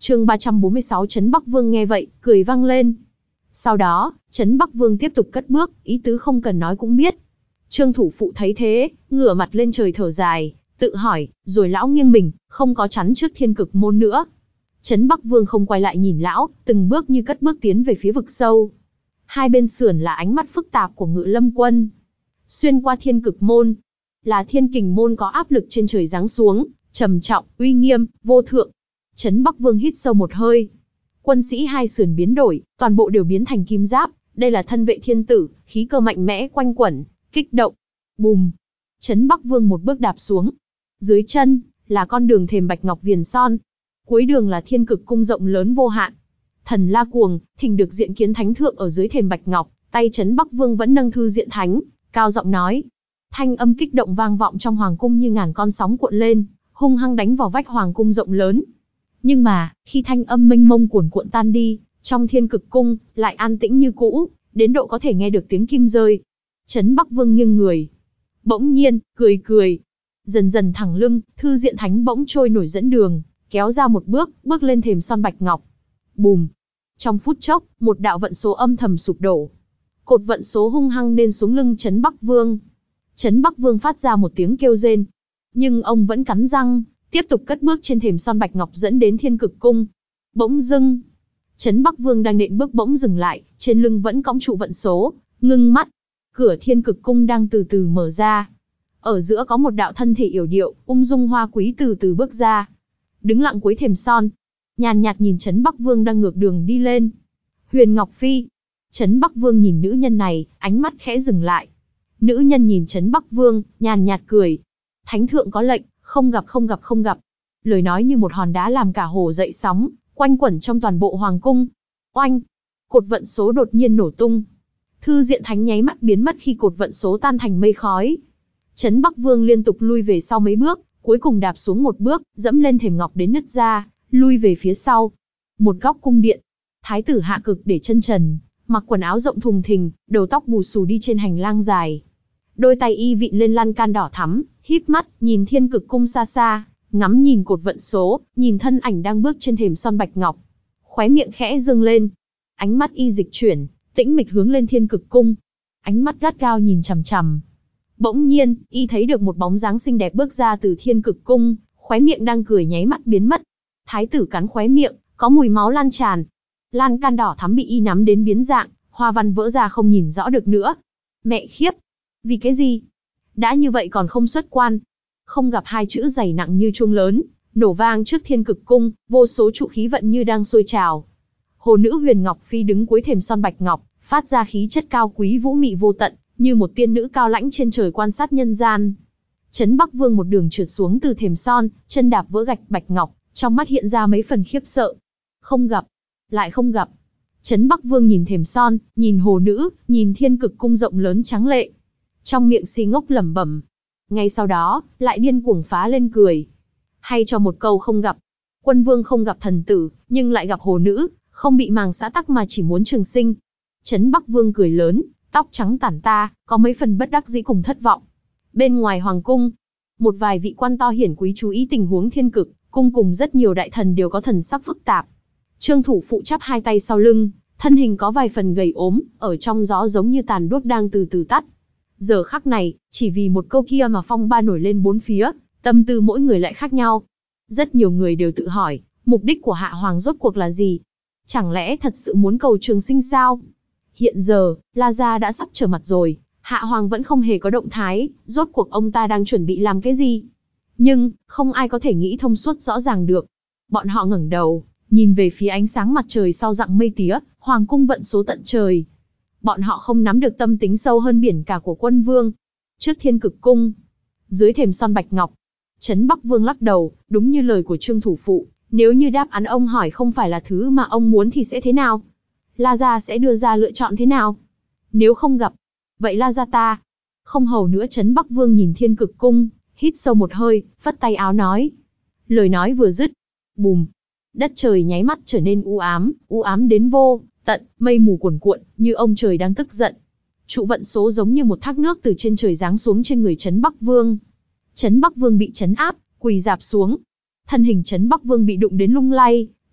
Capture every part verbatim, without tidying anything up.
Chương ba trăm bốn mươi sáu Trấn Bắc Vương nghe vậy, cười vang lên. Sau đó, Trấn Bắc Vương tiếp tục cất bước, ý tứ không cần nói cũng biết. Trương thủ phụ thấy thế, ngửa mặt lên trời thở dài, tự hỏi, rồi lão nghiêng mình, không có chắn trước thiên cực môn nữa. Trấn Bắc Vương không quay lại nhìn lão, từng bước như cất bước tiến về phía vực sâu. Hai bên sườn là ánh mắt phức tạp của Ngự Lâm quân. Xuyên qua thiên cực môn, là thiên kình môn có áp lực trên trời giáng xuống, trầm trọng, uy nghiêm, vô thượng. Trấn Bắc Vương hít sâu một hơi. Quân sĩ hai sườn biến đổi, toàn bộ đều biến thành kim giáp, đây là thân vệ thiên tử, khí cơ mạnh mẽ quanh quẩn, kích động. Bùm! Trấn Bắc Vương một bước đạp xuống. Dưới chân, là con đường thềm bạch ngọc viền son. Cuối đường là thiên cực cung rộng lớn vô hạn. Thần La Cuồng, thỉnh được diện kiến thánh thượng ở dưới thềm bạch ngọc, tay Trấn Bắc Vương vẫn nâng thư diện thánh, cao giọng nói. Thanh âm kích động vang vọng trong hoàng cung như ngàn con sóng cuộn lên, hung hăng đánh vào vách hoàng cung rộng lớn. Nhưng mà, khi thanh âm mênh mông cuồn cuộn tan đi, trong thiên cực cung, lại an tĩnh như cũ, đến độ có thể nghe được tiếng kim rơi. Trấn Bắc Vương nghiêng người. Bỗng nhiên, cười cười. Dần dần thẳng lưng, thư diện thánh bỗng trôi nổi dẫn đường, kéo ra một bước, bước lên thềm son bạch ngọc. Bùm! Trong phút chốc, một đạo vận số âm thầm sụp đổ. Cột vận số hung hăng nên xuống lưng Trấn Bắc Vương. Trấn Bắc Vương phát ra một tiếng kêu rên. Nhưng ông vẫn cắn răng, tiếp tục cất bước trên thềm son bạch ngọc dẫn đến thiên cực cung. Bỗng dưng, Trấn Bắc Vương đang nện bước bỗng dừng lại, trên lưng vẫn cõng trụ vận số, ngưng mắt. Cửa thiên cực cung đang từ từ mở ra. Ở giữa có một đạo thân thể yểu điệu, ung dung hoa quý từ từ bước ra. Đứng lặng cuối thềm son, nhàn nhạt nhìn Trấn Bắc Vương đang ngược đường đi lên. Huyền Ngọc Phi. Trấn Bắc Vương nhìn nữ nhân này, ánh mắt khẽ dừng lại. Nữ nhân nhìn Trấn Bắc Vương, nhàn nhạt cười. Thánh thượng có lệnh, không gặp không gặp không gặp. Lời nói như một hòn đá làm cả hồ dậy sóng, quanh quẩn trong toàn bộ hoàng cung. Oanh! Cột vận số đột nhiên nổ tung. Thư diện thánh nháy mắt biến mất khi cột vận số tan thành mây khói. Trấn Bắc Vương liên tục lui về sau mấy bước, cuối cùng đạp xuống một bước, dẫm lên thềm ngọc đến nứt ra, lui về phía sau. Một góc cung điện, thái tử Hạ Cực để chân trần, mặc quần áo rộng thùng thình, đầu tóc bù xù đi trên hành lang dài. Đôi tay y vịn lên lan can đỏ thắm, híp mắt, nhìn thiên cực cung xa xa, ngắm nhìn cột vận số, nhìn thân ảnh đang bước trên thềm son bạch ngọc. Khóe miệng khẽ dương lên. Ánh mắt y dịch chuyển, tĩnh mịch hướng lên thiên cực cung. Ánh mắt gắt gao nhìn chằm chằm. Bỗng nhiên, y thấy được một bóng dáng xinh đẹp bước ra từ thiên cực cung, khóe miệng đang cười nháy mắt biến mất. Thái tử cắn khóe miệng, có mùi máu lan tràn. Lan can đỏ thắm bị y nắm đến biến dạng, hoa văn vỡ ra không nhìn rõ được nữa. Mẹ khiếp! Vì cái gì? Đã như vậy còn không xuất quan. Không gặp hai chữ dày nặng như chuông lớn, nổ vang trước thiên cực cung, vô số trụ khí vận như đang sôi trào. Hồ nữ Huyền Ngọc Phi đứng cuối thềm son bạch ngọc, phát ra khí chất cao quý vũ mị vô tận, như một tiên nữ cao lãnh trên trời quan sát nhân gian. Trấn Bắc Vương một đường trượt xuống từ thềm son, chân đạp vỡ gạch bạch ngọc, trong mắt hiện ra mấy phần khiếp sợ. Không gặp, lại không gặp. Trấn Bắc Vương nhìn thềm son, nhìn hồ nữ, nhìn thiên cực cung rộng lớn trắng lệ. Trong miệng si ngốc lẩm bẩm. Ngay sau đó, lại điên cuồng phá lên cười. Hay cho một câu không gặp. Quân vương không gặp thần tử, nhưng lại gặp hồ nữ, không bị màng xã tắc mà chỉ muốn trường sinh. Trấn Bắc Vương cười lớn, tóc trắng tản ta, có mấy phần bất đắc dĩ cùng thất vọng. Bên ngoài hoàng cung, một vài vị quan to hiển quý chú ý tình huống thiên cực, cung cùng rất nhiều đại thần đều có thần sắc phức tạp. Trương thủ phụ chắp hai tay sau lưng, thân hình có vài phần gầy ốm, ở trong gió giống như tàn đuốc đang từ từ tắt. Giờ khắc này, chỉ vì một câu kia mà phong ba nổi lên bốn phía, tâm tư mỗi người lại khác nhau. Rất nhiều người đều tự hỏi, mục đích của Hạ Hoàng rốt cuộc là gì? Chẳng lẽ thật sự muốn cầu trường sinh sao? Hiện giờ, La Gia đã sắp trở mặt rồi, Hạ Hoàng vẫn không hề có động thái, rốt cuộc ông ta đang chuẩn bị làm cái gì? Nhưng, không ai có thể nghĩ thông suốt rõ ràng được. Bọn họ ngẩng đầu, nhìn về phía ánh sáng mặt trời sau dặng mây tía, hoàng cung vận số tận trời. Bọn họ không nắm được tâm tính sâu hơn biển cả của quân vương. Trước thiên cực cung, dưới thềm son bạch ngọc, Trấn Bắc Vương lắc đầu, đúng như lời của Trương thủ phụ, nếu như đáp án ông hỏi không phải là thứ mà ông muốn thì sẽ thế nào? La Gia sẽ đưa ra lựa chọn thế nào? Nếu không gặp, vậy La Gia ta không hầu nữa. Trấn Bắc Vương nhìn thiên cực cung, hít sâu một hơi, phất tay áo nói. Lời nói vừa dứt, bùm, đất trời nháy mắt trở nên u ám, u ám đến vô tận, mây mù cuồn cuộn, như ông trời đang tức giận. Trụ vận số giống như một thác nước từ trên trời giáng xuống trên người Trấn Bắc Vương. Trấn Bắc Vương bị trấn áp, quỳ rạp xuống. Thân hình Trấn Bắc Vương bị đụng đến lung lay,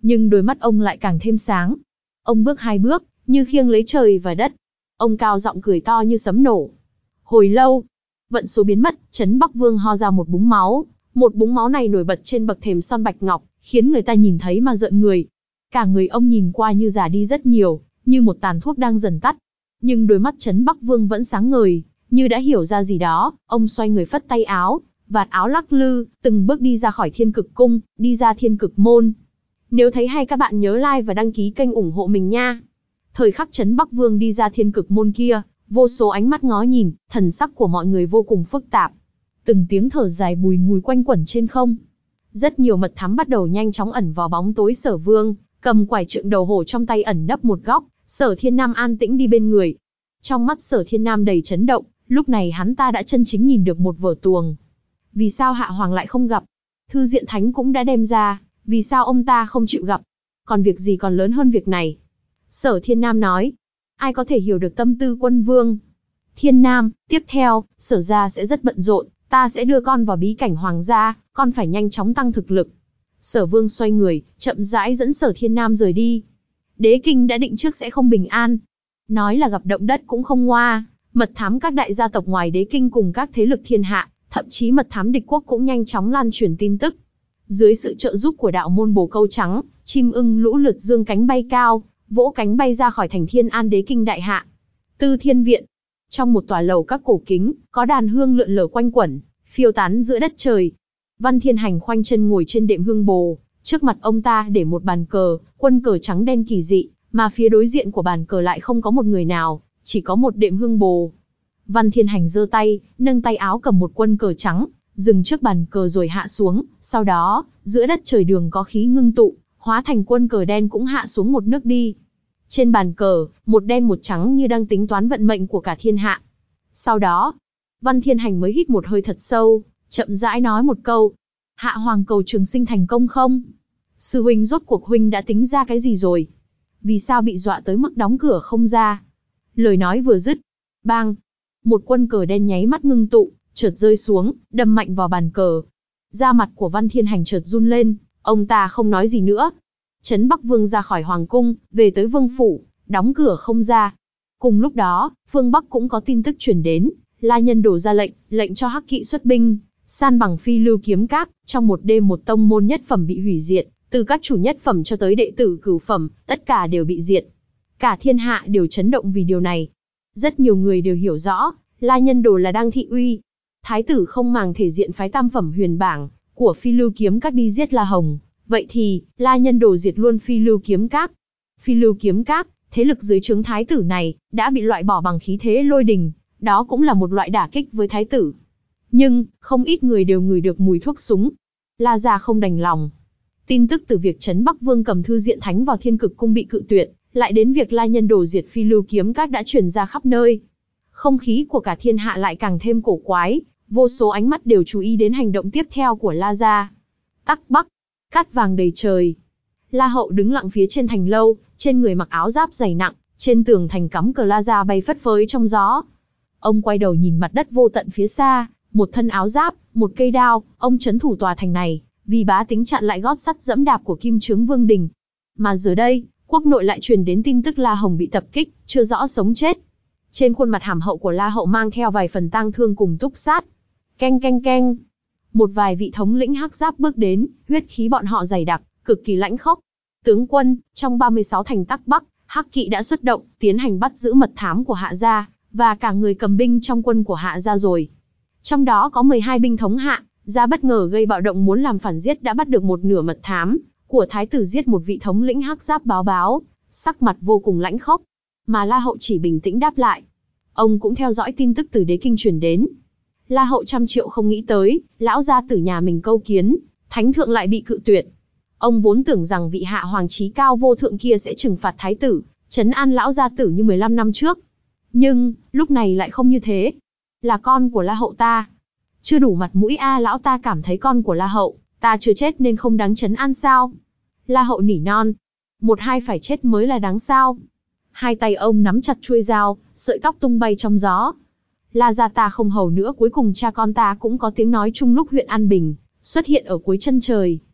Nhưng đôi mắt ông lại càng thêm sáng. Ông bước hai bước, như khiêng lấy trời và đất. Ông cao giọng cười to như sấm nổ. Hồi lâu, vận số biến mất, Trấn Bắc Vương ho ra một búng máu. Một búng máu này nổi bật trên bậc thềm son bạch ngọc, khiến người ta nhìn thấy mà rợn người. Cả người ông nhìn qua như già đi rất nhiều, như một tàn thuốc đang dần tắt. Nhưng đôi mắt Trấn Bắc Vương vẫn sáng ngời, như đã hiểu ra gì đó. Ông xoay người phất tay áo, vạt áo lắc lư, từng bước đi ra khỏi Thiên Cực Cung, đi ra Thiên Cực Môn. Nếu thấy hay các bạn nhớ like và đăng ký kênh ủng hộ mình nha. Thời khắc Trấn Bắc Vương đi ra Thiên Cực Môn kia, vô số ánh mắt ngó nhìn, thần sắc của mọi người vô cùng phức tạp. Từng tiếng thở dài bùi ngùi quanh quẩn trên không. Rất nhiều mật thám bắt đầu nhanh chóng ẩn vào bóng tối Sở Vương, cầm quải trượng đầu hổ trong tay ẩn nấp một góc. Sở Thiên Nam an tĩnh đi bên người. Trong mắt Sở Thiên Nam đầy chấn động, lúc này hắn ta đã chân chính nhìn được một vở tuồng. Vì sao Hạ Hoàng lại không gặp? Thư Diện Thánh cũng đã đem ra, vì sao ông ta không chịu gặp? Còn việc gì còn lớn hơn việc này? Sở Thiên Nam nói, ai có thể hiểu được tâm tư quân vương? Thiên Nam, tiếp theo, Sở gia sẽ rất bận rộn, ta sẽ đưa con vào bí cảnh hoàng gia, con phải nhanh chóng tăng thực lực. Sở Vương xoay người, chậm rãi dẫn Sở Thiên Nam rời đi. Đế kinh đã định trước sẽ không bình an. Nói là gặp động đất cũng không ngoa, mật thám các đại gia tộc ngoài đế kinh cùng các thế lực thiên hạ, thậm chí mật thám địch quốc cũng nhanh chóng lan truyền tin tức. Dưới sự trợ giúp của đạo môn bồ câu trắng, chim ưng lũ lượt dương cánh bay cao, vỗ cánh bay ra khỏi thành Thiên An đế kinh đại hạ. Tư Thiên Viện. Trong một tòa lầu các cổ kính, có đàn hương lượn lờ quanh quẩn, phiêu tán giữa đất trời. Văn Thiên Hành khoanh chân ngồi trên đệm hương bồ, trước mặt ông ta để một bàn cờ, quân cờ trắng đen kỳ dị, mà phía đối diện của bàn cờ lại không có một người nào, chỉ có một đệm hương bồ. Văn Thiên Hành giơ tay, nâng tay áo cầm một quân cờ trắng, dừng trước bàn cờ rồi hạ xuống, sau đó, giữa đất trời đường có khí ngưng tụ, hóa thành quân cờ đen cũng hạ xuống một nước đi. Trên bàn cờ, một đen một trắng như đang tính toán vận mệnh của cả thiên hạ. Sau đó, Văn Thiên Hành mới hít một hơi thật sâu, chậm rãi nói một câu. Hạ Hoàng cầu trường sinh thành công không? Sư huynh rốt cuộc huynh đã tính ra cái gì rồi? Vì sao bị dọa tới mức đóng cửa không ra? Lời nói vừa dứt, bang, một quân cờ đen nháy mắt ngưng tụ, chợt rơi xuống, đâm mạnh vào bàn cờ. Da mặt của Văn Thiên Hành chợt run lên, ông ta không nói gì nữa. Trấn Bắc Vương ra khỏi hoàng cung, về tới vương phủ, đóng cửa không ra. Cùng lúc đó, phương Bắc cũng có tin tức truyền đến, La Nhân Đổ ra lệnh, lệnh cho Hắc Kỵ xuất binh, san bằng Phi Lưu Kiếm Các. Trong một đêm một tông môn nhất phẩm bị hủy diệt, từ các chủ nhất phẩm cho tới đệ tử cửu phẩm, tất cả đều bị diệt. Cả thiên hạ đều chấn động vì điều này. Rất nhiều người đều hiểu rõ, La Nhân Đồ là đang thị uy. Thái tử không màng thể diện phái tam phẩm huyền bảng của Phi Lưu Kiếm Các đi giết La Hồng. Vậy thì, La Nhân Đồ diệt luôn Phi Lưu Kiếm Các. Phi Lưu Kiếm Các, thế lực dưới trướng thái tử này, đã bị loại bỏ bằng khí thế lôi đình. Đó cũng là một loại đả kích với thái tử. Nhưng, không ít người đều ngửi được mùi thuốc súng. La gia không đành lòng. Tin tức từ việc Trấn Bắc Vương cầm Thư Diện Thánh vào Thiên Cực Cung bị cự tuyệt, lại đến việc La Nhân Đồ diệt Phi Lưu Kiếm Các đã truyền ra khắp nơi. Không khí của cả thiên hạ lại càng thêm cổ quái, vô số ánh mắt đều chú ý đến hành động tiếp theo của La gia. Tắc Bắc, cát vàng đầy trời. La Hậu đứng lặng phía trên thành lâu, trên người mặc áo giáp dày nặng, trên tường thành cắm cờ La gia bay phất phới trong gió. Ông quay đầu nhìn mặt đất vô tận phía xa, một thân áo giáp, một cây đao, ông trấn thủ tòa thành này, vì bá tính chặn lại gót sắt dẫm đạp của Kim Chướng Vương Đình. Mà giờ đây, quốc nội lại truyền đến tin tức La Hồng bị tập kích, chưa rõ sống chết. Trên khuôn mặt hàm hậu của La Hậu mang theo vài phần tang thương cùng túc sát. Keng keng keng. Một vài vị thống lĩnh hắc giáp bước đến, huyết khí bọn họ dày đặc, cực kỳ lãnh khốc. Tướng quân, trong ba mươi sáu thành Tắc Bắc, Hắc Kỵ đã xuất động, tiến hành bắt giữ mật thám của Hạ gia, và cả người cầm binh trong quân của Hạ gia rồi. Trong đó có mười hai binh thống Hạ gia bất ngờ gây bạo động muốn làm phản giết đã bắt được một nửa mật thám của thái tử giết một vị thống lĩnh hắc giáp báo báo, sắc mặt vô cùng lãnh khốc. Mà La Hậu chỉ bình tĩnh đáp lại. Ông cũng theo dõi tin tức từ đế kinh truyền đến. La Hậu trăm triệu không nghĩ tới, lão gia tử nhà mình câu kiến, thánh thượng lại bị cự tuyệt. Ông vốn tưởng rằng vị hạ hoàng trí cao vô thượng kia sẽ trừng phạt thái tử, trấn an lão gia tử như mười lăm năm trước. Nhưng, lúc này lại không như thế. Là con của La Hậu ta. Chưa đủ mặt mũi a à, lão ta cảm thấy con của La Hậu, ta chưa chết nên không đáng trấn an sao? La Hậu nỉ non. Một hai phải chết mới là đáng sao? Hai tay ông nắm chặt chuôi dao, sợi tóc tung bay trong gió. La gia ta không hầu nữa, cuối cùng cha con ta cũng có tiếng nói chung lúc huyện An Bình xuất hiện ở cuối chân trời.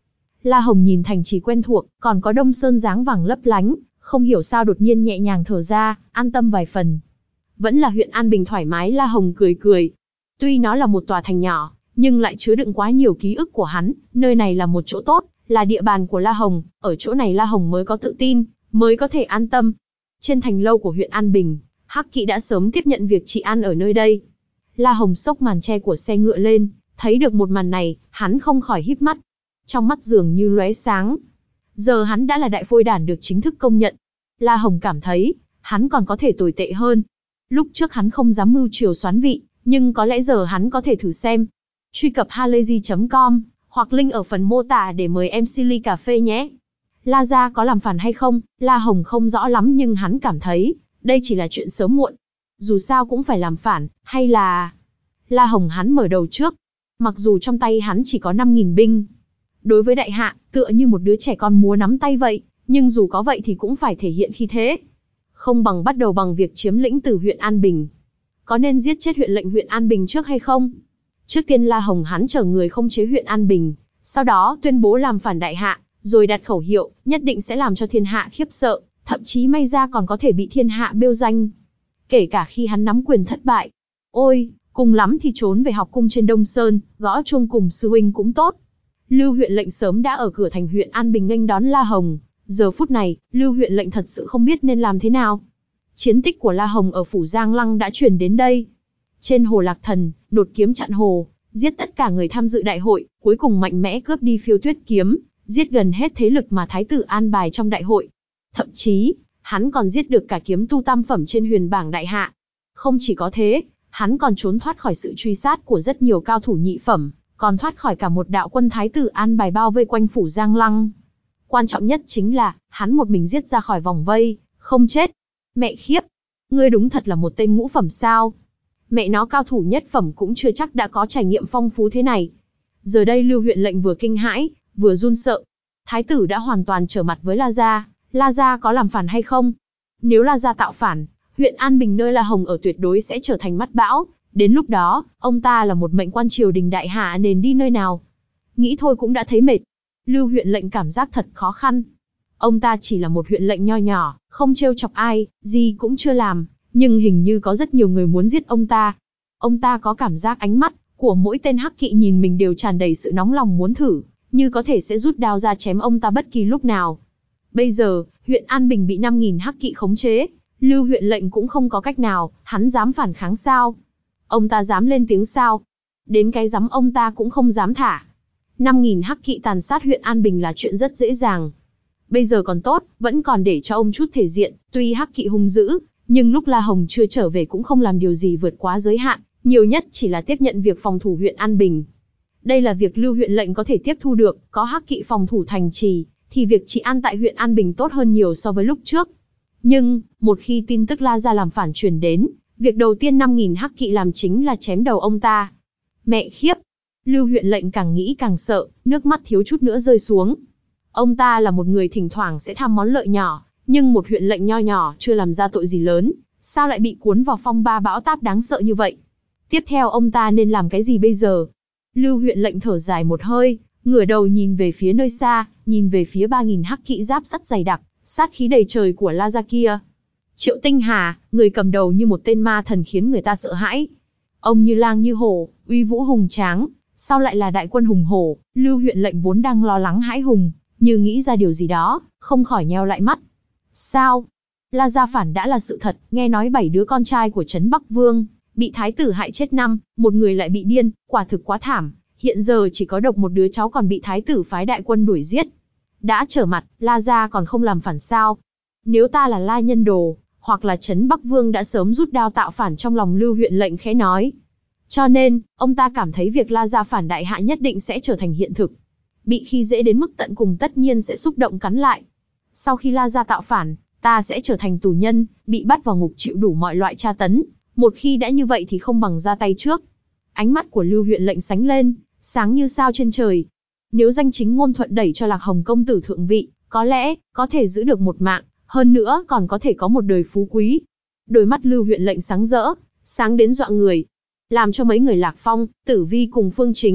La Hồng nhìn thành trì quen thuộc, còn có Đông Sơn dáng vàng lấp lánh, không hiểu sao đột nhiên nhẹ nhàng thở ra, an tâm vài phần. Vẫn là huyện An Bình thoải mái, La Hồng cười cười. Tuy nó là một tòa thành nhỏ, nhưng lại chứa đựng quá nhiều ký ức của hắn, nơi này là một chỗ tốt, là địa bàn của La Hồng, ở chỗ này La Hồng mới có tự tin, mới có thể an tâm. Trên thành lâu của huyện An Bình, Hắc Kỵ đã sớm tiếp nhận việc trị an ở nơi đây. La Hồng xốc màn che của xe ngựa lên, thấy được một màn này, hắn không khỏi híp mắt. Trong mắt dường như lóe sáng. Giờ hắn đã là đại phôi đản được chính thức công nhận. La Hồng cảm thấy, hắn còn có thể tồi tệ hơn. Lúc trước hắn không dám mưu triều xoán vị, nhưng có lẽ giờ hắn có thể thử xem. Truy cập halayzi chấm com, hoặc link ở phần mô tả để mời em xê ly cà phê nhé. La gia có làm phản hay không, La Hồng không rõ lắm nhưng hắn cảm thấy, đây chỉ là chuyện sớm muộn. Dù sao cũng phải làm phản, hay là... La Hồng hắn mở đầu trước. Mặc dù trong tay hắn chỉ có năm nghìn binh. Đối với đại hạ, tựa như một đứa trẻ con múa nắm tay vậy, nhưng dù có vậy thì cũng phải thể hiện khí thế. Không bằng bắt đầu bằng việc chiếm lĩnh từ huyện An Bình. Có nên giết chết huyện lệnh huyện An Bình trước hay không? Trước tiên La Hồng hắn chở người không chế huyện An Bình, sau đó tuyên bố làm phản đại hạ, rồi đặt khẩu hiệu, nhất định sẽ làm cho thiên hạ khiếp sợ, thậm chí may ra còn có thể bị thiên hạ bêu danh. Kể cả khi hắn nắm quyền thất bại. Ôi, cùng lắm thì trốn về học cung trên Đông Sơn, gõ chuông cùng sư huynh cũng tốt. Lưu huyện lệnh sớm đã ở cửa thành huyện An Bình nghênh đón La Hồng. Giờ phút này, Lưu huyện lệnh thật sự không biết nên làm thế nào. Chiến tích của La Hồng ở phủ Giang Lăng đã truyền đến đây. Trên hồ Lạc Thần, nột kiếm chặn hồ, giết tất cả người tham dự đại hội, cuối cùng mạnh mẽ cướp đi Phiêu Tuyết kiếm, giết gần hết thế lực mà thái tử an bài trong đại hội. Thậm chí, hắn còn giết được cả kiếm tu tam phẩm trên huyền bảng đại hạ. Không chỉ có thế, hắn còn trốn thoát khỏi sự truy sát của rất nhiều cao thủ nhị phẩm, còn thoát khỏi cả một đạo quân thái tử an bài bao vây quanh phủ Giang Lăng. Quan trọng nhất chính là, hắn một mình giết ra khỏi vòng vây, không chết. Mẹ khiếp! Ngươi đúng thật là một tên ngũ phẩm sao? Mẹ nó cao thủ nhất phẩm cũng chưa chắc đã có trải nghiệm phong phú thế này. Giờ đây Lưu huyện lệnh vừa kinh hãi, vừa run sợ. Thái tử đã hoàn toàn trở mặt với La Gia, La Gia có làm phản hay không? Nếu La Gia tạo phản, huyện An Bình nơi La Hồng ở tuyệt đối sẽ trở thành mắt bão. Đến lúc đó, ông ta là một mệnh quan triều đình đại hạ nên đi nơi nào? Nghĩ thôi cũng đã thấy mệt. Lưu huyện lệnh cảm giác thật khó khăn. Ông ta chỉ là một huyện lệnh nho nhỏ, không trêu chọc ai, gì cũng chưa làm, nhưng hình như có rất nhiều người muốn giết ông ta. Ông ta có cảm giác ánh mắt của mỗi tên Hắc Kỵ nhìn mình đều tràn đầy sự nóng lòng muốn thử, như có thể sẽ rút đao ra chém ông ta bất kỳ lúc nào. Bây giờ, huyện An Bình bị năm nghìn Hắc Kỵ khống chế, Lưu huyện lệnh cũng không có cách nào, hắn dám phản kháng sao? Ông ta dám lên tiếng sao? Đến cái rắm ông ta cũng không dám thả. năm nghìn Hắc Kỵ tàn sát huyện An Bình là chuyện rất dễ dàng. Bây giờ còn tốt, vẫn còn để cho ông chút thể diện, tuy Hắc Kỵ hung dữ, nhưng lúc La Hồng chưa trở về cũng không làm điều gì vượt quá giới hạn, nhiều nhất chỉ là tiếp nhận việc phòng thủ huyện An Bình. Đây là việc Lưu huyện lệnh có thể tiếp thu được, có Hắc Kỵ phòng thủ thành trì, thì việc trị an tại huyện An Bình tốt hơn nhiều so với lúc trước. Nhưng, một khi tin tức La Gia làm phản truyền đến, việc đầu tiên năm nghìn Hắc Kỵ làm chính là chém đầu ông ta. Mẹ khiếp! Lưu huyện lệnh càng nghĩ càng sợ, nước mắt thiếu chút nữa rơi xuống. Ông ta là một người thỉnh thoảng sẽ tham món lợi nhỏ, nhưng một huyện lệnh nho nhỏ chưa làm ra tội gì lớn, sao lại bị cuốn vào phong ba bão táp đáng sợ như vậy? Tiếp theo ông ta nên làm cái gì bây giờ? Lưu huyện lệnh thở dài một hơi, ngửa đầu nhìn về phía nơi xa, nhìn về phía ba nghìn Hắc Kỵ giáp sắt dày đặc, sát khí đầy trời của La Gia kia. Triệu Tinh Hà, người cầm đầu như một tên ma thần khiến người ta sợ hãi. Ông như lang như hổ, uy vũ hùng tráng, sao lại là đại quân hùng hổ? Lưu huyện lệnh vốn đang lo lắng hãi hùng, như nghĩ ra điều gì đó, không khỏi nheo lại mắt. Sao? La Gia phản đã là sự thật, nghe nói bảy đứa con trai của Trấn Bắc Vương bị thái tử hại chết năm, một người lại bị điên, quả thực quá thảm. Hiện giờ chỉ có độc một đứa cháu còn bị thái tử phái đại quân đuổi giết. Đã trở mặt, La Gia còn không làm phản sao? Nếu ta là La Nhân Đồ, hoặc là Trấn Bắc Vương đã sớm rút đao tạo phản, trong lòng Lưu huyện lệnh khẽ nói. Cho nên, ông ta cảm thấy việc La Gia phản đại hạ nhất định sẽ trở thành hiện thực. Bị khi dễ đến mức tận cùng tất nhiên sẽ xúc động cắn lại. Sau khi La Gia tạo phản, ta sẽ trở thành tù nhân, bị bắt vào ngục chịu đủ mọi loại tra tấn. Một khi đã như vậy thì không bằng ra tay trước. Ánh mắt của Lưu huyện lệnh sánh lên, sáng như sao trên trời. Nếu danh chính ngôn thuận đẩy cho Lạc Hồng công tử thượng vị, có lẽ có thể giữ được một mạng, hơn nữa còn có thể có một đời phú quý. Đôi mắt Lưu huyện lệnh sáng rỡ, sáng đến dọa người, làm cho mấy người Lạc Phong, Tử Vi cùng Phương Chính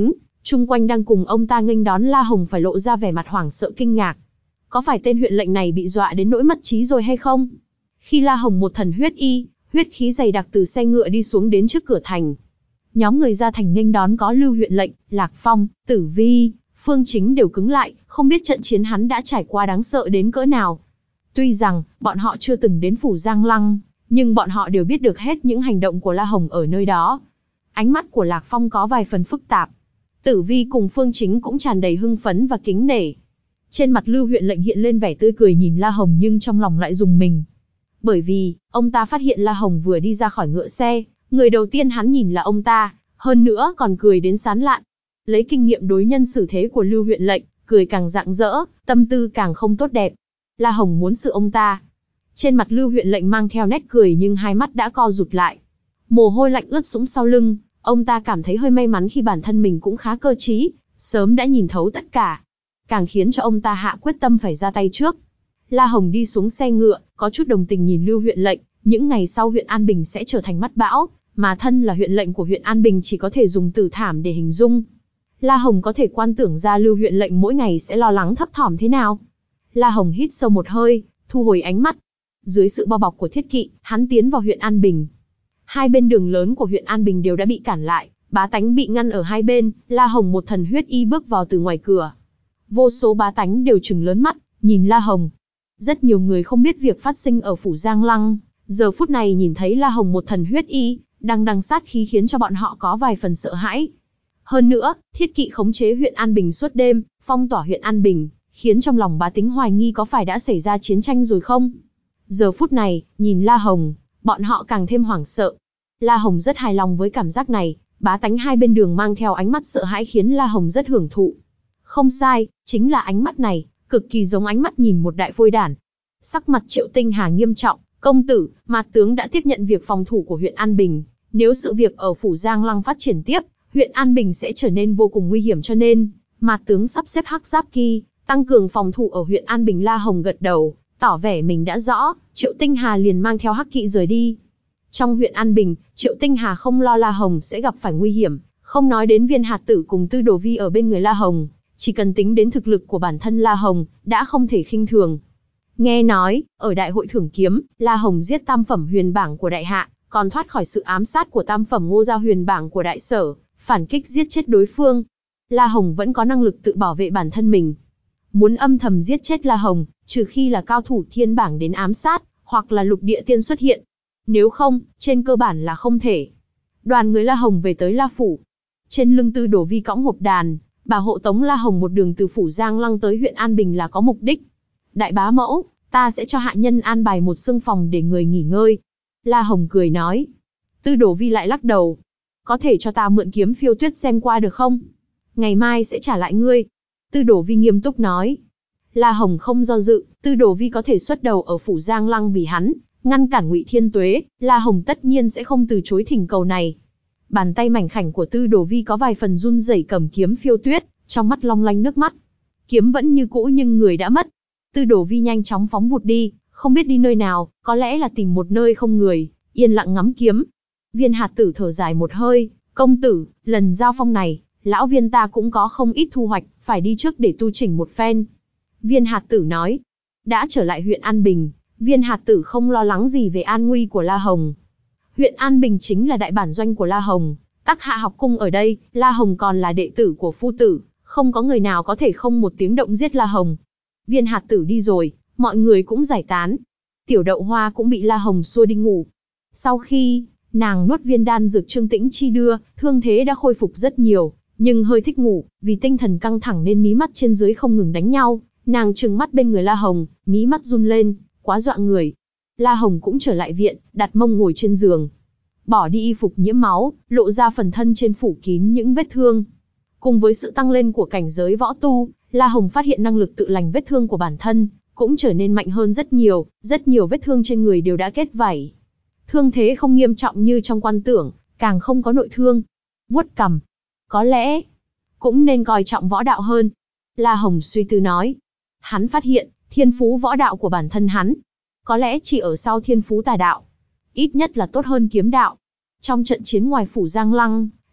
Chung quanh đang cùng ông ta nghênh đón La Hồng phải lộ ra vẻ mặt hoảng sợ kinh ngạc. Có phải tên huyện lệnh này bị dọa đến nỗi mất trí rồi hay không? Khi La Hồng một thần huyết y, huyết khí dày đặc từ xe ngựa đi xuống đến trước cửa thành. Nhóm người ra thành nghênh đón có Lưu huyện lệnh, Lạc Phong, Tử Vi, Phương Chính đều cứng lại, không biết trận chiến hắn đã trải qua đáng sợ đến cỡ nào. Tuy rằng, bọn họ chưa từng đến phủ Giang Lăng, nhưng bọn họ đều biết được hết những hành động của La Hồng ở nơi đó. Ánh mắt của Lạc Phong có vài phần phức tạp. Tử Vi cùng Phương Chính cũng tràn đầy hưng phấn và kính nể. Trên mặt Lưu huyện lệnh hiện lên vẻ tươi cười nhìn La Hồng nhưng trong lòng lại rùng mình. Bởi vì, ông ta phát hiện La Hồng vừa đi ra khỏi ngựa xe, người đầu tiên hắn nhìn là ông ta, hơn nữa còn cười đến sán lạn. Lấy kinh nghiệm đối nhân xử thế của Lưu huyện lệnh, cười càng rạng rỡ, tâm tư càng không tốt đẹp. La Hồng muốn xử ông ta. Trên mặt Lưu huyện lệnh mang theo nét cười nhưng hai mắt đã co rụt lại. Mồ hôi lạnh ướt sũng sau lưng, ông ta cảm thấy hơi may mắn khi bản thân mình cũng khá cơ trí, sớm đã nhìn thấu tất cả. Càng khiến cho ông ta hạ quyết tâm phải ra tay trước. La Hồng đi xuống xe ngựa, có chút đồng tình nhìn Lưu huyện lệnh, những ngày sau huyện An Bình sẽ trở thành mắt bão, mà thân là huyện lệnh của huyện An Bình chỉ có thể dùng từ thảm để hình dung. La Hồng có thể quan tưởng ra Lưu huyện lệnh mỗi ngày sẽ lo lắng thấp thỏm thế nào. La Hồng hít sâu một hơi, thu hồi ánh mắt. Dưới sự bao bọc của thiết kỵ, hắn tiến vào huyện An Bình. Hai bên đường lớn của huyện An Bình đều đã bị cản lại, bá tánh bị ngăn ở hai bên. La Hồng một thần huyết y bước vào từ ngoài cửa. Vô số bá tánh đều trừng lớn mắt, nhìn La Hồng. Rất nhiều người không biết việc phát sinh ở phủ Giang Lăng, giờ phút này nhìn thấy La Hồng một thần huyết y, đang đằng sát khí khiến cho bọn họ có vài phần sợ hãi. Hơn nữa, thiết kỵ khống chế huyện An Bình suốt đêm, phong tỏa huyện An Bình, khiến trong lòng bá tính hoài nghi có phải đã xảy ra chiến tranh rồi không. Giờ phút này, nhìn La Hồng, bọn họ càng thêm hoảng sợ. La Hồng rất hài lòng với cảm giác này, bá tánh hai bên đường mang theo ánh mắt sợ hãi khiến La Hồng rất hưởng thụ. Không sai, chính là ánh mắt này, cực kỳ giống ánh mắt nhìn một đại phôi đản. Sắc mặt Triệu Tinh Hà nghiêm trọng, công tử, Mạt tướng đã tiếp nhận việc phòng thủ của huyện An Bình. Nếu sự việc ở phủ Giang Lăng phát triển tiếp, huyện An Bình sẽ trở nên vô cùng nguy hiểm cho nên, Mạt tướng sắp xếp Hắc Giáp Kỳ, tăng cường phòng thủ ở huyện An Bình. La Hồng gật đầu, tỏ vẻ mình đã rõ, Triệu Tinh Hà liền mang theo Hắc Kỵ rời đi. Trong huyện An Bình, Triệu Tinh Hà không lo La Hồng sẽ gặp phải nguy hiểm, không nói đến Viên Hạt Tử cùng Tư Đồ Vi ở bên người La Hồng, chỉ cần tính đến thực lực của bản thân La Hồng, đã không thể khinh thường. Nghe nói, ở đại hội thưởng kiếm, La Hồng giết tam phẩm huyền bảng của đại hạ, còn thoát khỏi sự ám sát của tam phẩm Ngô Gia huyền bảng của đại sở, phản kích giết chết đối phương. La Hồng vẫn có năng lực tự bảo vệ bản thân mình. Muốn âm thầm giết chết La Hồng, trừ khi là cao thủ thiên bảng đến ám sát, hoặc là lục địa tiên xuất hiện. Nếu không, trên cơ bản là không thể. Đoàn người La Hồng về tới La Phủ. Trên lưng Tư Đồ Vi cõng hộp đàn, bà hộ tống La Hồng một đường từ phủ Giang Lăng tới huyện An Bình là có mục đích. Đại bá mẫu, ta sẽ cho hạ nhân an bài một xương phòng để người nghỉ ngơi. La Hồng cười nói. Tư Đồ Vi lại lắc đầu. Có thể cho ta mượn kiếm phiêu tuyết xem qua được không? Ngày mai sẽ trả lại ngươi. Tư Đồ Vi nghiêm túc nói. La Hồng không do dự, Tư Đồ Vi có thể xuất đầu ở phủ Giang Lăng vì hắn, ngăn cản Ngụy Thiên Tuế, La Hồng tất nhiên sẽ không từ chối thỉnh cầu này. Bàn tay mảnh khảnh của Tư Đồ Vi có vài phần run rẩy cầm kiếm phiêu tuyết, trong mắt long lanh nước mắt. Kiếm vẫn như cũ nhưng người đã mất. Tư Đồ Vi nhanh chóng phóng vụt đi, không biết đi nơi nào, có lẽ là tìm một nơi không người, yên lặng ngắm kiếm. Viên Hạt Tử thở dài một hơi, công tử, lần giao phong này, lão Viên ta cũng có không ít thu hoạch, phải đi trước để tu chỉnh một phen. Viên Hạt Tử nói, đã trở lại huyện An Bình, Viên Hạt Tử không lo lắng gì về an nguy của La Hồng. Huyện An Bình chính là đại bản doanh của La Hồng, Tắc Hạ học cung ở đây, La Hồng còn là đệ tử của phu tử, không có người nào có thể không một tiếng động giết La Hồng. Viên Hạt Tử đi rồi, mọi người cũng giải tán. Tiểu Đậu Hoa cũng bị La Hồng xua đi ngủ. Sau khi nàng nuốt viên đan dược Trương Tĩnh Chi đưa, thương thế đã khôi phục rất nhiều, nhưng hơi thích ngủ, vì tinh thần căng thẳng nên mí mắt trên dưới không ngừng đánh nhau. Nàng trừng mắt bên người La Hồng, mí mắt run lên, quá dọa người. La Hồng cũng trở lại viện, đặt mông ngồi trên giường. Bỏ đi y phục nhiễm máu, lộ ra phần thân trên phủ kín những vết thương. Cùng với sự tăng lên của cảnh giới võ tu, La Hồng phát hiện năng lực tự lành vết thương của bản thân, cũng trở nên mạnh hơn rất nhiều, rất nhiều vết thương trên người đều đã kết vảy. Thương thế không nghiêm trọng như trong quan tưởng, càng không có nội thương. Vuốt cằm. Có lẽ, cũng nên coi trọng võ đạo hơn. La Hồng suy tư nói. Hắn phát hiện, thiên phú võ đạo của bản thân hắn, có lẽ chỉ ở sau thiên phú tà đạo. Ít nhất là tốt hơn kiếm đạo. Trong trận chiến ngoài phủ Giang Lăng,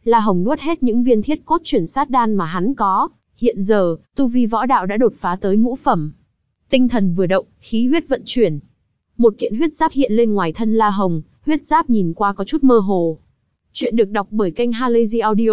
La Hồng nuốt hết những viên thiết cốt chuyển sát đan mà hắn có, hiện giờ, tu vi võ đạo đã đột phá tới ngũ phẩm. Tinh thần vừa động, khí huyết vận chuyển. Một kiện huyết giáp hiện lên ngoài thân La Hồng, huyết giáp nhìn qua có chút mơ hồ. Chuyện được đọc bởi kênh Halazy Audio.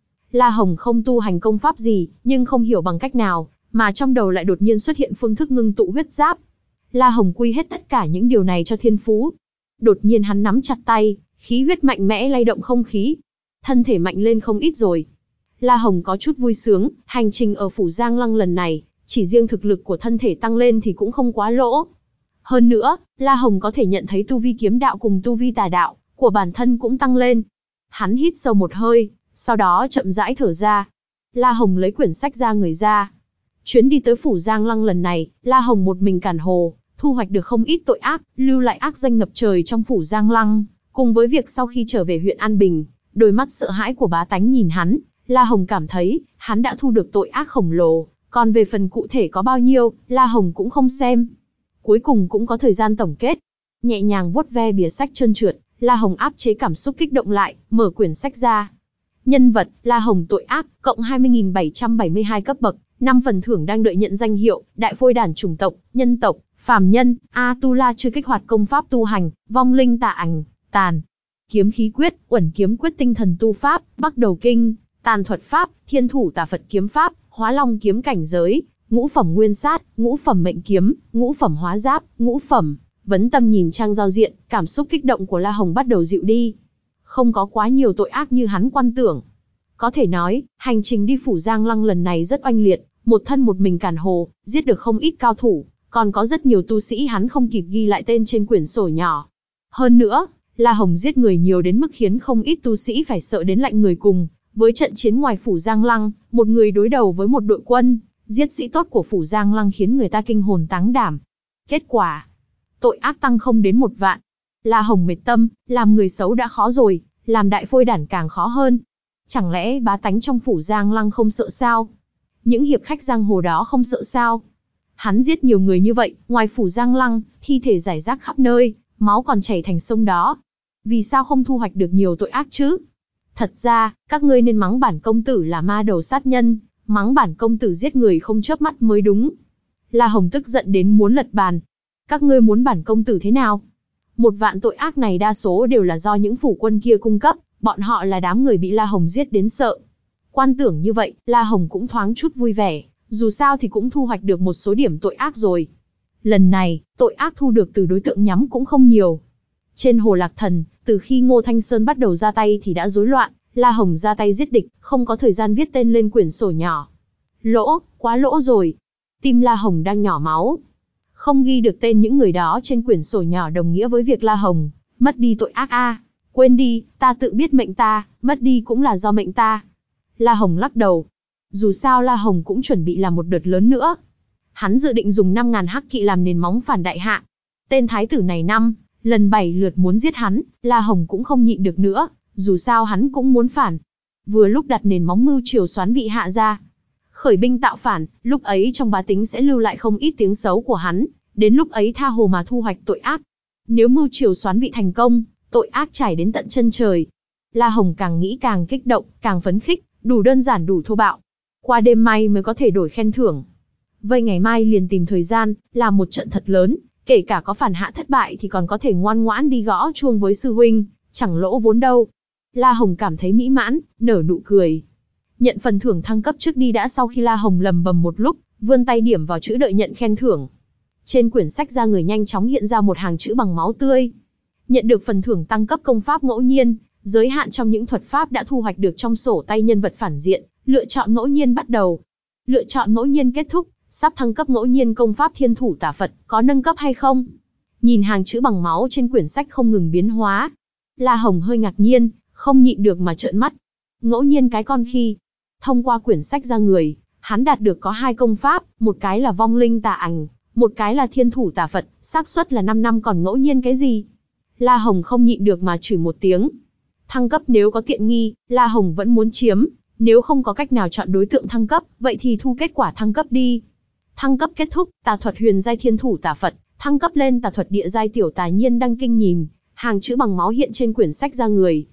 La Hồng không tu hành công pháp gì, nhưng không hiểu bằng cách nào, mà trong đầu lại đột nhiên xuất hiện phương thức ngưng tụ huyết giáp. La Hồng quy hết tất cả những điều này cho thiên phú. Đột nhiên hắn nắm chặt tay, khí huyết mạnh mẽ lay động không khí. Thân thể mạnh lên không ít rồi. La Hồng có chút vui sướng, hành trình ở Phủ Giang Lăng lần này, chỉ riêng thực lực của thân thể tăng lên thì cũng không quá lỗ. Hơn nữa, La Hồng có thể nhận thấy tu vi kiếm đạo cùng tu vi tà đạo của bản thân cũng tăng lên. Hắn hít sâu một hơi, sau đó chậm rãi thở ra. La Hồng lấy quyển sách ra người ra. Chuyến đi tới Phủ Giang Lăng lần này, La Hồng một mình cản hồ, thu hoạch được không ít tội ác, lưu lại ác danh ngập trời trong Phủ Giang Lăng. Cùng với việc sau khi trở về huyện An Bình, đôi mắt sợ hãi của bá tánh nhìn hắn, La Hồng cảm thấy, hắn đã thu được tội ác khổng lồ, còn về phần cụ thể có bao nhiêu, La Hồng cũng không xem. Cuối cùng cũng có thời gian tổng kết. Nhẹ nhàng vuốt ve bìa sách trơn trượt, La Hồng áp chế cảm xúc kích động lại, mở quyển sách ra. Nhân vật, La Hồng tội ác, cộng hai mươi nghìn bảy trăm bảy mươi hai cấp bậc, năm phần thưởng đang đợi nhận danh hiệu, đại phôi đản chủng tộc, nhân tộc, phàm nhân, Atula chưa kích hoạt công pháp tu hành, vong linh tà ảnh, tàn. Kiếm khí quyết, uẩn kiếm quyết tinh thần tu pháp, bắc đầu kinh, tàn thuật pháp, thiên thủ tà Phật kiếm pháp, hóa long kiếm cảnh giới, ngũ phẩm nguyên sát, ngũ phẩm mệnh kiếm, ngũ phẩm hóa giáp, ngũ phẩm. Vấn tâm nhìn trang giao diện, cảm xúc kích động của La Hồng bắt đầu dịu đi. Không có quá nhiều tội ác như hắn quan tưởng. Có thể nói, hành trình đi Phủ Giang Lăng lần này rất oanh liệt, một thân một mình càn hồ, giết được không ít cao thủ, còn có rất nhiều tu sĩ hắn không kịp ghi lại tên trên quyển sổ nhỏ. Hơn nữa, La Hồng giết người nhiều đến mức khiến không ít tu sĩ phải sợ đến lạnh người cùng. Với trận chiến ngoài Phủ Giang Lăng, một người đối đầu với một đội quân, giết sĩ tốt của Phủ Giang Lăng khiến người ta kinh hồn táng đảm. Kết quả, tội ác tăng không đến một vạn. La Hồng mệt tâm, làm người xấu đã khó rồi, làm đại phôi đản càng khó hơn. Chẳng lẽ bá tánh trong Phủ Giang Lăng không sợ sao? Những hiệp khách giang hồ đó không sợ sao? Hắn giết nhiều người như vậy, ngoài Phủ Giang Lăng, thi thể rải rác khắp nơi, máu còn chảy thành sông đó. Vì sao không thu hoạch được nhiều tội ác chứ? Thật ra, các ngươi nên mắng bản công tử là ma đầu sát nhân, mắng bản công tử giết người không chớp mắt mới đúng. La Hồng tức giận đến muốn lật bàn. Các ngươi muốn bản công tử thế nào? Một vạn tội ác này đa số đều là do những phủ quân kia cung cấp, bọn họ là đám người bị La Hồng giết đến sợ. Quan tưởng như vậy, La Hồng cũng thoáng chút vui vẻ, dù sao thì cũng thu hoạch được một số điểm tội ác rồi. Lần này, tội ác thu được từ đối tượng nhắm cũng không nhiều. Trên Hồ Lạc Thần, từ khi Ngô Thanh Sơn bắt đầu ra tay thì đã rối loạn, La Hồng ra tay giết địch, không có thời gian viết tên lên quyển sổ nhỏ. Lỗ, quá lỗ rồi. Tim La Hồng đang nhỏ máu. Không ghi được tên những người đó trên quyển sổ nhỏ đồng nghĩa với việc La Hồng mất đi tội ác a. Quên đi, ta tự biết mệnh ta, mất đi cũng là do mệnh ta. La Hồng lắc đầu. Dù sao La Hồng cũng chuẩn bị làm một đợt lớn nữa. Hắn dự định dùng năm ngàn hắc kỵ làm nền móng phản đại hạ. Tên thái tử này năm lần bảy lượt muốn giết hắn, La Hồng cũng không nhịn được nữa, dù sao hắn cũng muốn phản. Vừa lúc đặt nền móng mưu triều soán vị hạ ra, khởi binh tạo phản, lúc ấy trong bá tính sẽ lưu lại không ít tiếng xấu của hắn, đến lúc ấy tha hồ mà thu hoạch tội ác. Nếu mưu triều soán vị thành công, tội ác trải đến tận chân trời. La Hồng càng nghĩ càng kích động, càng phấn khích, đủ đơn giản đủ thô bạo. Qua đêm mai mới có thể đổi khen thưởng. Vậy ngày mai liền tìm thời gian, làm một trận thật lớn, kể cả có phản hạ thất bại thì còn có thể ngoan ngoãn đi gõ chuông với sư huynh, chẳng lỗ vốn đâu. La Hồng cảm thấy mỹ mãn, nở nụ cười. Nhận phần thưởng thăng cấp trước đi đã. Sau khi La Hồng lầm bầm một lúc, vươn tay điểm vào chữ đợi nhận khen thưởng. Trên quyển sách ra người nhanh chóng hiện ra một hàng chữ bằng máu tươi. Nhận được phần thưởng tăng cấp công pháp ngẫu nhiên, giới hạn trong những thuật pháp đã thu hoạch được trong sổ tay nhân vật phản diện, lựa chọn ngẫu nhiên bắt đầu. Lựa chọn ngẫu nhiên kết thúc, sắp thăng cấp ngẫu nhiên công pháp thiên thủ tả Phật, có nâng cấp hay không? Nhìn hàng chữ bằng máu trên quyển sách không ngừng biến hóa. La Hồng hơi ngạc nhiên, không nhịn được mà trợn mắt. Ngẫu nhiên cái con khi. Thông qua quyển sách ra người, hắn đạt được có hai công pháp, một cái là vong linh tà ảnh, một cái là thiên thủ tà Phật, xác suất là năm năm, còn ngẫu nhiên cái gì? La Hồng không nhịn được mà chửi một tiếng. Thăng cấp nếu có tiện nghi, La Hồng vẫn muốn chiếm, nếu không có cách nào chọn đối tượng thăng cấp, vậy thì thu kết quả thăng cấp đi. Thăng cấp kết thúc, tà thuật huyền giai thiên thủ tà Phật, thăng cấp lên tà thuật địa giai tiểu tà nhiên đăng kinh nhìn, hàng chữ bằng máu hiện trên quyển sách ra người.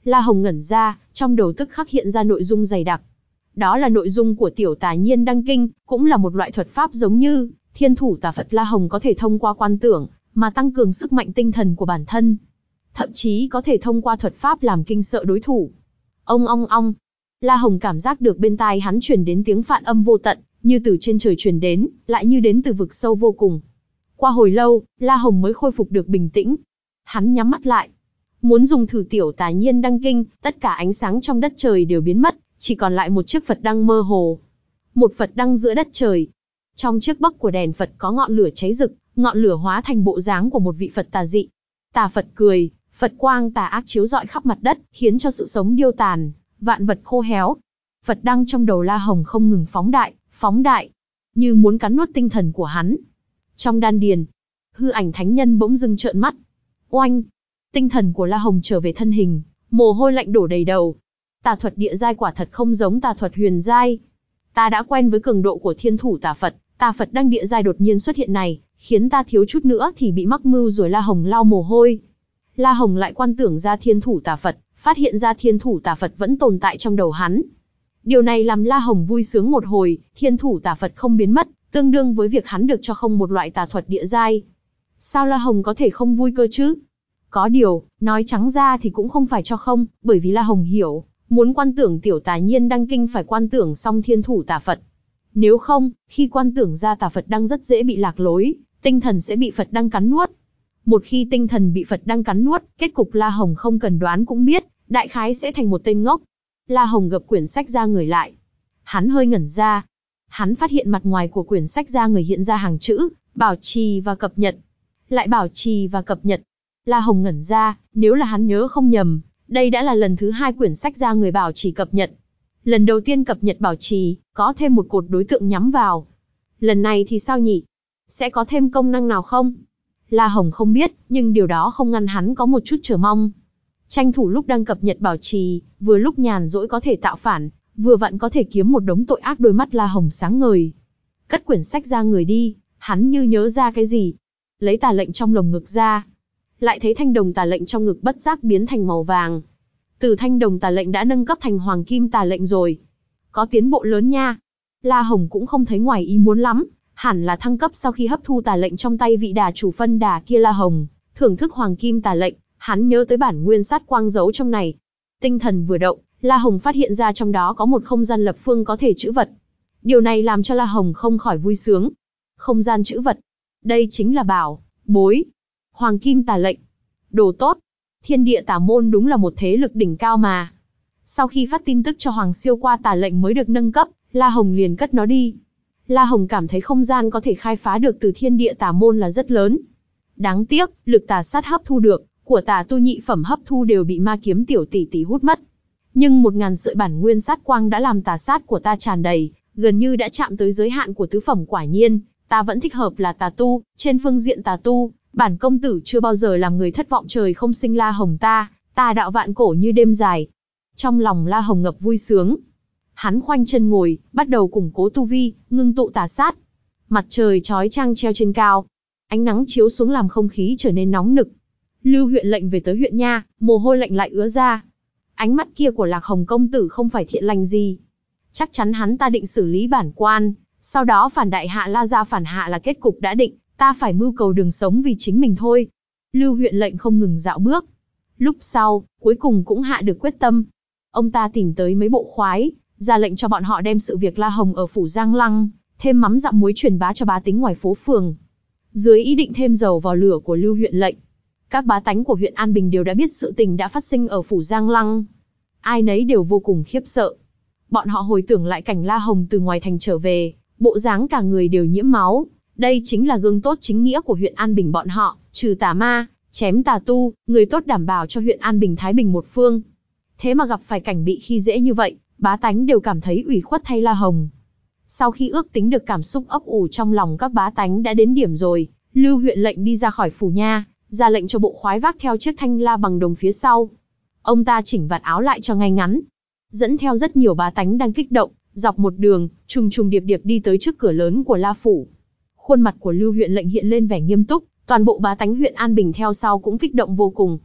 La Hồng ngẩn ra, trong đầu tức khắc hiện ra nội dung dày đặc. Đó là nội dung của tiểu tà nhiên đăng kinh, cũng là một loại thuật pháp giống như thiên thủ tà Phật. La Hồng có thể thông qua quan tưởng, mà tăng cường sức mạnh tinh thần của bản thân. Thậm chí có thể thông qua thuật pháp làm kinh sợ đối thủ. Ông ong ong. La Hồng cảm giác được bên tai hắn truyền đến tiếng phạn âm vô tận, như từ trên trời truyền đến, lại như đến từ vực sâu vô cùng. Qua hồi lâu, La Hồng mới khôi phục được bình tĩnh. Hắn nhắm mắt lại. Muốn dùng thử tiểu tà nhiên đăng kinh, tất cả ánh sáng trong đất trời đều biến mất, chỉ còn lại một chiếc Phật đăng mơ hồ. Một Phật đăng giữa đất trời. Trong chiếc bấc của đèn Phật có ngọn lửa cháy rực, ngọn lửa hóa thành bộ dáng của một vị Phật tà dị. Tà Phật cười, Phật quang tà ác chiếu rọi khắp mặt đất, khiến cho sự sống điêu tàn, vạn vật khô héo. Phật đăng trong đầu La Hồng không ngừng phóng đại, phóng đại, như muốn cắn nuốt tinh thần của hắn. Trong đan điền, hư ảnh thánh nhân bỗng dưng trợn mắt. Oanh! Tinh thần của La Hồng trở về thân hình, mồ hôi lạnh đổ đầy đầu. Tà thuật địa giai quả thật không giống tà thuật huyền giai. Ta đã quen với cường độ của thiên thủ tà Phật, tà Phật đăng địa giai đột nhiên xuất hiện này, khiến ta thiếu chút nữa thì bị mắc mưu rồi. La Hồng lau mồ hôi. La Hồng lại quan tưởng ra thiên thủ tà Phật, phát hiện ra thiên thủ tà Phật vẫn tồn tại trong đầu hắn. Điều này làm La Hồng vui sướng một hồi, thiên thủ tà Phật không biến mất, tương đương với việc hắn được cho không một loại tà thuật địa giai. Sao La Hồng có thể không vui cơ chứ? Có điều, nói trắng ra thì cũng không phải cho không, bởi vì La Hồng hiểu, muốn quan tưởng tiểu tà nhiên đăng kinh phải quan tưởng xong thiên thủ tà Phật. Nếu không, khi quan tưởng ra tà Phật đăng rất dễ bị lạc lối, tinh thần sẽ bị Phật đăng cắn nuốt. Một khi tinh thần bị Phật đăng cắn nuốt, kết cục La Hồng không cần đoán cũng biết, đại khái sẽ thành một tên ngốc. La Hồng gập quyển sách ra người lại. Hắn hơi ngẩn ra. Hắn phát hiện mặt ngoài của quyển sách ra người hiện ra hàng chữ, bảo trì và cập nhật. Lại bảo trì và cập nhật. La Hồng ngẩn ra, nếu là hắn nhớ không nhầm, đây đã là lần thứ hai quyển sách ra người bảo trì cập nhật. Lần đầu tiên cập nhật bảo trì, có thêm một cột đối tượng nhắm vào. Lần này thì sao nhỉ? Sẽ có thêm công năng nào không? La Hồng không biết, nhưng điều đó không ngăn hắn có một chút chờ mong. Tranh thủ lúc đang cập nhật bảo trì, vừa lúc nhàn rỗi có thể tạo phản, vừa vặn có thể kiếm một đống tội ác. Đôi mắt La Hồng sáng ngời. Cất quyển sách ra người đi, hắn như nhớ ra cái gì. Lấy tà lệnh trong lồng ngực ra. Lại thấy thanh đồng tà lệnh trong ngực bất giác biến thành màu vàng. Từ thanh đồng tà lệnh đã nâng cấp thành hoàng kim tà lệnh rồi. Có tiến bộ lớn nha. La Hồng cũng không thấy ngoài ý muốn lắm, hẳn là thăng cấp sau khi hấp thu tà lệnh trong tay vị đà chủ phân đà kia. La Hồng thưởng thức hoàng kim tà lệnh, hắn nhớ tới bản nguyên sát quang giấu trong này. Tinh thần vừa động, La Hồng phát hiện ra trong đó có một không gian lập phương có thể trữ vật. Điều này làm cho La Hồng không khỏi vui sướng. Không gian trữ vật. Đây chính là bảo bối. Hoàng kim tà lệnh. Đồ tốt. Thiên địa tà môn đúng là một thế lực đỉnh cao mà. Sau khi phát tin tức cho Hoàng siêu qua tà lệnh mới được nâng cấp, La Hồng liền cất nó đi. La Hồng cảm thấy không gian có thể khai phá được từ thiên địa tà môn là rất lớn. Đáng tiếc, lực tà sát hấp thu được, của tà tu nhị phẩm hấp thu đều bị ma kiếm tiểu tỷ tỷ hút mất. Nhưng một ngàn sợi bản nguyên sát quang đã làm tà sát của ta tràn đầy, gần như đã chạm tới giới hạn của tứ phẩm. Quả nhiên, ta vẫn thích hợp là tà tu. Trên phương diện tà tu, bản công tử chưa bao giờ làm người thất vọng. Trời không sinh La Hồng ta, tà đạo vạn cổ như đêm dài. Trong lòng La Hồng ngập vui sướng. Hắn khoanh chân ngồi, bắt đầu củng cố tu vi, ngưng tụ tà sát. Mặt trời chói chang treo trên cao, ánh nắng chiếu xuống làm không khí trở nên nóng nực. Lưu huyện lệnh về tới huyện nha, mồ hôi lạnh lại ứa ra. Ánh mắt kia của Lạc Hồng công tử không phải thiện lành gì. Chắc chắn hắn ta định xử lý bản quan, sau đó phản đại hạ La gia. Phản hạ là kết cục đã định, ta phải mưu cầu đường sống vì chính mình thôi. Lưu huyện lệnh không ngừng dạo bước. Lúc sau, cuối cùng cũng hạ được quyết tâm. Ông ta tìm tới mấy bộ khoái, ra lệnh cho bọn họ đem sự việc La Hồng ở phủ Giang Lăng, thêm mắm dặm muối truyền bá cho bá tính ngoài phố phường. Dưới ý định thêm dầu vào lửa của Lưu huyện lệnh, các bá tánh của huyện An Bình đều đã biết sự tình đã phát sinh ở phủ Giang Lăng. Ai nấy đều vô cùng khiếp sợ. Bọn họ hồi tưởng lại cảnh La Hồng từ ngoài thành trở về, bộ dáng cả người đều nhiễm máu. Đây chính là gương tốt chính nghĩa của huyện An Bình bọn họ, trừ tà ma, chém tà tu, người tốt đảm bảo cho huyện An Bình thái bình một phương. Thế mà gặp phải cảnh bị khi dễ như vậy, bá tánh đều cảm thấy ủy khuất thay La Hồng. Sau khi ước tính được cảm xúc ấp ủ trong lòng các bá tánh đã đến điểm rồi, Lưu huyện lệnh đi ra khỏi phủ nha, ra lệnh cho bộ khoái vác theo chiếc thanh la bằng đồng phía sau. Ông ta chỉnh vạt áo lại cho ngay ngắn, dẫn theo rất nhiều bá tánh đang kích động, dọc một đường, trùng trùng điệp điệp đi tới trước cửa lớn của La phủ. Khuôn mặt của Lưu huyện lệnh hiện lên vẻ nghiêm túc, toàn bộ bá tánh huyện An Bình theo sau cũng kích động vô cùng.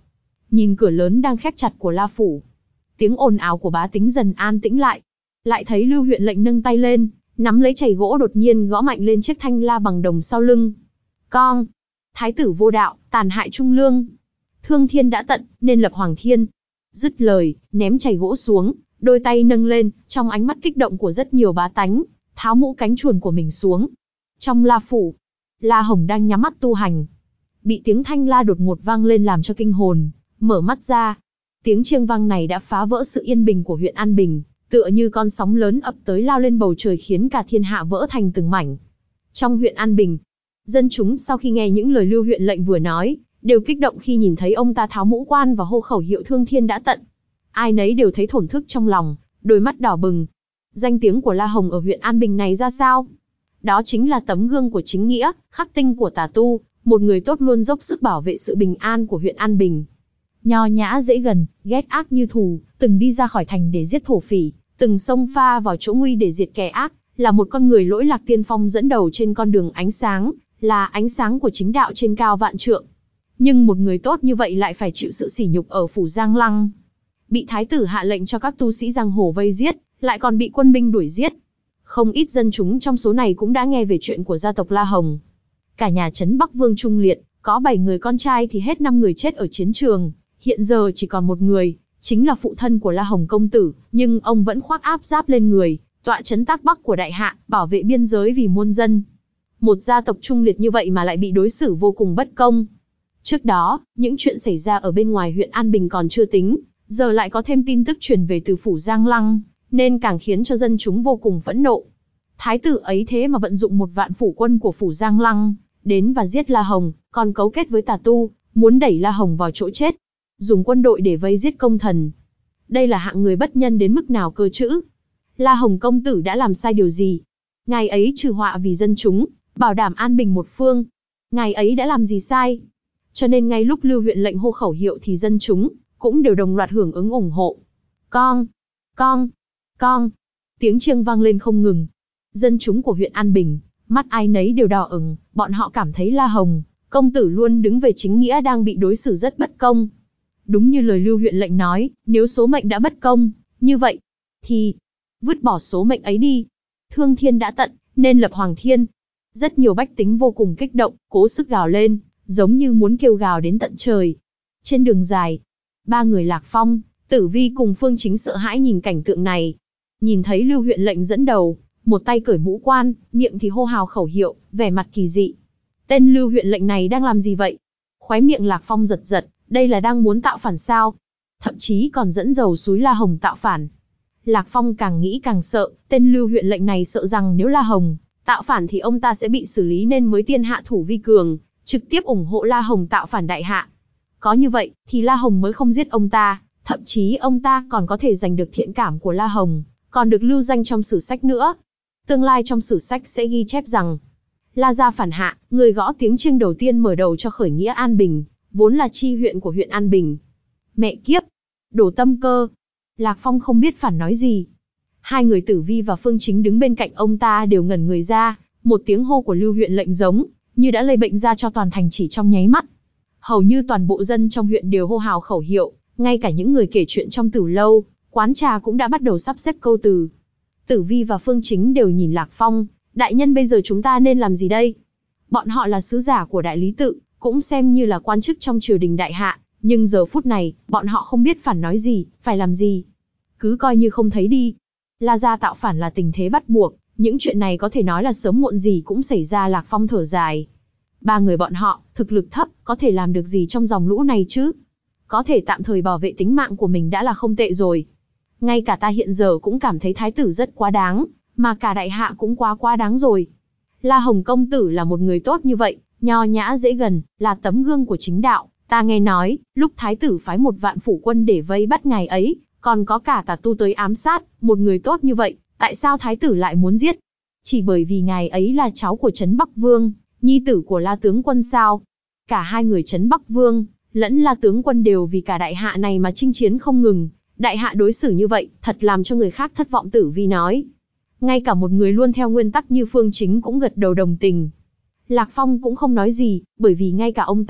nhìn cửa lớn đang khép chặt của La phủ. Tiếng ồn ào của bá tính dần an tĩnh lại. Lại thấy Lưu huyện lệnh nâng tay lên, nắm lấy chày gỗ đột nhiên gõ mạnh lên chiếc thanh la bằng đồng sau lưng. Con! Thái tử vô đạo, tàn hại trung lương. Thương thiên đã tận, nên lập hoàng thiên. Dứt lời, ném chày gỗ xuống, đôi tay nâng lên, trong ánh mắt kích động của rất nhiều bá tánh, tháo mũ cánh chuồn của mình xuống. Trong La phủ, La Hồng đang nhắm mắt tu hành. Bị tiếng thanh la đột ngột vang lên làm cho kinh hồn, mở mắt ra. Tiếng chiêng vang này đã phá vỡ sự yên bình của huyện An Bình, tựa như con sóng lớn ập tới lao lên bầu trời khiến cả thiên hạ vỡ thành từng mảnh. Trong huyện An Bình, dân chúng sau khi nghe những lời Lưu huyện lệnh vừa nói, đều kích động khi nhìn thấy ông ta tháo mũ quan và hô khẩu hiệu thương thiên đã tận. Ai nấy đều thấy thổn thức trong lòng, đôi mắt đỏ bừng. Danh tiếng của La Hồng ở huyện An Bình này ra sao? Đó chính là tấm gương của chính nghĩa, khắc tinh của tà tu, một người tốt luôn dốc sức bảo vệ sự bình an của huyện An Bình. Nho nhã dễ gần, ghét ác như thù, từng đi ra khỏi thành để giết thổ phỉ, từng xông pha vào chỗ nguy để diệt kẻ ác, là một con người lỗi lạc tiên phong dẫn đầu trên con đường ánh sáng, là ánh sáng của chính đạo trên cao vạn trượng. Nhưng một người tốt như vậy lại phải chịu sự sỉ nhục ở phủ Giang Lăng. Bị thái tử hạ lệnh cho các tu sĩ giang hồ vây giết, lại còn bị quân binh đuổi giết. Không ít dân chúng trong số này cũng đã nghe về chuyện của gia tộc La Hồng. Cả nhà Trấn Bắc Vương Trung Liệt, có bảy người con trai thì hết năm người chết ở chiến trường, hiện giờ chỉ còn một người, chính là phụ thân của La Hồng công tử, nhưng ông vẫn khoác áp giáp lên người, tọa trấn Tác Bắc của đại hạ, bảo vệ biên giới vì muôn dân. Một gia tộc Trung Liệt như vậy mà lại bị đối xử vô cùng bất công. Trước đó, những chuyện xảy ra ở bên ngoài huyện An Bình còn chưa tính, giờ lại có thêm tin tức truyền về từ phủ Giang Lăng, nên càng khiến cho dân chúng vô cùng phẫn nộ. Thái tử ấy thế mà vận dụng một vạn phủ quân của phủ Giang Lăng, đến và giết La Hồng, còn cấu kết với tà tu, muốn đẩy La Hồng vào chỗ chết, dùng quân đội để vây giết công thần. Đây là hạng người bất nhân đến mức nào cơ chứ? La Hồng công tử đã làm sai điều gì? Ngài ấy trừ họa vì dân chúng, bảo đảm an bình một phương. Ngài ấy đã làm gì sai? Cho nên ngay lúc Lưu huyện lệnh hô khẩu hiệu thì dân chúng cũng đều đồng loạt hưởng ứng ủng hộ. Con, con, con. Tiếng chiêng vang lên không ngừng. Dân chúng của huyện An Bình, mắt ai nấy đều đỏ ửng, bọn họ cảm thấy La Hồng công tử luôn đứng về chính nghĩa đang bị đối xử rất bất công. Đúng như lời Lưu huyện lệnh nói, nếu số mệnh đã bất công, như vậy, thì vứt bỏ số mệnh ấy đi. Thương thiên đã tận, nên lập hoàng thiên. Rất nhiều bách tính vô cùng kích động, cố sức gào lên, giống như muốn kêu gào đến tận trời. Trên đường dài, ba người Lạc Phong, Tử Vi cùng Phương Chính sợ hãi nhìn cảnh tượng này. Nhìn thấy Lưu huyện lệnh dẫn đầu, một tay cởi mũ quan, miệng thì hô hào khẩu hiệu, vẻ mặt kỳ dị. Tên Lưu huyện lệnh này đang làm gì vậy? Khóe miệng Lạc Phong giật giật, đây là đang muốn tạo phản sao? Thậm chí còn dẫn dầu xúi La Hồng tạo phản. Lạc Phong càng nghĩ càng sợ, tên Lưu huyện lệnh này sợ rằng nếu La Hồng tạo phản thì ông ta sẽ bị xử lý nên mới tiên hạ thủ vi cường, trực tiếp ủng hộ La Hồng tạo phản đại hạ. Có như vậy, thì La Hồng mới không giết ông ta, thậm chí ông ta còn có thể giành được thiện cảm của La Hồng, còn được lưu danh trong sử sách nữa. Tương lai trong sử sách sẽ ghi chép rằng, La gia phản hạ, người gõ tiếng chiêng đầu tiên mở đầu cho khởi nghĩa An Bình, vốn là chi huyện của huyện An Bình. Mẹ kiếp! Đổ tâm cơ! Lạc Phong không biết phản nói gì. Hai người Tử Vi và Phương Chính đứng bên cạnh ông ta đều ngẩn người ra, một tiếng hô của Lưu huyện lệnh giống như đã lây bệnh ra cho toàn thành chỉ trong nháy mắt. Hầu như toàn bộ dân trong huyện đều hô hào khẩu hiệu, ngay cả những người kể chuyện trong tử lâu, quán trà cũng đã bắt đầu sắp xếp câu từ. Tử Vi và Phương Chính đều nhìn Lạc Phong, đại nhân bây giờ chúng ta nên làm gì đây? Bọn họ là sứ giả của đại lý tự, cũng xem như là quan chức trong triều đình đại hạ, nhưng giờ phút này, bọn họ không biết phản nói gì, phải làm gì. Cứ coi như không thấy đi. La gia tạo phản là tình thế bắt buộc, những chuyện này có thể nói là sớm muộn gì cũng xảy ra. Lạc Phong thở dài. Ba người bọn họ, thực lực thấp, có thể làm được gì trong dòng lũ này chứ? Có thể tạm thời bảo vệ tính mạng của mình đã là không tệ rồi. Ngay cả ta hiện giờ cũng cảm thấy thái tử rất quá đáng, mà cả đại hạ cũng quá quá đáng rồi. La Hồng công tử là một người tốt như vậy, nho nhã dễ gần, là tấm gương của chính đạo. Ta nghe nói, lúc thái tử phái một vạn phủ quân để vây bắt ngài ấy, còn có cả tà tu tới ám sát, một người tốt như vậy, tại sao thái tử lại muốn giết? Chỉ bởi vì ngài ấy là cháu của Trấn Bắc Vương, nhi tử của La tướng quân sao? Cả hai người Trấn Bắc Vương, lẫn La tướng quân đều vì cả đại hạ này mà chinh chiến không ngừng. Đại hạ đối xử như vậy, thật làm cho người khác thất vọng. Tử Vi nói. Ngay cả một người luôn theo nguyên tắc như Phương Chính cũng gật đầu đồng tình. Lạc Phong cũng không nói gì, bởi vì ngay cả ông ta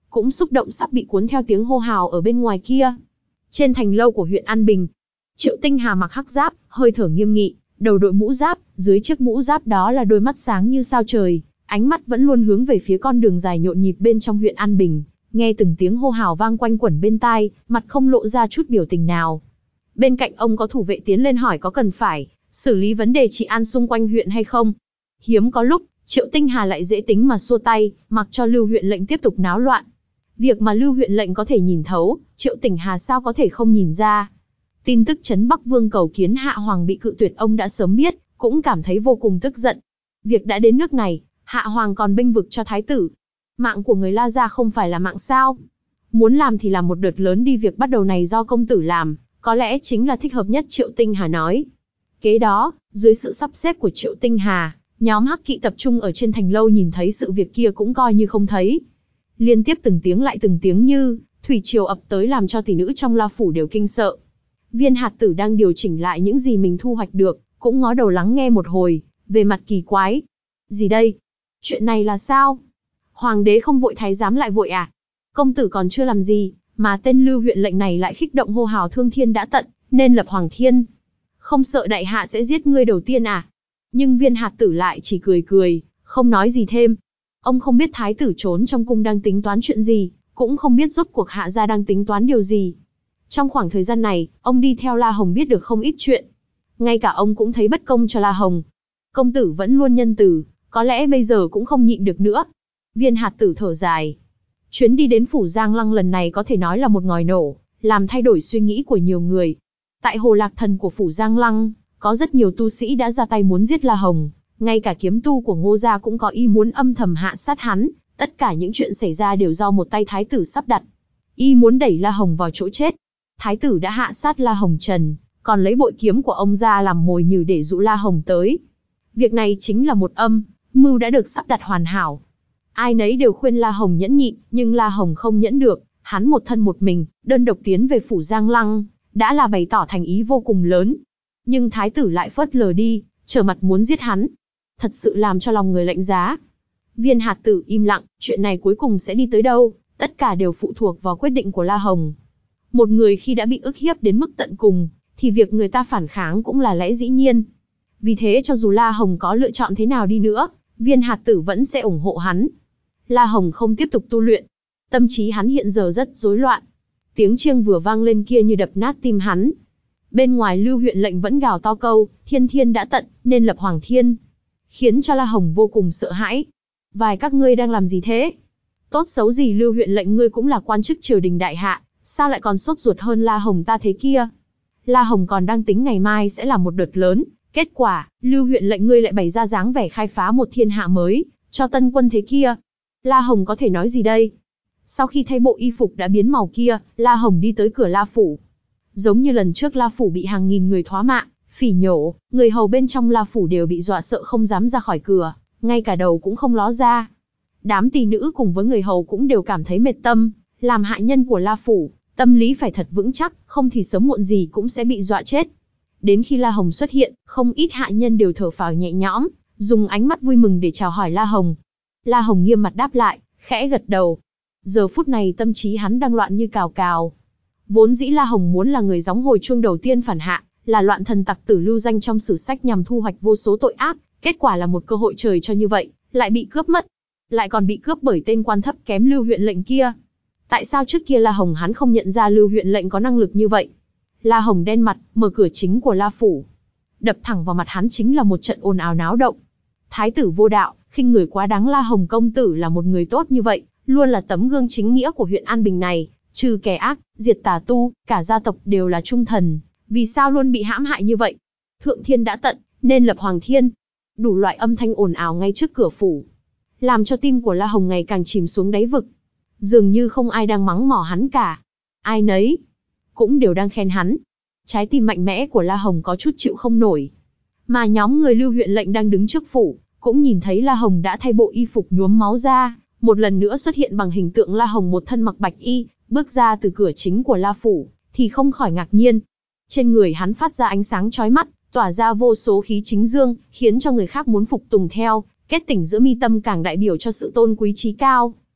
cũng xúc động sắp bị cuốn theo tiếng hô hào ở bên ngoài kia. Trên thành lâu của huyện An Bình, Triệu Tinh Hà mặc hắc giáp, hơi thở nghiêm nghị, đầu đội mũ giáp, dưới chiếc mũ giáp đó là đôi mắt sáng như sao trời, ánh mắt vẫn luôn hướng về phía con đường dài nhộn nhịp bên trong huyện An Bình, nghe từng tiếng hô hào vang quanh quẩn bên tai, mặt không lộ ra chút biểu tình nào. Bên cạnh ông có thủ vệ tiến lên hỏi có cần phải xử lý vấn đề trị an xung quanh huyện hay không. Hiếm có lúc, Triệu Tinh Hà lại dễ tính mà xua tay, mặc cho Lưu huyện lệnh tiếp tục náo loạn. Việc mà Lưu huyện lệnh có thể nhìn thấu, Triệu Tinh Hà sao có thể không nhìn ra. Tin tức Trấn Bắc Vương cầu kiến Hạ Hoàng bị cự tuyệt ông đã sớm biết, cũng cảm thấy vô cùng tức giận. Việc đã đến nước này, Hạ Hoàng còn bênh vực cho thái tử. Mạng của người La gia không phải là mạng sao? Muốn làm thì làm một đợt lớn đi, việc bắt đầu này do công tử làm, có lẽ chính là thích hợp nhất, Triệu Tinh Hà nói. Kế đó, dưới sự sắp xếp của Triệu Tinh Hà, nhóm hắc kỵ tập trung ở trên thành lâu nhìn thấy sự việc kia cũng coi như không thấy. Liên tiếp từng tiếng lại từng tiếng như thủy triều ập tới làm cho tỷ nữ trong La phủ đều kinh sợ. Viên hạt tử đang điều chỉnh lại những gì mình thu hoạch được, cũng ngó đầu lắng nghe một hồi, về mặt kỳ quái. Gì đây? Chuyện này là sao? Hoàng đế không vội, thái giám lại vội à? Công tử còn chưa làm gì, mà tên Lưu huyện lệnh này lại khích động hô hào thương thiên đã tận, nên lập Hoàng thiên. Không sợ đại hạ sẽ giết ngươi đầu tiên à? Nhưng viên hạt tử lại chỉ cười cười, không nói gì thêm. Ông không biết thái tử trốn trong cung đang tính toán chuyện gì, cũng không biết rốt cuộc Hạ gia đang tính toán điều gì. Trong khoảng thời gian này, ông đi theo La Hồng biết được không ít chuyện. Ngay cả ông cũng thấy bất công cho La Hồng. Công tử vẫn luôn nhân từ, có lẽ bây giờ cũng không nhịn được nữa. Viên hạt tử thở dài. Chuyến đi đến phủ Giang Lăng lần này có thể nói là một ngòi nổ, làm thay đổi suy nghĩ của nhiều người. Tại hồ lạc thần của phủ Giang Lăng, có rất nhiều tu sĩ đã ra tay muốn giết La Hồng. Ngay cả kiếm tu của Ngô gia cũng có ý muốn âm thầm hạ sát hắn. Tất cả những chuyện xảy ra đều do một tay thái tử sắp đặt. Y muốn đẩy La Hồng vào chỗ chết. Thái tử đã hạ sát La Hồng Trần, còn lấy bội kiếm của ông ra làm mồi nhử để dụ La Hồng tới. Việc này chính là một âm mưu đã được sắp đặt hoàn hảo. Ai nấy đều khuyên La Hồng nhẫn nhịn, nhưng La Hồng không nhẫn được. Hắn một thân một mình, đơn độc tiến về phủ Giang Lăng, đã là bày tỏ thành ý vô cùng lớn. Nhưng thái tử lại phớt lờ đi, trở mặt muốn giết hắn. Thật sự làm cho lòng người lạnh giá. Viên hạt tử im lặng, chuyện này cuối cùng sẽ đi tới đâu, tất cả đều phụ thuộc vào quyết định của La Hồng. Một người khi đã bị ức hiếp đến mức tận cùng, thì việc người ta phản kháng cũng là lẽ dĩ nhiên. Vì thế cho dù La Hồng có lựa chọn thế nào đi nữa, viên hạt tử vẫn sẽ ủng hộ hắn. La Hồng không tiếp tục tu luyện. Tâm trí hắn hiện giờ rất rối loạn. Tiếng chiêng vừa vang lên kia như đập nát tim hắn. Bên ngoài Lưu huyện lệnh vẫn gào to câu, thiên thiên đã tận, nên lập Hoàng thiên. Khiến cho La Hồng vô cùng sợ hãi. Vài các ngươi đang làm gì thế? Tốt xấu gì Lưu huyện lệnh ngươi cũng là quan chức triều đình đại hạ, sao lại còn sốt ruột hơn La Hồng ta thế kia? La Hồng còn đang tính ngày mai sẽ là một đợt lớn, kết quả, Lưu huyện lệnh ngươi lại bày ra dáng vẻ khai phá một thiên hạ mới, cho tân quân thế kia. La Hồng có thể nói gì đây? Sau khi thay bộ y phục đã biến màu kia, La Hồng đi tới cửa La Phủ. Giống như lần trước La Phủ bị hàng nghìn người thoá mạ, phỉ nhổ, người hầu bên trong La Phủ đều bị dọa sợ không dám ra khỏi cửa, ngay cả đầu cũng không ló ra. Đám tỳ nữ cùng với người hầu cũng đều cảm thấy mệt tâm, làm hạ nhân của La Phủ, tâm lý phải thật vững chắc, không thì sớm muộn gì cũng sẽ bị dọa chết. Đến khi La Hồng xuất hiện, không ít hạ nhân đều thở phào nhẹ nhõm, dùng ánh mắt vui mừng để chào hỏi La Hồng. La Hồng nghiêm mặt đáp lại, khẽ gật đầu. Giờ phút này tâm trí hắn đang loạn như cào cào. Vốn dĩ La Hồng muốn là người gióng hồi chuông đầu tiên phản hạ, là loạn thần tặc tử lưu danh trong sử sách nhằm thu hoạch vô số tội ác, kết quả là một cơ hội trời cho như vậy, lại bị cướp mất. Lại còn bị cướp bởi tên quan thấp kém Lưu huyện lệnh kia. Tại sao trước kia La Hồng hắn không nhận ra Lưu huyện lệnh có năng lực như vậy? La Hồng đen mặt, mở cửa chính của La Phủ. Đập thẳng vào mặt hắn chính là một trận ồn ào náo động. Thái tử vô đạo, khinh người quá đáng, La Hồng công tử là một người tốt như vậy, luôn là tấm gương chính nghĩa của huyện An Bình này, trừ kẻ ác, diệt tà tu, cả gia tộc đều là trung thần, vì sao luôn bị hãm hại như vậy? Thượng thiên đã tận, nên lập Hoàng thiên. Đủ loại âm thanh ồn ào ngay trước cửa phủ, làm cho tim của La Hồng ngày càng chìm xuống đáy vực. Dường như không ai đang mắng mỏ hắn cả, ai nấy cũng đều đang khen hắn. Trái tim mạnh mẽ của La Hồng có chút chịu không nổi. Mà nhóm người Lưu huyện lệnh đang đứng trước phủ, cũng nhìn thấy La Hồng đã thay bộ y phục nhuốm máu ra, một lần nữa xuất hiện bằng hình tượng La Hồng một thân mặc bạch y, bước ra từ cửa chính của La Phủ, thì không khỏi ngạc nhiên. Trên người hắn phát ra ánh sáng chói mắt, tỏa ra vô số khí chính dương, khiến cho người khác muốn phục tùng theo, kết tỉnh giữa mi tâm càng đại biểu cho sự tôn quý trí cao.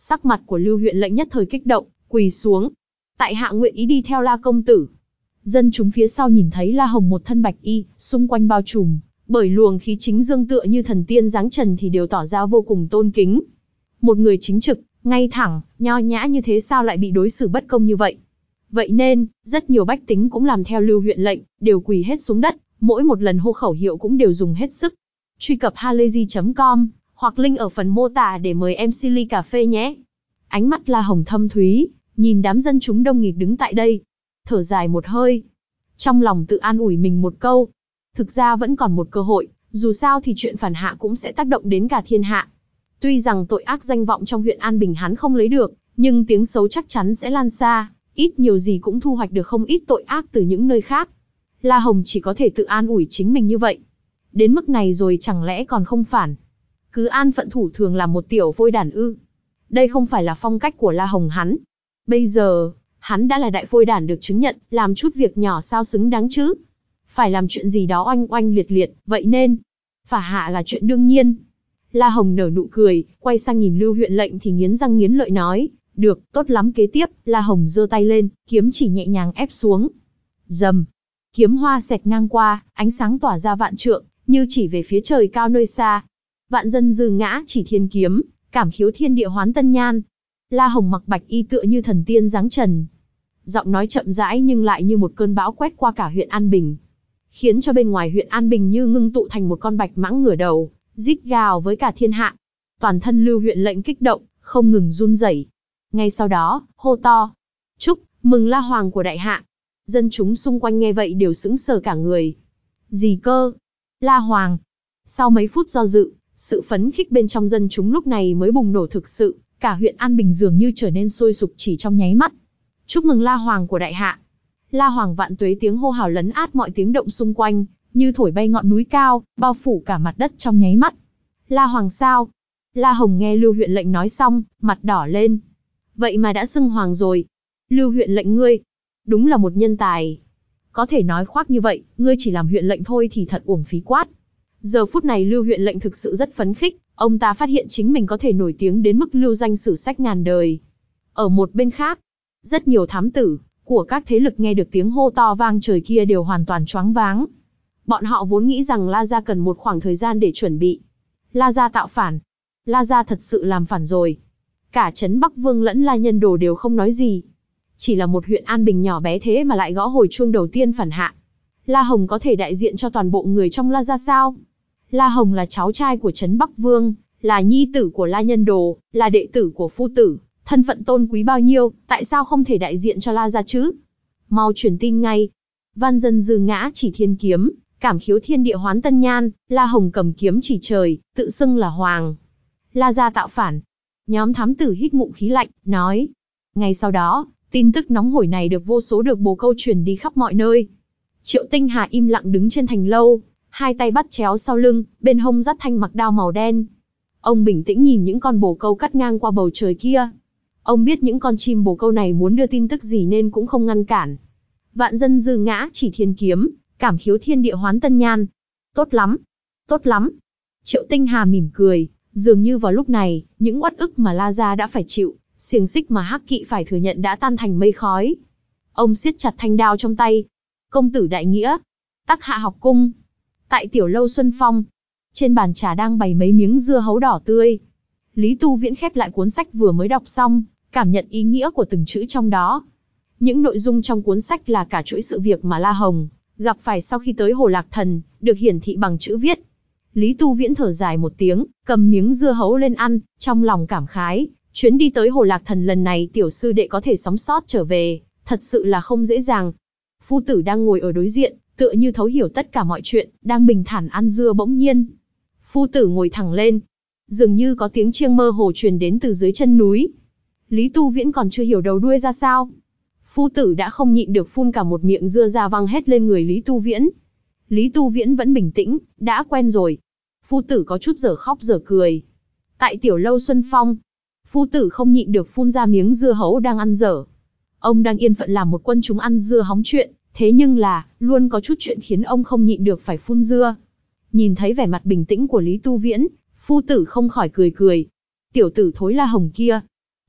Sắc mặt của Lưu huyện lệnh nhất thời kích động, quỳ xuống. Tại hạ nguyện ý đi theo La công tử. Dân chúng phía sau nhìn thấy La Hồng một thân bạch y, xung quanh bao trùm bởi luồng khí chính dương tựa như thần tiên giáng trần thì đều tỏ ra vô cùng tôn kính. Một người chính trực, ngay thẳng, nho nhã như thế sao lại bị đối xử bất công như vậy? Vậy nên, rất nhiều bách tính cũng làm theo Lưu huyện lệnh, đều quỳ hết xuống đất, mỗi một lần hô khẩu hiệu cũng đều dùng hết sức. Truy cập halayzi chấm com hoặc link ở phần mô tả để mời em xê ly cà phê nhé. Ánh mắt La Hồng thâm thúy, nhìn đám dân chúng đông nghịt đứng tại đây, thở dài một hơi, trong lòng tự an ủi mình một câu. Thực ra vẫn còn một cơ hội, dù sao thì chuyện phản hạ cũng sẽ tác động đến cả thiên hạ. Tuy rằng tội ác danh vọng trong huyện An Bình hắn không lấy được, nhưng tiếng xấu chắc chắn sẽ lan xa, ít nhiều gì cũng thu hoạch được không ít tội ác từ những nơi khác. La Hồng chỉ có thể tự an ủi chính mình như vậy. Đến mức này rồi chẳng lẽ còn không phản? Cứ an phận thủ thường làm một tiểu phôi đản ư? Đây không phải là phong cách của La Hồng hắn. Bây giờ, hắn đã là đại phôi đản được chứng nhận, làm chút việc nhỏ sao xứng đáng chứ? Phải làm chuyện gì đó oanh oanh liệt liệt, vậy nên, phả hạ là chuyện đương nhiên. La Hồng nở nụ cười, quay sang nhìn Lưu huyện lệnh thì nghiến răng nghiến lợi nói, được, tốt lắm. Kế tiếp, La Hồng giơ tay lên, kiếm chỉ nhẹ nhàng ép xuống. Rầm, kiếm hoa xẹt ngang qua, ánh sáng tỏa ra vạn trượng, như chỉ về phía trời cao nơi xa. Vạn dân dư ngã chỉ thiên kiếm, cảm khiếu thiên địa hoán tân nhan. La Hồng mặc bạch y tựa như thần tiên giáng trần. Giọng nói chậm rãi nhưng lại như một cơn bão quét qua cả huyện An Bình, khiến cho bên ngoài huyện An Bình như ngưng tụ thành một con bạch mãng ngửa đầu, rít gào với cả thiên hạ. Toàn thân Lưu huyện lệnh kích động, không ngừng run rẩy. Ngay sau đó, hô to, chúc mừng La Hoàng của đại hạ. Dân chúng xung quanh nghe vậy đều sững sờ cả người. Gì cơ? La Hoàng? Sau mấy phút do dự, sự phấn khích bên trong dân chúng lúc này mới bùng nổ thực sự, cả huyện An Bình dường như trở nên sôi sục chỉ trong nháy mắt. Chúc mừng La Hoàng của đại hạ. La Hoàng vạn tuế tiếng hô hào lấn át mọi tiếng động xung quanh, như thổi bay ngọn núi cao, bao phủ cả mặt đất trong nháy mắt. La Hoàng sao? La Hồng nghe Lưu huyện lệnh nói xong, mặt đỏ lên. Vậy mà đã xưng hoàng rồi. Lưu huyện lệnh ngươi, đúng là một nhân tài. Có thể nói khoác như vậy, ngươi chỉ làm huyện lệnh thôi thì thật uổng phí quát. Giờ phút này Lưu huyện lệnh thực sự rất phấn khích, ông ta phát hiện chính mình có thể nổi tiếng đến mức lưu danh sử sách ngàn đời. Ở một bên khác, rất nhiều thám tử của các thế lực nghe được tiếng hô to vang trời kia đều hoàn toàn choáng váng. Bọn họ vốn nghĩ rằng La Gia cần một khoảng thời gian để chuẩn bị. La Gia tạo phản. La Gia thật sự làm phản rồi. Cả trấn Bắc Vương lẫn La Nhân Đồ đều không nói gì. Chỉ là một huyện An Bình nhỏ bé thế mà lại gõ hồi chuông đầu tiên phản hạ. La Hồng có thể đại diện cho toàn bộ người trong La Gia sao? La Hồng là cháu trai của trấn Bắc Vương, là nhi tử của La Nhân Đồ, là đệ tử của phu tử, thân phận tôn quý bao nhiêu, tại sao không thể đại diện cho La Gia chứ? Mau truyền tin ngay. Văn dân dư ngã chỉ thiên kiếm, cảm khiếu thiên địa hoán tân nhan, La Hồng cầm kiếm chỉ trời, tự xưng là hoàng. La Gia tạo phản. Nhóm thám tử hít ngụm khí lạnh, nói. Ngay sau đó, tin tức nóng hổi này được vô số được bồ câu truyền đi khắp mọi nơi. Triệu Tinh Hà im lặng đứng trên thành lâu, hai tay bắt chéo sau lưng, bên hông dắt thanh mặc đao màu đen. Ông bình tĩnh nhìn những con bồ câu cắt ngang qua bầu trời kia. Ông biết những con chim bồ câu này muốn đưa tin tức gì nên cũng không ngăn cản. Vạn dân dư ngã chỉ thiên kiếm, cảm khiếu thiên địa hoán tân nhan. Tốt lắm, tốt lắm. Triệu Tinh Hà mỉm cười, dường như vào lúc này, những uất ức mà La Gia đã phải chịu, xiềng xích mà Hắc Kỵ phải thừa nhận đã tan thành mây khói. Ông siết chặt thanh đao trong tay. Công tử đại nghĩa. Tắc hạ học cung. Tại tiểu lâu Xuân Phong, trên bàn trà đang bày mấy miếng dưa hấu đỏ tươi. Lý Tu Viễn khép lại cuốn sách vừa mới đọc xong, cảm nhận ý nghĩa của từng chữ trong đó. Những nội dung trong cuốn sách là cả chuỗi sự việc mà La Hồng gặp phải sau khi tới Hồ Lạc Thần, được hiển thị bằng chữ viết. Lý Tu Viễn thở dài một tiếng, cầm miếng dưa hấu lên ăn, trong lòng cảm khái, chuyến đi tới Hồ Lạc Thần lần này tiểu sư đệ có thể sống sót trở về, thật sự là không dễ dàng. Phu tử đang ngồi ở đối diện, tựa như thấu hiểu tất cả mọi chuyện, đang bình thản ăn dưa bỗng nhiên. Phu tử ngồi thẳng lên, dường như có tiếng chiêng mơ hồ truyền đến từ dưới chân núi. Lý Tu Viễn còn chưa hiểu đầu đuôi ra sao. Phu tử đã không nhịn được phun cả một miệng dưa ra văng hết lên người Lý Tu Viễn. Lý Tu Viễn vẫn bình tĩnh, đã quen rồi. Phu tử có chút dở khóc dở cười. Tại tiểu lâu Xuân Phong, phu tử không nhịn được phun ra miếng dưa hấu đang ăn dở. Ông đang yên phận làm một quân chúng ăn dưa hóng chuyện, thế nhưng là, luôn có chút chuyện khiến ông không nhịn được phải phun dưa. Nhìn thấy vẻ mặt bình tĩnh của Lý Tu Viễn, phu tử không khỏi cười cười. Tiểu tử thối La Hồng kia,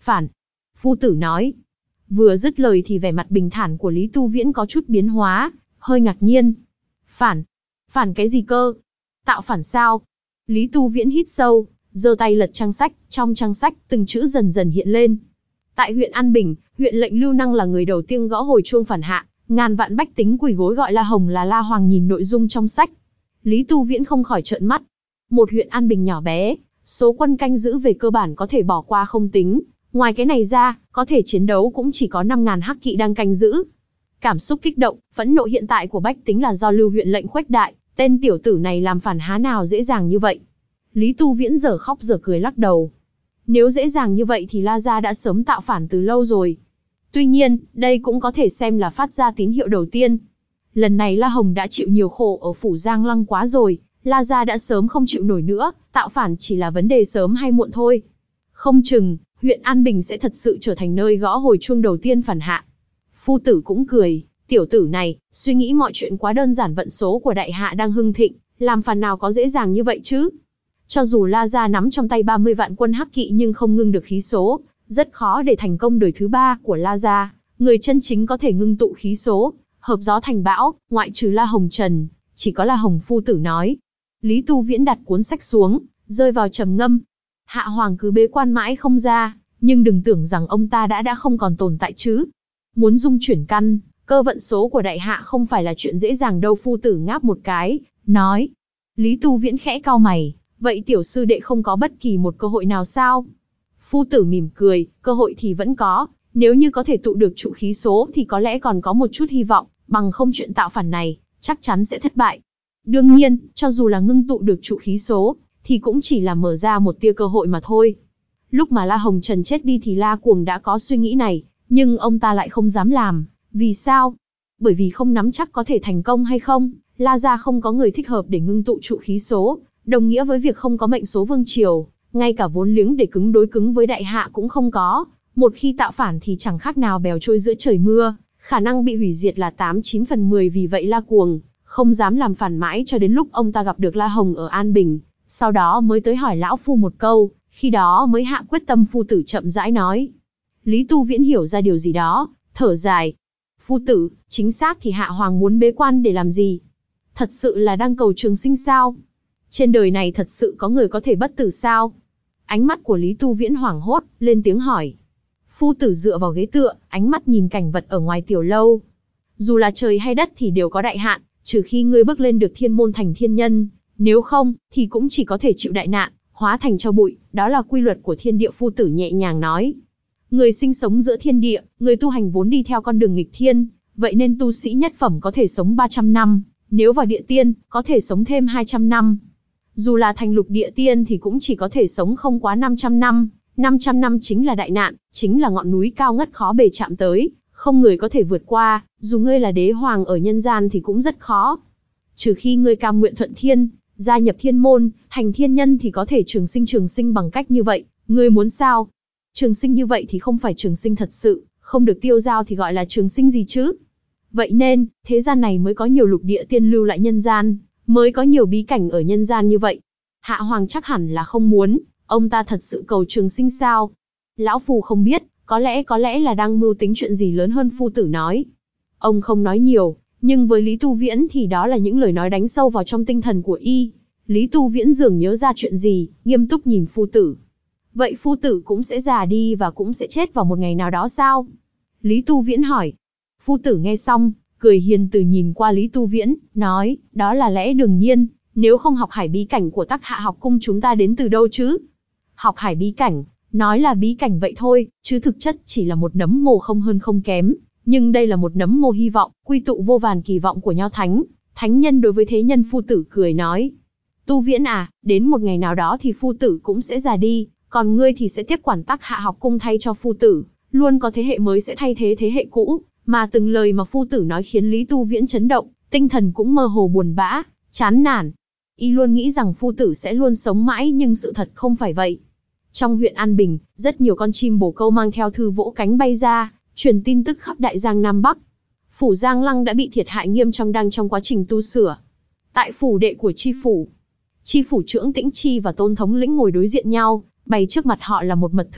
Phản. Phu tử nói. Vừa dứt lời thì vẻ mặt bình thản của Lý Tu Viễn có chút biến hóa, hơi ngạc nhiên. Phản? Phản cái gì cơ? Tạo phản sao? Lý Tu Viễn hít sâu, giơ tay lật trang sách, trong trang sách từng chữ dần dần hiện lên. Tại huyện An Bình, huyện lệnh Lưu Năng là người đầu tiên gõ hồi chuông phản hạ, ngàn vạn bách tính quỳ gối gọi La Hồng là La Hoàng. Nhìn nội dung trong sách, Lý Tu Viễn không khỏi trợn mắt. Một huyện An Bình nhỏ bé, số quân canh giữ về cơ bản có thể bỏ qua không tính, ngoài cái này ra, có thể chiến đấu cũng chỉ có năm ngàn hắc kỵ đang canh giữ. Cảm xúc kích động, phẫn nộ hiện tại của bách tính là do Lưu huyện lệnh khuếch đại, tên tiểu tử này làm phản há nào dễ dàng như vậy. Lý Tu Viễn giờ khóc giờ cười lắc đầu. Nếu dễ dàng như vậy thì La Gia đã sớm tạo phản từ lâu rồi. Tuy nhiên, đây cũng có thể xem là phát ra tín hiệu đầu tiên. Lần này La Hồng đã chịu nhiều khổ ở phủ Giang Lăng quá rồi, La Gia đã sớm không chịu nổi nữa, tạo phản chỉ là vấn đề sớm hay muộn thôi. Không chừng, huyện An Bình sẽ thật sự trở thành nơi gõ hồi chuông đầu tiên phản hạ. Phu tử cũng cười, tiểu tử này, suy nghĩ mọi chuyện quá đơn giản. Vận số của đại hạ đang hưng thịnh, làm phản nào có dễ dàng như vậy chứ. Cho dù La Gia nắm trong tay ba mươi vạn quân hắc kỵ nhưng không ngưng được khí số, rất khó để thành công đời thứ ba của La Gia. Người chân chính có thể ngưng tụ khí số, hợp gió thành bão, ngoại trừ La Hồng Trần, chỉ có La Hồng phu tử nói. Lý Tu Viễn đặt cuốn sách xuống, rơi vào trầm ngâm. Hạ Hoàng cứ bế quan mãi không ra, nhưng đừng tưởng rằng ông ta đã đã không còn tồn tại chứ. Muốn dung chuyển căn, cơ vận số của đại hạ không phải là chuyện dễ dàng đâu. Phu tử ngáp một cái, nói. Lý Tu Viễn khẽ cau mày, vậy tiểu sư đệ không có bất kỳ một cơ hội nào sao? Phu tử mỉm cười, cơ hội thì vẫn có, nếu như có thể tụ được trụ khí số thì có lẽ còn có một chút hy vọng, bằng không chuyện tạo phản này, chắc chắn sẽ thất bại. Đương nhiên, cho dù là ngưng tụ được trụ khí số, thì cũng chỉ là mở ra một tia cơ hội mà thôi. Lúc mà La Hồng Trần chết đi thì La Cuồng đã có suy nghĩ này, nhưng ông ta lại không dám làm. Vì sao? Bởi vì không nắm chắc có thể thành công hay không. La Gia không có người thích hợp để ngưng tụ trụ khí số, đồng nghĩa với việc không có mệnh số vương triều, ngay cả vốn liếng để cứng đối cứng với đại hạ cũng không có. Một khi tạo phản thì chẳng khác nào bèo trôi giữa trời mưa, khả năng bị hủy diệt là tám chín phần mười. Vì vậy La Cuồng không dám làm phản mãi cho đến lúc ông ta gặp được La Hồng ở An Bình, sau đó mới tới hỏi lão phu một câu, khi đó mới hạ quyết tâm. Phu tử chậm rãi nói. Lý Tu Viễn hiểu ra điều gì đó, thở dài. Phu tử, chính xác thì Hạ Hoàng muốn bế quan để làm gì? Thật sự là đang cầu trường sinh sao? Trên đời này thật sự có người có thể bất tử sao? Ánh mắt của Lý Tu Viễn hoảng hốt, lên tiếng hỏi. Phu tử dựa vào ghế tựa, ánh mắt nhìn cảnh vật ở ngoài tiểu lâu. Dù là trời hay đất thì đều có đại hạn, trừ khi ngươi bước lên được thiên môn thành thiên nhân, nếu không, thì cũng chỉ có thể chịu đại nạn, hóa thành tro bụi, đó là quy luật của thiên địa. Phu tử nhẹ nhàng nói. Người sinh sống giữa thiên địa, người tu hành vốn đi theo con đường nghịch thiên, vậy nên tu sĩ nhất phẩm có thể sống ba trăm năm, nếu vào địa tiên, có thể sống thêm hai trăm năm. Dù là thành lục địa tiên thì cũng chỉ có thể sống không quá năm trăm năm, năm trăm năm chính là đại nạn, chính là ngọn núi cao ngất khó bề chạm tới, không người có thể vượt qua, dù ngươi là đế hoàng ở nhân gian thì cũng rất khó. Trừ khi ngươi cam nguyện thuận thiên, gia nhập thiên môn, thành thiên nhân thì có thể trường sinh trường sinh bằng cách như vậy, ngươi muốn sao? Trường sinh như vậy thì không phải trường sinh thật sự, không được tiêu dao thì gọi là trường sinh gì chứ? Vậy nên, thế gian này mới có nhiều lục địa tiên lưu lại nhân gian, mới có nhiều bí cảnh ở nhân gian như vậy. Hạ Hoàng chắc hẳn là không muốn, ông ta thật sự cầu trường sinh sao? Lão Phu không biết, có lẽ có lẽ là đang mưu tính chuyện gì lớn hơn. Phu tử nói. Ông không nói nhiều, nhưng với Lý Tu Viễn thì đó là những lời nói đánh sâu vào trong tinh thần của y. Lý Tu Viễn dường nhớ ra chuyện gì, nghiêm túc nhìn phu tử. Vậy phu tử cũng sẽ già đi và cũng sẽ chết vào một ngày nào đó sao? Lý Tu Viễn hỏi. Phu tử nghe xong, cười hiền từ nhìn qua Lý Tu Viễn, nói, đó là lẽ đương nhiên, nếu không học hải bí cảnh của Tắc Hạ học cung chúng ta đến từ đâu chứ? Học hải bí cảnh, nói là bí cảnh vậy thôi, chứ thực chất chỉ là một nấm mồ không hơn không kém, nhưng đây là một nấm mồ hy vọng, quy tụ vô vàn kỳ vọng của nho thánh, thánh nhân đối với thế nhân. Phu tử cười nói. Tu Viễn à, đến một ngày nào đó thì phu tử cũng sẽ già đi, còn ngươi thì sẽ tiếp quản Tắc Hạ học cung thay cho phu tử, luôn có thế hệ mới sẽ thay thế thế hệ cũ. Mà từng lời mà phu tử nói khiến Lý Tu Viễn chấn động, tinh thần cũng mơ hồ buồn bã, chán nản. Y luôn nghĩ rằng phu tử sẽ luôn sống mãi nhưng sự thật không phải vậy. Trong huyện An Bình, rất nhiều con chim bồ câu mang theo thư vỗ cánh bay ra, truyền tin tức khắp Đại Giang Nam Bắc. Phủ Giang Lăng đã bị thiệt hại nghiêm trọng đang trong quá trình tu sửa. Tại phủ đệ của chi phủ, chi phủ trưởng Tĩnh Chi và Tôn thống lĩnh ngồi đối diện nhau, bày trước mặt họ là một mật thư,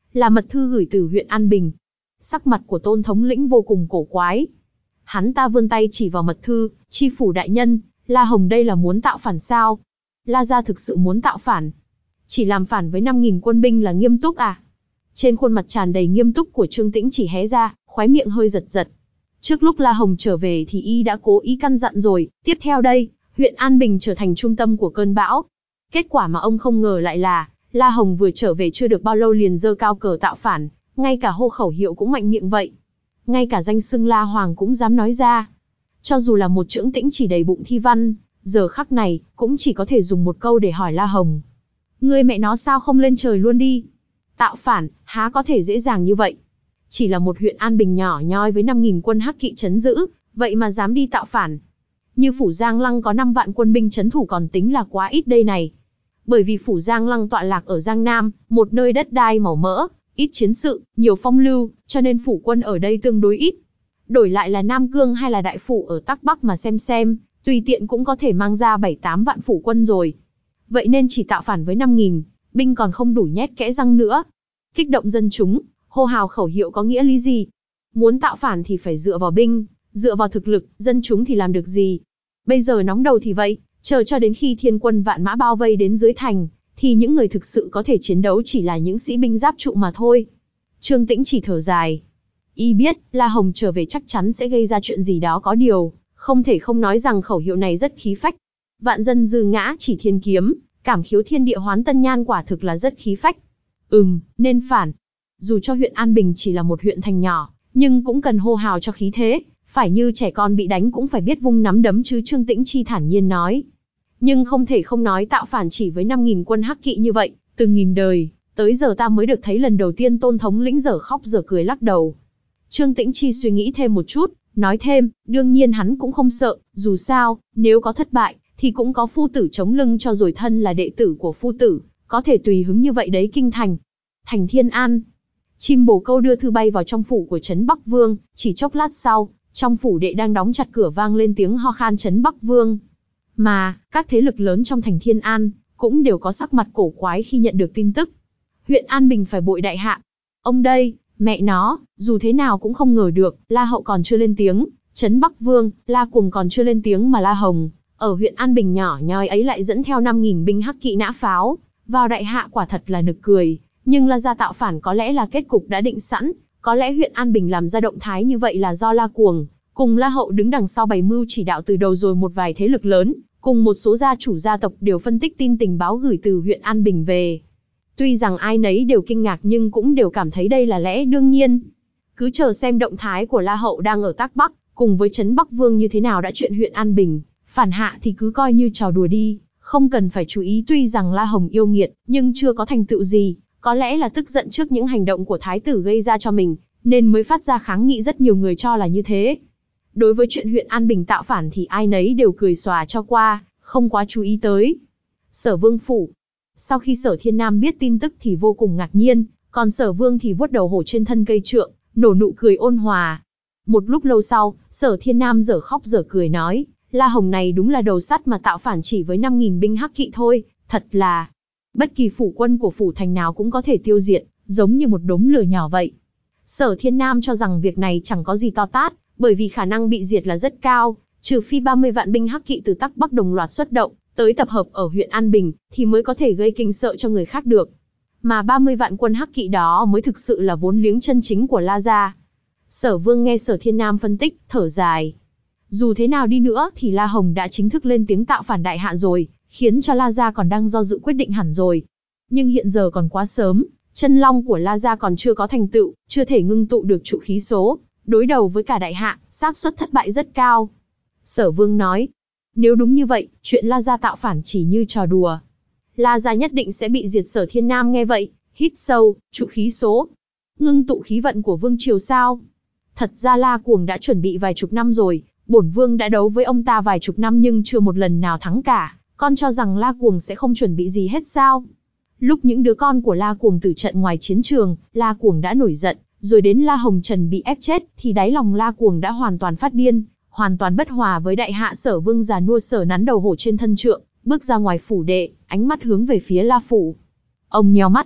là mật thư gửi từ huyện An Bình. Sắc mặt của Tôn thống lĩnh vô cùng cổ quái. Hắn ta vươn tay chỉ vào mật thư, chi phủ đại nhân, La Hồng đây là muốn tạo phản sao? La gia thực sự muốn tạo phản? Chỉ làm phản với năm nghìn quân binh là nghiêm túc à? Trên khuôn mặt tràn đầy nghiêm túc của Trương Tĩnh chỉ hé ra, khóe miệng hơi giật giật. Trước lúc La Hồng trở về thì y đã cố ý căn dặn rồi, tiếp theo đây, huyện An Bình trở thành trung tâm của cơn bão. Kết quả mà ông không ngờ lại là, La Hồng vừa trở về chưa được bao lâu liền giơ cao cờ tạo phản, ngay cả hô khẩu hiệu cũng mạnh miệng vậy. Ngay cả danh xưng La Hoàng cũng dám nói ra. Cho dù là một Trương Tĩnh chỉ đầy bụng thi văn, giờ khắc này, cũng chỉ có thể dùng một câu để hỏi La Hồng. Ngươi mẹ nó sao không lên trời luôn đi? Tạo phản, há có thể dễ dàng như vậy? Chỉ là một huyện An Bình nhỏ nhoi với năm nghìn quân hắc kỵ trấn giữ, vậy mà dám đi tạo phản. Như phủ Giang Lăng có năm vạn quân binh trấn thủ còn tính là quá ít đây này. Bởi vì phủ Giang Lăng tọa lạc ở Giang Nam, một nơi đất đai màu mỡ, ít chiến sự, nhiều phong lưu, cho nên phủ quân ở đây tương đối ít. Đổi lại là Nam Cương hay là đại phủ ở Tắc Bắc mà xem xem, tùy tiện cũng có thể mang ra bảy tám vạn phủ quân rồi. Vậy nên chỉ tạo phản với năm nghìn, binh còn không đủ nhét kẽ răng nữa. Kích động dân chúng, hô hào khẩu hiệu có nghĩa lý gì? Muốn tạo phản thì phải dựa vào binh, dựa vào thực lực, dân chúng thì làm được gì? Bây giờ nóng đầu thì vậy, chờ cho đến khi thiên quân vạn mã bao vây đến dưới thành, thì những người thực sự có thể chiến đấu chỉ là những sĩ binh giáp trụ mà thôi. Trương Tĩnh chỉ thở dài. Y biết, La Hồng trở về chắc chắn sẽ gây ra chuyện gì đó có điều, không thể không nói rằng khẩu hiệu này rất khí phách. Vạn dân dư ngã chỉ thiên kiếm, cảm khiếu thiên địa hoán tân nhan quả thực là rất khí phách. Ừm, nên phản. Dù cho huyện An Bình chỉ là một huyện thành nhỏ, nhưng cũng cần hô hào cho khí thế, phải như trẻ con bị đánh cũng phải biết vung nắm đấm chứ, Trương Tĩnh Chi thản nhiên nói. Nhưng không thể không nói tạo phản chỉ với năm nghìn quân hắc kỵ như vậy, từng nghìn đời, tới giờ ta mới được thấy lần đầu tiên Tôn thống lĩnh dở khóc dở cười lắc đầu. Trương Tĩnh Chi suy nghĩ thêm một chút, nói thêm, đương nhiên hắn cũng không sợ, dù sao, nếu có thất bại, thì cũng có phu tử chống lưng cho rồi, thân là đệ tử của phu tử, có thể tùy hứng như vậy đấy. Kinh thành, thành Thiên An. Chim bồ câu đưa thư bay vào trong phủ của Trấn Bắc Vương, chỉ chốc lát sau, trong phủ đệ đang đóng chặt cửa vang lên tiếng ho khan Trấn Bắc Vương. Mà, các thế lực lớn trong thành Thiên An, cũng đều có sắc mặt cổ quái khi nhận được tin tức. Huyện An Bình phải bội đại hạ. Ông đây, mẹ nó, dù thế nào cũng không ngờ được, La Hậu còn chưa lên tiếng, Trấn Bắc Vương, La Cuồng còn chưa lên tiếng mà La Hồng, ở huyện An Bình nhỏ nhoi ấy lại dẫn theo năm nghìn binh hắc kỵ nã pháo, vào đại hạ, quả thật là nực cười. Nhưng La gia tạo phản có lẽ là kết cục đã định sẵn, có lẽ huyện An Bình làm ra động thái như vậy là do La Cuồng cùng La Hậu đứng đằng sau bày mưu chỉ đạo từ đầu rồi. Một vài thế lực lớn, cùng một số gia chủ gia tộc đều phân tích tin tình báo gửi từ huyện An Bình về. Tuy rằng ai nấy đều kinh ngạc nhưng cũng đều cảm thấy đây là lẽ đương nhiên. Cứ chờ xem động thái của La Hậu đang ở Tắc Bắc, cùng với Trấn Bắc Vương như thế nào đã. Chuyện huyện An Bình phản hạ thì cứ coi như trò đùa đi, không cần phải chú ý. Tuy rằng La Hồng yêu nghiệt, nhưng chưa có thành tựu gì, có lẽ là tức giận trước những hành động của thái tử gây ra cho mình, nên mới phát ra kháng nghị. Rất nhiều người cho là như thế. Đối với chuyện huyện An Bình tạo phản thì ai nấy đều cười xòa cho qua, không quá chú ý tới. Sở Vương phủ. Sau khi Sở Thiên Nam biết tin tức thì vô cùng ngạc nhiên, còn Sở Vương thì vuốt đầu hổ trên thân cây trượng, nổ nụ cười ôn hòa. Một lúc lâu sau, Sở Thiên Nam dở khóc dở cười nói, La Hồng này đúng là đầu sắt mà tạo phản chỉ với năm nghìn binh hắc kỵ thôi, thật là bất kỳ phủ quân của phủ thành nào cũng có thể tiêu diệt, giống như một đống lửa nhỏ vậy. Sở Thiên Nam cho rằng việc này chẳng có gì to tát, bởi vì khả năng bị diệt là rất cao, trừ phi ba mươi vạn binh hắc kỵ từ Tắc Bắc đồng loạt xuất động, tới tập hợp ở huyện An Bình, thì mới có thể gây kinh sợ cho người khác được. Mà ba mươi vạn quân hắc kỵ đó mới thực sự là vốn liếng chân chính của La gia. Sở Vương nghe Sở Thiên Nam phân tích, thở dài. Dù thế nào đi nữa thì La Hồng đã chính thức lên tiếng tạo phản đại hạ rồi, khiến cho La gia còn đang do dự quyết định hẳn rồi. Nhưng hiện giờ còn quá sớm, chân long của La gia còn chưa có thành tựu, chưa thể ngưng tụ được trụ khí số, đối đầu với cả đại hạ, xác suất thất bại rất cao. Sở Vương nói, nếu đúng như vậy, chuyện La gia tạo phản chỉ như trò đùa. La gia nhất định sẽ bị diệt. Sở Thiên Nam nghe vậy, hít sâu, trụ khí số, ngưng tụ khí vận của vương triều sao? Thật ra La Cuồng đã chuẩn bị vài chục năm rồi, bổn vương đã đấu với ông ta vài chục năm nhưng chưa một lần nào thắng cả, con cho rằng La Cuồng sẽ không chuẩn bị gì hết sao? Lúc những đứa con của La Cuồng tử trận ngoài chiến trường, La Cuồng đã nổi giận, rồi đến La Hồng Trần bị ép chết, thì đáy lòng La Cuồng đã hoàn toàn phát điên, hoàn toàn bất hòa với đại hạ. Sở Vương già nua sở nắn đầu hổ trên thân trượng, bước ra ngoài phủ đệ, ánh mắt hướng về phía La phủ. Ông nheo mắt,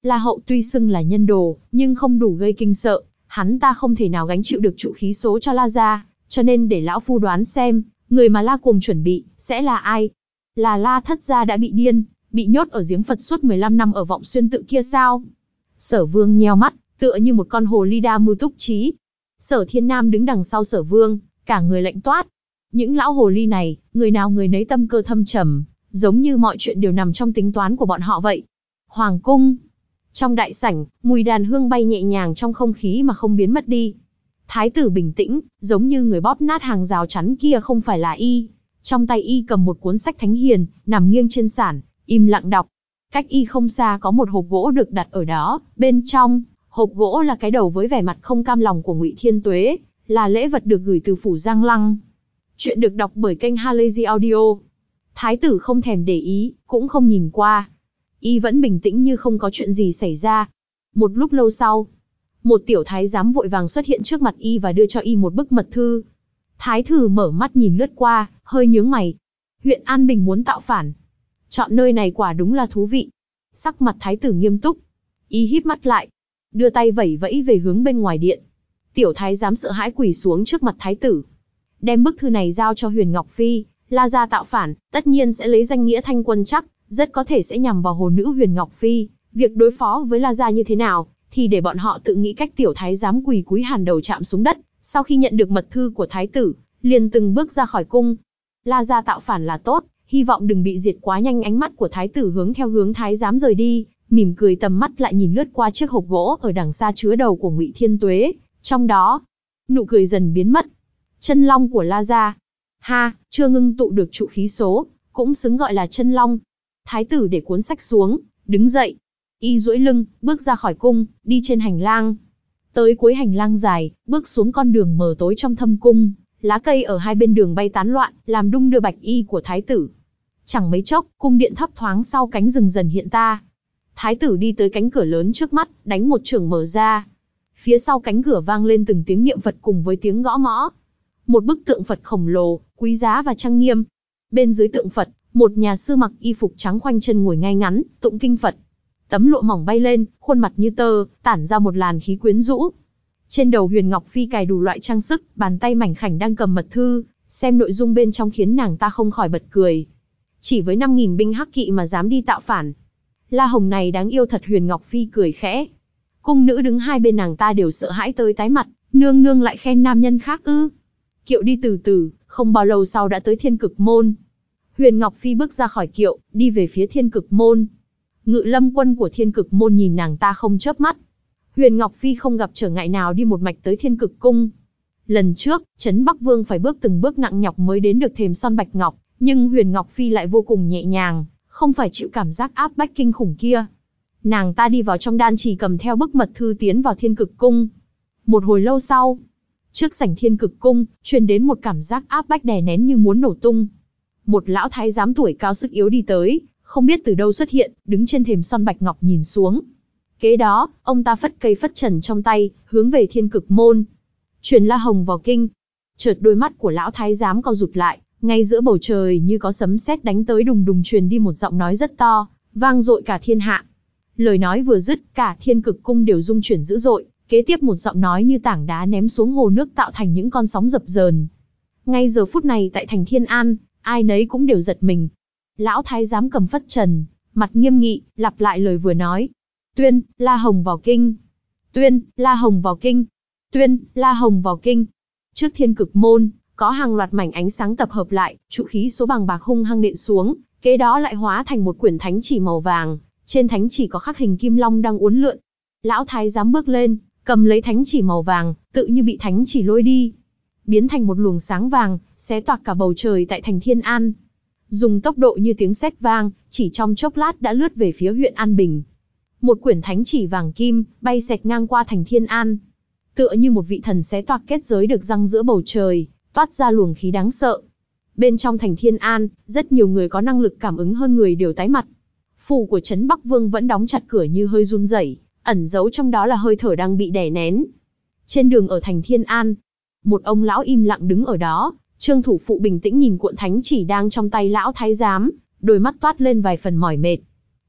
La Hậu tuy xưng là nhân đồ, nhưng không đủ gây kinh sợ, hắn ta không thể nào gánh chịu được trụ khí số cho La gia, cho nên để lão phu đoán xem, người mà La Cuồng chuẩn bị, sẽ là ai? Là La Thất gia đã bị điên, bị nhốt ở giếng Phật suốt mười lăm năm ở Vọng Xuyên tự kia sao? Sở Vương nheo mắt, tựa như một con hồ ly đa mưu túc trí. Sở Thiên Nam đứng đằng sau Sở Vương, cả người lạnh toát. Những lão hồ ly này, người nào người nấy tâm cơ thâm trầm, giống như mọi chuyện đều nằm trong tính toán của bọn họ vậy. Hoàng cung. Trong đại sảnh, mùi đàn hương bay nhẹ nhàng trong không khí mà không biến mất đi. Thái tử bình tĩnh, giống như người bóp nát hàng rào chắn kia không phải là y. Trong tay y cầm một cuốn sách thánh hiền, nằm nghiêng trên sản, im lặng đọc. Cách y không xa có một hộp gỗ được đặt ở đó, bên trong, hộp gỗ là cái đầu với vẻ mặt không cam lòng của Ngụy Thiên Tuế, là lễ vật được gửi từ phủ Giang Lăng. Chuyện được đọc bởi kênh Halazy Audio. Thái tử không thèm để ý, cũng không nhìn qua. Y vẫn bình tĩnh như không có chuyện gì xảy ra. Một lúc lâu sau, một tiểu thái giám vội vàng xuất hiện trước mặt y và đưa cho y một bức mật thư. Thái tử mở mắt nhìn lướt qua, hơi nhướng mày. Huyện An Bình muốn tạo phản. Chọn nơi này quả đúng là thú vị. Sắc mặt thái tử nghiêm túc. Y híp mắt lại, đưa tay vẩy vẫy về hướng bên ngoài điện. Tiểu thái giám sợ hãi quỳ xuống trước mặt thái tử. Đem bức thư này giao cho Huyền Ngọc Phi. La gia tạo phản, tất nhiên sẽ lấy danh nghĩa thanh quân chắc, rất có thể sẽ nhằm vào hồ nữ Huyền Ngọc Phi. Việc đối phó với La gia như thế nào, thì để bọn họ tự nghĩ cách. Tiểu thái giám quỳ cúi hàn đầu chạm xuống đất, sau khi nhận được mật thư của thái tử, liền từng bước ra khỏi cung. La gia tạo phản là tốt, hy vọng đừng bị diệt quá nhanh. Ánh mắt của thái tử hướng theo hướng thái giám rời đi, mỉm cười, tầm mắt lại nhìn lướt qua chiếc hộp gỗ ở đằng xa chứa đầu của Ngụy Thiên Tuế, trong đó, nụ cười dần biến mất. Chân long của La gia. Ha, chưa ngưng tụ được trụ khí số, cũng xứng gọi là chân long. Thái tử để cuốn sách xuống, đứng dậy. Y duỗi lưng, bước ra khỏi cung, đi trên hành lang. Tới cuối hành lang dài, bước xuống con đường mờ tối trong thâm cung. Lá cây ở hai bên đường bay tán loạn, làm đung đưa bạch y của thái tử. Chẳng mấy chốc, cung điện thấp thoáng sau cánh rừng dần hiện ta. Thái tử đi tới cánh cửa lớn trước mắt, đánh một chưởng mở ra. Phía sau cánh cửa vang lên từng tiếng niệm Phật cùng với tiếng gõ mõ. Một bức tượng Phật khổng lồ, quý giá và trang nghiêm. Bên dưới tượng Phật, một nhà sư mặc y phục trắng khoanh chân ngồi ngay ngắn, tụng kinh Phật. Tấm lụa mỏng bay lên, khuôn mặt như tơ, tản ra một làn khí quyến rũ. Trên đầu Huyền Ngọc Phi cài đủ loại trang sức, bàn tay mảnh khảnh đang cầm mật thư, xem nội dung bên trong khiến nàng ta không khỏi bật cười. Chỉ với năm nghìn binh hắc kỵ mà dám đi tạo phản. La Hồng này đáng yêu thật. Huyền Ngọc Phi cười khẽ. Cung nữ đứng hai bên nàng ta đều sợ hãi tới tái mặt, nương nương lại khen nam nhân khác ư? Kiệu đi từ từ, không bao lâu sau đã tới Thiên Cực Môn. Huyền Ngọc Phi bước ra khỏi kiệu, đi về phía Thiên Cực Môn. Ngự lâm quân của Thiên Cực Môn nhìn nàng ta không chớp mắt. Huyền Ngọc Phi không gặp trở ngại nào đi một mạch tới Thiên Cực Cung. Lần trước, Trấn Bắc Vương phải bước từng bước nặng nhọc mới đến được thềm son bạch ngọc, nhưng Huyền Ngọc Phi lại vô cùng nhẹ nhàng, không phải chịu cảm giác áp bách kinh khủng kia. Nàng ta đi vào trong đan trì cầm theo bức mật thư tiến vào Thiên Cực Cung. Một hồi lâu sau, trước sảnh Thiên Cực Cung, truyền đến một cảm giác áp bách đè nén như muốn nổ tung. Một lão thái giám tuổi cao sức yếu đi tới, không biết từ đâu xuất hiện, đứng trên thềm son bạch ngọc nhìn xuống. Kế đó, ông ta phất cây phất trần trong tay, hướng về Thiên Cực Môn. Truyền La Hồng vào kinh. Chợt đôi mắt của lão thái giám co rụt lại, ngay giữa bầu trời như có sấm sét đánh tới, đùng đùng truyền đi một giọng nói rất to, vang dội cả thiên hạ. Lời nói vừa dứt, cả Thiên Cực Cung đều rung chuyển dữ dội, kế tiếp một giọng nói như tảng đá ném xuống hồ nước tạo thành những con sóng dập dờn. Ngay giờ phút này tại thành Thiên An, ai nấy cũng đều giật mình. Lão thái giám cầm phất trần, mặt nghiêm nghị, lặp lại lời vừa nói. Tuyên, La Hồng vào kinh. Tuyên, La Hồng vào kinh. Tuyên, La Hồng vào kinh. Trước Thiên Cực Môn, có hàng loạt mảnh ánh sáng tập hợp lại, trụ khí số bằng bạc hung hăng nện xuống, kế đó lại hóa thành một quyển thánh chỉ màu vàng, trên thánh chỉ có khắc hình kim long đang uốn lượn. Lão thái giám bước lên, cầm lấy thánh chỉ màu vàng, tự như bị thánh chỉ lôi đi, biến thành một luồng sáng vàng, xé toạc cả bầu trời tại thành Thiên An. Dùng tốc độ như tiếng sét vang, chỉ trong chốc lát đã lướt về phía huyện An Bình. Một quyển thánh chỉ vàng kim, bay xẹt ngang qua thành Thiên An. Tựa như một vị thần xé toạc kết giới được giăng giữa bầu trời, toát ra luồng khí đáng sợ. Bên trong thành Thiên An, rất nhiều người có năng lực cảm ứng hơn người đều tái mặt. Phủ của Trấn Bắc Vương vẫn đóng chặt cửa như hơi run rẩy, ẩn giấu trong đó là hơi thở đang bị đè nén. Trên đường ở thành Thiên An, một ông lão im lặng đứng ở đó. Trương thủ phụ bình tĩnh nhìn cuộn thánh chỉ đang trong tay lão thái giám, đôi mắt toát lên vài phần mỏi mệt.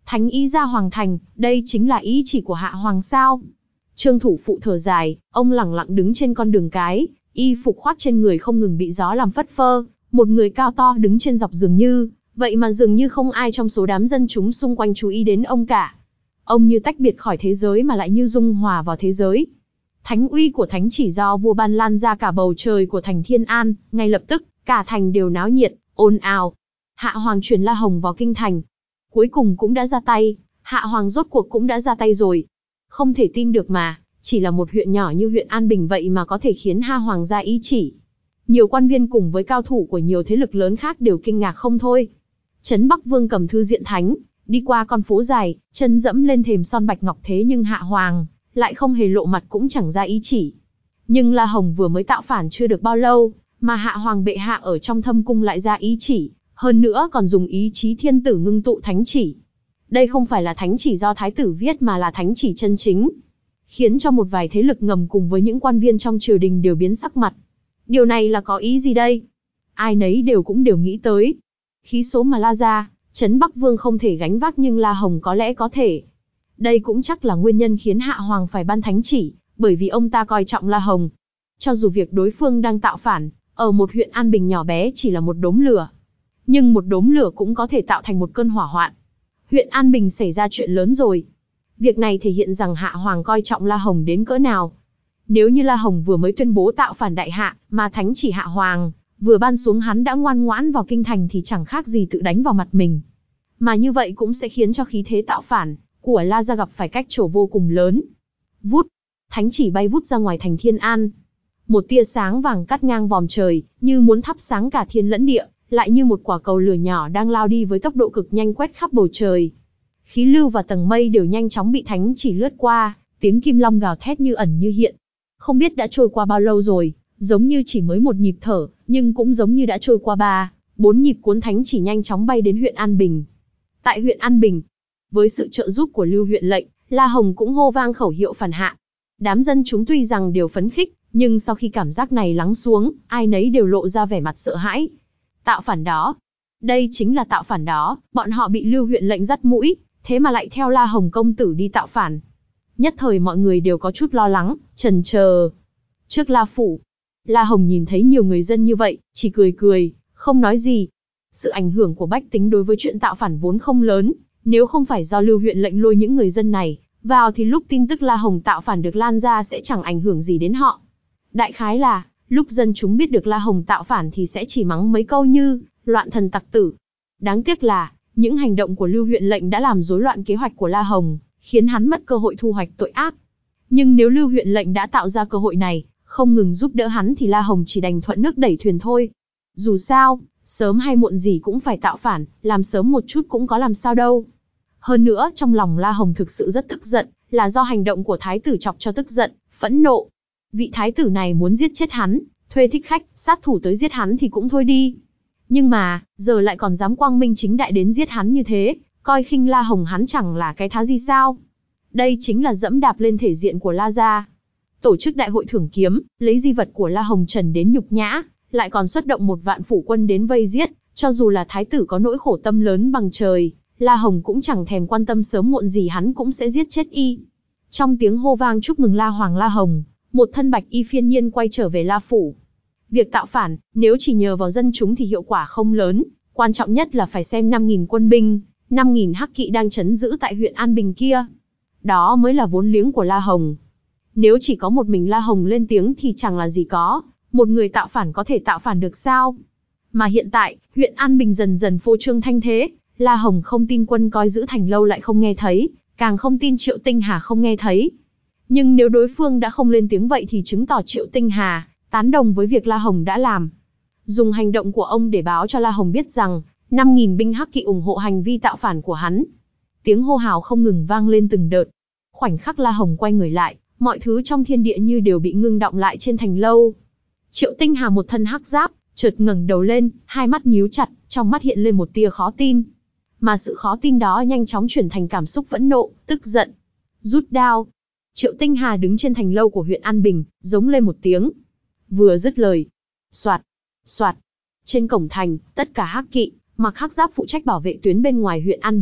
Thánh ý ra hoàng thành, đây chính là ý chỉ của hạ hoàng sao? Trương thủ phụ thở dài, ông lẳng lặng đứng trên con đường cái, y phục khoác trên người không ngừng bị gió làm phất phơ, một người cao to đứng trên dọc dường như, vậy mà dường như không ai trong số đám dân chúng xung quanh chú ý đến ông cả. Ông như tách biệt khỏi thế giới mà lại như dung hòa vào thế giới. Thánh uy của thánh chỉ do vua ban lan ra cả bầu trời của thành Thiên An, ngay lập tức, cả thành đều náo nhiệt, ồn ào. Hạ hoàng truyền La Hồng vào kinh thành. Cuối cùng cũng đã ra tay, Hạ hoàng rốt cuộc cũng đã ra tay rồi. Không thể tin được mà, chỉ là một huyện nhỏ như huyện An Bình vậy mà có thể khiến Hạ hoàng ra ý chỉ. Nhiều quan viên cùng với cao thủ của nhiều thế lực lớn khác đều kinh ngạc không thôi. Trấn Bắc Vương cầm thư diện thánh, đi qua con phố dài, chân dẫm lên thềm son bạch ngọc, thế nhưng Hạ hoàng lại không hề lộ mặt cũng chẳng ra ý chỉ. Nhưng La Hồng vừa mới tạo phản chưa được bao lâu, mà Hạ hoàng bệ hạ ở trong thâm cung lại ra ý chỉ, hơn nữa còn dùng ý chí thiên tử ngưng tụ thánh chỉ. Đây không phải là thánh chỉ do thái tử viết mà là thánh chỉ chân chính, khiến cho một vài thế lực ngầm cùng với những quan viên trong triều đình đều biến sắc mặt. Điều này là có ý gì đây? Ai nấy đều cũng đều nghĩ tới. Khí số mà La ra, Trấn Bắc Vương không thể gánh vác nhưng La Hồng có lẽ có thể. Đây cũng chắc là nguyên nhân khiến Hạ hoàng phải ban thánh chỉ, bởi vì ông ta coi trọng La Hồng. Cho dù việc đối phương đang tạo phản, ở một huyện An Bình nhỏ bé chỉ là một đốm lửa, nhưng một đốm lửa cũng có thể tạo thành một cơn hỏa hoạn. Huyện An Bình xảy ra chuyện lớn rồi. Việc này thể hiện rằng Hạ hoàng coi trọng La Hồng đến cỡ nào. Nếu như La Hồng vừa mới tuyên bố tạo phản đại hạ, mà thánh chỉ Hạ hoàng vừa ban xuống hắn đã ngoan ngoãn vào kinh thành thì chẳng khác gì tự đánh vào mặt mình. Mà như vậy cũng sẽ khiến cho khí thế tạo phản của La gia gặp phải cách trở vô cùng lớn. Vút, thánh chỉ bay vút ra ngoài thành Thiên An. Một tia sáng vàng cắt ngang vòm trời, như muốn thắp sáng cả thiên lẫn địa, lại như một quả cầu lửa nhỏ đang lao đi với tốc độ cực nhanh quét khắp bầu trời. Khí lưu và tầng mây đều nhanh chóng bị thánh chỉ lướt qua, tiếng kim long gào thét như ẩn như hiện. Không biết đã trôi qua bao lâu rồi, giống như chỉ mới một nhịp thở, nhưng cũng giống như đã trôi qua ba, bốn nhịp cuốn thánh chỉ nhanh chóng bay đến huyện An Bình. Tại huyện An Bình, với sự trợ giúp của Lưu huyện lệnh, La Hồng cũng hô vang khẩu hiệu phản hạ. Đám dân chúng tuy rằng đều phấn khích, nhưng sau khi cảm giác này lắng xuống, ai nấy đều lộ ra vẻ mặt sợ hãi. Tạo phản đó, đây chính là tạo phản đó, bọn họ bị Lưu huyện lệnh dắt mũi, thế mà lại theo La Hồng công tử đi tạo phản. Nhất thời mọi người đều có chút lo lắng, chần chờ. Trước La phủ, La Hồng nhìn thấy nhiều người dân như vậy, chỉ cười cười, không nói gì. Sự ảnh hưởng của bách tính đối với chuyện tạo phản vốn không lớn, nếu không phải do Lưu huyện lệnh lôi những người dân này vào thì lúc tin tức La Hồng tạo phản được lan ra sẽ chẳng ảnh hưởng gì đến họ. Đại khái là, lúc dân chúng biết được La Hồng tạo phản thì sẽ chỉ mắng mấy câu như, loạn thần tặc tử. Đáng tiếc là, những hành động của Lưu huyện lệnh đã làm rối loạn kế hoạch của La Hồng, khiến hắn mất cơ hội thu hoạch tội ác. Nhưng nếu Lưu huyện lệnh đã tạo ra cơ hội này, không ngừng giúp đỡ hắn thì La Hồng chỉ đành thuận nước đẩy thuyền thôi. Dù sao, sớm hay muộn gì cũng phải tạo phản, làm sớm một chút cũng có làm sao đâu. Hơn nữa, trong lòng La Hồng thực sự rất tức giận, là do hành động của thái tử chọc cho tức giận, phẫn nộ. Vị thái tử này muốn giết chết hắn, thuê thích khách, sát thủ tới giết hắn thì cũng thôi đi. Nhưng mà, giờ lại còn dám quang minh chính đại đến giết hắn như thế, coi khinh La Hồng hắn chẳng là cái thá gì sao. Đây chính là dẫm đạp lên thể diện của La gia. Tổ chức đại hội thưởng kiếm, lấy di vật của La Hồng Trần đến nhục nhã, lại còn xuất động một vạn phủ quân đến vây giết, cho dù là thái tử có nỗi khổ tâm lớn bằng trời, La Hồng cũng chẳng thèm quan tâm, sớm muộn gì hắn cũng sẽ giết chết y. Trong tiếng hô vang chúc mừng La Hoàng La Hồng, một thân bạch y phiên nhiên quay trở về La phủ. Việc tạo phản, nếu chỉ nhờ vào dân chúng thì hiệu quả không lớn, quan trọng nhất là phải xem năm nghìn quân binh, năm nghìn hắc kỵ đang trấn giữ tại huyện An Bình kia. Đó mới là vốn liếng của La Hồng. Nếu chỉ có một mình La Hồng lên tiếng thì chẳng là gì có, một người tạo phản có thể tạo phản được sao? Mà hiện tại, huyện An Bình dần dần phô trương thanh thế, La Hồng không tin quân coi giữ thành lâu lại không nghe thấy, càng không tin Triệu Tinh Hà không nghe thấy. Nhưng nếu đối phương đã không lên tiếng vậy thì chứng tỏ Triệu Tinh Hà tán đồng với việc La Hồng đã làm. Dùng hành động của ông để báo cho La Hồng biết rằng, năm nghìn binh hắc kỵ ủng hộ hành vi tạo phản của hắn. Tiếng hô hào không ngừng vang lên từng đợt. Khoảnh khắc La Hồng quay người lại, mọi thứ trong thiên địa như đều bị ngưng đọng lại trên thành lâu. Triệu Tinh Hà một thân hắc giáp, chợt ngẩng đầu lên, hai mắt nhíu chặt, trong mắt hiện lên một tia khó tin. Mà sự khó tin đó nhanh chóng chuyển thành cảm xúc phẫn nộ, tức giận. Rút đao. Triệu Tinh Hà đứng trên thành lâu của huyện An Bình, giống lên một tiếng. Vừa dứt lời, soạt, soạt. Trên cổng thành, tất cả hắc kỵ, mặc hắc giáp phụ trách bảo vệ tuyến bên ngoài huyện An Bình,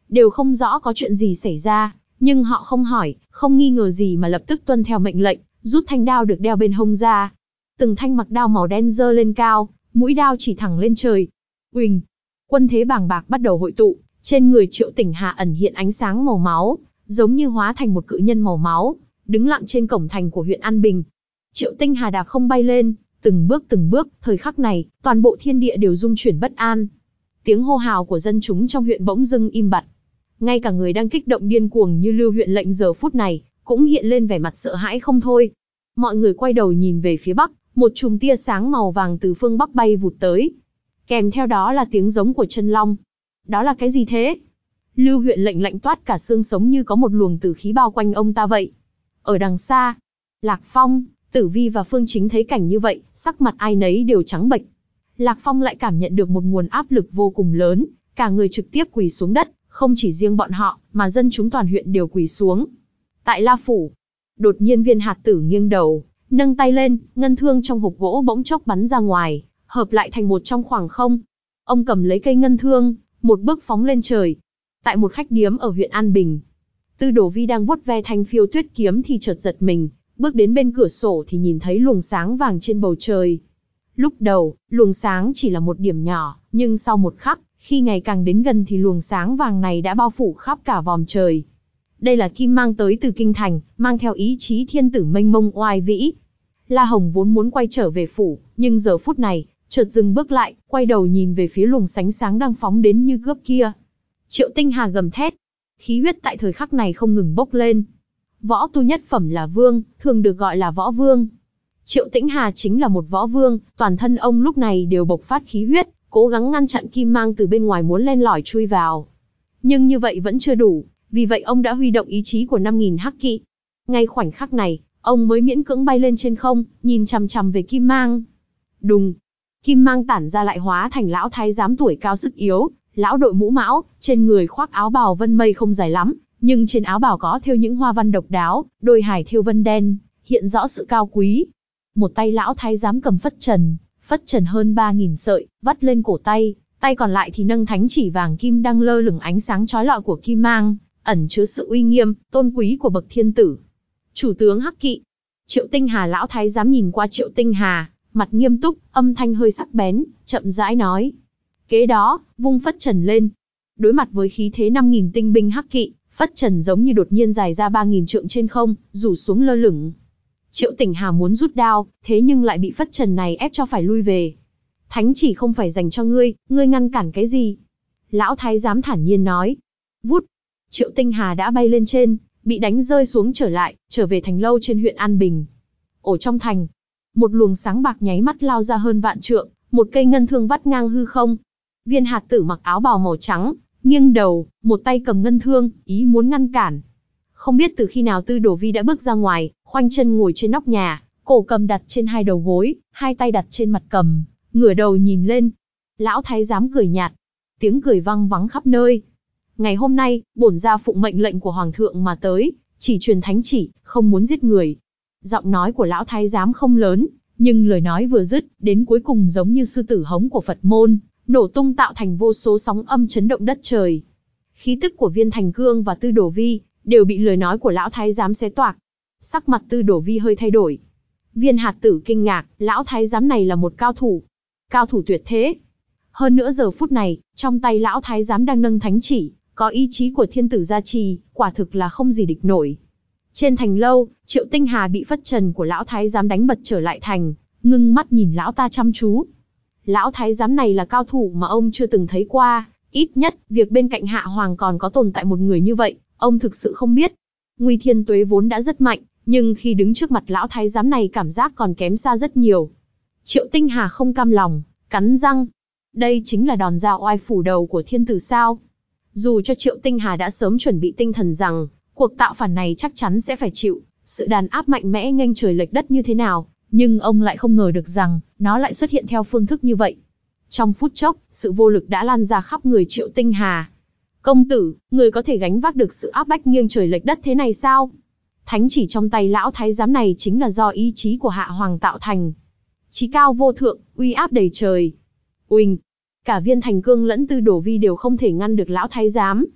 đều không rõ có chuyện gì xảy ra, nhưng họ không hỏi, không nghi ngờ gì mà lập tức tuân theo mệnh lệnh, rút thanh đao được đeo bên hông ra. Từng thanh mặc đao màu đen giơ lên cao, mũi đao chỉ thẳng lên trời. Uỳnh, quân thế bàng bạc bắt đầu hội tụ, trên người Triệu Tỉnh Hà ẩn hiện ánh sáng màu máu, giống như hóa thành một cự nhân màu máu, đứng lặng trên cổng thành của huyện An Bình. Triệu Tinh Hà đạp không bay lên, từng bước từng bước, thời khắc này, toàn bộ thiên địa đều rung chuyển bất an. Tiếng hô hào của dân chúng trong huyện bỗng dưng im bặt. Ngay cả người đang kích động điên cuồng như Lưu huyện lệnh giờ phút này, cũng hiện lên vẻ mặt sợ hãi không thôi. Mọi người quay đầu nhìn về phía bắc, một chùm tia sáng màu vàng từ phương bắc bay vụt tới. Kèm theo đó là tiếng giống của chân long. Đó là cái gì thế? Lưu huyện lệnh lạnh toát cả xương sống như có một luồng tử khí bao quanh ông ta vậy. Ở đằng xa, Lạc Phong, Tử Vi và Phương Chính thấy cảnh như vậy, sắc mặt ai nấy đều trắng bệch. Lạc Phong lại cảm nhận được một nguồn áp lực vô cùng lớn, cả người trực tiếp quỳ xuống đất, không chỉ riêng bọn họ, mà dân chúng toàn huyện đều quỳ xuống. Tại La Phủ, đột nhiên Viên Hạt Tử nghiêng đầu, nâng tay lên, ngân thương trong hộp gỗ bỗng chốc bắn ra ngoài, hợp lại thành một trong khoảng không. Ông cầm lấy cây ngân thương, một bước phóng lên trời. Tại một khách điếm ở huyện An Bình, Tư Đồ Vi đang vuốt ve thanh phiêu tuyết kiếm thì chợt giật mình, bước đến bên cửa sổ thì nhìn thấy luồng sáng vàng trên bầu trời. Lúc đầu, luồng sáng chỉ là một điểm nhỏ, nhưng sau một khắc, khi ngày càng đến gần thì luồng sáng vàng này đã bao phủ khắp cả vòm trời. Đây là kim mang tới từ kinh thành, mang theo ý chí thiên tử mênh mông oai vĩ. La Hồng vốn muốn quay trở về phủ, nhưng giờ phút này, chợt dừng bước lại, quay đầu nhìn về phía luồng sánh sáng đang phóng đến như cướp kia. Triệu Tinh Hà gầm thét, khí huyết tại thời khắc này không ngừng bốc lên. Võ tu nhất phẩm là vương, thường được gọi là võ vương. Triệu Tĩnh Hà chính là một võ vương, toàn thân ông lúc này đều bộc phát khí huyết, cố gắng ngăn chặn kim mang từ bên ngoài muốn len lỏi chui vào. Nhưng như vậy vẫn chưa đủ, vì vậy ông đã huy động ý chí của năm nghìn hắc kỵ. Ngay khoảnh khắc này, ông mới miễn cưỡng bay lên trên không, nhìn chằm chằm về kim mang. Đùng, kim mang tản ra lại hóa thành lão thái giám tuổi cao sức yếu, lão đội mũ mão, trên người khoác áo bào vân mây không dài lắm, nhưng trên áo bào có thêu những hoa văn độc đáo, đôi hải thêu vân đen, hiện rõ sự cao quý. Một tay lão thái giám cầm phất trần, phất trần hơn ba nghìn sợi, vắt lên cổ tay, tay còn lại thì nâng thánh chỉ vàng kim đang lơ lửng ánh sáng chói lọi của kim mang, ẩn chứa sự uy nghiêm, tôn quý của bậc thiên tử. Chủ tướng hắc kỵ. Triệu Tinh Hà lão thái giám nhìn qua Triệu Tinh Hà, mặt nghiêm túc, âm thanh hơi sắc bén, chậm rãi nói. Kế đó, vung phất trần lên. Đối mặt với khí thế năm nghìn tinh binh hắc kỵ, phất trần giống như đột nhiên dài ra ba nghìn trượng trên không, rủ xuống lơ lửng. Triệu Tỉnh Hà muốn rút đao, thế nhưng lại bị phất trần này ép cho phải lui về. Thánh chỉ không phải dành cho ngươi, ngươi ngăn cản cái gì? Lão thái giám thản nhiên nói. Vút, Triệu Tinh Hà đã bay lên trên, bị đánh rơi xuống trở lại, trở về thành lâu trên huyện An Bình. Ở trong thành, một luồng sáng bạc nháy mắt lao ra hơn vạn trượng, một cây ngân thương vắt ngang hư không. Viên Hạt Tử mặc áo bào màu trắng, nghiêng đầu, một tay cầm ngân thương, ý muốn ngăn cản. Không biết từ khi nào Tư Đồ Vi đã bước ra ngoài, khoanh chân ngồi trên nóc nhà, cổ cầm đặt trên hai đầu gối, hai tay đặt trên mặt cầm, ngửa đầu nhìn lên. Lão thái giám cười nhạt, tiếng cười vang vắng khắp nơi. Ngày hôm nay, bổn gia phụng mệnh lệnh của hoàng thượng mà tới, chỉ truyền thánh chỉ, không muốn giết người. Giọng nói của lão thái giám không lớn, nhưng lời nói vừa dứt, đến cuối cùng giống như sư tử hống của Phật môn, nổ tung tạo thành vô số sóng âm chấn động đất trời. Khí tức của Viên Thành Cương và Tư Đồ Vi đều bị lời nói của lão thái giám xé toạc. Sắc mặt Tư Đồ Vi hơi thay đổi. Viên Hạt Tử kinh ngạc, lão thái giám này là một cao thủ. Cao thủ tuyệt thế. Hơn nữa giờ phút này, trong tay lão thái giám đang nâng thánh chỉ, có ý chí của thiên tử gia trì, quả thực là không gì địch nổi. Trên thành lâu, Triệu Tinh Hà bị phất trần của lão thái giám đánh bật trở lại thành, ngưng mắt nhìn lão ta chăm chú. Lão thái giám này là cao thủ mà ông chưa từng thấy qua, ít nhất, việc bên cạnh Hạ Hoàng còn có tồn tại một người như vậy, ông thực sự không biết. Nguy Thiên Tuế vốn đã rất mạnh, nhưng khi đứng trước mặt lão thái giám này cảm giác còn kém xa rất nhiều. Triệu Tinh Hà không cam lòng, cắn răng. Đây chính là đòn ra oai phủ đầu của thiên tử sao? Dù cho Triệu Tinh Hà đã sớm chuẩn bị tinh thần rằng, cuộc tạo phản này chắc chắn sẽ phải chịu sự đàn áp mạnh mẽ nghênh trời lệch đất như thế nào, nhưng ông lại không ngờ được rằng, nó lại xuất hiện theo phương thức như vậy. Trong phút chốc, sự vô lực đã lan ra khắp người Triệu Tinh Hà. Công tử, người có thể gánh vác được sự áp bách nghiêng trời lệch đất thế này sao? Thánh chỉ trong tay lão thái giám này chính là do ý chí của Hạ Hoàng tạo thành. Chí cao vô thượng, uy áp đầy trời. Uỳnh, cả Viên Thành Cương lẫn Tư Đồ Vi đều không thể ngăn được lão thái giám.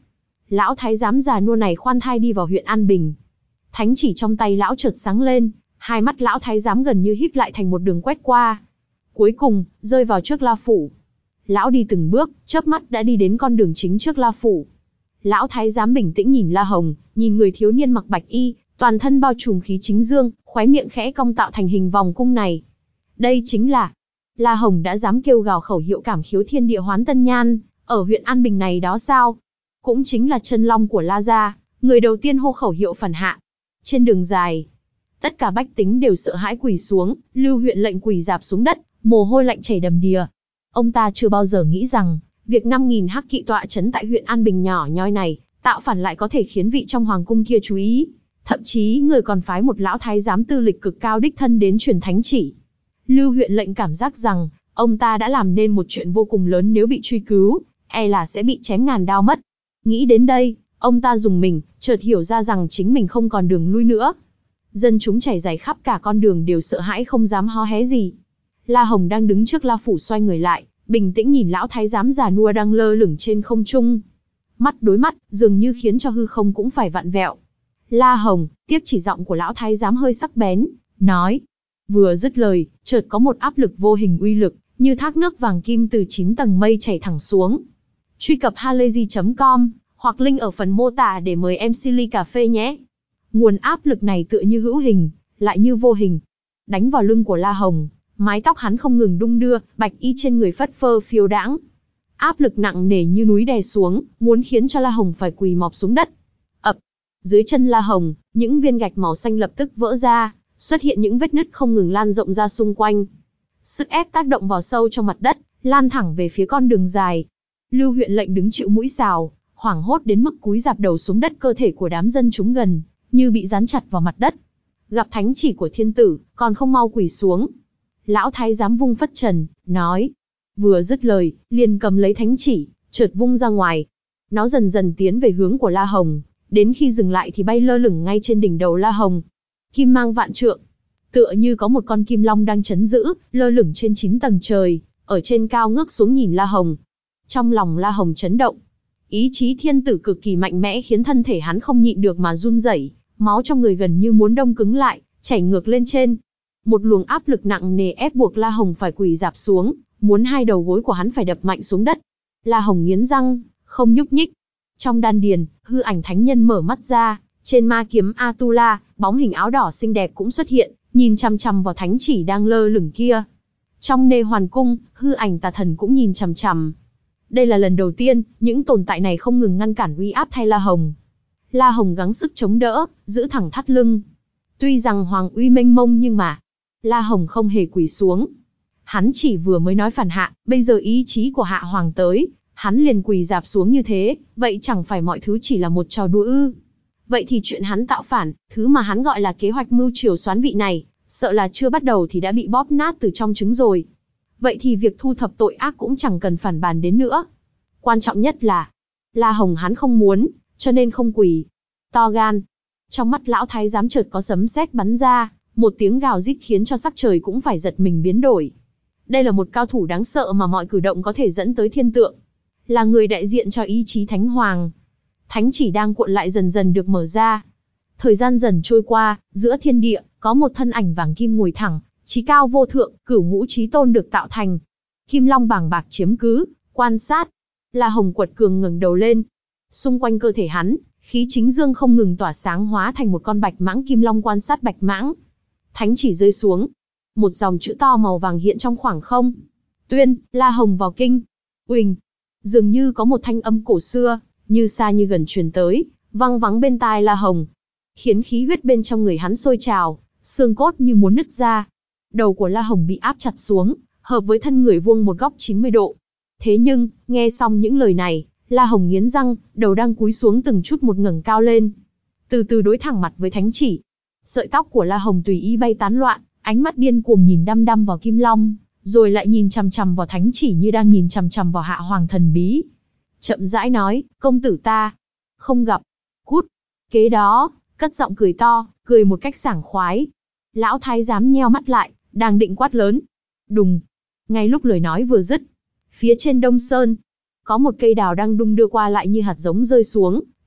Lão thái giám già nua này khoan thai đi vào huyện An Bình. Thánh chỉ trong tay lão chợt sáng lên, hai mắt lão thái giám gần như híp lại thành một đường quét qua. Cuối cùng, rơi vào trước La Phủ. Lão đi từng bước, chớp mắt đã đi đến con đường chính trước La Phủ. Lão thái giám bình tĩnh nhìn La Hồng, nhìn người thiếu niên mặc bạch y, toàn thân bao trùm khí chính dương, khóe miệng khẽ cong tạo thành hình vòng cung này. Đây chính là La Hồng đã dám kêu gào khẩu hiệu cảm khiếu thiên địa hoán tân nhan, ở huyện An Bình này đó sao? Cũng chính là chân long của La gia, người đầu tiên hô khẩu hiệu phản hạ. Trên đường dài, tất cả bách tính đều sợ hãi quỳ xuống, Lưu huyện lệnh quỳ rạp xuống đất, mồ hôi lạnh chảy đầm đìa. Ông ta chưa bao giờ nghĩ rằng, việc năm nghìn hắc kỵ tọa trấn tại huyện An Bình nhỏ nhoi này, tạo phản lại có thể khiến vị trong hoàng cung kia chú ý. Thậm chí người còn phái một lão thái giám tư lịch cực cao đích thân đến truyền thánh chỉ. Lưu huyện lệnh cảm giác rằng, ông ta đã làm nên một chuyện vô cùng lớn, nếu bị truy cứu, e là sẽ bị chém ngàn đao mất. Nghĩ đến đây, ông ta rùng mình, chợt hiểu ra rằng chính mình không còn đường lui nữa. Dân chúng chảy dài khắp cả con đường đều sợ hãi không dám hó hé gì. La Hồng đang đứng trước La Phủ xoay người lại, bình tĩnh nhìn lão thái giám già nua đang lơ lửng trên không trung. Mắt đối mắt, dường như khiến cho hư không cũng phải vặn vẹo. La Hồng, tiếp chỉ giọng của lão thái giám hơi sắc bén, nói. Vừa dứt lời, chợt có một áp lực vô hình uy lực, như thác nước vàng kim từ chín tầng mây chảy thẳng xuống. Truy cập halayzi chấm com, hoặc link ở phần mô tả để mời em xê ly cà phê nhé. Nguồn áp lực này tựa như hữu hình, lại như vô hình. Đánh vào lưng của La Hồng, mái tóc hắn không ngừng đung đưa, bạch y trên người phất phơ phiêu đãng. Áp lực nặng nề như núi đè xuống, muốn khiến cho La Hồng phải quỳ mọp xuống đất. Ập, dưới chân La Hồng, những viên gạch màu xanh lập tức vỡ ra, xuất hiện những vết nứt không ngừng lan rộng ra xung quanh. Sức ép tác động vào sâu trong mặt đất, lan thẳng về phía con đường dài. Lưu huyện lệnh đứng chịu mũi xào, hoảng hốt đến mức cúi rạp đầu xuống đất, cơ thể của đám dân chúng gần như bị dán chặt vào mặt đất. Gặp thánh chỉ của thiên tử, còn không mau quỳ xuống. Lão thái giám vung phất trần, nói. Vừa dứt lời, liền cầm lấy thánh chỉ, chợt vung ra ngoài. Nó dần dần tiến về hướng của La Hồng, đến khi dừng lại thì bay lơ lửng ngay trên đỉnh đầu La Hồng. Kim mang vạn trượng, tựa như có một con kim long đang chấn giữ, lơ lửng trên chín tầng trời, ở trên cao ngước xuống nhìn La Hồng. Trong lòng La Hồng chấn động. Ý chí thiên tử cực kỳ mạnh mẽ khiến thân thể hắn không nhịn được mà run rẩy, máu trong người gần như muốn đông cứng lại, chảy ngược lên trên. Một luồng áp lực nặng nề ép buộc La Hồng phải quỳ rạp xuống, muốn hai đầu gối của hắn phải đập mạnh xuống đất. La Hồng nghiến răng, không nhúc nhích. Trong đan điền, hư ảnh thánh nhân mở mắt ra, trên ma kiếm Atula, bóng hình áo đỏ xinh đẹp cũng xuất hiện, nhìn chằm chằm vào thánh chỉ đang lơ lửng kia. Trong Nê Hoàn cung, hư ảnh tà thần cũng nhìn chằm chằm. Đây là lần đầu tiên, những tồn tại này không ngừng ngăn cản uy áp thay La Hồng. La Hồng gắng sức chống đỡ, giữ thẳng thắt lưng. Tuy rằng hoàng uy mênh mông nhưng mà, La Hồng không hề quỳ xuống. Hắn chỉ vừa mới nói phản hạ, bây giờ ý chí của hạ hoàng tới, hắn liền quỳ rạp xuống như thế, vậy chẳng phải mọi thứ chỉ là một trò đùa ư? Vậy thì chuyện hắn tạo phản, thứ mà hắn gọi là kế hoạch mưu triều soán vị này, sợ là chưa bắt đầu thì đã bị bóp nát từ trong trứng rồi. Vậy thì việc thu thập tội ác cũng chẳng cần phản bàn đến nữa. Quan trọng nhất là, La Hồng hắn không muốn, cho nên không quỳ. To gan. Trong mắt lão thái giám chợt có sấm sét bắn ra, một tiếng gào rít khiến cho sắc trời cũng phải giật mình biến đổi. Đây là một cao thủ đáng sợ mà mọi cử động có thể dẫn tới thiên tượng. Là người đại diện cho ý chí thánh hoàng. Thánh chỉ đang cuộn lại dần dần được mở ra. Thời gian dần trôi qua, giữa thiên địa, có một thân ảnh vàng kim ngồi thẳng, chí cao vô thượng, cửu ngũ chí tôn được tạo thành. Kim long bàng bạc chiếm cứ, quan sát. La Hồng quật cường ngẩng đầu lên. Xung quanh cơ thể hắn, khí chính dương không ngừng tỏa sáng hóa thành một con bạch mãng kim long quan sát bạch mãng. Thánh chỉ rơi xuống. Một dòng chữ to màu vàng hiện trong khoảng không. Tuyên, La Hồng vào kinh. Uỳnh. Dường như có một thanh âm cổ xưa, như xa như gần truyền tới, vang vắng bên tai La Hồng. Khiến khí huyết bên trong người hắn sôi trào, xương cốt như muốn nứt ra. Đầu của La Hồng bị áp chặt xuống, hợp với thân người vuông một góc chín mươi độ. Thế nhưng, nghe xong những lời này, La Hồng nghiến răng, đầu đang cúi xuống từng chút một ngẩng cao lên. Từ từ đối thẳng mặt với thánh chỉ. Sợi tóc của La Hồng tùy ý bay tán loạn, ánh mắt điên cuồng nhìn đăm đăm vào Kim Long, rồi lại nhìn chằm chằm vào thánh chỉ như đang nhìn chằm chằm vào hạ hoàng thần bí. Chậm rãi nói, công tử ta, không gặp, cút. Kế đó, cất giọng cười to, cười một cách sảng khoái. Lão thái giám nheo mắt lại, đang định quát lớn. Đùng. Ngay lúc lời nói vừa dứt, phía trên Đông Sơn, có một cây đào đang đung đưa qua lại như hạt giống rơi xuống,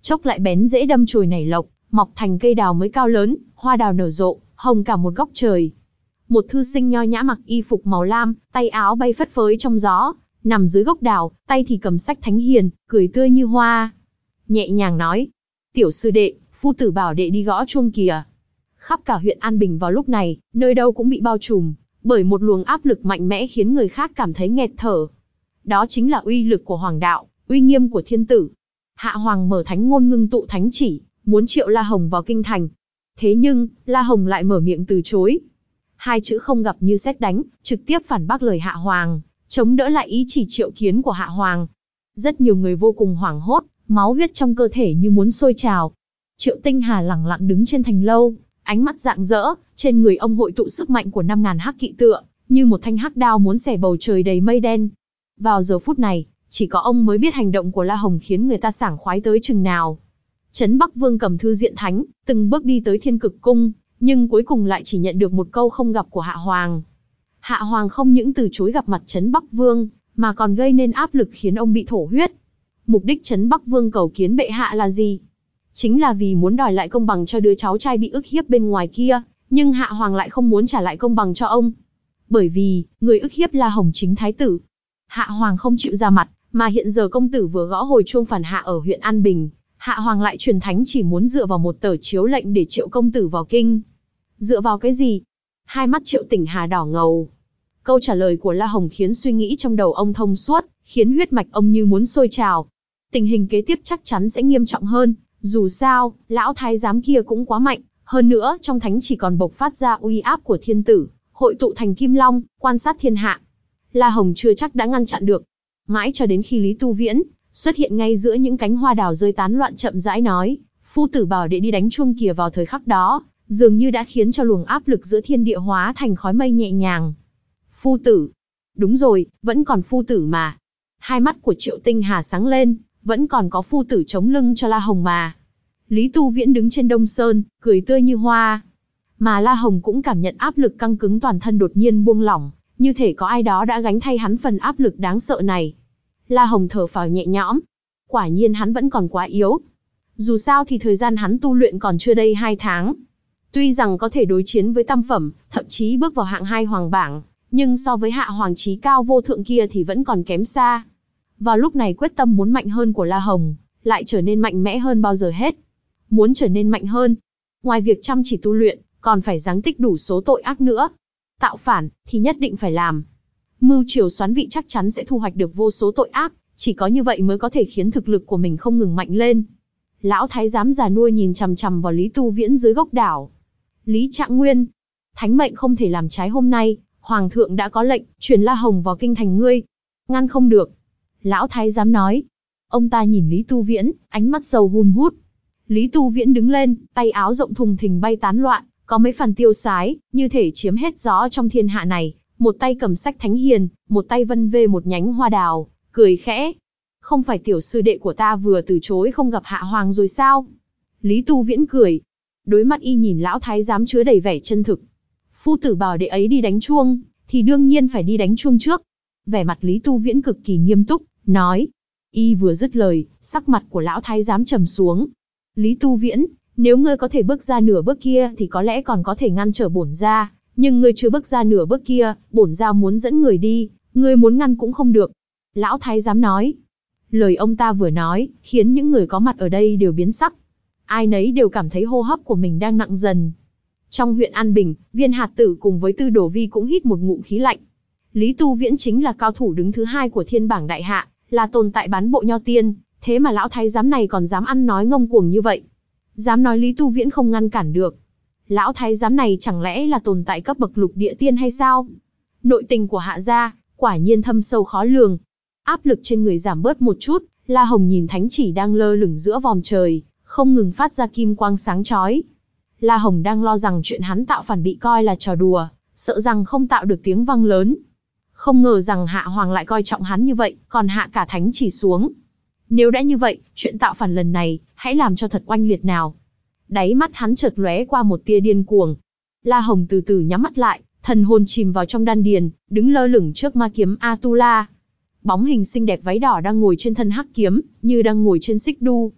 chốc lại bén rễ đâm chồi nảy lộc, mọc thành cây đào mới cao lớn, hoa đào nở rộ, hồng cả một góc trời. Một thư sinh nho nhã mặc y phục màu lam, tay áo bay phất phới trong gió, nằm dưới gốc đào, tay thì cầm sách thánh hiền, cười tươi như hoa. Nhẹ nhàng nói, tiểu sư đệ, phu tử bảo đệ đi gõ chuông kìa. Khắp cả huyện An Bình vào lúc này, nơi đâu cũng bị bao trùm bởi một luồng áp lực mạnh mẽ khiến người khác cảm thấy nghẹt thở. Đó chính là uy lực của hoàng đạo, uy nghiêm của thiên tử. Hạ Hoàng mở thánh ngôn ngưng tụ thánh chỉ, muốn triệu La Hồng vào kinh thành. Thế nhưng, La Hồng lại mở miệng từ chối. Hai chữ không gặp như sét đánh, trực tiếp phản bác lời Hạ Hoàng, chống đỡ lại ý chỉ triệu kiến của Hạ Hoàng. Rất nhiều người vô cùng hoảng hốt, máu huyết trong cơ thể như muốn sôi trào. Triệu Tinh Hà lẳng lặng đứng trên thành lâu, ánh mắt rạng rỡ, trên người ông hội tụ sức mạnh của năm ngàn hắc kỵ tựa, như một thanh hắc đao muốn xẻ bầu trời đầy mây đen. Vào giờ phút này, chỉ có ông mới biết hành động của La Hồng khiến người ta sảng khoái tới chừng nào. Trấn Bắc Vương cầm thư diện thánh, từng bước đi tới Thiên Cực Cung, nhưng cuối cùng lại chỉ nhận được một câu không gặp của Hạ Hoàng. Hạ Hoàng không những từ chối gặp mặt Trấn Bắc Vương, mà còn gây nên áp lực khiến ông bị thổ huyết. Mục đích Trấn Bắc Vương cầu kiến bệ hạ là gì? Chính là vì muốn đòi lại công bằng cho đứa cháu trai bị ức hiếp bên ngoài kia, nhưng Hạ Hoàng lại không muốn trả lại công bằng cho ông. Bởi vì, người ức hiếp là Hồng Chính Thái tử. Hạ Hoàng không chịu ra mặt, mà hiện giờ công tử vừa gõ hồi chuông phản hạ ở huyện An Bình, Hạ Hoàng lại truyền thánh chỉ muốn dựa vào một tờ chiếu lệnh để triệu công tử vào kinh. Dựa vào cái gì? Hai mắt Triệu Tỉnh Hà đỏ ngầu. Câu trả lời của La Hồng khiến suy nghĩ trong đầu ông thông suốt, khiến huyết mạch ông như muốn sôi trào. Tình hình kế tiếp chắc chắn sẽ nghiêm trọng hơn, dù sao, lão thái giám kia cũng quá mạnh, hơn nữa trong thánh chỉ còn bộc phát ra uy áp của thiên tử, hội tụ thành Kim Long, quan sát thiên hạ. La Hồng chưa chắc đã ngăn chặn được. Mãi cho đến khi Lý Tu Viễn xuất hiện ngay giữa những cánh hoa đào rơi tán loạn chậm rãi nói, phu tử bảo đệ đi đánh chuông kìa vào thời khắc đó, dường như đã khiến cho luồng áp lực giữa thiên địa hóa thành khói mây nhẹ nhàng. Phu tử. Đúng rồi, vẫn còn phu tử mà. Hai mắt của Triệu Tinh Hà sáng lên, vẫn còn có phu tử chống lưng cho La Hồng mà. Lý Tu Viễn đứng trên Đông Sơn, cười tươi như hoa. Mà La Hồng cũng cảm nhận áp lực căng cứng toàn thân đột nhiên buông lỏng, như thể có ai đó đã gánh thay hắn phần áp lực đáng sợ này. La Hồng thở phào nhẹ nhõm. Quả nhiên hắn vẫn còn quá yếu. Dù sao thì thời gian hắn tu luyện còn chưa đầy hai tháng. Tuy rằng có thể đối chiến với tam phẩm, thậm chí bước vào hạng hai hoàng bảng, nhưng so với hạ hoàng chí cao vô thượng kia thì vẫn còn kém xa. Vào lúc này quyết tâm muốn mạnh hơn của La Hồng, lại trở nên mạnh mẽ hơn bao giờ hết. Muốn trở nên mạnh hơn, ngoài việc chăm chỉ tu luyện, còn phải giáng tích đủ số tội ác nữa. Tạo phản, thì nhất định phải làm. Mưu triều xoán vị chắc chắn sẽ thu hoạch được vô số tội ác, chỉ có như vậy mới có thể khiến thực lực của mình không ngừng mạnh lên. Lão thái giám già nua nhìn chằm chằm vào Lý Tu Viễn dưới gốc đảo. Lý Trạng Nguyên, thánh mệnh không thể làm trái hôm nay, hoàng thượng đã có lệnh, truyền La Hồng vào kinh thành ngươi. Ngăn không được. Lão thái giám nói. Ông ta nhìn Lý Tu Viễn, ánh mắt sầu hun hút. Lý Tu Viễn đứng lên, tay áo rộng thùng thình bay tán loạn, có mấy phần tiêu sái, như thể chiếm hết gió trong thiên hạ này. Một tay cầm sách thánh hiền, một tay vân vê một nhánh hoa đào, cười khẽ. Không phải tiểu sư đệ của ta vừa từ chối không gặp hạ hoàng rồi sao? Lý Tu Viễn cười. Đối mắt y nhìn lão thái giám chứa đầy vẻ chân thực. Phu tử bảo đệ ấy đi đánh chuông, thì đương nhiên phải đi đánh chuông trước. Vẻ mặt Lý Tu Viễn cực kỳ nghiêm túc, nói. Y vừa dứt lời, sắc mặt của lão thái giám trầm xuống. Lý Tu Viễn, nếu ngươi có thể bước ra nửa bước kia thì có lẽ còn có thể ngăn trở bổn gia, nhưng ngươi chưa bước ra nửa bước kia, bổn gia muốn dẫn người đi, ngươi muốn ngăn cũng không được. Lão thái giám nói. Lời ông ta vừa nói, khiến những người có mặt ở đây đều biến sắc. Ai nấy đều cảm thấy hô hấp của mình đang nặng dần. Trong huyện An Bình, Viên Hạt Tử cùng với Tư Đồ Vi cũng hít một ngụm khí lạnh. Lý Tu Viễn chính là cao thủ đứng thứ hai của thiên bảng đại hạ, là tồn tại bán bộ nho tiên, thế mà lão thái giám này còn dám ăn nói ngông cuồng như vậy. Dám nói Lý Tu Viễn không ngăn cản được. Lão thái giám này chẳng lẽ là tồn tại cấp bậc lục địa tiên hay sao? Nội tình của hạ gia, quả nhiên thâm sâu khó lường. Áp lực trên người giảm bớt một chút, La Hồng nhìn thánh chỉ đang lơ lửng giữa vòm trời, không ngừng phát ra kim quang sáng chói. La Hồng đang lo rằng chuyện hắn tạo phản bị coi là trò đùa, sợ rằng không tạo được tiếng vang lớn. Không ngờ rằng hạ hoàng lại coi trọng hắn như vậy, còn hạ cả thánh chỉ xuống. Nếu đã như vậy, chuyện tạo phản lần này, hãy làm cho thật oanh liệt nào. Đáy mắt hắn chợt lóe qua một tia điên cuồng. La Hồng từ từ nhắm mắt lại, thần hồn chìm vào trong đan điền, đứng lơ lửng trước ma kiếm Atula. Bóng hình xinh đẹp váy đỏ đang ngồi trên thân hắc kiếm, như đang ngồi trên xích đu.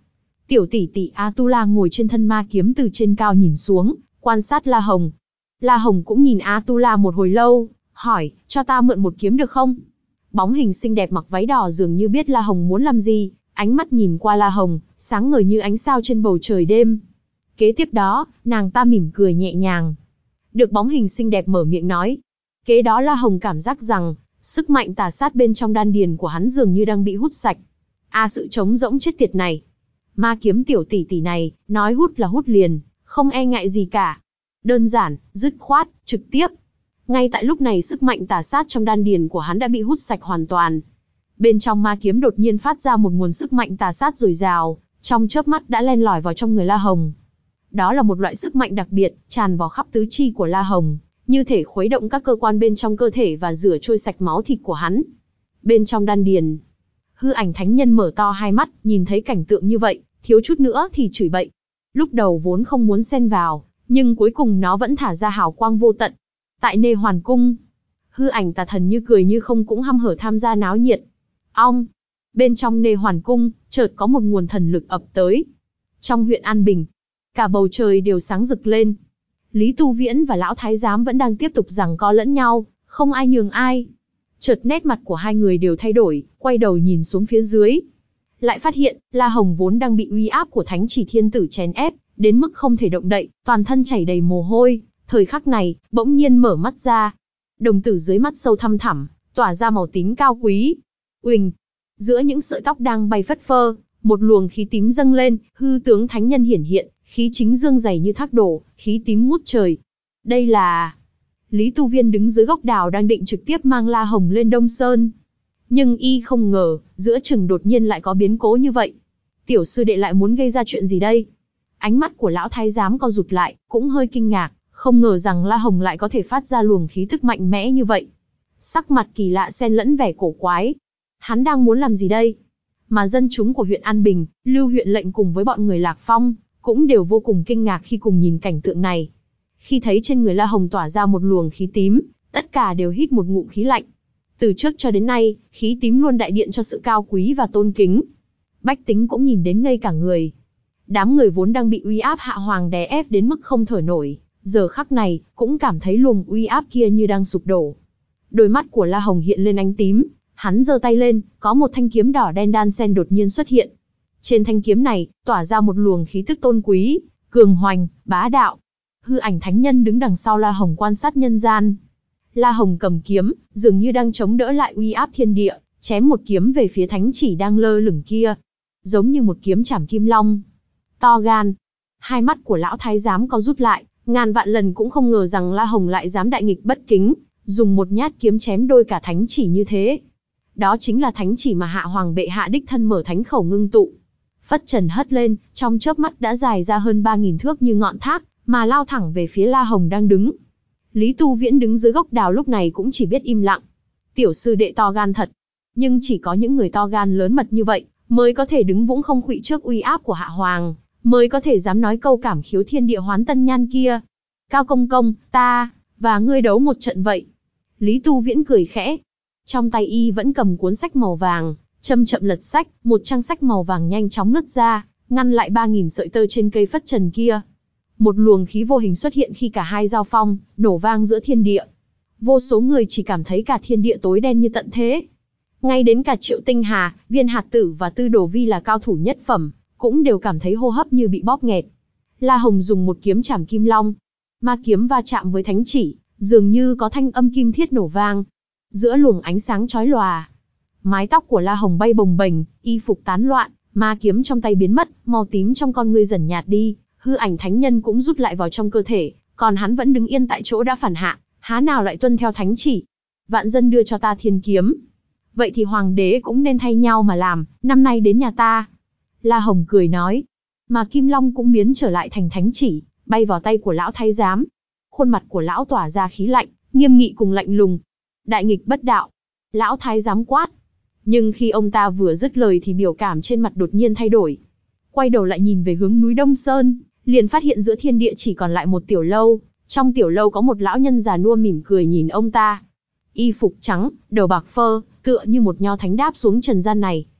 Tiểu tỷ tỷ Atula ngồi trên thân ma kiếm từ trên cao nhìn xuống, quan sát La Hồng. La Hồng cũng nhìn Atula một hồi lâu, hỏi, cho ta mượn một kiếm được không? Bóng hình xinh đẹp mặc váy đỏ dường như biết La Hồng muốn làm gì, ánh mắt nhìn qua La Hồng, sáng ngời như ánh sao trên bầu trời đêm. Kế tiếp đó, nàng ta mỉm cười nhẹ nhàng. Được bóng hình xinh đẹp mở miệng nói. Kế đó La Hồng cảm giác rằng, sức mạnh tà sát bên trong đan điền của hắn dường như đang bị hút sạch. A sự trống rỗng chết tiệt này. Ma kiếm tiểu tỷ tỷ này, nói hút là hút liền, không e ngại gì cả. Đơn giản, dứt khoát, trực tiếp. Ngay tại lúc này sức mạnh tà sát trong đan điền của hắn đã bị hút sạch hoàn toàn. Bên trong ma kiếm đột nhiên phát ra một nguồn sức mạnh tà sát dồi dào, trong chớp mắt đã len lỏi vào trong người La Hồng. Đó là một loại sức mạnh đặc biệt, tràn vào khắp tứ chi của La Hồng, như thể khuấy động các cơ quan bên trong cơ thể và rửa trôi sạch máu thịt của hắn. Bên trong đan điền, hư ảnh thánh nhân mở to hai mắt, nhìn thấy cảnh tượng như vậy, thiếu chút nữa thì chửi bậy. Lúc đầu vốn không muốn xen vào, nhưng cuối cùng nó vẫn thả ra hào quang vô tận. Tại Nê Hoàn Cung, hư ảnh tà thần như cười như không cũng hăm hở tham gia náo nhiệt. Ong! Bên trong Nê Hoàn Cung, chợt có một nguồn thần lực ập tới. Trong huyện An Bình, cả bầu trời đều sáng rực lên. Lý Tu Viễn và Lão Thái Giám vẫn đang tiếp tục giằng co lẫn nhau, không ai nhường ai. Chợt nét mặt của hai người đều thay đổi, quay đầu nhìn xuống phía dưới. Lại phát hiện, La Hồng vốn đang bị uy áp của Thánh Chỉ Thiên Tử chèn ép, đến mức không thể động đậy, toàn thân chảy đầy mồ hôi. Thời khắc này, bỗng nhiên mở mắt ra. Đồng tử dưới mắt sâu thăm thẳm, tỏa ra màu tím cao quý. Uỳnh! Giữa những sợi tóc đang bay phất phơ, một luồng khí tím dâng lên, hư tướng thánh nhân hiển hiện, khí chính dương dày như thác đổ, khí tím ngút trời. Đây là... Lý Tu Viên đứng dưới gốc đào đang định trực tiếp mang La Hồng lên Đông Sơn. Nhưng y không ngờ, giữa chừng đột nhiên lại có biến cố như vậy. Tiểu sư đệ lại muốn gây ra chuyện gì đây? Ánh mắt của Lão Thái Giám co rụt lại, cũng hơi kinh ngạc, không ngờ rằng La Hồng lại có thể phát ra luồng khí tức mạnh mẽ như vậy. Sắc mặt kỳ lạ xen lẫn vẻ cổ quái. Hắn đang muốn làm gì đây? Mà dân chúng của huyện An Bình, Lưu huyện lệnh cùng với bọn người Lạc Phong, cũng đều vô cùng kinh ngạc khi cùng nhìn cảnh tượng này. Khi thấy trên người La Hồng tỏa ra một luồng khí tím, tất cả đều hít một ngụm khí lạnh. Từ trước cho đến nay, khí tím luôn đại diện cho sự cao quý và tôn kính. Bách tính cũng nhìn đến ngây cả người. Đám người vốn đang bị uy áp hạ hoàng đè ép đến mức không thở nổi, giờ khắc này, cũng cảm thấy luồng uy áp kia như đang sụp đổ. Đôi mắt của La Hồng hiện lên ánh tím, hắn giơ tay lên, có một thanh kiếm đỏ đen đan xen đột nhiên xuất hiện. Trên thanh kiếm này, tỏa ra một luồng khí tức tôn quý, cường hoành, bá đạo. Hư ảnh thánh nhân đứng đằng sau La Hồng quan sát nhân gian. La Hồng cầm kiếm, dường như đang chống đỡ lại uy áp thiên địa, chém một kiếm về phía thánh chỉ đang lơ lửng kia. Giống như một kiếm chảm kim long. To gan. Hai mắt của Lão Thái Giám co rút lại, ngàn vạn lần cũng không ngờ rằng La Hồng lại dám đại nghịch bất kính, dùng một nhát kiếm chém đôi cả thánh chỉ như thế. Đó chính là thánh chỉ mà Hạ Hoàng bệ hạ đích thân mở thánh khẩu ngưng tụ. Phất trần hất lên, trong chớp mắt đã dài ra hơn ba nghìn thước như ngọn thác, mà lao thẳng về phía La Hồng đang đứng. Lý Tu Viễn đứng dưới gốc đào lúc này cũng chỉ biết im lặng. Tiểu sư đệ to gan thật. Nhưng chỉ có những người to gan lớn mật như vậy, mới có thể đứng vững không khuỵu trước uy áp của Hạ Hoàng, mới có thể dám nói câu cảm khiếu thiên địa hoán tân nhan kia. Cao công công, ta, và ngươi đấu một trận vậy. Lý Tu Viễn cười khẽ. Trong tay y vẫn cầm cuốn sách màu vàng, chậm chậm lật sách, một trang sách màu vàng nhanh chóng nứt ra, ngăn lại ba nghìn sợi tơ trên cây phất trần kia. Một luồng khí vô hình xuất hiện khi cả hai giao phong, nổ vang giữa thiên địa. Vô số người chỉ cảm thấy cả thiên địa tối đen như tận thế. Ngay đến cả Triệu Tinh Hà, Viên Hạt Tử và Tư Đồ Vi là cao thủ nhất phẩm, cũng đều cảm thấy hô hấp như bị bóp nghẹt. La Hồng dùng một kiếm chảm kim long. Ma kiếm va chạm với thánh chỉ, dường như có thanh âm kim thiết nổ vang. Giữa luồng ánh sáng chói lòa, mái tóc của La Hồng bay bồng bềnh, y phục tán loạn, ma kiếm trong tay biến mất, màu tím trong con ngươi dần nhạt đi, hư ảnh thánh nhân cũng rút lại vào trong cơ thể, còn hắn vẫn đứng yên tại chỗ đã phản hạ, há nào lại tuân theo thánh chỉ. Vạn dân đưa cho ta thiên kiếm. Vậy thì hoàng đế cũng nên thay nhau mà làm, năm nay đến nhà ta. La Hồng cười nói. Mà Kim Long cũng biến trở lại thành thánh chỉ, bay vào tay của Lão Thái Giám. Khuôn mặt của lão tỏa ra khí lạnh, nghiêm nghị cùng lạnh lùng. Đại nghịch bất đạo. Lão Thái Giám quát. Nhưng khi ông ta vừa dứt lời thì biểu cảm trên mặt đột nhiên thay đổi. Quay đầu lại nhìn về hướng núi Đông Sơn, liền phát hiện giữa thiên địa chỉ còn lại một tiểu lâu. Trong tiểu lâu có một lão nhân già nua mỉm cười nhìn ông ta. Y phục trắng, đầu bạc phơ, tựa như một nho thánh đáp xuống trần gian này.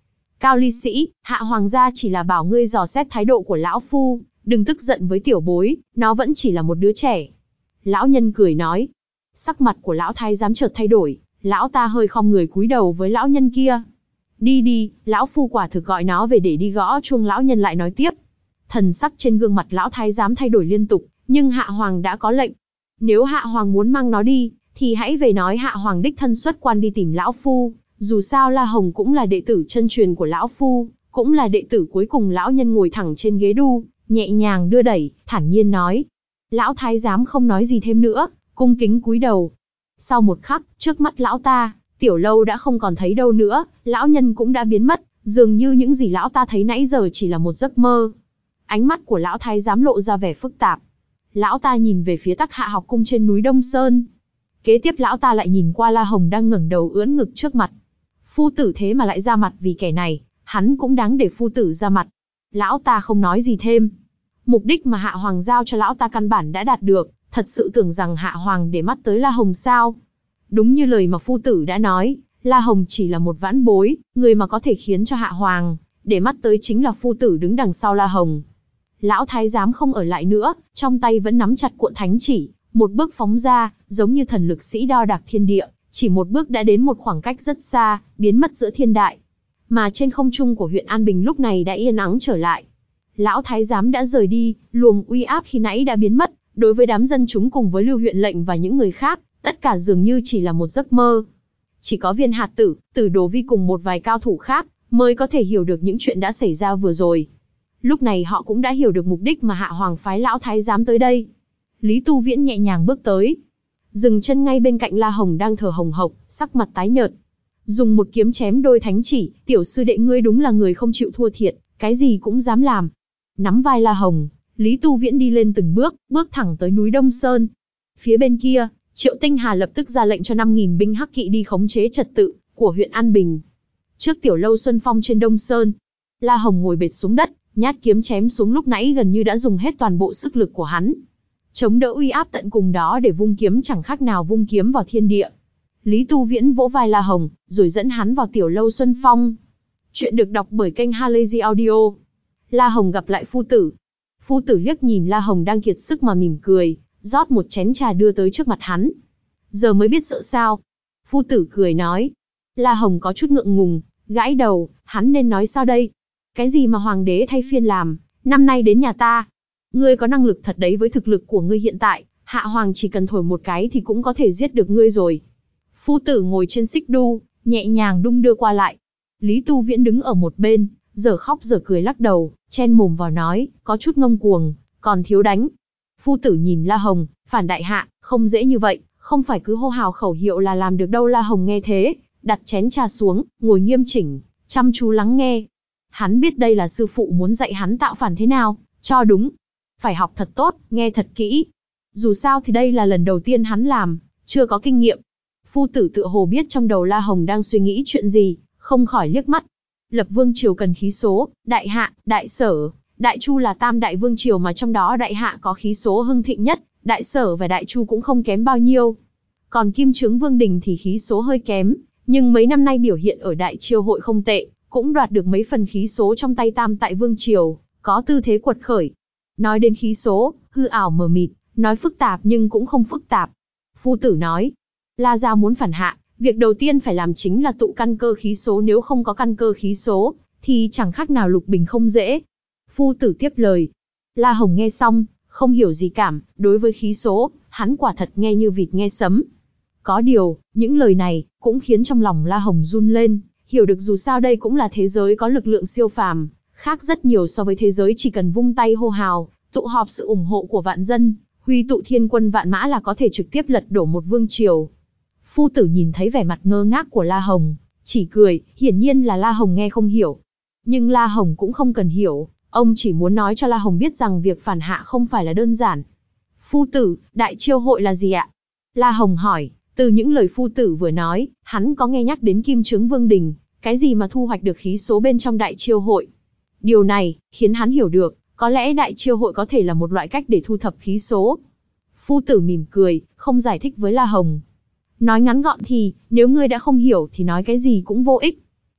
Cao ly sĩ, hạ hoàng gia chỉ là bảo ngươi dò xét thái độ của lão phu, đừng tức giận với tiểu bối, nó vẫn chỉ là một đứa trẻ. Lão nhân cười nói. Sắc mặt của lão thái giám chợt thay đổi, lão ta hơi khom người cúi đầu với lão nhân kia. Đi đi, lão phu quả thực gọi nó về để đi gõ chuông. Lão nhân lại nói tiếp. Thần sắc trên gương mặt lão thái giám thay đổi liên tục, nhưng hạ hoàng đã có lệnh. Nếu hạ hoàng muốn mang nó đi, thì hãy về nói hạ hoàng đích thân xuất quan đi tìm lão phu. Dù sao La Hồng cũng là đệ tử chân truyền của lão phu, cũng là đệ tử cuối cùng. Lão nhân ngồi thẳng trên ghế đu, nhẹ nhàng đưa đẩy, thản nhiên nói. Lão thái giám không nói gì thêm nữa, cung kính cúi đầu. Sau một khắc, trước mắt lão ta, tiểu lâu đã không còn thấy đâu nữa, lão nhân cũng đã biến mất, dường như những gì lão ta thấy nãy giờ chỉ là một giấc mơ. Ánh mắt của lão thái giám lộ ra vẻ phức tạp. Lão ta nhìn về phía Tắc Hạ học cung trên núi Đông Sơn. Kế tiếp lão ta lại nhìn qua La Hồng đang ngẩng đầu ưỡn ngực trước mặt. Phu tử thế mà lại ra mặt vì kẻ này, hắn cũng đáng để phu tử ra mặt. Lão ta không nói gì thêm. Mục đích mà hạ hoàng giao cho lão ta căn bản đã đạt được, thật sự tưởng rằng hạ hoàng để mắt tới La Hồng sao? Đúng như lời mà phu tử đã nói, La Hồng chỉ là một vãn bối, người mà có thể khiến cho hạ hoàng để mắt tới chính là phu tử đứng đằng sau La Hồng. Lão thái giám không ở lại nữa, trong tay vẫn nắm chặt cuộn thánh chỉ, một bước phóng ra, giống như thần lực sĩ đo đạc thiên địa, chỉ một bước đã đến một khoảng cách rất xa, biến mất giữa thiên đại. Mà trên không trung của huyện An Bình lúc này đã yên ắng trở lại. Lão thái giám đã rời đi, luồng uy áp khi nãy đã biến mất, đối với đám dân chúng cùng với Lưu huyện lệnh và những người khác, tất cả dường như chỉ là một giấc mơ. Chỉ có Viên Hạt Tử, Tử Đồ Vi cùng một vài cao thủ khác mới có thể hiểu được những chuyện đã xảy ra vừa rồi. Lúc này họ cũng đã hiểu được mục đích mà hạ hoàng phái lão thái giám tới đây. Lý Tu Viễn nhẹ nhàng bước tới, dừng chân ngay bên cạnh La Hồng đang thở hồng hộc, sắc mặt tái nhợt. Dùng một kiếm chém đôi thánh chỉ, tiểu sư đệ ngươi đúng là người không chịu thua thiệt, cái gì cũng dám làm. Nắm vai La Hồng, Lý Tu Viễn đi lên từng bước, bước thẳng tới núi Đông Sơn. Phía bên kia, Triệu Tinh Hà lập tức ra lệnh cho năm nghìn binh hắc kỵ đi khống chế trật tự của huyện An Bình. Trước tiểu lâu Xuân Phong trên Đông Sơn, La Hồng ngồi bệt xuống đất, nhát kiếm chém xuống lúc nãy gần như đã dùng hết toàn bộ sức lực của hắn. Chống đỡ uy áp tận cùng đó để vung kiếm chẳng khác nào vung kiếm vào thiên địa. Lý Tu Viễn vỗ vai La Hồng, rồi dẫn hắn vào tiểu lâu Xuân Phong. Chuyện được đọc bởi kênh Halazy Audio. La Hồng gặp lại phu tử. Phu tử liếc nhìn La Hồng đang kiệt sức mà mỉm cười, rót một chén trà đưa tới trước mặt hắn. Giờ mới biết sợ sao? Phu tử cười nói. La Hồng có chút ngượng ngùng, gãi đầu, hắn nên nói sao đây? Cái gì mà hoàng đế thay phiên làm, năm nay đến nhà ta? Ngươi có năng lực thật đấy, với thực lực của ngươi hiện tại, hạ hoàng chỉ cần thổi một cái thì cũng có thể giết được ngươi rồi. Phu tử ngồi trên xích đu, nhẹ nhàng đung đưa qua lại. Lý Tu Viễn đứng ở một bên, giờ khóc giờ cười lắc đầu, chen mồm vào nói, có chút ngông cuồng, còn thiếu đánh. Phu tử nhìn La Hồng, phản đại hạ, không dễ như vậy, không phải cứ hô hào khẩu hiệu là làm được đâu. La Hồng nghe thế, đặt chén trà xuống, ngồi nghiêm chỉnh, chăm chú lắng nghe. Hắn biết đây là sư phụ muốn dạy hắn tạo phản thế nào, cho đúng. Phải học thật tốt, nghe thật kỹ. Dù sao thì đây là lần đầu tiên hắn làm, chưa có kinh nghiệm. Phu tử tựa hồ biết trong đầu La Hồng đang suy nghĩ chuyện gì, không khỏi liếc mắt. Lập vương triều cần khí số, đại hạ, đại sở, đại chu là tam đại vương triều mà trong đó đại hạ có khí số hưng thịnh nhất, đại sở và đại chu cũng không kém bao nhiêu. Còn Kim Chướng Vương Đình thì khí số hơi kém, nhưng mấy năm nay biểu hiện ở đại triều hội không tệ, cũng đoạt được mấy phần khí số trong tay tam tại vương triều, có tư thế quật khởi. Nói đến khí số, hư ảo mờ mịt, nói phức tạp nhưng cũng không phức tạp. Phu tử nói, La gia muốn phản hạ, việc đầu tiên phải làm chính là tụ căn cơ khí số, nếu không có căn cơ khí số, thì chẳng khác nào lục bình không dễ. Phu tử tiếp lời. La Hồng nghe xong, không hiểu gì cảm, đối với khí số, hắn quả thật nghe như vịt nghe sấm. Có điều, những lời này, cũng khiến trong lòng La Hồng run lên, hiểu được dù sao đây cũng là thế giới có lực lượng siêu phàm, khác rất nhiều so với thế giới chỉ cần vung tay hô hào, tụ họp sự ủng hộ của vạn dân, huy tụ thiên quân vạn mã là có thể trực tiếp lật đổ một vương triều. Phu tử nhìn thấy vẻ mặt ngơ ngác của La Hồng, chỉ cười, hiển nhiên là La Hồng nghe không hiểu. Nhưng La Hồng cũng không cần hiểu, ông chỉ muốn nói cho La Hồng biết rằng việc phản hạ không phải là đơn giản. Phu tử, đại chiêu hội là gì ạ? La Hồng hỏi, từ những lời phu tử vừa nói, hắn có nghe nhắc đến Kim Chướng Vương Đình, cái gì mà thu hoạch được khí số bên trong đại chiêu hội. Điều này, khiến hắn hiểu được, có lẽ đại chiêu hội có thể là một loại cách để thu thập khí số. Phu tử mỉm cười, không giải thích với La Hồng. Nói ngắn gọn thì, nếu ngươi đã không hiểu thì nói cái gì cũng vô ích.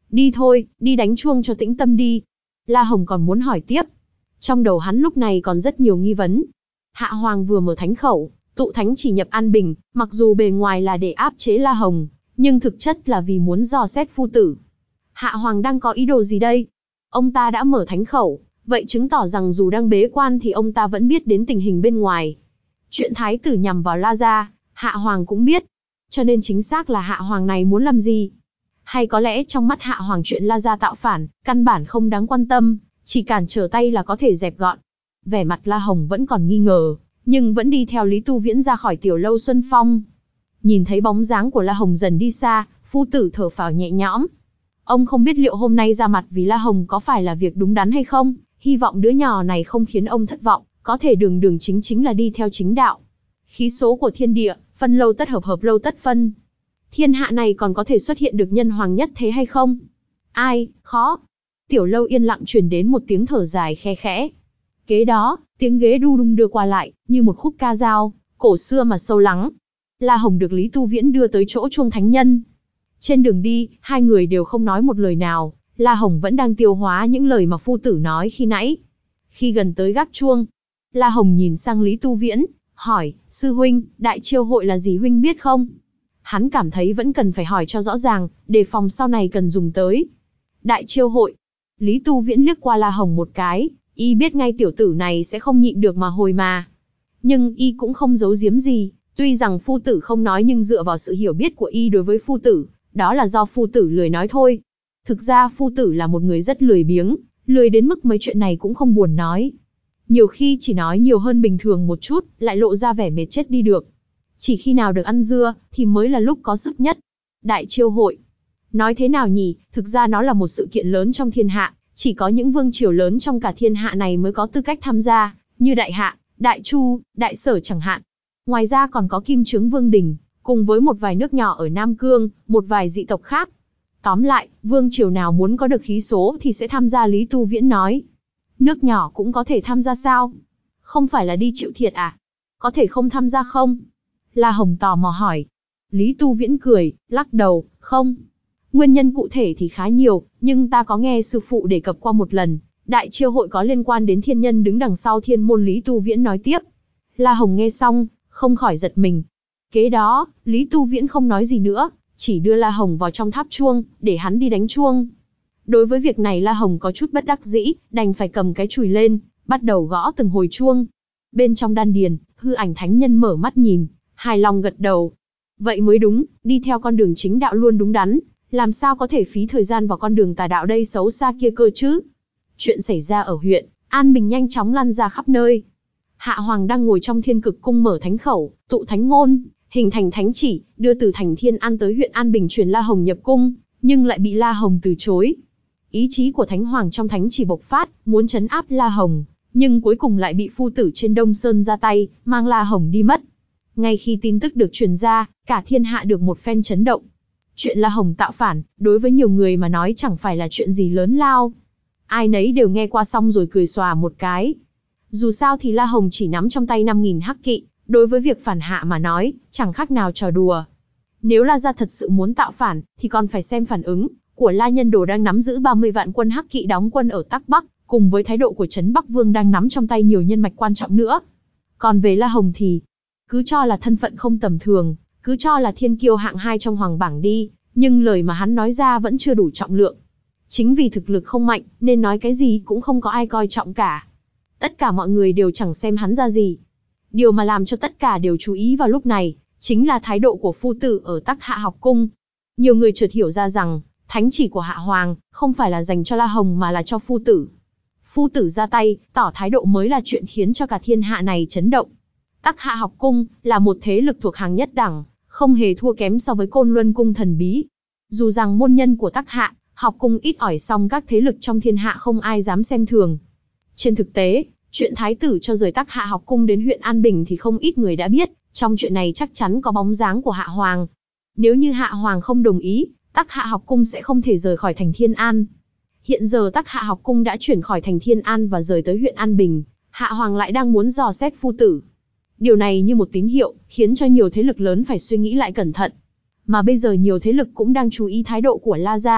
Đi thôi, đi đánh chuông cho tĩnh tâm đi. La Hồng còn muốn hỏi tiếp. Trong đầu hắn lúc này còn rất nhiều nghi vấn. Hạ Hoàng vừa mở thánh khẩu, tụ thánh chỉ nhập An Bình, mặc dù bề ngoài là để áp chế La Hồng, nhưng thực chất là vì muốn dò xét phu tử. Hạ Hoàng đang có ý đồ gì đây? Ông ta đã mở thánh khẩu, vậy chứng tỏ rằng dù đang bế quan thì ông ta vẫn biết đến tình hình bên ngoài. Chuyện thái tử nhằm vào La gia, Hạ Hoàng cũng biết. Cho nên chính xác là Hạ Hoàng này muốn làm gì? Hay có lẽ trong mắt Hạ Hoàng chuyện La gia tạo phản, căn bản không đáng quan tâm, chỉ cản trở tay là có thể dẹp gọn. Vẻ mặt La Hồng vẫn còn nghi ngờ, nhưng vẫn đi theo Lý Tu Viễn ra khỏi tiểu lâu Xuân Phong. Nhìn thấy bóng dáng của La Hồng dần đi xa, phu tử thở phào nhẹ nhõm. Ông không biết liệu hôm nay ra mặt vì La Hồng có phải là việc đúng đắn hay không, hy vọng đứa nhỏ này không khiến ông thất vọng, có thể đường đường chính chính là đi theo chính đạo. Khí số của thiên địa, phân lâu tất hợp hợp lâu tất phân. Thiên hạ này còn có thể xuất hiện được nhân hoàng nhất thế hay không? Ai, khó. Tiểu lâu yên lặng truyền đến một tiếng thở dài khe khẽ. Kế đó, tiếng ghế đu đung đưa qua lại, như một khúc ca dao, cổ xưa mà sâu lắng. La Hồng được Lý Tu Viễn đưa tới chỗ chuông thánh nhân. Trên đường đi, hai người đều không nói một lời nào, La Hồng vẫn đang tiêu hóa những lời mà phu tử nói khi nãy. Khi gần tới gác chuông, La Hồng nhìn sang Lý Tu Viễn, hỏi, sư huynh, đại chiêu hội là gì huynh biết không? Hắn cảm thấy vẫn cần phải hỏi cho rõ ràng, đề phòng sau này cần dùng tới. Đại chiêu hội. Lý Tu Viễn liếc qua La Hồng một cái, y biết ngay tiểu tử này sẽ không nhịn được mà hồi mà. Nhưng y cũng không giấu giếm gì, tuy rằng phu tử không nói nhưng dựa vào sự hiểu biết của y đối với phu tử, đó là do phu tử lười nói thôi. Thực ra phu tử là một người rất lười biếng, lười đến mức mấy chuyện này cũng không buồn nói. Nhiều khi chỉ nói nhiều hơn bình thường một chút, lại lộ ra vẻ mệt chết đi được. Chỉ khi nào được ăn dưa, thì mới là lúc có sức nhất. Đại chiêu hội. Nói thế nào nhỉ, thực ra nó là một sự kiện lớn trong thiên hạ, chỉ có những vương triều lớn trong cả thiên hạ này mới có tư cách tham gia, như Đại Hạ, Đại Chu, Đại Sở chẳng hạn. Ngoài ra còn có Kim Chướng Vương Đình, cùng với một vài nước nhỏ ở Nam Cương, một vài dị tộc khác. Tóm lại, vương triều nào muốn có được khí số thì sẽ tham gia, Lý Tu Viễn nói. Nước nhỏ cũng có thể tham gia sao? Không phải là đi chịu thiệt à? Có thể không tham gia không? La Hồng tò mò hỏi. Lý Tu Viễn cười, lắc đầu, không. Nguyên nhân cụ thể thì khá nhiều, nhưng ta có nghe sư phụ đề cập qua một lần. Đại chiêu hội có liên quan đến thiên nhân đứng đằng sau thiên môn, Lý Tu Viễn nói tiếp. La Hồng nghe xong, không khỏi giật mình. Kế đó, Lý Tu Viễn không nói gì nữa, chỉ đưa La Hồng vào trong tháp chuông, để hắn đi đánh chuông. Đối với việc này La Hồng có chút bất đắc dĩ, đành phải cầm cái chùy lên, bắt đầu gõ từng hồi chuông. Bên trong đan điền, hư ảnh thánh nhân mở mắt nhìn, hài lòng gật đầu. Vậy mới đúng, đi theo con đường chính đạo luôn đúng đắn, làm sao có thể phí thời gian vào con đường tà đạo đây xấu xa kia cơ chứ? Chuyện xảy ra ở huyện An Bình nhanh chóng lan ra khắp nơi. Hạ Hoàng đang ngồi trong Thiên Cực Cung mở thánh khẩu, tụ thánh ngôn, hình thành thánh chỉ, đưa từ thành Thiên An tới huyện An Bình truyền La Hồng nhập cung, nhưng lại bị La Hồng từ chối. Ý chí của Thánh Hoàng trong thánh chỉ bộc phát, muốn trấn áp La Hồng, nhưng cuối cùng lại bị phu tử trên Đông Sơn ra tay, mang La Hồng đi mất. Ngay khi tin tức được truyền ra, cả thiên hạ được một phen chấn động. Chuyện La Hồng tạo phản, đối với nhiều người mà nói chẳng phải là chuyện gì lớn lao. Ai nấy đều nghe qua xong rồi cười xòa một cái. Dù sao thì La Hồng chỉ nắm trong tay năm nghìn hắc kỵ, đối với việc phản hạ mà nói, chẳng khác nào trò đùa. Nếu La gia thật sự muốn tạo phản, thì còn phải xem phản ứng của La Nhân Đồ đang nắm giữ ba mươi vạn quân hắc kỵ đóng quân ở Tắc Bắc, cùng với thái độ của Trấn Bắc Vương đang nắm trong tay nhiều nhân mạch quan trọng nữa. Còn về La Hồng thì, cứ cho là thân phận không tầm thường, cứ cho là thiên kiêu hạng hai trong hoàng bảng đi, nhưng lời mà hắn nói ra vẫn chưa đủ trọng lượng. Chính vì thực lực không mạnh, nên nói cái gì cũng không có ai coi trọng cả. Tất cả mọi người đều chẳng xem hắn ra gì. Điều mà làm cho tất cả đều chú ý vào lúc này, chính là thái độ của phu tử ở Tắc Hạ học cung. Nhiều người chợt hiểu ra rằng, thánh chỉ của Hạ Hoàng, không phải là dành cho La Hồng mà là cho phu tử. Phu tử ra tay, tỏ thái độ mới là chuyện khiến cho cả thiên hạ này chấn động. Tắc Hạ học cung, là một thế lực thuộc hàng nhất đẳng, không hề thua kém so với Côn Luân cung thần bí. Dù rằng môn nhân của Tắc Hạ, học cung ít ỏi song các thế lực trong thiên hạ không ai dám xem thường. Trên thực tế, chuyện thái tử cho rời Tắc Hạ học cung đến huyện An Bình thì không ít người đã biết, trong chuyện này chắc chắn có bóng dáng của Hạ Hoàng. Nếu như Hạ Hoàng không đồng ý, Tắc Hạ học cung sẽ không thể rời khỏi thành Thiên An. Hiện giờ Tắc Hạ học cung đã chuyển khỏi thành Thiên An và rời tới huyện An Bình, Hạ Hoàng lại đang muốn dò xét phu tử. Điều này như một tín hiệu, khiến cho nhiều thế lực lớn phải suy nghĩ lại cẩn thận. Mà bây giờ nhiều thế lực cũng đang chú ý thái độ của La gia,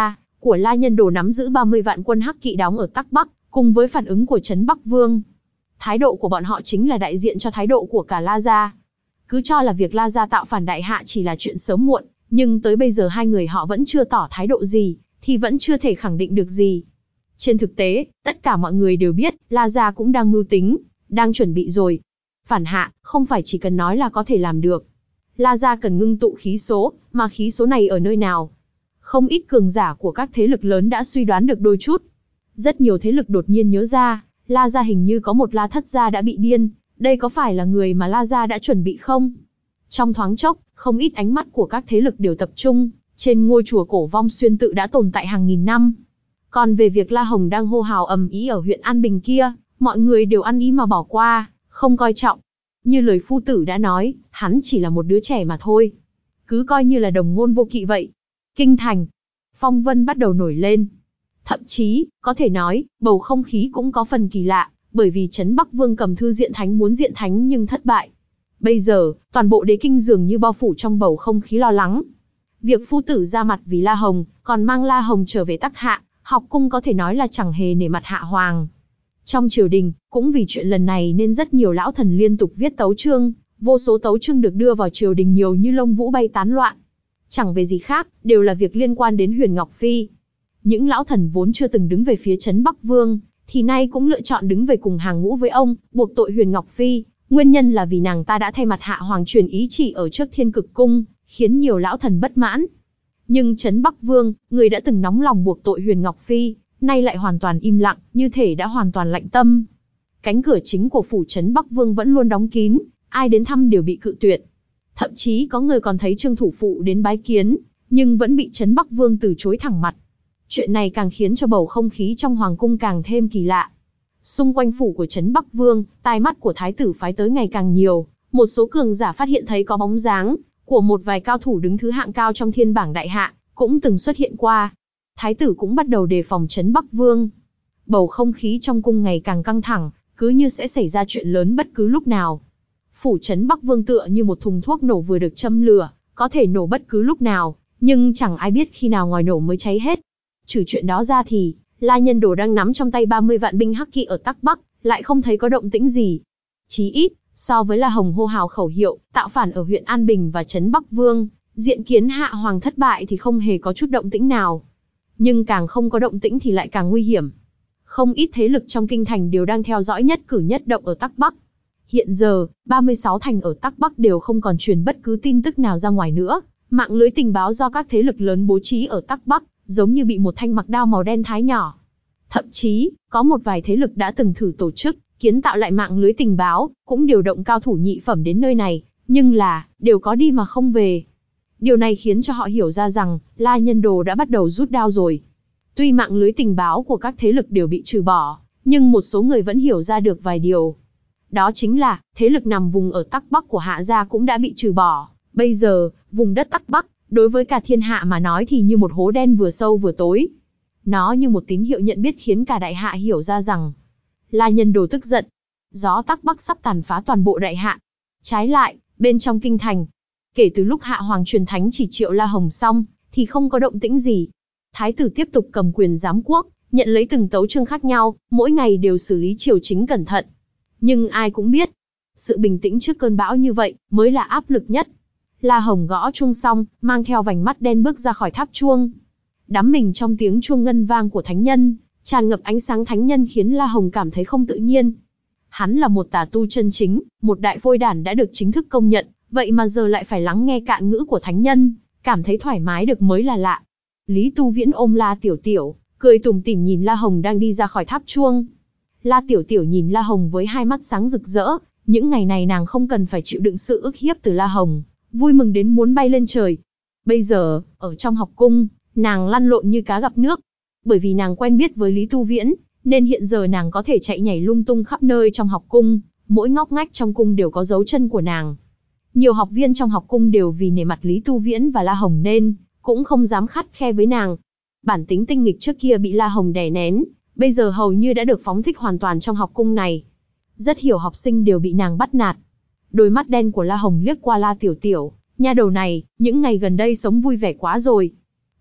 của La Nhân Đồ nắm giữ ba mươi vạn quân Hắc Kỵ đóng ở Tắc Bắc, cùng với phản ứng của Trấn Bắc Vương. Thái độ của bọn họ chính là đại diện cho thái độ của cả La gia. Cứ cho là việc La gia tạo phản đại hạ chỉ là chuyện sớm muộn, nhưng tới bây giờ hai người họ vẫn chưa tỏ thái độ gì, thì vẫn chưa thể khẳng định được gì. Trên thực tế, tất cả mọi người đều biết, La gia cũng đang mưu tính, đang chuẩn bị rồi. Phản hạ, không phải chỉ cần nói là có thể làm được. La gia cần ngưng tụ khí số, mà khí số này ở nơi nào? Không ít cường giả của các thế lực lớn đã suy đoán được đôi chút. Rất nhiều thế lực đột nhiên nhớ ra, La gia hình như có một La thất gia đã bị điên, đây có phải là người mà La gia đã chuẩn bị không? Trong thoáng chốc, không ít ánh mắt của các thế lực đều tập trung trên ngôi chùa cổ Vong Xuyên tự đã tồn tại hàng nghìn năm. Còn về việc La Hồng đang hô hào ầm ĩ ở huyện An Bình kia, mọi người đều ăn ý mà bỏ qua, không coi trọng. Như lời phu tử đã nói, hắn chỉ là một đứa trẻ mà thôi. Cứ coi như là đồng ngôn vô kỵ vậy. Kinh thành, phong vân bắt đầu nổi lên. Thậm chí, có thể nói, bầu không khí cũng có phần kỳ lạ, bởi vì Trấn Bắc Vương cầm thư diện thánh muốn diện thánh nhưng thất bại. Bây giờ, toàn bộ đế kinh dường như bao phủ trong bầu không khí lo lắng. Việc phu tử ra mặt vì La Hồng, còn mang La Hồng trở về Tắc Hạ, học cung có thể nói là chẳng hề nể mặt Hạ Hoàng. Trong triều đình, cũng vì chuyện lần này nên rất nhiều lão thần liên tục viết tấu chương, vô số tấu chương được đưa vào triều đình nhiều như lông vũ bay tán loạn. Chẳng về gì khác, đều là việc liên quan đến Huyền Ngọc Phi. Những lão thần vốn chưa từng đứng về phía Trấn Bắc Vương, thì nay cũng lựa chọn đứng về cùng hàng ngũ với ông, buộc tội Huyền Ngọc Phi. Nguyên nhân là vì nàng ta đã thay mặt Hạ Hoàng truyền ý chỉ ở trước Thiên Cực Cung, khiến nhiều lão thần bất mãn. Nhưng Trấn Bắc Vương, người đã từng nóng lòng buộc tội Huyền Ngọc Phi, nay lại hoàn toàn im lặng, như thể đã hoàn toàn lạnh tâm. Cánh cửa chính của phủ Trấn Bắc Vương vẫn luôn đóng kín, ai đến thăm đều bị cự tuyệt. Thậm chí có người còn thấy Trương thủ phụ đến bái kiến, nhưng vẫn bị Trấn Bắc Vương từ chối thẳng mặt. Chuyện này càng khiến cho bầu không khí trong hoàng cung càng thêm kỳ lạ. Xung quanh phủ của Trấn Bắc Vương, tai mắt của thái tử phái tới ngày càng nhiều, một số cường giả phát hiện thấy có bóng dáng của một vài cao thủ đứng thứ hạng cao trong thiên bảng đại hạ, cũng từng xuất hiện qua. Thái tử cũng bắt đầu đề phòng Trấn Bắc Vương. Bầu không khí trong cung ngày càng căng thẳng, cứ như sẽ xảy ra chuyện lớn bất cứ lúc nào. Phủ Trấn Bắc Vương tựa như một thùng thuốc nổ vừa được châm lửa, có thể nổ bất cứ lúc nào, nhưng chẳng ai biết khi nào ngòi nổ mới cháy hết. Trừ chuyện đó ra thì, La Nhân Đồ đang nắm trong tay ba mươi vạn binh Hắc Kỵ ở Tắc Bắc, lại không thấy có động tĩnh gì. Chí ít, so với La Hồng hô hào khẩu hiệu, tạo phản ở huyện An Bình và Trấn Bắc Vương, diện kiến Hạ Hoàng thất bại thì không hề có chút động tĩnh nào. Nhưng càng không có động tĩnh thì lại càng nguy hiểm. Không ít thế lực trong kinh thành đều đang theo dõi nhất cử nhất động ở Tắc Bắc. Hiện giờ, ba mươi sáu thành ở Tắc Bắc đều không còn truyền bất cứ tin tức nào ra ngoài nữa. Mạng lưới tình báo do các thế lực lớn bố trí ở Tắc Bắc, giống như bị một thanh mặc đao màu đen thái nhỏ. Thậm chí, có một vài thế lực đã từng thử tổ chức, kiến tạo lại mạng lưới tình báo, cũng điều động cao thủ nhị phẩm đến nơi này, nhưng là, đều có đi mà không về. Điều này khiến cho họ hiểu ra rằng, La Nhân Đồ đã bắt đầu rút đao rồi. Tuy mạng lưới tình báo của các thế lực đều bị trừ bỏ, nhưng một số người vẫn hiểu ra được vài điều. Đó chính là, thế lực nằm vùng ở Tắc Bắc của Hạ gia cũng đã bị trừ bỏ. Bây giờ, vùng đất Tắc Bắc, đối với cả thiên hạ mà nói thì như một hố đen vừa sâu vừa tối. Nó như một tín hiệu nhận biết khiến cả đại hạ hiểu ra rằng, La Nhân Đồ tức giận. Gió Tắc Bắc sắp tàn phá toàn bộ đại hạ. Trái lại, bên trong kinh thành, kể từ lúc Hạ Hoàng truyền thánh chỉ triệu La Hồng xong, thì không có động tĩnh gì. Thái tử tiếp tục cầm quyền giám quốc, nhận lấy từng tấu chương khác nhau, mỗi ngày đều xử lý triều chính cẩn thận. Nhưng ai cũng biết, sự bình tĩnh trước cơn bão như vậy mới là áp lực nhất. La Hồng gõ chuông xong, mang theo vành mắt đen bước ra khỏi tháp chuông. Đắm mình trong tiếng chuông ngân vang của thánh nhân, tràn ngập ánh sáng thánh nhân khiến La Hồng cảm thấy không tự nhiên. Hắn là một tà tu chân chính, một đại phôi đản đã được chính thức công nhận, vậy mà giờ lại phải lắng nghe cạn ngữ của thánh nhân, cảm thấy thoải mái được mới là lạ. Lý Tu Viễn ôm La Tiểu Tiểu, cười tủm tỉm nhìn La Hồng đang đi ra khỏi tháp chuông. La Tiểu Tiểu nhìn La Hồng với hai mắt sáng rực rỡ, những ngày này nàng không cần phải chịu đựng sự ức hiếp từ La Hồng, vui mừng đến muốn bay lên trời. Bây giờ, ở trong học cung, nàng lăn lộn như cá gặp nước. Bởi vì nàng quen biết với Lý Tu Viễn, nên hiện giờ nàng có thể chạy nhảy lung tung khắp nơi trong học cung, mỗi ngóc ngách trong cung đều có dấu chân của nàng. Nhiều học viên trong học cung đều vì nể mặt Lý Tu Viễn và La Hồng nên cũng không dám khắt khe với nàng. Bản tính tinh nghịch trước kia bị La Hồng đè nén, bây giờ hầu như đã được phóng thích hoàn toàn trong học cung này. Rất nhiều học sinh đều bị nàng bắt nạt. Đôi mắt đen của La Hồng liếc qua La Tiểu Tiểu, nha đầu này, những ngày gần đây sống vui vẻ quá rồi.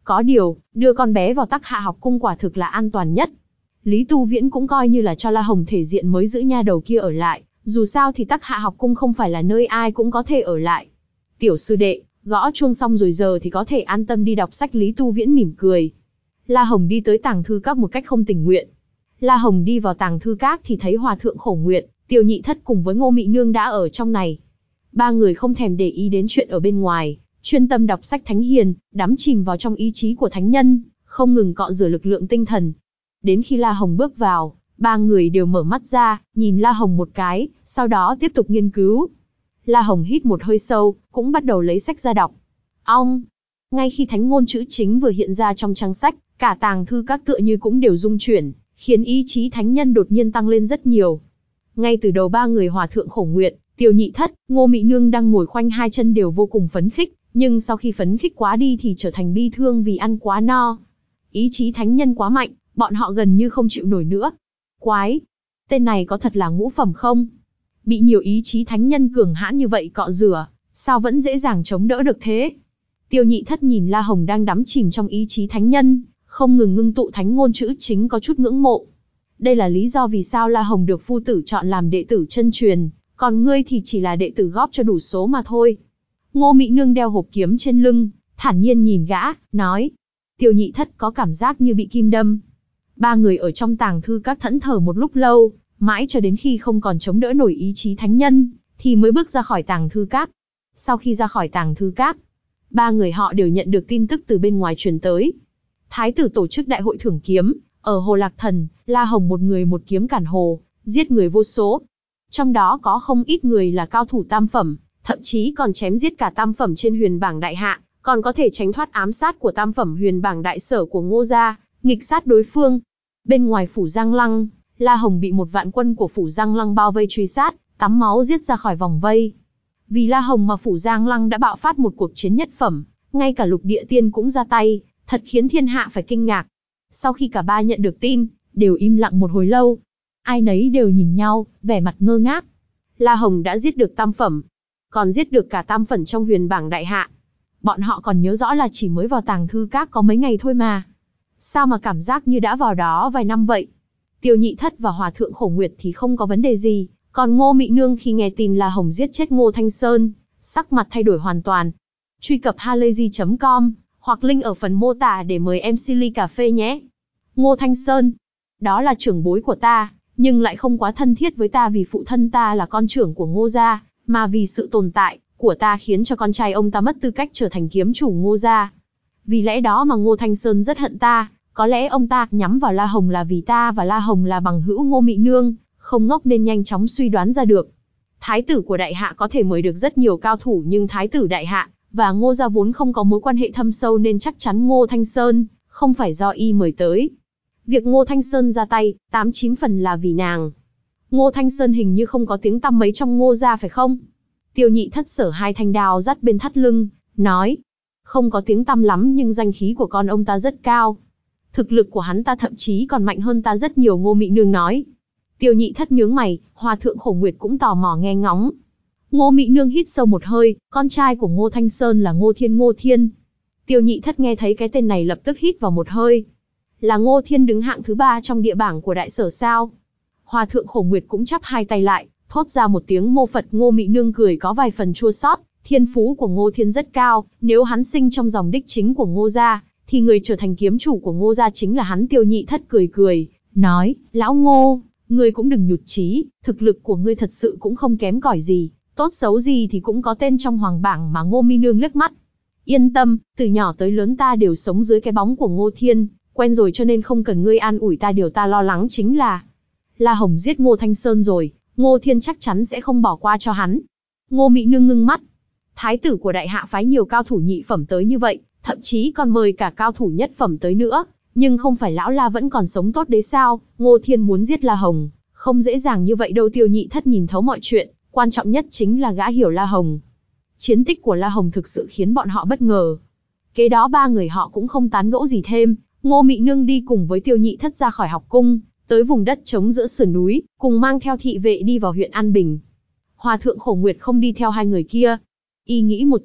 Có điều, đưa con bé vào Tắc Hạ học cung quả thực là an toàn nhất. Lý Tu Viễn cũng coi như là cho La Hồng thể diện mới giữ nha đầu kia ở lại, dù sao thì Tắc Hạ học cung không phải là nơi ai cũng có thể ở lại. Tiểu sư đệ, gõ chuông xong rồi giờ thì có thể an tâm đi đọc sách. Lý Tu Viễn mỉm cười. La Hồng đi tới tàng thư các một cách không tình nguyện. La Hồng đi vào tàng thư các thì thấy Hòa thượng Khổ Nguyệt, Tiêu Nhị Thất cùng với Ngô Mị Nương đã ở trong này. Ba người không thèm để ý đến chuyện ở bên ngoài, chuyên tâm đọc sách thánh hiền, đắm chìm vào trong ý chí của thánh nhân, không ngừng cọ rửa lực lượng tinh thần. Đến khi La Hồng bước vào, ba người đều mở mắt ra, nhìn La Hồng một cái, sau đó tiếp tục nghiên cứu. La Hồng hít một hơi sâu, cũng bắt đầu lấy sách ra đọc. Ong! Ngay khi thánh ngôn chữ chính vừa hiện ra trong trang sách, cả tàng thư các tựa như cũng đều rung chuyển, khiến ý chí thánh nhân đột nhiên tăng lên rất nhiều. Ngay từ đầu ba người Hòa thượng Khổ Nguyệt, Tiêu Nhị Thất, Ngô Mị Nương đang ngồi khoanh hai chân đều vô cùng phấn khích, nhưng sau khi phấn khích quá đi thì trở thành bi thương vì ăn quá no. Ý chí thánh nhân quá mạnh, bọn họ gần như không chịu nổi nữa. Quái! Tên này có thật là ngũ phẩm không? Bị nhiều ý chí thánh nhân cường hãn như vậy cọ rửa, sao vẫn dễ dàng chống đỡ được thế? Tiêu Nhị Thất nhìn La Hồng đang đắm chìm trong ý chí thánh nhân, không ngừng ngưng tụ thánh ngôn chữ chính có chút ngưỡng mộ. Đây là lý do vì sao La Hồng được phu tử chọn làm đệ tử chân truyền, còn ngươi thì chỉ là đệ tử góp cho đủ số mà thôi. Ngô Mị Nương đeo hộp kiếm trên lưng, thản nhiên nhìn gã, nói. Tiêu Nhị Thất có cảm giác như bị kim đâm. Ba người ở trong tàng thư các thẫn thờ một lúc lâu, mãi cho đến khi không còn chống đỡ nổi ý chí thánh nhân, thì mới bước ra khỏi tàng thư các. Sau khi ra khỏi tàng thư các, ba người họ đều nhận được tin tức từ bên ngoài truyền tới. Thái tử tổ chức đại hội thưởng kiếm, ở Hồ Lạc Thần, La Hồng một người một kiếm cản hồ, giết người vô số. Trong đó có không ít người là cao thủ tam phẩm, thậm chí còn chém giết cả tam phẩm trên huyền bảng đại hạ, còn có thể tránh thoát ám sát của tam phẩm huyền bảng đại sở của Ngô gia, nghịch sát đối phương. Bên ngoài phủ Giang Lăng, La Hồng bị một vạn quân của phủ Giang Lăng bao vây truy sát, tắm máu giết ra khỏi vòng vây. Vì La Hồng mà phủ Giang Lăng đã bạo phát một cuộc chiến nhất phẩm, ngay cả lục địa tiên cũng ra tay, thật khiến thiên hạ phải kinh ngạc. Sau khi cả ba nhận được tin, đều im lặng một hồi lâu. Ai nấy đều nhìn nhau, vẻ mặt ngơ ngác. La Hồng đã giết được tam phẩm, còn giết được cả tam phẩm trong huyền bảng đại hạ. Bọn họ còn nhớ rõ là chỉ mới vào tàng thư các có mấy ngày thôi mà. Sao mà cảm giác như đã vào đó vài năm vậy? Tiêu Nhị Thất và Hòa thượng Khổ Nguyệt thì không có vấn đề gì, còn Ngô Mị Nương khi nghe tin La Hồng giết chết Ngô Thanh Sơn, sắc mặt thay đổi hoàn toàn. Truy cập halayzi chấm com hoặc link ở phần mô tả để mời em xê ly cà phê nhé. Ngô Thanh Sơn, đó là trưởng bối của ta, nhưng lại không quá thân thiết với ta vì phụ thân ta là con trưởng của Ngô gia, mà vì sự tồn tại của ta khiến cho con trai ông ta mất tư cách trở thành kiếm chủ Ngô gia. Vì lẽ đó mà Ngô Thanh Sơn rất hận ta, có lẽ ông ta nhắm vào La Hồng là vì ta và La Hồng là bằng hữu Ngô Mị Nương, không ngốc nên nhanh chóng suy đoán ra được. Thái tử của đại hạ có thể mời được rất nhiều cao thủ, nhưng thái tử đại hạ và Ngô gia vốn không có mối quan hệ thâm sâu nên chắc chắn Ngô Thanh Sơn không phải do y mời tới. Việc Ngô Thanh Sơn ra tay, tám chín phần là vì nàng. Ngô Thanh Sơn hình như không có tiếng tăm mấy trong Ngô gia phải không? Tiêu Nhị Thất sở hai thanh đao dắt bên thắt lưng, nói. Không có tiếng tăm lắm nhưng danh khí của con ông ta rất cao. Thực lực của hắn ta thậm chí còn mạnh hơn ta rất nhiều, Ngô Mị Nương nói. Tiêu Nhị Thất nhướng mày, Hòa thượng Khổ Nguyệt cũng tò mò nghe ngóng. Ngô Mị Nương hít sâu một hơi, con trai của Ngô Thanh Sơn là Ngô Thiên. Ngô Thiên. Tiêu Nhị Thất nghe thấy cái tên này lập tức hít vào một hơi. Là Ngô Thiên đứng hạng thứ ba trong địa bảng của đại sở sao? Hòa thượng Khổ Nguyệt cũng chắp hai tay lại, thốt ra một tiếng mô Phật. Ngô Mị Nương cười có vài phần chua xót. Thiên phú của Ngô Thiên rất cao, nếu hắn sinh trong dòng đích chính của Ngô gia, thì người trở thành kiếm chủ của Ngô gia chính là hắn. Tiêu Nhị Thất cười cười, nói, lão Ngô, ngươi cũng đừng nhụt chí, thực lực của ngươi thật sự cũng không kém cỏi gì, tốt xấu gì thì cũng có tên trong hoàng bảng mà. Ngô Mị Nương liếc mắt. Yên tâm, từ nhỏ tới lớn ta đều sống dưới cái bóng của Ngô Thiên, quen rồi cho nên không cần ngươi an ủi ta. Điều ta lo lắng chính là, La Hồng giết Ngô Thanh Sơn rồi, Ngô Thiên chắc chắn sẽ không bỏ qua cho hắn. Ngô Mị Nương ngưng mắt. Thái tử của đại hạ phái nhiều cao thủ nhị phẩm tới như vậy, thậm chí còn mời cả cao thủ nhất phẩm tới nữa, nhưng không phải lão La vẫn còn sống tốt đấy sao? Ngô Thiên muốn giết La Hồng, không dễ dàng như vậy đâu. Tiêu Nhị Thất nhìn thấu mọi chuyện, quan trọng nhất chính là gã hiểu La Hồng. Chiến tích của La Hồng thực sự khiến bọn họ bất ngờ. Kế đó ba người họ cũng không tán gẫu gì thêm, Ngô Mị Nương đi cùng với Tiêu Nhị Thất ra khỏi học cung, tới vùng đất trống giữa sườn núi, cùng mang theo thị vệ đi vào huyện An Bình. Hòa thượng Khổ Nguyệt không đi theo hai người kia. Y nghĩ một chút,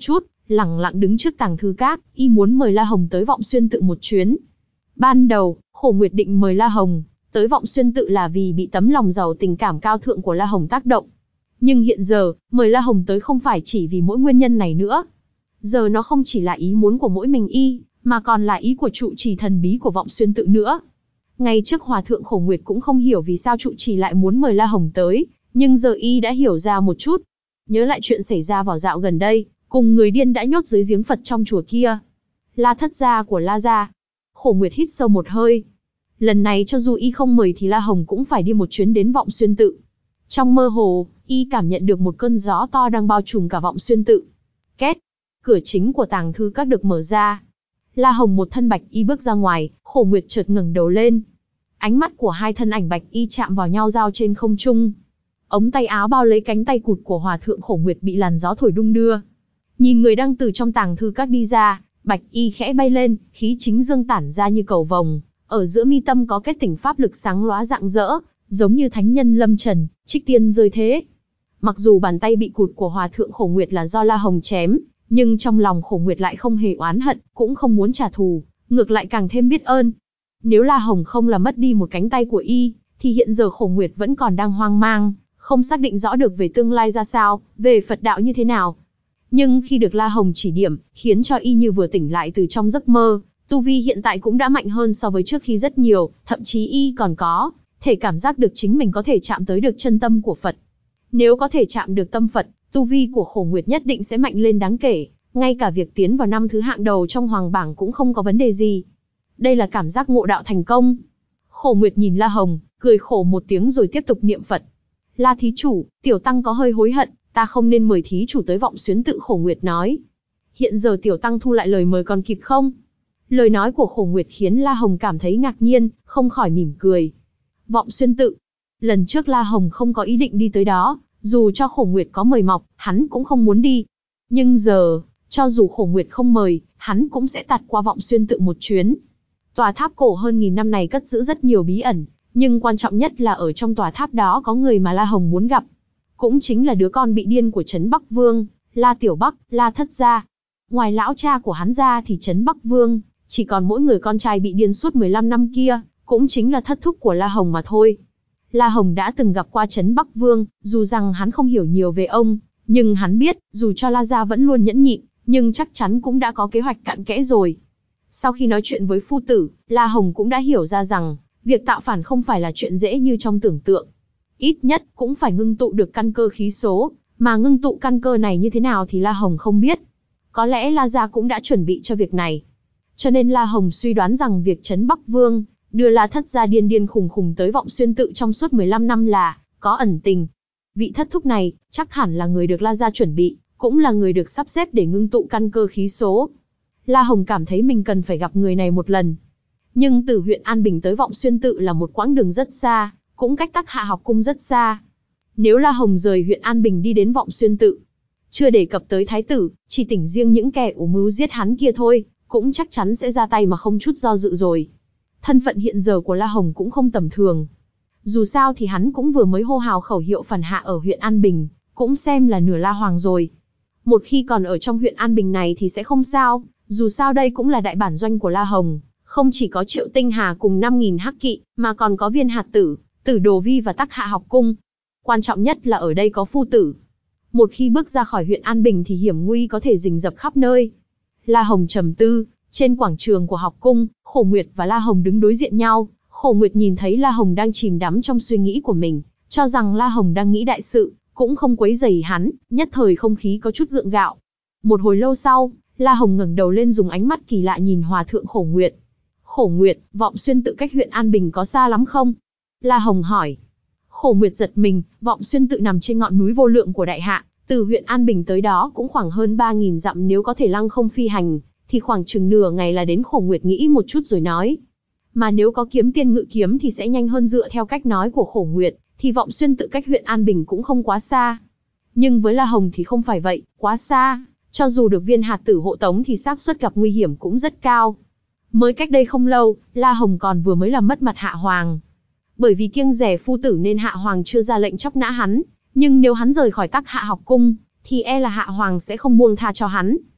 lẳng lặng đứng trước tàng thư các, y muốn mời La Hồng tới Vọng Xuyên Tự một chuyến. Ban đầu, Khổ Nguyệt định mời La Hồng tới Vọng Xuyên Tự là vì bị tấm lòng giàu tình cảm cao thượng của La Hồng tác động. Nhưng hiện giờ, mời La Hồng tới không phải chỉ vì mỗi nguyên nhân này nữa. Giờ nó không chỉ là ý muốn của mỗi mình y, mà còn là ý của trụ trì thần bí của Vọng Xuyên Tự nữa. Ngay trước Hòa thượng Khổ Nguyệt cũng không hiểu vì sao trụ trì lại muốn mời La Hồng tới, nhưng giờ y đã hiểu ra một chút. Nhớ lại chuyện xảy ra vào dạo gần đây, cùng người điên đã nhốt dưới giếng Phật trong chùa kia. La thất gia của La gia. Khổ Nguyệt hít sâu một hơi. Lần này cho dù y không mời thì La Hồng cũng phải đi một chuyến đến Vọng Xuyên Tự. Trong mơ hồ, y cảm nhận được một cơn gió to đang bao trùm cả Vọng Xuyên Tự. Két. Cửa chính của tàng thư các được mở ra. La Hồng một thân bạch y bước ra ngoài, Khổ Nguyệt chợt ngẩng đầu lên. Ánh mắt của hai thân ảnh bạch y chạm vào nhau giao trên không trung. Ống tay áo bao lấy cánh tay cụt của Hòa thượng Khổ Nguyệt bị làn gió thổi đung đưa. Nhìn người đang từ trong tàng thư các đi ra, bạch y khẽ bay lên, khí chính dương tản ra như cầu vồng, ở giữa mi tâm có kết tỉnh pháp lực sáng lóa rạng rỡ, giống như thánh nhân lâm trần, trích tiên rơi thế. Mặc dù bàn tay bị cụt của Hòa thượng Khổ Nguyệt là do La Hồng chém, nhưng trong lòng Khổ Nguyệt lại không hề oán hận, cũng không muốn trả thù, ngược lại càng thêm biết ơn. Nếu La Hồng không là mất đi một cánh tay của y, thì hiện giờ Khổ Nguyệt vẫn còn đang hoang mang, không xác định rõ được về tương lai ra sao, về Phật đạo như thế nào. Nhưng khi được La Hồng chỉ điểm, khiến cho y như vừa tỉnh lại từ trong giấc mơ, tu vi hiện tại cũng đã mạnh hơn so với trước khi rất nhiều, thậm chí y còn có thể cảm giác được chính mình có thể chạm tới được chân tâm của Phật. Nếu có thể chạm được tâm Phật, tu vi của Khổ Nguyệt nhất định sẽ mạnh lên đáng kể, ngay cả việc tiến vào năm thứ hạng đầu trong hoàng bảng cũng không có vấn đề gì. Đây là cảm giác ngộ đạo thành công. Khổ Nguyệt nhìn La Hồng, cười khổ một tiếng rồi tiếp tục niệm Phật. La thí chủ, tiểu tăng có hơi hối hận, ta không nên mời thí chủ tới Vọng Xuyến Tự. Khổ Nguyệt nói. Hiện giờ tiểu tăng thu lại lời mời còn kịp không? Lời nói của Khổ Nguyệt khiến La Hồng cảm thấy ngạc nhiên, không khỏi mỉm cười. Vọng Xuyên Tự. Lần trước La Hồng không có ý định đi tới đó, dù cho Khổ Nguyệt có mời mọc, hắn cũng không muốn đi. Nhưng giờ, cho dù Khổ Nguyệt không mời, hắn cũng sẽ tạt qua Vọng Xuyên Tự một chuyến. Tòa tháp cổ hơn nghìn năm này cất giữ rất nhiều bí ẩn, nhưng quan trọng nhất là ở trong tòa tháp đó có người mà La Hồng muốn gặp. Cũng chính là đứa con bị điên của Trấn Bắc Vương, La Tiểu Bắc, La Thất gia. Ngoài lão cha của hắn ra thì Trấn Bắc Vương, chỉ còn mỗi người con trai bị điên suốt mười lăm năm kia, cũng chính là thất thúc của La Hồng mà thôi. La Hồng đã từng gặp qua Trấn Bắc Vương, dù rằng hắn không hiểu nhiều về ông, nhưng hắn biết, dù cho La gia vẫn luôn nhẫn nhịn, nhưng chắc chắn cũng đã có kế hoạch cặn kẽ rồi. Sau khi nói chuyện với phu tử, La Hồng cũng đã hiểu ra rằng, việc tạo phản không phải là chuyện dễ như trong tưởng tượng. Ít nhất cũng phải ngưng tụ được căn cơ khí số, mà ngưng tụ căn cơ này như thế nào thì La Hồng không biết. Có lẽ La gia cũng đã chuẩn bị cho việc này. Cho nên La Hồng suy đoán rằng việc Trấn Bắc Vương đưa La Thất gia điên điên khùng khùng tới Vọng Xuyên Tự trong suốt mười lăm năm là có ẩn tình. Vị thất thúc này chắc hẳn là người được La gia chuẩn bị, cũng là người được sắp xếp để ngưng tụ căn cơ khí số. La Hồng cảm thấy mình cần phải gặp người này một lần. Nhưng từ huyện An Bình tới Vọng Xuyên Tự là một quãng đường rất xa, cũng cách Tắc Hạ học cung rất xa. Nếu La Hồng rời huyện An Bình đi đến Vọng Xuyên Tự, chưa đề cập tới thái tử, chỉ tỉnh riêng những kẻ ủ mưu giết hắn kia thôi, cũng chắc chắn sẽ ra tay mà không chút do dự rồi. Thân phận hiện giờ của La Hồng cũng không tầm thường. Dù sao thì hắn cũng vừa mới hô hào khẩu hiệu phản hạ ở huyện An Bình, cũng xem là nửa La Hoàng rồi. Một khi còn ở trong huyện An Bình này thì sẽ không sao, dù sao đây cũng là đại bản doanh của La Hồng, không chỉ có Triệu Tinh Hà cùng năm nghìn hắc kỵ, mà còn có Viên Hạt Tử, Tử Đồ Vi và Tắc Hạ học cung. Quan trọng nhất là ở đây có phu tử. Một khi bước ra khỏi huyện An Bình thì hiểm nguy có thể rình rập khắp nơi. La Hồng trầm tư, trên quảng trường của học cung, Khổ Nguyệt và La Hồng đứng đối diện nhau. Khổ Nguyệt nhìn thấy La Hồng đang chìm đắm trong suy nghĩ của mình, cho rằng La Hồng đang nghĩ đại sự, cũng không quấy rầy hắn, nhất thời không khí có chút gượng gạo. Một hồi lâu sau, La Hồng ngẩng đầu lên dùng ánh mắt kỳ lạ nhìn Hòa thượng Khổ Nguyệt. Khổ Nguyệt, Vọng Xuyên Tự cách huyện An Bình có xa lắm không? La Hồng hỏi. Khổ Nguyệt giật mình, Vọng Xuyên Tự nằm trên ngọn núi vô lượng của Đại Hạ, từ huyện An Bình tới đó cũng khoảng hơn ba nghìn dặm, nếu có thể lăng không phi hành, thì khoảng chừng nửa ngày là đến. Khổ Nguyệt nghĩ một chút rồi nói. Mà nếu có kiếm tiên ngự kiếm thì sẽ nhanh hơn. Dựa theo cách nói của Khổ Nguyệt, thì Vọng Xuyên Tự cách huyện An Bình cũng không quá xa. Nhưng với La Hồng thì không phải vậy, quá xa. Cho dù được Viên Hạt Tử hộ tống thì xác suất gặp nguy hiểm cũng rất cao. Mới cách đây không lâu, La Hồng còn vừa mới làm mất mặt Hạ Hoàng. Bởi vì kiêng dè phu tử nên Hạ Hoàng chưa ra lệnh chóc nã hắn. Nhưng nếu hắn rời khỏi Tắc Hạ học cung, thì e là Hạ Hoàng sẽ không buông tha cho hắn.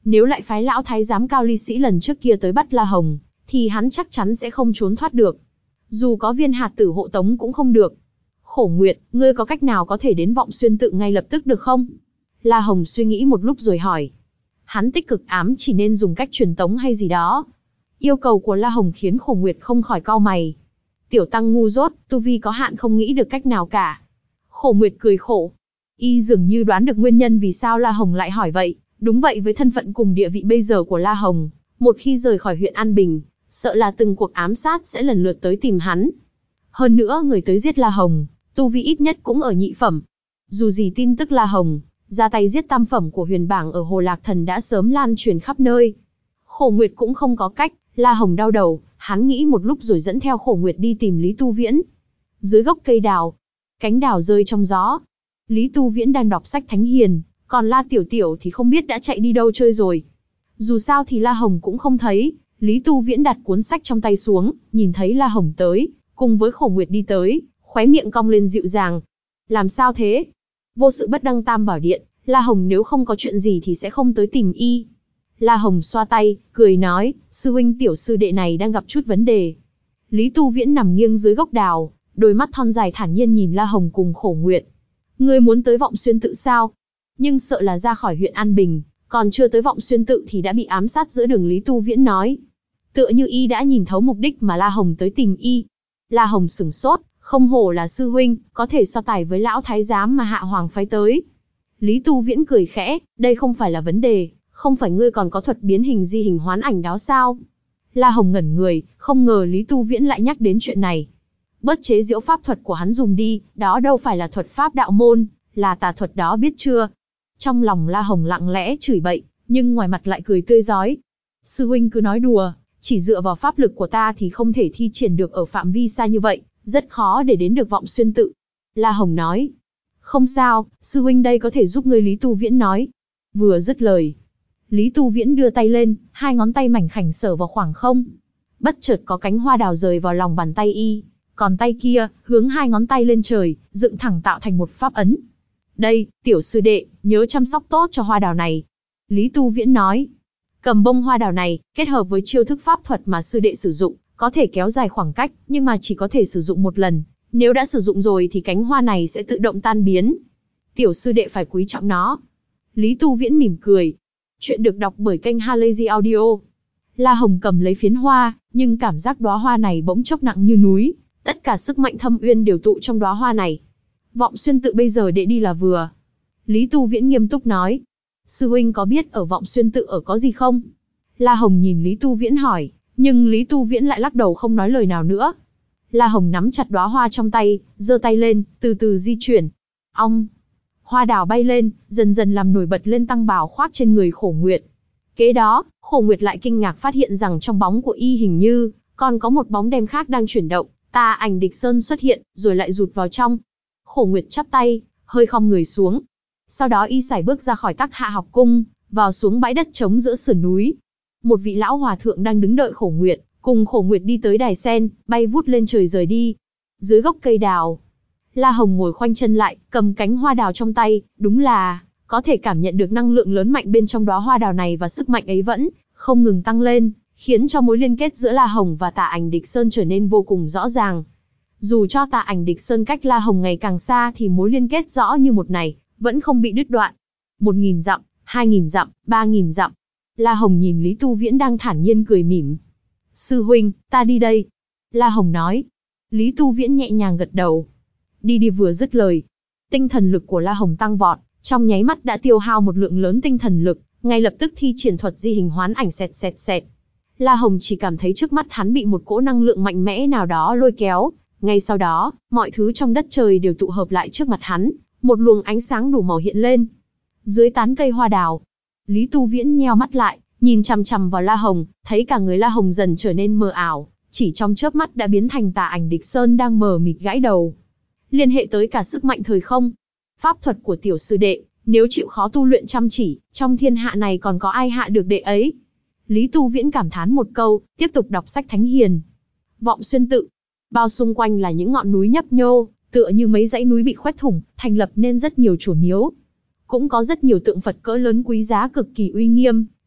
Nếu lại phái lão thái giám Cao Ly Sĩ lần trước kia tới bắt La Hồng, thì hắn chắc chắn sẽ không trốn thoát được. Dù có viên hạt tử hộ tống cũng không được. Khổ Nguyệt, ngươi có cách nào có thể đến Vọng Xuyên tự ngay lập tức được không? La Hồng suy nghĩ một lúc rồi hỏi. Hắn tích cực ám chỉ nên dùng cách truyền tống hay gì đó. Yêu cầu của La Hồng khiến Khổ Nguyệt không khỏi cau mày. Tiểu tăng ngu dốt, tu vi có hạn không nghĩ được cách nào cả. Khổ Nguyệt cười khổ. Y dường như đoán được nguyên nhân vì sao La Hồng lại hỏi vậy. Đúng vậy, với thân phận cùng địa vị bây giờ của La Hồng, một khi rời khỏi huyện An Bình, sợ là từng cuộc ám sát sẽ lần lượt tới tìm hắn. Hơn nữa người tới giết La Hồng, tu vi ít nhất cũng ở nhị phẩm. Dù gì tin tức La Hồng ra tay giết tam phẩm của Huyền Bảng ở Hồ Lạc Thần đã sớm lan truyền khắp nơi. Khổ Nguyệt cũng không có cách, La Hồng đau đầu, hắn nghĩ một lúc rồi dẫn theo Khổ Nguyệt đi tìm Lý Tu Viễn. Dưới gốc cây đào, cánh đào rơi trong gió. Lý Tu Viễn đang đọc sách Thánh Hiền, còn La Tiểu Tiểu thì không biết đã chạy đi đâu chơi rồi. Dù sao thì La Hồng cũng không thấy. Lý Tu Viễn đặt cuốn sách trong tay xuống, nhìn thấy La Hồng tới, cùng với Khổ Nguyệt đi tới, khóe miệng cong lên dịu dàng. Làm sao thế? Vô sự bất đăng tam bảo điện, La Hồng nếu không có chuyện gì thì sẽ không tới tìm y. La Hồng xoa tay, cười nói, sư huynh tiểu sư đệ này đang gặp chút vấn đề. Lý Tu Viễn nằm nghiêng dưới gốc đào, đôi mắt thon dài thản nhiên nhìn La Hồng cùng Khổ Nguyệt. Ngươi muốn tới Vọng Xuyên tự sao? Nhưng sợ là ra khỏi huyện An Bình, còn chưa tới Vọng Xuyên tự thì đã bị ám sát giữa đường. Lý Tu Viễn nói. Tựa như y đã nhìn thấu mục đích mà La Hồng tới tìm y. La Hồng sửng sốt, không hổ là sư huynh, có thể so tài với lão thái giám mà Hạ Hoàng phái tới. Lý Tu Viễn cười khẽ, đây không phải là vấn đề, không phải ngươi còn có thuật biến hình di hình hoán ảnh đó sao? La Hồng ngẩn người, không ngờ Lý Tu Viễn lại nhắc đến chuyện này. Bớt chế giễu pháp thuật của hắn dùng đi, đó đâu phải là thuật pháp đạo môn, là tà thuật đó biết chưa? Trong lòng La Hồng lặng lẽ chửi bậy, nhưng ngoài mặt lại cười tươi rói. Sư huynh cứ nói đùa, chỉ dựa vào pháp lực của ta thì không thể thi triển được ở phạm vi xa như vậy, rất khó để đến được Vọng Xuyên tự. La Hồng nói. Không sao, sư huynh đây có thể giúp ngươi. Lý Tu Viễn nói. Vừa dứt lời, Lý Tu Viễn đưa tay lên, hai ngón tay mảnh khảnh sờ vào khoảng không. Bất chợt có cánh hoa đào rời vào lòng bàn tay y, còn tay kia hướng hai ngón tay lên trời, dựng thẳng tạo thành một pháp ấn. Đây, tiểu sư đệ, nhớ chăm sóc tốt cho hoa đào này. Lý Tu Viễn nói. Cầm bông hoa đào này, kết hợp với chiêu thức pháp thuật mà sư đệ sử dụng, có thể kéo dài khoảng cách, nhưng mà chỉ có thể sử dụng một lần. Nếu đã sử dụng rồi thì cánh hoa này sẽ tự động tan biến. Tiểu sư đệ phải quý trọng nó. Lý Tu Viễn mỉm cười. Chuyện được đọc bởi kênh Halazy Audio. La Hồng cầm lấy phiến hoa, nhưng cảm giác đóa hoa này bỗng chốc nặng như núi. Tất cả sức mạnh thâm uyên đều tụ trong đóa hoa này. Vọng Xuyên tự bây giờ đệ đi là vừa. Lý Tu Viễn nghiêm túc nói. Sư huynh có biết ở Vọng Xuyên tự ở có gì không? La Hồng nhìn Lý Tu Viễn hỏi, nhưng Lý Tu Viễn lại lắc đầu không nói lời nào nữa. La Hồng nắm chặt đóa hoa trong tay, giơ tay lên, từ từ di chuyển. Ong! Hoa đào bay lên, dần dần làm nổi bật lên tăng bào khoác trên người Khổ Nguyệt. Kế đó, Khổ Nguyệt lại kinh ngạc phát hiện rằng trong bóng của y hình như còn có một bóng đêm khác đang chuyển động. Tà ảnh Địch Sơn xuất hiện, rồi lại rụt vào trong. Khổ Nguyệt chắp tay, hơi khom người xuống. Sau đó y sải bước ra khỏi Tắc Hạ học cung, vào xuống bãi đất trống giữa sườn núi. Một vị lão hòa thượng đang đứng đợi Khổ Nguyệt, cùng Khổ Nguyệt đi tới đài sen, bay vút lên trời rời đi. Dưới gốc cây đào, La Hồng ngồi khoanh chân lại, cầm cánh hoa đào trong tay, đúng là có thể cảm nhận được năng lượng lớn mạnh bên trong đóa hoa đào này, và sức mạnh ấy vẫn không ngừng tăng lên, khiến cho mối liên kết giữa La Hồng và Tà ảnh Địch Sơn trở nên vô cùng rõ ràng. Dù cho Tà ảnh Địch Sơn cách La Hồng ngày càng xa thì mối liên kết rõ như một này vẫn không bị đứt đoạn. Một nghìn dặm, hai nghìn dặm, ba nghìn dặm. La Hồng nhìn Lý Tu Viễn đang thản nhiên cười mỉm. Sư huynh, ta đi đây. La Hồng nói. Lý Tu Viễn nhẹ nhàng gật đầu. Đi đi. Vừa dứt lời, tinh thần lực của La Hồng tăng vọt, trong nháy mắt đã tiêu hao một lượng lớn tinh thần lực, ngay lập tức thi triển thuật di hình hoán ảnh xẹt xẹt xẹt. La Hồng chỉ cảm thấy trước mắt hắn bị một cỗ năng lượng mạnh mẽ nào đó lôi kéo, ngay sau đó, mọi thứ trong đất trời đều tụ hợp lại trước mặt hắn, một luồng ánh sáng đủ màu hiện lên. Dưới tán cây hoa đào, Lý Tu Viễn nheo mắt lại, nhìn chằm chằm vào La Hồng, thấy cả người La Hồng dần trở nên mờ ảo, chỉ trong chớp mắt đã biến thành Tà ảnh Địch Sơn đang mờ mịt gãi đầu. Liên hệ tới cả sức mạnh thời không. Pháp thuật của tiểu sư đệ, nếu chịu khó tu luyện chăm chỉ, trong thiên hạ này còn có ai hạ được đệ ấy. Lý Tu Viễn cảm thán một câu, tiếp tục đọc sách Thánh Hiền. Vọng Xuyên tự, bao xung quanh là những ngọn núi nhấp nhô, tựa như mấy dãy núi bị khoét thủng, thành lập nên rất nhiều chùa miếu. Cũng có rất nhiều tượng Phật cỡ lớn quý giá cực kỳ uy nghiêm,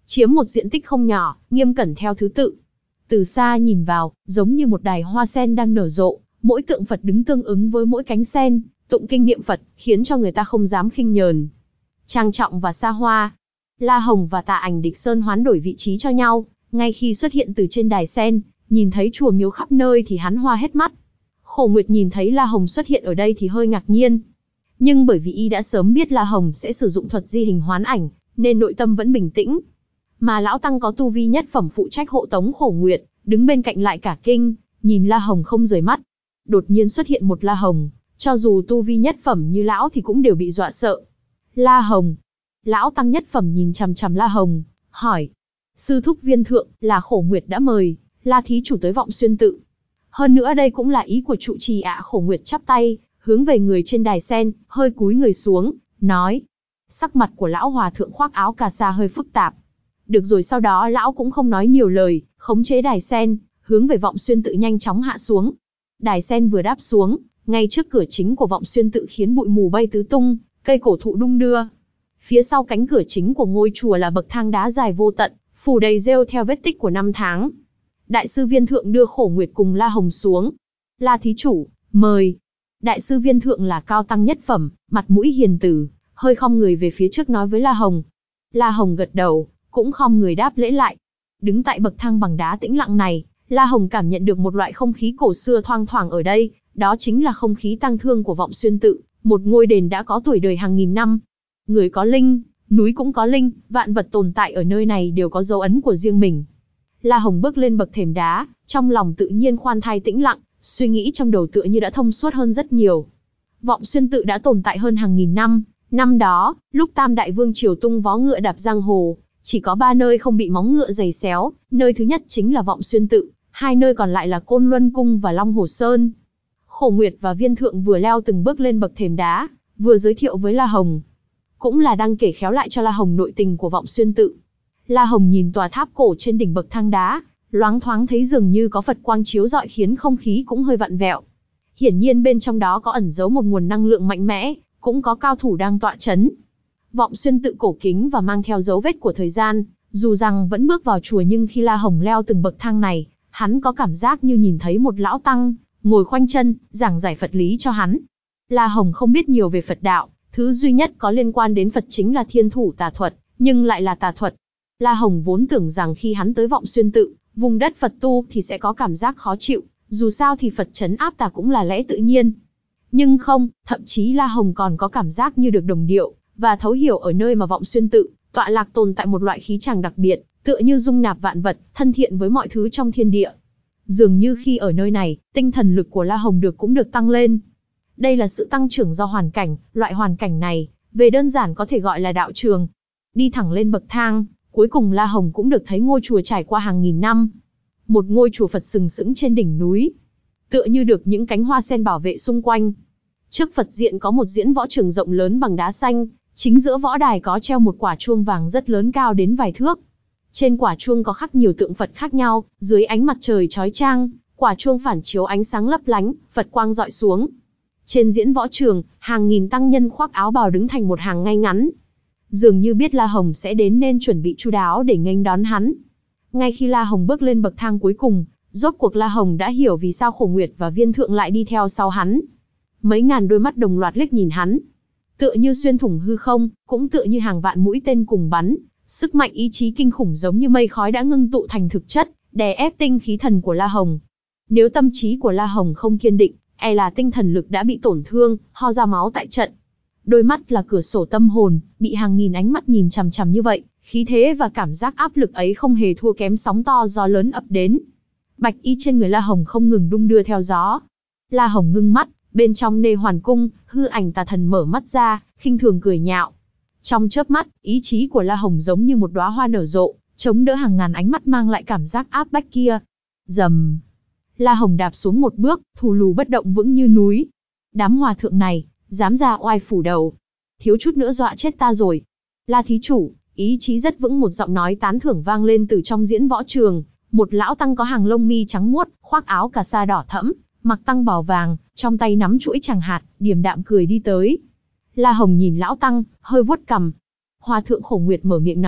chiếm một diện tích không nhỏ, nghiêm cẩn theo thứ tự. Từ xa nhìn vào, giống như một đài hoa sen đang nở rộ, mỗi tượng Phật đứng tương ứng với mỗi cánh sen, tụng kinh niệm Phật, khiến cho người ta không dám khinh nhờn. Trang trọng và xa hoa. La Hồng và Tạ Ảnh Địch Sơn hoán đổi vị trí cho nhau, ngay khi xuất hiện từ trên đài sen, nhìn thấy chùa miếu khắp nơi thì hắn hoa hết mắt. Khổ Nguyệt nhìn thấy La Hồng xuất hiện ở đây thì hơi ngạc nhiên. Nhưng bởi vì y đã sớm biết La Hồng sẽ sử dụng thuật di hình hoán ảnh, nên nội tâm vẫn bình tĩnh. Mà lão tăng có tu vi nhất phẩm phụ trách hộ tống Khổ Nguyệt, đứng bên cạnh lại cả kinh, nhìn La Hồng không rời mắt. Đột nhiên xuất hiện một La Hồng, cho dù tu vi nhất phẩm như lão thì cũng đều bị dọa sợ. La Hồng. Lão tăng nhất phẩm nhìn chằm chằm La Hồng, hỏi. Sư thúc Viên thượng, là Khổ Nguyệt đã mời La thí chủ tới Vọng Xuyên tự. Hơn nữa đây cũng là ý của trụ trì ạ. Khổ Nguyệt chắp tay, hướng về người trên đài sen, hơi cúi người xuống, nói. Sắc mặt của lão hòa thượng khoác áo cà sa hơi phức tạp. Được rồi, sau đó lão cũng không nói nhiều lời, khống chế đài sen, hướng về Vọng Xuyên tự nhanh chóng hạ xuống. Đài sen vừa đáp xuống, ngay trước cửa chính của Vọng Xuyên tự khiến bụi mù bay tứ tung, cây cổ thụ đung đưa. Phía sau cánh cửa chính của ngôi chùa là bậc thang đá dài vô tận, phủ đầy rêu theo vết tích của năm tháng. Đại sư Viên thượng đưa Khổ Nguyệt cùng La Hồng xuống. La thí chủ, mời. Đại sư Viên thượng là cao tăng nhất phẩm, mặt mũi hiền từ, hơi khom người về phía trước nói với La Hồng. La Hồng gật đầu, cũng khom người đáp lễ lại. Đứng tại bậc thang bằng đá tĩnh lặng này, La Hồng cảm nhận được một loại không khí cổ xưa thoang thoảng ở đây, đó chính là không khí tang thương của Vọng Xuyên tự, một ngôi đền đã có tuổi đời hàng nghìn năm. Người có linh, núi cũng có linh, vạn vật tồn tại ở nơi này đều có dấu ấn của riêng mình. La Hồng bước lên bậc thềm đá, trong lòng tự nhiên khoan thai tĩnh lặng, suy nghĩ trong đầu tựa như đã thông suốt hơn rất nhiều. Vọng Xuyên tự đã tồn tại hơn hàng nghìn năm, năm đó, lúc Tam Đại Vương triều tung vó ngựa đạp giang hồ, chỉ có ba nơi không bị móng ngựa giày xéo, nơi thứ nhất chính là Vọng Xuyên tự, hai nơi còn lại là Côn Luân Cung và Long Hồ Sơn. Khổ Nguyệt và Viên thượng vừa leo từng bước lên bậc thềm đá, vừa giới thiệu với La Hồng. Cũng là đang kể khéo lại cho La Hồng nội tình của Vọng Xuyên tự. La Hồng nhìn tòa tháp cổ trên đỉnh bậc thang đá, loáng thoáng thấy dường như có Phật quang chiếu rọi khiến không khí cũng hơi vặn vẹo. Hiển nhiên bên trong đó có ẩn giấu một nguồn năng lượng mạnh mẽ, cũng có cao thủ đang tọa chấn. Vọng Xuyên tự cổ kính và mang theo dấu vết của thời gian, dù rằng vẫn bước vào chùa nhưng khi La Hồng leo từng bậc thang này, hắn có cảm giác như nhìn thấy một lão tăng, ngồi khoanh chân, giảng giải Phật lý cho hắn. La Hồng không biết nhiều về Phật đạo, thứ duy nhất có liên quan đến Phật chính là thiên thủ tà thuật, nhưng lại là tà thuật. La Hồng vốn tưởng rằng khi hắn tới Vọng Xuyên tự, vùng đất Phật tu thì sẽ có cảm giác khó chịu, dù sao thì Phật trấn áp tà cũng là lẽ tự nhiên. Nhưng không, thậm chí La Hồng còn có cảm giác như được đồng điệu, và thấu hiểu ở nơi mà Vọng Xuyên tự tọa lạc tồn tại một loại khí chàng đặc biệt, tựa như dung nạp vạn vật, thân thiện với mọi thứ trong thiên địa. Dường như khi ở nơi này, tinh thần lực của La Hồng được cũng được tăng lên. Đây là sự tăng trưởng do hoàn cảnh, loại hoàn cảnh này, về đơn giản có thể gọi là đạo trường. Đi thẳng lên bậc thang, cuối cùng La Hồng cũng được thấy ngôi chùa trải qua hàng nghìn năm. Một ngôi chùa Phật sừng sững trên đỉnh núi, tựa như được những cánh hoa sen bảo vệ xung quanh. Trước Phật diện có một diễn võ trường rộng lớn bằng đá xanh, chính giữa võ đài có treo một quả chuông vàng rất lớn cao đến vài thước. Trên quả chuông có khắc nhiều tượng Phật khác nhau, dưới ánh mặt trời chói chang, quả chuông phản chiếu ánh sáng lấp lánh, Phật quang rọi xuống. Trên diễn võ trường, hàng nghìn tăng nhân khoác áo bào đứng thành một hàng ngay ngắn. Dường như biết La Hồng sẽ đến nên chuẩn bị chu đáo để nghênh đón hắn. Ngay khi La Hồng bước lên bậc thang cuối cùng, rốt cuộc La Hồng đã hiểu vì sao Khổ Nguyệt và Viên thượng lại đi theo sau hắn. Mấy ngàn đôi mắt đồng loạt liếc nhìn hắn, tựa như xuyên thủng hư không, cũng tựa như hàng vạn mũi tên cùng bắn. Sức mạnh ý chí kinh khủng giống như mây khói đã ngưng tụ thành thực chất, đè ép tinh khí thần của La Hồng. Nếu tâm trí của La Hồng không kiên định, e là tinh thần lực đã bị tổn thương, ho ra máu tại trận. Đôi mắt là cửa sổ tâm hồn, bị hàng nghìn ánh mắt nhìn chằm chằm như vậy, khí thế và cảm giác áp lực ấy không hề thua kém sóng to gió lớn ập đến. Bạch y trên người La Hồng không ngừng đung đưa theo gió. La Hồng ngưng mắt, bên trong Nê Hoàn Cung, hư ảnh tà thần mở mắt ra, khinh thường cười nhạo. Trong chớp mắt, ý chí của La Hồng giống như một đóa hoa nở rộ, chống đỡ hàng ngàn ánh mắt mang lại cảm giác áp bách kia. Rầm. La Hồng đạp xuống một bước, thù lù bất động vững như núi. Đám hòa thượng này, dám ra oai phủ đầu, thiếu chút nữa dọa chết ta rồi. La thí chủ, ý chí rất vững, một giọng nói tán thưởng vang lên từ trong diễn võ trường. Một lão tăng có hàng lông mi trắng muốt, khoác áo cà sa đỏ thẫm, mặc tăng bào vàng, trong tay nắm chuỗi tràng hạt, điềm đạm cười đi tới. La Hồng nhìn lão tăng, hơi vuốt cằm. Hòa thượng Khổ Nguyệt mở miệng nói,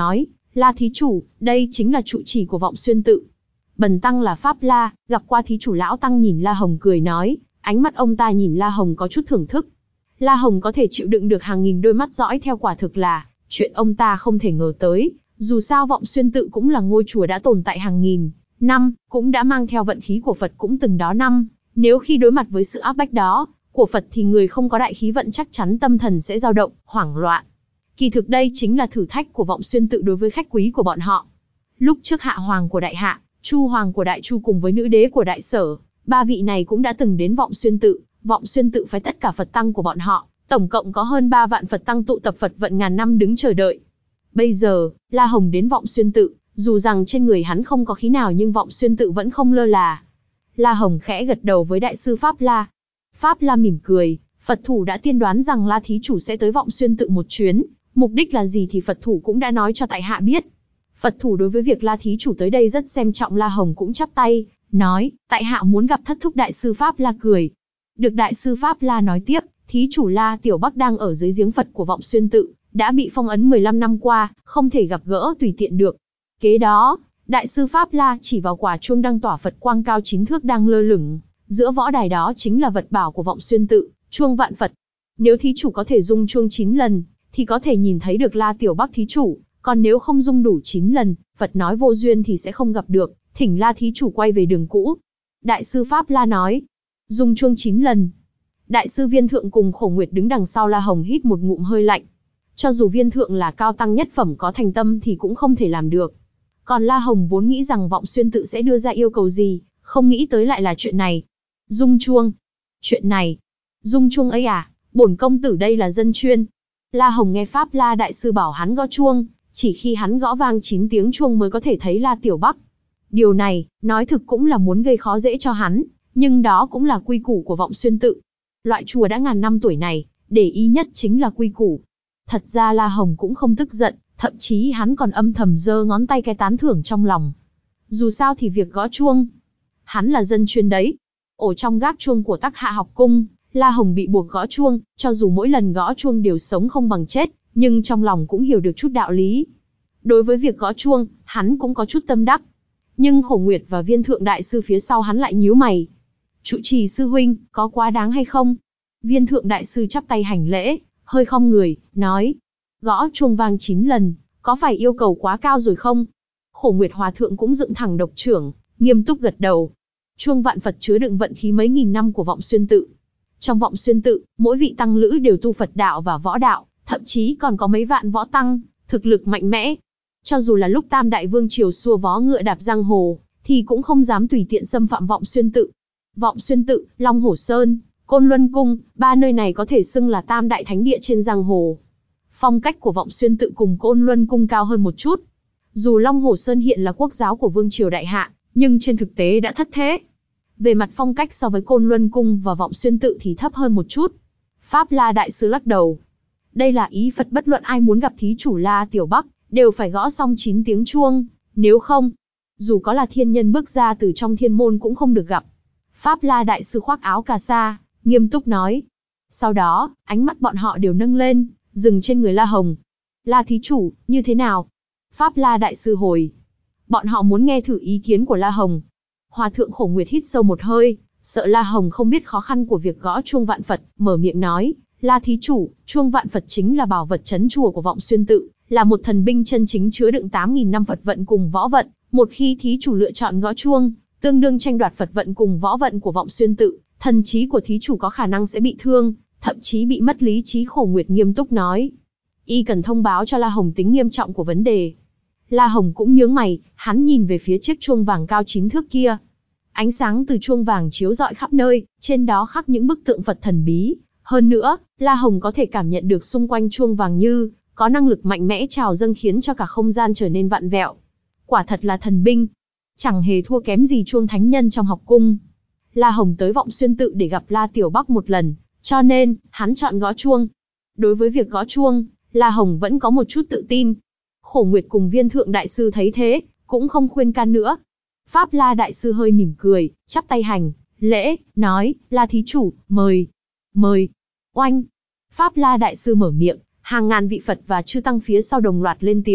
La thí chủ, đây chính là trụ trì của Vọng Xuyên tự. Bần tăng là Pháp La, gặp qua thí chủ. Lão tăng nhìn La Hồng cười nói, ánh mắt ông ta nhìn La Hồng có chút thưởng thức. La Hồng có thể chịu đựng được hàng nghìn đôi mắt dõi theo, quả thực là chuyện ông ta không thể ngờ tới. Dù sao Vọng Xuyên tự cũng là ngôi chùa đã tồn tại hàng nghìn năm, cũng đã mang theo vận khí của Phật cũng từng đó năm. Nếu khi đối mặt với sự áp bách đó của Phật thì người không có đại khí vận chắc chắn tâm thần sẽ dao động, hoảng loạn. Kỳ thực đây chính là thử thách của Vọng Xuyên tự đối với khách quý của bọn họ. Lúc trước Hạ Hoàng của Đại Hạ, Chu Hoàng của Đại Chu cùng với Nữ Đế của Đại Sở, ba vị này cũng đã từng đến Vọng Xuyên tự. Vọng Xuyên tự phái tất cả Phật tăng của bọn họ, tổng cộng có hơn ba vạn Phật tăng tụ tập Phật vận ngàn năm đứng chờ đợi. Bây giờ, La Hồng đến Vọng Xuyên tự, dù rằng trên người hắn không có khí nào nhưng Vọng Xuyên tự vẫn không lơ là. La Hồng khẽ gật đầu với đại sư Pháp La. Pháp La mỉm cười, Phật thủ đã tiên đoán rằng La thí chủ sẽ tới Vọng Xuyên tự một chuyến, mục đích là gì thì Phật thủ cũng đã nói cho tại hạ biết. Phật thủ đối với việc La thí chủ tới đây rất xem trọng. La Hồng cũng chắp tay, nói, tại hạ muốn gặp thất thúc. Đại sư Pháp La cười. Được. Đại sư Pháp La nói tiếp, thí chủ La Tiểu Bắc đang ở dưới giếng Phật của Vọng Xuyên tự, đã bị phong ấn mười lăm năm qua, không thể gặp gỡ tùy tiện được. Kế đó, đại sư Pháp La chỉ vào quả chuông đăng tỏa Phật quang cao chín thước đang lơ lửng giữa võ đài, đó chính là vật bảo của Vọng Xuyên tự, chuông vạn Phật. Nếu thí chủ có thể rung chuông chín lần, thì có thể nhìn thấy được La Tiểu Bắc thí chủ, còn nếu không rung đủ chín lần, Phật nói vô duyên thì sẽ không gặp được, thỉnh La thí chủ quay về đường cũ. Đại sư Pháp La nói, rung chuông chín lần. Đại sư Viên Thượng cùng Khổ Nguyệt đứng đằng sau La Hồng hít một ngụm hơi lạnh. Cho dù Viên Thượng là cao tăng nhất phẩm có thành tâm thì cũng không thể làm được. Còn La Hồng vốn nghĩ rằng Vọng Xuyên tự sẽ đưa ra yêu cầu gì, không nghĩ tới lại là chuyện này. Rung chuông. Chuyện này. Rung chuông ấy à, bổn công tử đây là dân chuyên. La Hồng nghe Pháp La đại sư bảo hắn gõ chuông, chỉ khi hắn gõ vang chín tiếng chuông mới có thể thấy La Tiểu Bắc. Điều này, nói thực cũng là muốn gây khó dễ cho hắn, nhưng đó cũng là quy củ của Vọng Xuyên tự. Loại chùa đã ngàn năm tuổi này, để ý nhất chính là quy củ. Thật ra La Hồng cũng không tức giận, thậm chí hắn còn âm thầm giơ ngón tay cái tán thưởng trong lòng. Dù sao thì việc gõ chuông, hắn là dân chuyên đấy. Ở trong gác chuông của Tắc Hạ học cung, La Hồng bị buộc gõ chuông, cho dù mỗi lần gõ chuông đều sống không bằng chết, nhưng trong lòng cũng hiểu được chút đạo lý. Đối với việc gõ chuông, hắn cũng có chút tâm đắc. Nhưng Khổ Nguyệt và Viên Thượng đại sư phía sau hắn lại nhíu mày. Trụ trì sư huynh, có quá đáng hay không? Viên Thượng đại sư chắp tay hành lễ, hơi khom người, nói, gõ chuông vang chín lần, có phải yêu cầu quá cao rồi không? Khổ Nguyệt Hòa Thượng cũng dựng thẳng độc trưởng, nghiêm túc gật đầu. Chuông vạn Phật chứa đựng vận khí mấy nghìn năm của Vọng Xuyên tự. Trong Vọng Xuyên tự, mỗi vị tăng lữ đều tu Phật đạo và võ đạo, thậm chí còn có mấy vạn võ tăng, thực lực mạnh mẽ. Cho dù là lúc Tam Đại Vương triều xua vó ngựa đạp giang hồ, thì cũng không dám tùy tiện xâm phạm Vọng Xuyên tự. Vọng Xuyên tự, Long Hổ Sơn, Côn Luân Cung, ba nơi này có thể xưng là Tam Đại Thánh Địa trên giang hồ. Phong cách của Vọng Xuyên tự cùng Côn Luân Cung cao hơn một chút. Dù Long Hổ Sơn hiện là quốc giáo của Vương triều Đại Hạ, nhưng trên thực tế đã thất thế. Về mặt phong cách so với Côn Luân Cung và Vọng Xuyên tự thì thấp hơn một chút. Pháp La đại sư lắc đầu. Đây là ý Phật, bất luận ai muốn gặp thí chủ La Tiểu Bắc, đều phải gõ xong chín tiếng chuông, nếu không, dù có là thiên nhân bước ra từ trong thiên môn cũng không được gặp. Pháp La đại sư khoác áo cà sa, nghiêm túc nói. Sau đó, ánh mắt bọn họ đều nâng lên, dừng trên người La Hồng. La thí chủ, như thế nào? Pháp La đại sư hồi. Bọn họ muốn nghe thử ý kiến của La Hồng. Hòa thượng Khổ Nguyệt hít sâu một hơi, sợ La Hồng không biết khó khăn của việc gõ chuông vạn Phật, mở miệng nói, La thí chủ, chuông vạn Phật chính là bảo vật trấn chùa của Vọng Xuyên tự, là một thần binh chân chính chứa đựng tám nghìn năm Phật vận cùng võ vận. Một khi thí chủ lựa chọn gõ chuông, tương đương tranh đoạt Phật vận cùng võ vận của Vọng Xuyên tự, thần trí của thí chủ có khả năng sẽ bị thương, thậm chí bị mất lý trí. Khổ Nguyệt nghiêm túc nói. Y cần thông báo cho La Hồng tính nghiêm trọng của vấn đề. La Hồng cũng nhướng mày, hắn nhìn về phía chiếc chuông vàng cao chín thước kia. Ánh sáng từ chuông vàng chiếu rọi khắp nơi, trên đó khắc những bức tượng Phật thần bí. Hơn nữa, La Hồng có thể cảm nhận được xung quanh chuông vàng như có năng lực mạnh mẽ trào dâng khiến cho cả không gian trở nên vặn vẹo. Quả thật là thần binh, chẳng hề thua kém gì chuông thánh nhân trong học cung. La Hồng tới Vọng Xuyên tự để gặp La Tiểu Bắc một lần, cho nên hắn chọn gõ chuông. Đối với việc gõ chuông, La Hồng vẫn có một chút tự tin. Khổ Nguyệt cùng Viên Thượng đại sư thấy thế, cũng không khuyên can nữa. Pháp La đại sư hơi mỉm cười, chắp tay hành lễ, nói, La thí chủ, mời, mời. Oanh! Pháp La đại sư mở miệng, hàng ngàn vị Phật và chư tăng phía sau đồng loạt lên tiếng,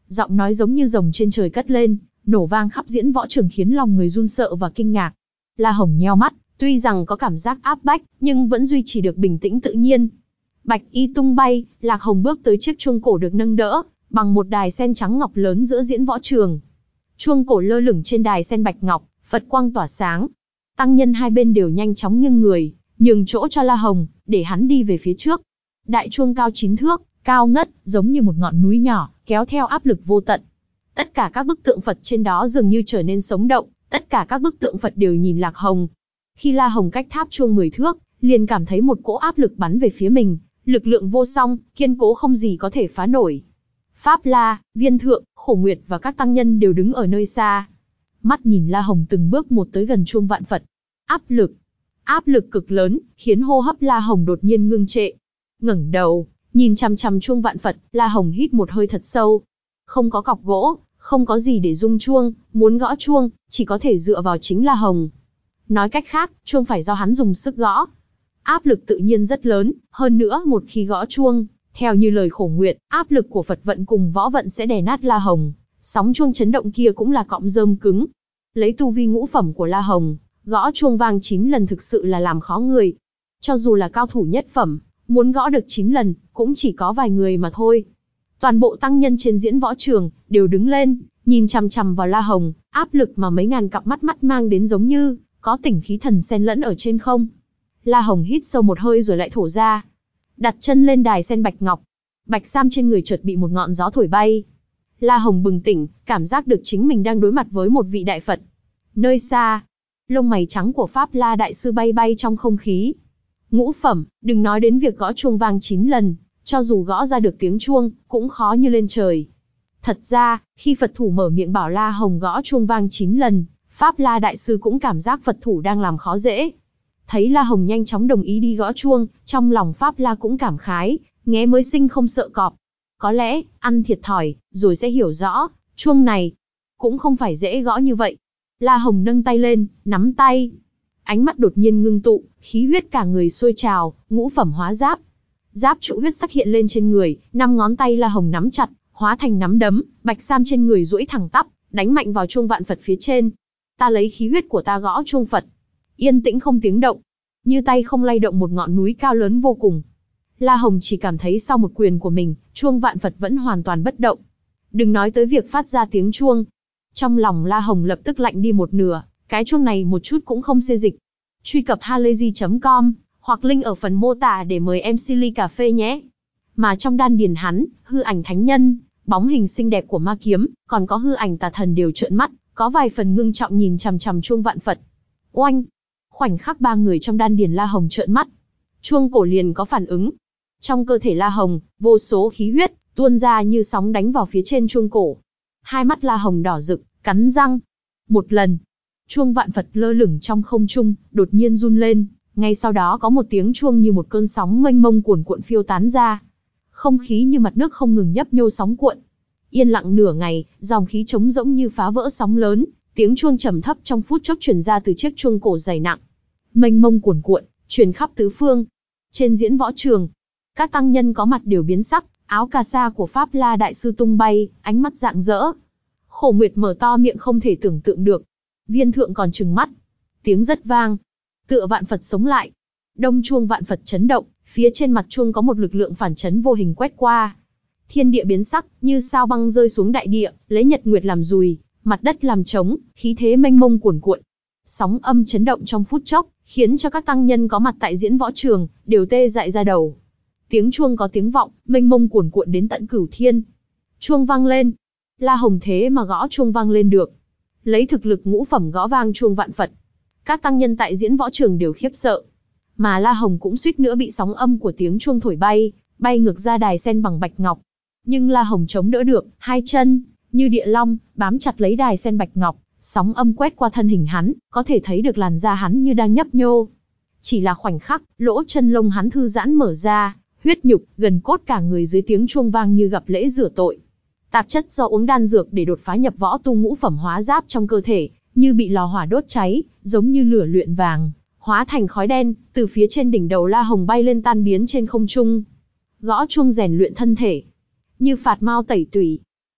giọng nói giống như rồng trên trời cất lên, nổ vang khắp diễn võ trường khiến lòng người run sợ và kinh ngạc. La Hồng nheo mắt, tuy rằng có cảm giác áp bách, nhưng vẫn duy trì được bình tĩnh tự nhiên. Bạch y tung bay, Lạc Hồng bước tới chiếc chuông cổ được nâng đỡ bằng một đài sen trắng ngọc lớn giữa diễn võ trường. Chuông cổ lơ lửng trên đài sen bạch ngọc, Phật quang tỏa sáng. Tăng nhân hai bên đều nhanh chóng nghiêng người, nhường chỗ cho La Hồng, để hắn đi về phía trước. Đại chuông cao chín thước, cao ngất, giống như một ngọn núi nhỏ, kéo theo áp lực vô tận. Tất cả các bức tượng Phật trên đó dường như trở nên sống động, tất cả các bức tượng Phật đều nhìn Lạc Hồng. Khi La Hồng cách tháp chuông mười thước, liền cảm thấy một cỗ áp lực bắn về phía mình, lực lượng vô song, kiên cố không gì có thể phá nổi. Pháp La, Viên Thượng, Khổ Nguyệt và các tăng nhân đều đứng ở nơi xa. Mắt nhìn La Hồng từng bước một tới gần chuông vạn Phật. Áp lực, áp lực cực lớn, khiến hô hấp La Hồng đột nhiên ngưng trệ. Ngẩng đầu, nhìn chằm chằm chuông vạn Phật, La Hồng hít một hơi thật sâu. Không có cọc gỗ, không có gì để rung chuông, muốn gõ chuông, chỉ có thể dựa vào chính La Hồng. Nói cách khác, chuông phải do hắn dùng sức gõ. Áp lực tự nhiên rất lớn, hơn nữa một khi gõ chuông, theo như lời Khổ Nguyệt, áp lực của Phật vận cùng võ vận sẽ đè nát La Hồng. Sóng chuông chấn động kia cũng là cọng rơm cứng. Lấy tu vi ngũ phẩm của La Hồng, gõ chuông vang chín lần thực sự là làm khó người. Cho dù là cao thủ nhất phẩm, muốn gõ được chín lần, cũng chỉ có vài người mà thôi. Toàn bộ tăng nhân trên diễn võ trường, đều đứng lên, nhìn chằm chằm vào La Hồng, áp lực mà mấy ngàn cặp mắt mắt mang đến giống như, có tỉnh khí thần xen lẫn ở trên không. La Hồng hít sâu một hơi rồi lại thổ ra. Đặt chân lên đài sen bạch ngọc. Bạch sam trên người chợt bị một ngọn gió thổi bay. La Hồng bừng tỉnh, cảm giác được chính mình đang đối mặt với một vị đại Phật. Nơi xa, lông mày trắng của Pháp La Đại Sư bay bay trong không khí. Ngũ phẩm, đừng nói đến việc gõ chuông vang chín lần, cho dù gõ ra được tiếng chuông, cũng khó như lên trời. Thật ra, khi Phật thủ mở miệng bảo La Hồng gõ chuông vang chín lần, Pháp La Đại Sư cũng cảm giác Phật thủ đang làm khó dễ. Thấy La Hồng nhanh chóng đồng ý đi gõ chuông, trong lòng Pháp La cũng cảm khái, nghé mới sinh không sợ cọp. Có lẽ, ăn thiệt thòi, rồi sẽ hiểu rõ, chuông này, cũng không phải dễ gõ như vậy. La Hồng nâng tay lên, nắm tay. Ánh mắt đột nhiên ngưng tụ, khí huyết cả người sôi trào, ngũ phẩm hóa giáp. Giáp trụ huyết sắc hiện lên trên người, năm ngón tay La Hồng nắm chặt, hóa thành nắm đấm, bạch sam trên người duỗi thẳng tắp, đánh mạnh vào chuông vạn Phật phía trên. Ta lấy khí huyết của ta gõ chuông Phật. Yên tĩnh không tiếng động, như tay không lay động một ngọn núi cao lớn vô cùng. La Hồng chỉ cảm thấy sau một quyền của mình, chuông vạn Phật vẫn hoàn toàn bất động. Đừng nói tới việc phát ra tiếng chuông. Trong lòng La Hồng lập tức lạnh đi một nửa, cái chuông này một chút cũng không xê dịch. Truy cập halayzi chấm com, hoặc link ở phần mô tả để mời em xê ly cà phê nhé. Mà trong đan điền hắn, hư ảnh thánh nhân, bóng hình xinh đẹp của ma kiếm, còn có hư ảnh tà thần đều trợn mắt, có vài phần ngưng trọng nhìn chằm chằm chuông vạn Phật. Oanh! Khoảnh khắc ba người trong đan điền La Hồng trợn mắt, chuông cổ liền có phản ứng. Trong cơ thể La Hồng, vô số khí huyết tuôn ra như sóng đánh vào phía trên chuông cổ. Hai mắt La Hồng đỏ rực, cắn răng. Một lần, chuông vạn Phật lơ lửng trong không trung, đột nhiên run lên, ngay sau đó có một tiếng chuông như một cơn sóng mênh mông cuồn cuộn phiêu tán ra. Không khí như mặt nước không ngừng nhấp nhô sóng cuộn. Yên lặng nửa ngày, dòng khí trống rỗng như phá vỡ sóng lớn, tiếng chuông trầm thấp trong phút chốc truyền ra từ chiếc chuông cổ dày nặng, mênh mông cuồn cuộn, truyền khắp tứ phương. Trên diễn võ trường, các tăng nhân có mặt đều biến sắc, áo cà sa của Pháp La Đại Sư tung bay, ánh mắt rạng rỡ. Khổ Nguyệt mở to miệng không thể tưởng tượng được. Viên Thượng còn trừng mắt. Tiếng rất vang, tựa vạn Phật sống lại. Đông chuông vạn Phật chấn động, phía trên mặt chuông có một lực lượng phản chấn vô hình quét qua. Thiên địa biến sắc, như sao băng rơi xuống đại địa, lấy nhật nguyệt làm dùi, mặt đất làm trống, khí thế mênh mông cuồn cuộn. Sóng âm chấn động trong phút chốc, khiến cho các tăng nhân có mặt tại diễn võ trường đều tê dại ra đầu. Tiếng chuông có tiếng vọng, mênh mông cuồn cuộn đến tận cửu thiên. Chuông vang lên. La Hồng thế mà gõ chuông vang lên được. Lấy thực lực ngũ phẩm gõ vang chuông vạn Phật. Các tăng nhân tại diễn võ trường đều khiếp sợ. Mà La Hồng cũng suýt nữa bị sóng âm của tiếng chuông thổi bay, bay ngược ra đài sen bằng bạch ngọc. Nhưng La Hồng chống đỡ được, hai chân, như địa long, bám chặt lấy đài sen bạch ngọc. Sóng âm quét qua thân hình hắn, có thể thấy được làn da hắn như đang nhấp nhô. Chỉ là khoảnh khắc, lỗ chân lông hắn thư giãn mở ra, huyết nhục, gần cốt cả người dưới tiếng chuông vang như gặp lễ rửa tội. Tạp chất do uống đan dược để đột phá nhập võ tu ngũ phẩm hóa giáp trong cơ thể, như bị lò hỏa đốt cháy, giống như lửa luyện vàng, hóa thành khói đen, từ phía trên đỉnh đầu La Hồng bay lên tan biến trên không trung. Gõ chuông rèn luyện thân thể, như phạt mao tẩy tủy.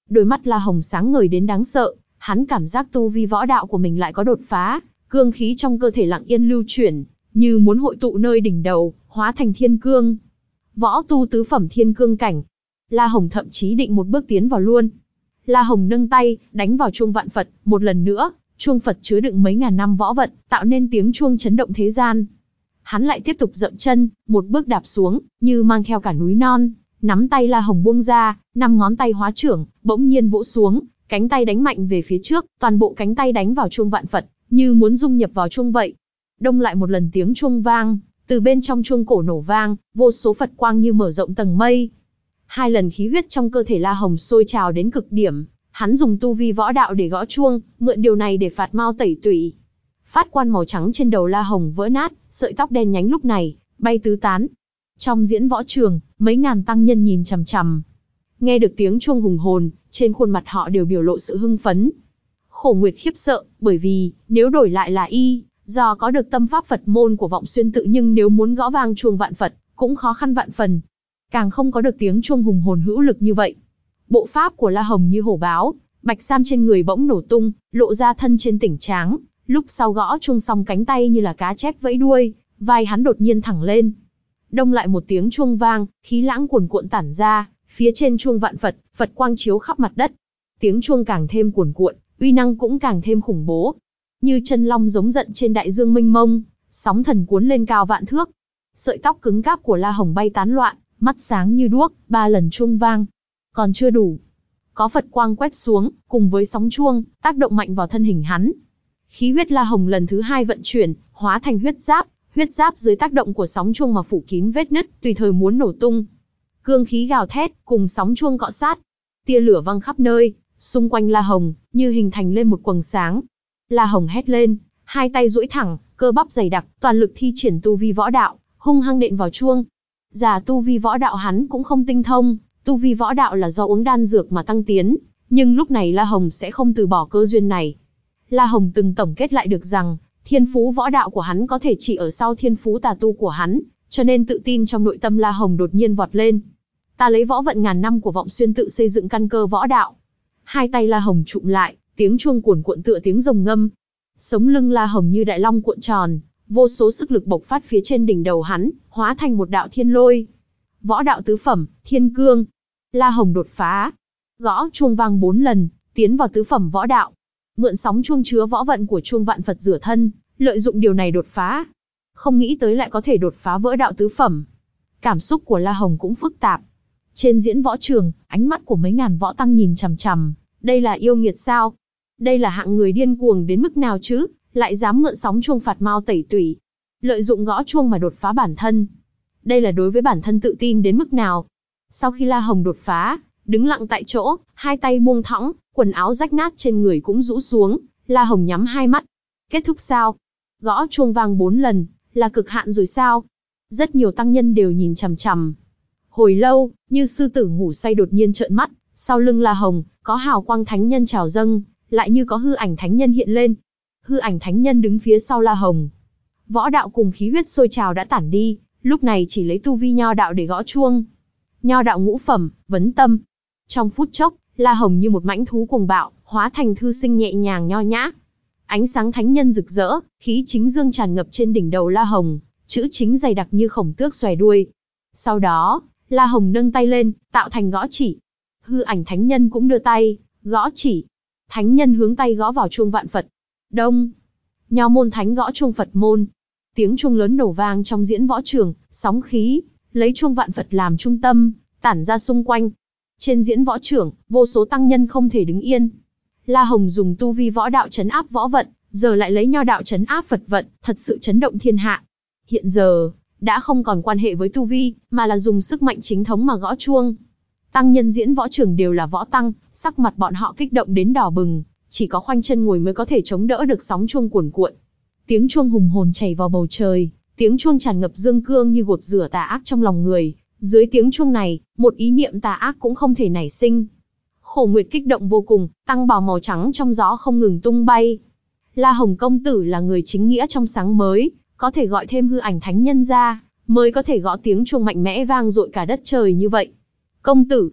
Đôi mắt La Hồng sáng ngời đến đáng sợ, hắn cảm giác tu vi võ đạo của mình lại có đột phá, cương khí trong cơ thể lặng yên lưu chuyển, như muốn hội tụ nơi đỉnh đầu, hóa thành thiên cương. Võ tu tứ phẩm thiên cương cảnh. La Hồng thậm chí định một bước tiến vào luôn. La Hồng nâng tay, đánh vào chuông vạn Phật, một lần nữa, chuông Phật chứa đựng mấy ngàn năm võ vận, tạo nên tiếng chuông chấn động thế gian. Hắn lại tiếp tục dậm chân, một bước đạp xuống, như mang theo cả núi non, nắm tay La Hồng buông ra, năm ngón tay hóa trưởng, bỗng nhiên vỗ xuống, cánh tay đánh mạnh về phía trước, toàn bộ cánh tay đánh vào chuông vạn Phật, như muốn dung nhập vào chuông vậy. Đông lại một lần tiếng chuông vang, từ bên trong chuông cổ nổ vang, vô số Phật quang như mở rộng tầng mây. Hai lần khí huyết trong cơ thể La Hồng sôi trào đến cực điểm, hắn dùng tu vi võ đạo để gõ chuông, mượn điều này để phạt mau tẩy tủy. Phát quan màu trắng trên đầu La Hồng vỡ nát, sợi tóc đen nhánh lúc này bay tứ tán. Trong diễn võ trường, mấy ngàn tăng nhân nhìn chằm chằm. Nghe được tiếng chuông hùng hồn, trên khuôn mặt họ đều biểu lộ sự hưng phấn. Khổ Nguyệt khiếp sợ, bởi vì, nếu đổi lại là y, do có được tâm pháp Phật môn của Vọng Xuyên tự nhưng nếu muốn gõ vang chuông vạn Phật, cũng khó khăn vạn phần. Càng không có được tiếng chuông hùng hồn hữu lực như vậy. Bộ pháp của La Hồng như hổ báo, bạch sam trên người bỗng nổ tung, lộ ra thân trên tỉnh tráng. Lúc sau gõ chuông xong cánh tay như là cá chép vẫy đuôi, vai hắn đột nhiên thẳng lên. Đông lại một tiếng chuông vang, khí lãng cuồn cuộn tản ra, phía trên chuông vạn Phật, Phật quang chiếu khắp mặt đất. Tiếng chuông càng thêm cuồn cuộn, uy năng cũng càng thêm khủng bố. Như chân long giống giận trên đại dương mênh mông, sóng thần cuốn lên cao vạn thước. Sợi tóc cứng cáp của La Hồng bay tán loạn, mắt sáng như đuốc, ba lần chuông vang. Còn chưa đủ. Có Phật quang quét xuống, cùng với sóng chuông, tác động mạnh vào thân hình hắn. Khí huyết La Hồng lần thứ hai vận chuyển, hóa thành huyết giáp, huyết giáp dưới tác động của sóng chuông mà phủ kín vết nứt, tùy thời muốn nổ tung. Cương khí gào thét, cùng sóng chuông cọ sát. Tia lửa văng khắp nơi, xung quanh La Hồng, như hình thành lên một quầng sáng. La Hồng hét lên, hai tay duỗi thẳng, cơ bắp dày đặc, toàn lực thi triển tu vi võ đạo, hung hăng nện vào chuông. Già tu vi võ đạo hắn cũng không tinh thông, tu vi võ đạo là do uống đan dược mà tăng tiến, nhưng lúc này La Hồng sẽ không từ bỏ cơ duyên này. La Hồng từng tổng kết lại được rằng, thiên phú võ đạo của hắn có thể chỉ ở sau thiên phú tà tu của hắn, cho nên tự tin trong nội tâm La Hồng đột nhiên vọt lên. Ta lấy võ vận ngàn năm của Vọng Xuyên tự xây dựng căn cơ võ đạo. Hai tay La Hồng trụm lại, tiếng chuông cuồn cuộn tựa tiếng rồng ngâm. Sống lưng La Hồng như đại long cuộn tròn, vô số sức lực bộc phát phía trên đỉnh đầu hắn, hóa thành một đạo thiên lôi. Võ đạo tứ phẩm, thiên cương. La Hồng đột phá. Gõ chuông vang bốn lần, tiến vào tứ phẩm võ đạo. Mượn sóng chuông chứa võ vận của chuông vạn Phật rửa thân, lợi dụng điều này đột phá. Không nghĩ tới lại có thể đột phá vỡ đạo tứ phẩm. Cảm xúc của La Hồng cũng phức tạp. Trên diễn võ trường, ánh mắt của mấy ngàn võ tăng nhìn chằm chằm. Đây là yêu nghiệt sao? Đây là hạng người điên cuồng đến mức nào chứ? Lại dám mượn sóng chuông phạt mau tẩy tủy. Lợi dụng gõ chuông mà đột phá bản thân. Đây là đối với bản thân tự tin đến mức nào? Sau khi La Hồng đột phá, đứng lặng tại chỗ, hai tay buông thõng, quần áo rách nát trên người cũng rũ xuống, La Hồng nhắm hai mắt. Kết thúc sao? Gõ chuông vang bốn lần, là cực hạn rồi sao? Rất nhiều tăng nhân đều nhìn chằm chằm. Hồi lâu, như sư tử ngủ say đột nhiên trợn mắt, sau lưng La Hồng, có hào quang thánh nhân trào dâng, lại như có hư ảnh thánh nhân hiện lên. Hư ảnh thánh nhân đứng phía sau La Hồng. Võ đạo cùng khí huyết sôi trào đã tản đi, lúc này chỉ lấy tu vi nho đạo để gõ chuông. Nho đạo ngũ phẩm, vấn tâm. Trong phút chốc, La Hồng như một mãnh thú cuồng bạo, hóa thành thư sinh nhẹ nhàng nho nhã. Ánh sáng thánh nhân rực rỡ, khí chính dương tràn ngập trên đỉnh đầu La Hồng, chữ chính dày đặc như khổng tước xòe đuôi. Sau đó, La Hồng nâng tay lên, tạo thành gõ chỉ. Hư ảnh thánh nhân cũng đưa tay, gõ chỉ. Thánh nhân hướng tay gõ vào chuông vạn Phật. Đông. Nho môn thánh gõ chuông Phật môn. Tiếng chuông lớn nổ vang trong diễn võ trường, sóng khí, lấy chuông vạn Phật làm trung tâm, tản ra xung quanh. Trên diễn võ trường, vô số tăng nhân không thể đứng yên. La Hồng dùng tu vi võ đạo trấn áp võ vận, giờ lại lấy nho đạo trấn áp Phật vận, thật sự chấn động thiên hạ. Hiện giờ, đã không còn quan hệ với tu vi, mà là dùng sức mạnh chính thống mà gõ chuông. Tăng nhân diễn võ trường đều là võ tăng, sắc mặt bọn họ kích động đến đỏ bừng, chỉ có khoanh chân ngồi mới có thể chống đỡ được sóng chuông cuồn cuộn. Tiếng chuông hùng hồn chảy vào bầu trời, tiếng chuông tràn ngập dương cương như gột rửa tà ác trong lòng người. Dưới tiếng chuông này, một ý niệm tà ác cũng không thể nảy sinh. Khổ Nguyệt kích động vô cùng, tăng bào màu trắng trong gió không ngừng tung bay. La Hồng công tử là người chính nghĩa trong sáng mới, có thể gọi thêm hư ảnh thánh nhân ra, mới có thể gõ tiếng chuông mạnh mẽ vang dội cả đất trời như vậy. Công tử,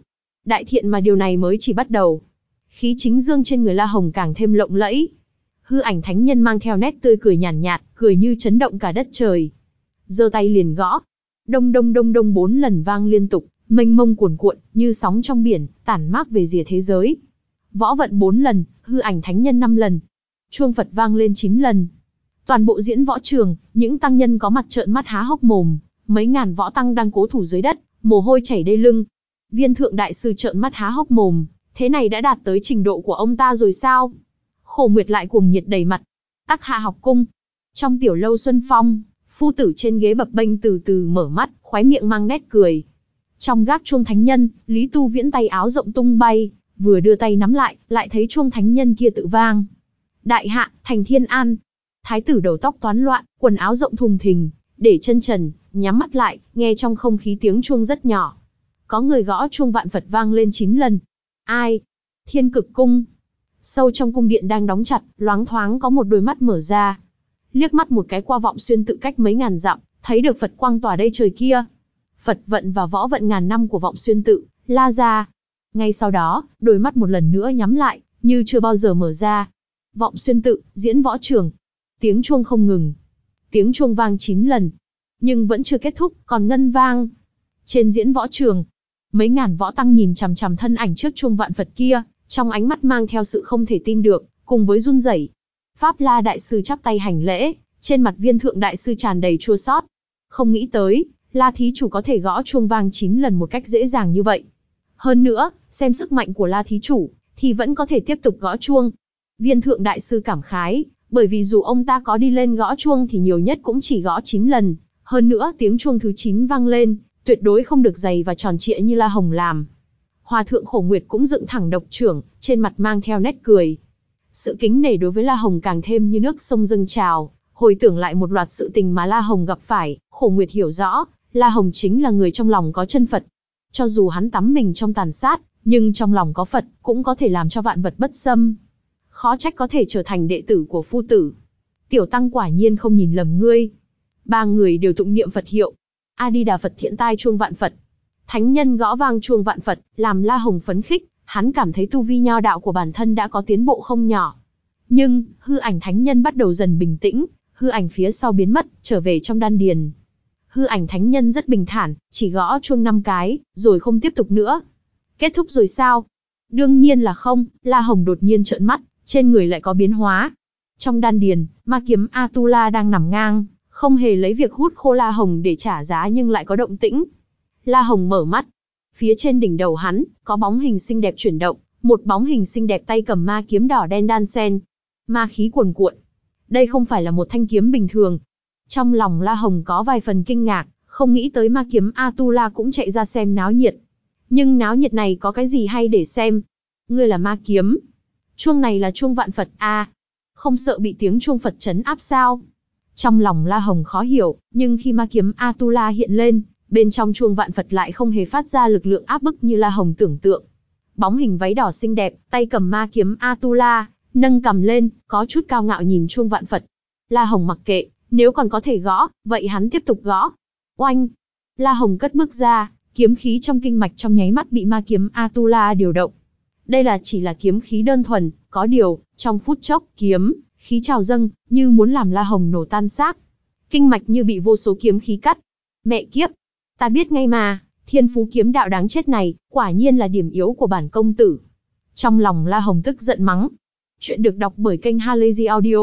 Đại thiện mà điều này mới chỉ bắt đầu. Khí chính dương trên người La Hồng càng thêm lộng lẫy. Hư ảnh thánh nhân mang theo nét tươi cười nhàn nhạt, nhạt, cười như chấn động cả đất trời. Giơ tay liền gõ. Đông đông đông đông bốn lần vang liên tục, mênh mông cuồn cuộn, như sóng trong biển, tản mát về rìa thế giới. Võ vận bốn lần, hư ảnh thánh nhân năm lần. Chuông Phật vang lên chín lần. Toàn bộ diễn võ trường, những tăng nhân có mặt trợn mắt há hốc mồm, mấy ngàn võ tăng đang cố thủ dưới đất, mồ hôi chảy đầy lưng. Viên thượng đại sư trợn mắt há hốc mồm, thế này đã đạt tới trình độ của ông ta rồi sao? Khổ Nguyệt lại cuồng nhiệt đầy mặt. Tắc Hạ học cung. Trong tiểu lâu Xuân Phong, phu tử trên ghế bập bênh từ từ mở mắt, khóe miệng mang nét cười. Trong gác chuông thánh nhân, Lý Tu Viễn tay áo rộng tung bay, vừa đưa tay nắm lại, lại thấy chuông thánh nhân kia tự vang. Đại hạ, thành Thiên An. Thái tử đầu tóc toán loạn, quần áo rộng thùng thình, để chân trần, nhắm mắt lại, nghe trong không khí tiếng chuông rất nhỏ. Có người gõ chuông vạn Phật vang lên chín lần. Ai? Thiên Cực Cung. Sâu trong cung điện đang đóng chặt, loáng thoáng có một đôi mắt mở ra. Liếc mắt một cái qua Vọng Xuyên tự cách mấy ngàn dặm, thấy được Phật quang tỏa đây trời kia. Phật vận và võ vận ngàn năm của Vọng Xuyên tự, la ra. Ngay sau đó, đôi mắt một lần nữa nhắm lại, như chưa bao giờ mở ra. Vọng Xuyên tự, diễn võ trường. Tiếng chuông không ngừng. Tiếng chuông vang chín lần. Nhưng vẫn chưa kết thúc, còn ngân vang. Trên diễn võ trường, mấy ngàn võ tăng nhìn chằm chằm thân ảnh trước chuông vạn Phật kia, trong ánh mắt mang theo sự không thể tin được, cùng với run rẩy. Pháp La đại sư chắp tay hành lễ, trên mặt Viên thượng đại sư tràn đầy chua xót. Không nghĩ tới, La thí chủ có thể gõ chuông vang chín lần một cách dễ dàng như vậy. Hơn nữa, xem sức mạnh của La thí chủ, thì vẫn có thể tiếp tục gõ chuông. Viên thượng đại sư cảm khái, bởi vì dù ông ta có đi lên gõ chuông thì nhiều nhất cũng chỉ gõ chín lần. Hơn nữa tiếng chuông thứ chín vang lên, tuyệt đối không được dày và tròn trịa như La Hồng làm. Hòa thượng Khổ Nguyệt cũng dựng thẳng độc trưởng, trên mặt mang theo nét cười. Sự kính nể đối với La Hồng càng thêm như nước sông dâng trào, hồi tưởng lại một loạt sự tình mà La Hồng gặp phải, Khổ Nguyệt hiểu rõ, La Hồng chính là người trong lòng có chân Phật. Cho dù hắn tắm mình trong tàn sát, nhưng trong lòng có Phật, cũng có thể làm cho vạn vật bất xâm. Khó trách có thể trở thành đệ tử của phu tử. Tiểu tăng quả nhiên không nhìn lầm ngươi. Ba người đều tụng niệm Phật hiệu. A Di Đà Phật thiện tai chuông vạn Phật. Thánh nhân gõ vang chuông vạn Phật, làm La Hồng phấn khích, hắn cảm thấy tu vi nho đạo của bản thân đã có tiến bộ không nhỏ. Nhưng, hư ảnh thánh nhân bắt đầu dần bình tĩnh, hư ảnh phía sau biến mất, trở về trong đan điền. Hư ảnh thánh nhân rất bình thản, chỉ gõ chuông năm cái, rồi không tiếp tục nữa. Kết thúc rồi sao? Đương nhiên là không, La Hồng đột nhiên trợn mắt, trên người lại có biến hóa. Trong đan điền, ma kiếm Atula đang nằm ngang, không hề lấy việc hút khô La Hồng để trả giá nhưng lại có động tĩnh. La Hồng mở mắt. Phía trên đỉnh đầu hắn, có bóng hình xinh đẹp chuyển động, một bóng hình xinh đẹp tay cầm ma kiếm đỏ đen đan sen. Ma khí cuồn cuộn. Đây không phải là một thanh kiếm bình thường. Trong lòng La Hồng có vài phần kinh ngạc, không nghĩ tới ma kiếm Atula cũng chạy ra xem náo nhiệt. Nhưng náo nhiệt này có cái gì hay để xem? Ngươi là ma kiếm. Chuông này là chuông vạn Phật à? Không sợ bị tiếng chuông Phật trấn áp sao? Trong lòng La Hồng khó hiểu, nhưng khi ma kiếm Atula hiện lên, bên trong chuông vạn Phật lại không hề phát ra lực lượng áp bức như La Hồng tưởng tượng. Bóng hình váy đỏ xinh đẹp, tay cầm ma kiếm Atula, nâng cầm lên, có chút cao ngạo nhìn chuông vạn Phật. La Hồng mặc kệ, nếu còn có thể gõ, vậy hắn tiếp tục gõ. Oanh! La Hồng cất bước ra, kiếm khí trong kinh mạch trong nháy mắt bị ma kiếm Atula điều động. Đây là chỉ là kiếm khí đơn thuần, có điều, trong phút chốc, kiếm, khí trào dâng, như muốn làm La Hồng nổ tan xác. Kinh mạch như bị vô số kiếm khí cắt. Mẹ kiếp! Ta biết ngay mà, thiên phú kiếm đạo đáng chết này, quả nhiên là điểm yếu của bản công tử. Trong lòng La Hồng tức giận mắng. Chuyện được đọc bởi kênh Halazy Audio.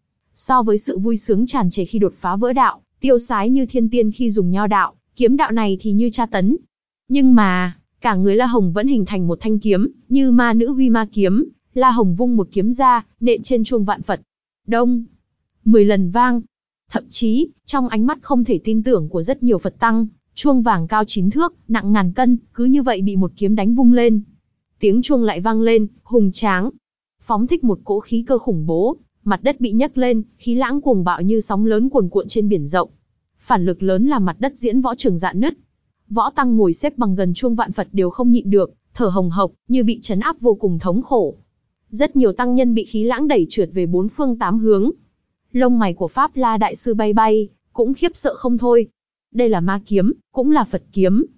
So với sự vui sướng tràn trề khi đột phá vỡ đạo, tiêu sái như thiên tiên khi dùng nho đạo, kiếm đạo này thì như tra tấn. Nhưng mà, cả người La Hồng vẫn hình thành một thanh kiếm, như ma nữ huy ma kiếm. La Hồng vung một kiếm ra, nện trên chuông vạn Phật. Đông! Mười lần vang. Thậm chí, trong ánh mắt không thể tin tưởng của rất nhiều Phật tăng, chuông vàng cao chín thước, nặng ngàn cân, cứ như vậy bị một kiếm đánh vung lên. Tiếng chuông lại vang lên, hùng tráng. Phóng thích một cỗ khí cơ khủng bố, mặt đất bị nhấc lên, khí lãng cuồng bạo như sóng lớn cuồn cuộn trên biển rộng. Phản lực lớn làm mặt đất diễn võ trường rạn nứt. Võ tăng ngồi xếp bằng gần chuông vạn Phật đều không nhịn được, thở hồng hộc, như bị trấn áp vô cùng thống khổ. Rất nhiều tăng nhân bị khí lãng đẩy trượt về bốn phương tám hướng. Lông mày của Pháp La đại sư bay bay, cũng khiếp sợ không thôi. Đây là ma kiếm, cũng là Phật kiếm.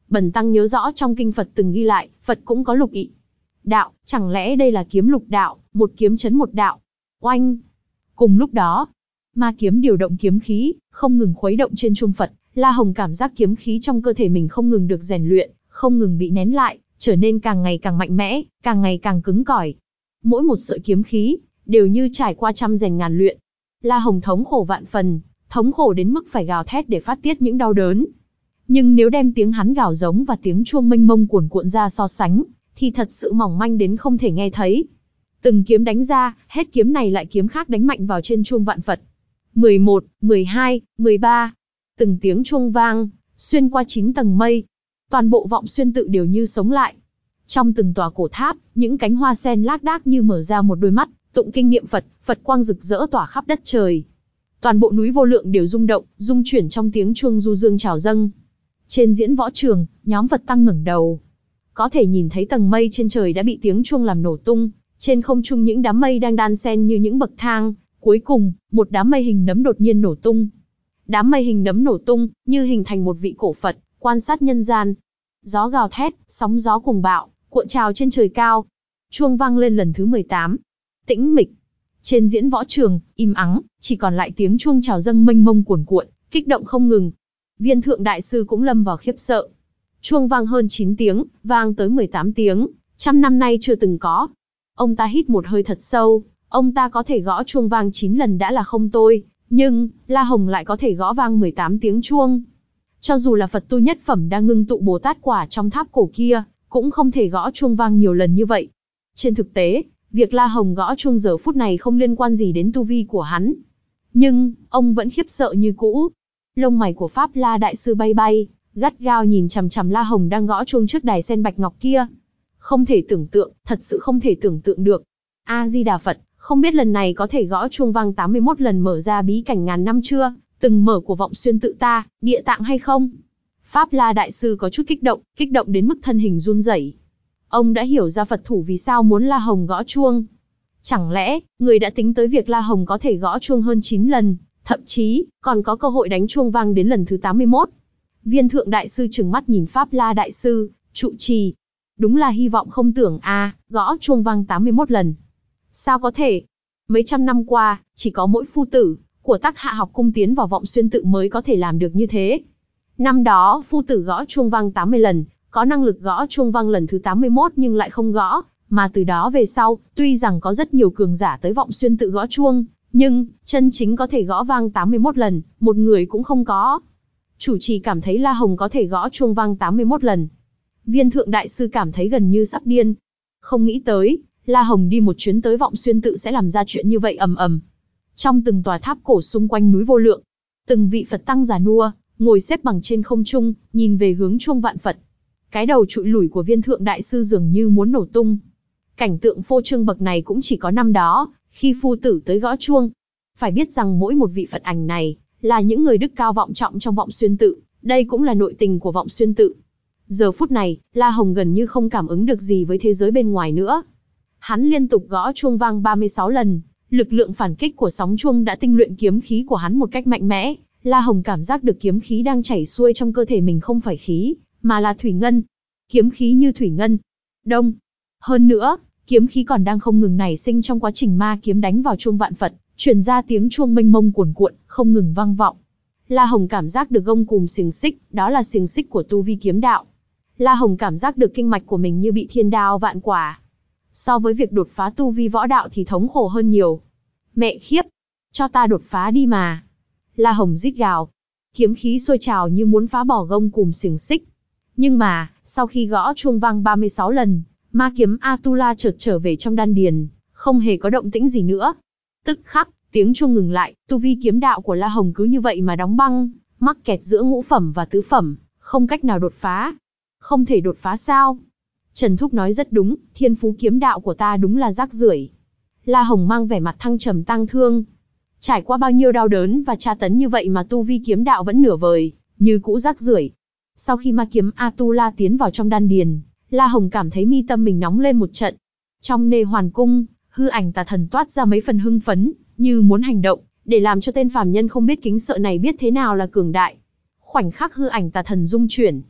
Bần tăng nhớ rõ trong kinh Phật từng ghi lại, Phật cũng có lục ị. Đạo, chẳng lẽ đây là kiếm lục đạo, một kiếm chấn một đạo. Oanh! Cùng lúc đó, ma kiếm điều động kiếm khí, không ngừng khuấy động trên chuông Phật. La Hồng cảm giác kiếm khí trong cơ thể mình không ngừng được rèn luyện, không ngừng bị nén lại, trở nên càng ngày càng mạnh mẽ, càng ngày càng cứng cỏi. Mỗi một sợi kiếm khí, đều như trải qua trăm rèn ngàn luyện. La Hồng thống khổ vạn phần, thống khổ đến mức phải gào thét để phát tiết những đau đớn. Nhưng nếu đem tiếng hắn gào giống và tiếng chuông mênh mông cuồn cuộn ra so sánh, thì thật sự mỏng manh đến không thể nghe thấy. Từng kiếm đánh ra, hết kiếm này lại kiếm khác đánh mạnh vào trên chuông vạn Phật. mười một, mười hai, mười ba. Từng tiếng chuông vang, xuyên qua chín tầng mây. Toàn bộ Vọng Xuyên tự đều như sống lại. Trong từng tòa cổ tháp, những cánh hoa sen lác đác như mở ra một đôi mắt, tụng kinh niệm Phật, Phật quang rực rỡ tỏa khắp đất trời. Toàn bộ núi vô lượng đều rung động, rung chuyển trong tiếng chuông du dương chào dâng. Trên diễn võ trường, nhóm Phật tăng ngẩng đầu. Có thể nhìn thấy tầng mây trên trời đã bị tiếng chuông làm nổ tung, trên không trung những đám mây đang đan xen như những bậc thang, cuối cùng, một đám mây hình nấm đột nhiên nổ tung. Đám mây hình nấm nổ tung, như hình thành một vị cổ Phật, quan sát nhân gian. Gió gào thét, sóng gió cuồng bạo, cuộn trào trên trời cao. Chuông vang lên lần thứ mười tám. Tĩnh mịch. Trên diễn võ trường, im ắng, chỉ còn lại tiếng chuông chào dâng mênh mông cuồn cuộn, kích động không ngừng. Viên Thượng Đại Sư cũng lâm vào khiếp sợ. Chuông vang hơn chín tiếng, vang tới mười tám tiếng, trăm năm nay chưa từng có. Ông ta hít một hơi thật sâu, ông ta có thể gõ chuông vang chín lần đã là không tôi, nhưng, La Hồng lại có thể gõ vang mười tám tiếng chuông. Cho dù là Phật tu nhất phẩm đang ngưng tụ Bồ Tát quả trong tháp cổ kia, cũng không thể gõ chuông vang nhiều lần như vậy. Trên thực tế, việc La Hồng gõ chuông giờ phút này không liên quan gì đến tu vi của hắn. Nhưng, ông vẫn khiếp sợ như cũ. Lông mày của Pháp La Đại Sư bay bay, gắt gao nhìn chằm chằm La Hồng đang gõ chuông trước đài sen bạch ngọc kia. Không thể tưởng tượng, thật sự không thể tưởng tượng được. A-di-đà Phật, không biết lần này có thể gõ chuông vang tám mươi mốt lần mở ra bí cảnh ngàn năm chưa, từng mở của Vọng Xuyên tự ta, địa tạng hay không? Pháp La Đại Sư có chút kích động, kích động đến mức thân hình run rẩy. Ông đã hiểu ra Phật thủ vì sao muốn La Hồng gõ chuông. Chẳng lẽ, người đã tính tới việc La Hồng có thể gõ chuông hơn chín lần, thậm chí, còn có cơ hội đánh chuông vang đến lần thứ tám mươi mốt. Viên Thượng Đại Sư trừng mắt nhìn Pháp La Đại Sư, trụ trì. Đúng là hy vọng không tưởng a, à, gõ chuông vang tám mươi mốt lần. Sao có thể? Mấy trăm năm qua, chỉ có mỗi phu tử của Tắc Hạ học cung tiến vào Vọng Xuyên tự mới có thể làm được như thế. Năm đó, phu tử gõ chuông vang tám mươi lần, có năng lực gõ chuông vang lần thứ tám mươi mốt nhưng lại không gõ, mà từ đó về sau, tuy rằng có rất nhiều cường giả tới Vọng Xuyên tự gõ chuông, nhưng, chân chính có thể gõ vang tám mươi mốt lần, một người cũng không có. Chủ trì cảm thấy La Hồng có thể gõ chuông vang tám mươi mốt lần. Viên Thượng Đại Sư cảm thấy gần như sắp điên. Không nghĩ tới, La Hồng đi một chuyến tới Vọng Xuyên tự sẽ làm ra chuyện như vậy ầm ầm. Trong từng tòa tháp cổ xung quanh núi vô lượng, từng vị Phật tăng già nua, ngồi xếp bằng trên không trung, nhìn về hướng chuông vạn Phật. Cái đầu trụi lủi của Viên Thượng Đại Sư dường như muốn nổ tung. Cảnh tượng phô trương bậc này cũng chỉ có năm đó, khi phu tử tới gõ chuông. Phải biết rằng mỗi một vị Phật ảnh này, là những người đức cao vọng trọng trong Vọng Xuyên tự, đây cũng là nội tình của Vọng Xuyên tự. Giờ phút này, La Hồng gần như không cảm ứng được gì với thế giới bên ngoài nữa. Hắn liên tục gõ chuông vang ba mươi sáu lần, lực lượng phản kích của sóng chuông đã tinh luyện kiếm khí của hắn một cách mạnh mẽ. La Hồng cảm giác được kiếm khí đang chảy xuôi trong cơ thể mình không phải khí, mà là thủy ngân. Kiếm khí như thủy ngân. Đông. Hơn nữa, kiếm khí còn đang không ngừng nảy sinh trong quá trình ma kiếm đánh vào chuông vạn Phật, truyền ra tiếng chuông mênh mông cuồn cuộn, không ngừng vang vọng. La Hồng cảm giác được gông cùm xiềng xích, đó là xiềng xích của tu vi kiếm đạo. La Hồng cảm giác được kinh mạch của mình như bị thiên đao vạn quả. So với việc đột phá tu vi võ đạo thì thống khổ hơn nhiều. Mẹ khiếp! Cho ta đột phá đi mà! La Hồng rít gào. Kiếm khí sôi trào như muốn phá bỏ gông cùm xiềng xích. Nhưng mà, sau khi gõ chuông vang ba mươi sáu lần, ma kiếm Atula chợt trở về trong đan điền, không hề có động tĩnh gì nữa. Tức khắc, tiếng chuông ngừng lại, tu vi kiếm đạo của La Hồng cứ như vậy mà đóng băng, mắc kẹt giữa ngũ phẩm và tứ phẩm, không cách nào đột phá. Không thể đột phá sao? Trần Thúc nói rất đúng, thiên phú kiếm đạo của ta đúng là rác rưởi. La Hồng mang vẻ mặt thăng trầm tang thương. Trải qua bao nhiêu đau đớn và tra tấn như vậy mà tu vi kiếm đạo vẫn nửa vời, như cũ rác rưởi. Sau khi ma kiếm Atula tiến vào trong đan điền, La Hồng cảm thấy mi tâm mình nóng lên một trận. Trong Nê Hoàn Cung, hư ảnh tà thần toát ra mấy phần hưng phấn, như muốn hành động, để làm cho tên phàm nhân không biết kính sợ này biết thế nào là cường đại. Khoảnh khắc hư ảnh tà thần rung chuyển.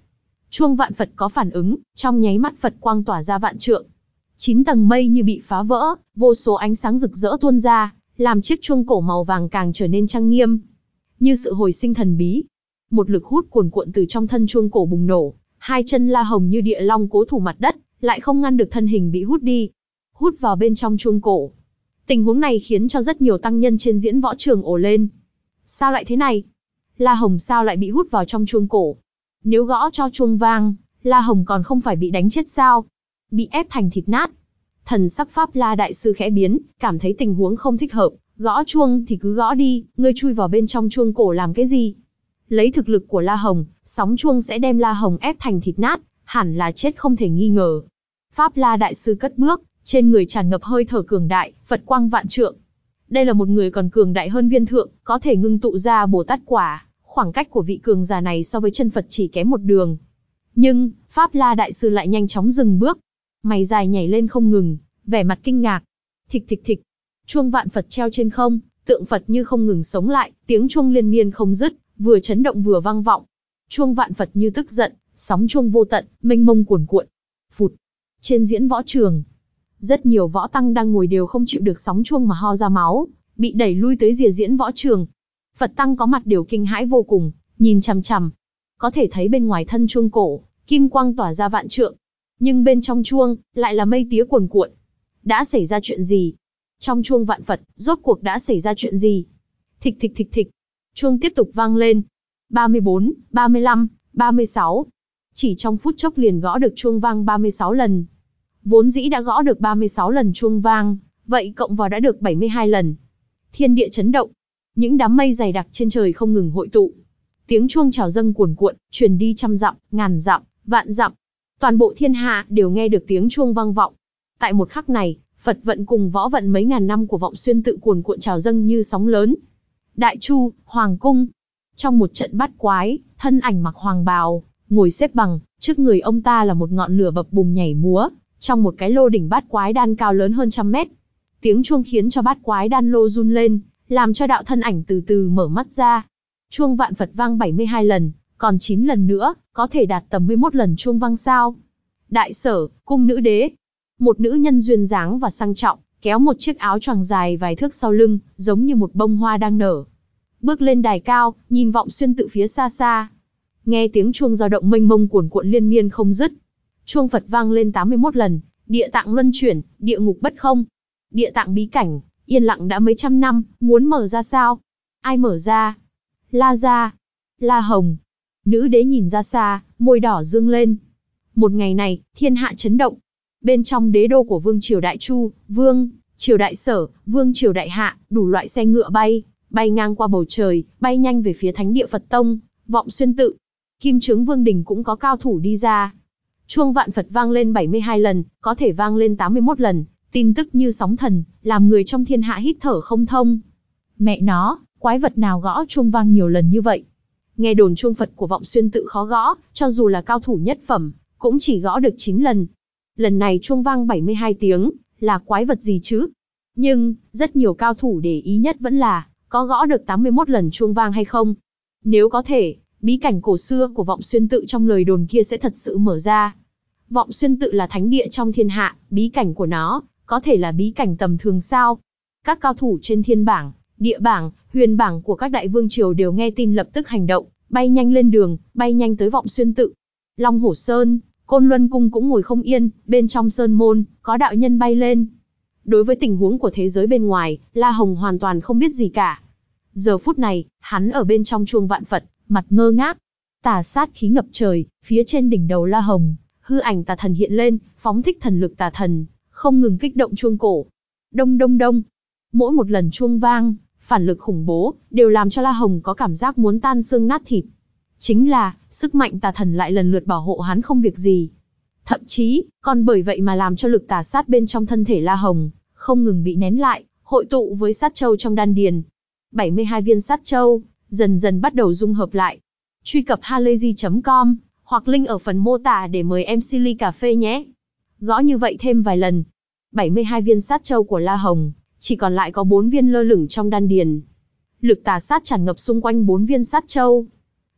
Chuông vạn Phật có phản ứng, trong nháy mắt Phật quang tỏa ra vạn trượng. Chín tầng mây như bị phá vỡ, vô số ánh sáng rực rỡ tuôn ra, làm chiếc chuông cổ màu vàng càng trở nên trang nghiêm. Như sự hồi sinh thần bí. Một lực hút cuồn cuộn từ trong thân chuông cổ bùng nổ, hai chân La Hồng như địa long cố thủ mặt đất, lại không ngăn được thân hình bị hút đi. Hút vào bên trong chuông cổ. Tình huống này khiến cho rất nhiều tăng nhân trên diễn võ trường ồ lên. Sao lại thế này? La Hồng sao lại bị hút vào trong chuông cổ? Nếu gõ cho chuông vang, La Hồng còn không phải bị đánh chết sao? Bị ép thành thịt nát. Thần sắc Pháp La đại sư khẽ biến, cảm thấy tình huống không thích hợp, gõ chuông thì cứ gõ đi, ngươi chui vào bên trong chuông cổ làm cái gì? Lấy thực lực của La Hồng, sóng chuông sẽ đem La Hồng ép thành thịt nát, hẳn là chết không thể nghi ngờ. Pháp La đại sư cất bước, trên người tràn ngập hơi thở cường đại, Phật quang vạn trượng. Đây là một người còn cường đại hơn Viên Thượng, có thể ngưng tụ ra Bồ Tát quả, khoảng cách của vị cường giả này so với chân Phật chỉ kém một đường. Nhưng, Pháp La đại sư lại nhanh chóng dừng bước. Mày dài nhảy lên không ngừng, vẻ mặt kinh ngạc. Thịch thịch thịch, chuông vạn Phật treo trên không, tượng Phật như không ngừng sống lại, tiếng chuông liên miên không dứt, vừa chấn động vừa vang vọng. Chuông vạn Phật như tức giận, sóng chuông vô tận, mênh mông cuồn cuộn. Phụt. Trên diễn võ trường, rất nhiều võ tăng đang ngồi đều không chịu được sóng chuông mà ho ra máu, bị đẩy lui tới rìa diễn võ trường. Phật tăng có mặt đều kinh hãi vô cùng, nhìn chằm chằm. Có thể thấy bên ngoài thân chuông cổ, kim quang tỏa ra vạn trượng, nhưng bên trong chuông lại là mây tía cuồn cuộn. Đã xảy ra chuyện gì? Trong chuông vạn Phật, rốt cuộc đã xảy ra chuyện gì? Thịch thịch thịch thịch. Chuông tiếp tục vang lên. ba mươi bốn, ba mươi lăm, ba mươi sáu. Chỉ trong phút chốc liền gõ được chuông vang ba mươi sáu lần. Vốn dĩ đã gõ được ba mươi sáu lần chuông vang, vậy cộng vào đã được bảy mươi hai lần. Thiên địa chấn động. Những đám mây dày đặc trên trời không ngừng hội tụ. Tiếng chuông chào dâng cuồn cuộn, truyền đi trăm dặm, ngàn dặm, vạn dặm. Toàn bộ thiên hạ đều nghe được tiếng chuông vang vọng. Tại một khắc này, Phật vận cùng võ vận mấy ngàn năm của Vọng Xuyên tự cuồn cuộn trào dâng như sóng lớn. Đại Chu, Hoàng cung. Trong một trận bát quái, thân ảnh mặc hoàng bào, ngồi xếp bằng, trước người ông ta là một ngọn lửa bập bùng nhảy múa, trong một cái lô đỉnh bát quái đan cao lớn hơn trăm mét. Tiếng chuông khiến cho bát quái đan lô run lên, làm cho đạo thân ảnh từ từ mở mắt ra. Chuông vạn Phật vang bảy mươi hai lần, còn chín lần nữa, có thể đạt tầm mười mốt lần chuông vang sao? Đại Sở, cung nữ đế. Một nữ nhân duyên dáng và sang trọng, kéo một chiếc áo choàng dài vài thước sau lưng, giống như một bông hoa đang nở. Bước lên đài cao, nhìn Vọng Xuyên tự phía xa xa. Nghe tiếng chuông dao động mênh mông cuồn cuộn liên miên không dứt. Chuông Phật vang lên tám mươi mốt lần, địa tạng luân chuyển, địa ngục bất không. Địa tạng bí cảnh, yên lặng đã mấy trăm năm, muốn mở ra sao? Ai mở ra? La gia, La Hồng. Nữ đế nhìn ra xa, môi đỏ dương lên. Một ngày này, thiên hạ chấn động. Bên trong đế đô của Vương triều Đại Chu, Vương triều Đại Sở, Vương triều Đại Hạ, đủ loại xe ngựa bay, bay ngang qua bầu trời, bay nhanh về phía thánh địa Phật tông, Vọng Xuyên tự. Kim Trướng Vương đình cũng có cao thủ đi ra. Chuông vạn Phật vang lên bảy mươi hai lần, có thể vang lên tám mươi mốt lần, tin tức như sóng thần, làm người trong thiên hạ hít thở không thông. Mẹ nó, quái vật nào gõ chuông vang nhiều lần như vậy? Nghe đồn chuông Phật của Vọng Xuyên tự khó gõ, cho dù là cao thủ nhất phẩm, cũng chỉ gõ được chín lần. Lần này chuông vang bảy mươi hai tiếng, là quái vật gì chứ? Nhưng, rất nhiều cao thủ để ý nhất vẫn là, có gõ được tám mươi mốt lần chuông vang hay không? Nếu có thể, bí cảnh cổ xưa của Vọng Xuyên tự trong lời đồn kia sẽ thật sự mở ra. Vọng Xuyên tự là thánh địa trong thiên hạ, bí cảnh của nó, có thể là bí cảnh tầm thường sao? Các cao thủ trên thiên bảng, địa bảng, huyền bảng của các đại vương triều đều nghe tin lập tức hành động, bay nhanh lên đường, bay nhanh tới Vọng Xuyên tự. Long Hổ Sơn, Côn Luân Cung cũng ngồi không yên, bên trong sơn môn, có đạo nhân bay lên. Đối với tình huống của thế giới bên ngoài, La Hồng hoàn toàn không biết gì cả. Giờ phút này, hắn ở bên trong chuông vạn Phật, mặt ngơ ngác. Tà sát khí ngập trời, phía trên đỉnh đầu La Hồng, hư ảnh tà thần hiện lên, phóng thích thần lực tà thần, không ngừng kích động chuông cổ. Đông đông đông. Mỗi một lần chuông vang, phản lực khủng bố, đều làm cho La Hồng có cảm giác muốn tan xương nát thịt. Chính là, sức mạnh tà thần lại lần lượt bảo hộ hắn không việc gì. Thậm chí, còn bởi vậy mà làm cho lực tà sát bên trong thân thể La Hồng, không ngừng bị nén lại, hội tụ với sát châu trong đan điền. bảy mươi hai viên sát châu, dần dần bắt đầu dung hợp lại. Truy cập halayzi chấm com, hoặc link ở phần mô tả để mời em xê ly cà phê nhé. Gõ như vậy thêm vài lần. bảy mươi hai viên sát châu của La Hồng, chỉ còn lại có bốn viên lơ lửng trong đan điền. Lực tà sát tràn ngập xung quanh bốn viên sát châu.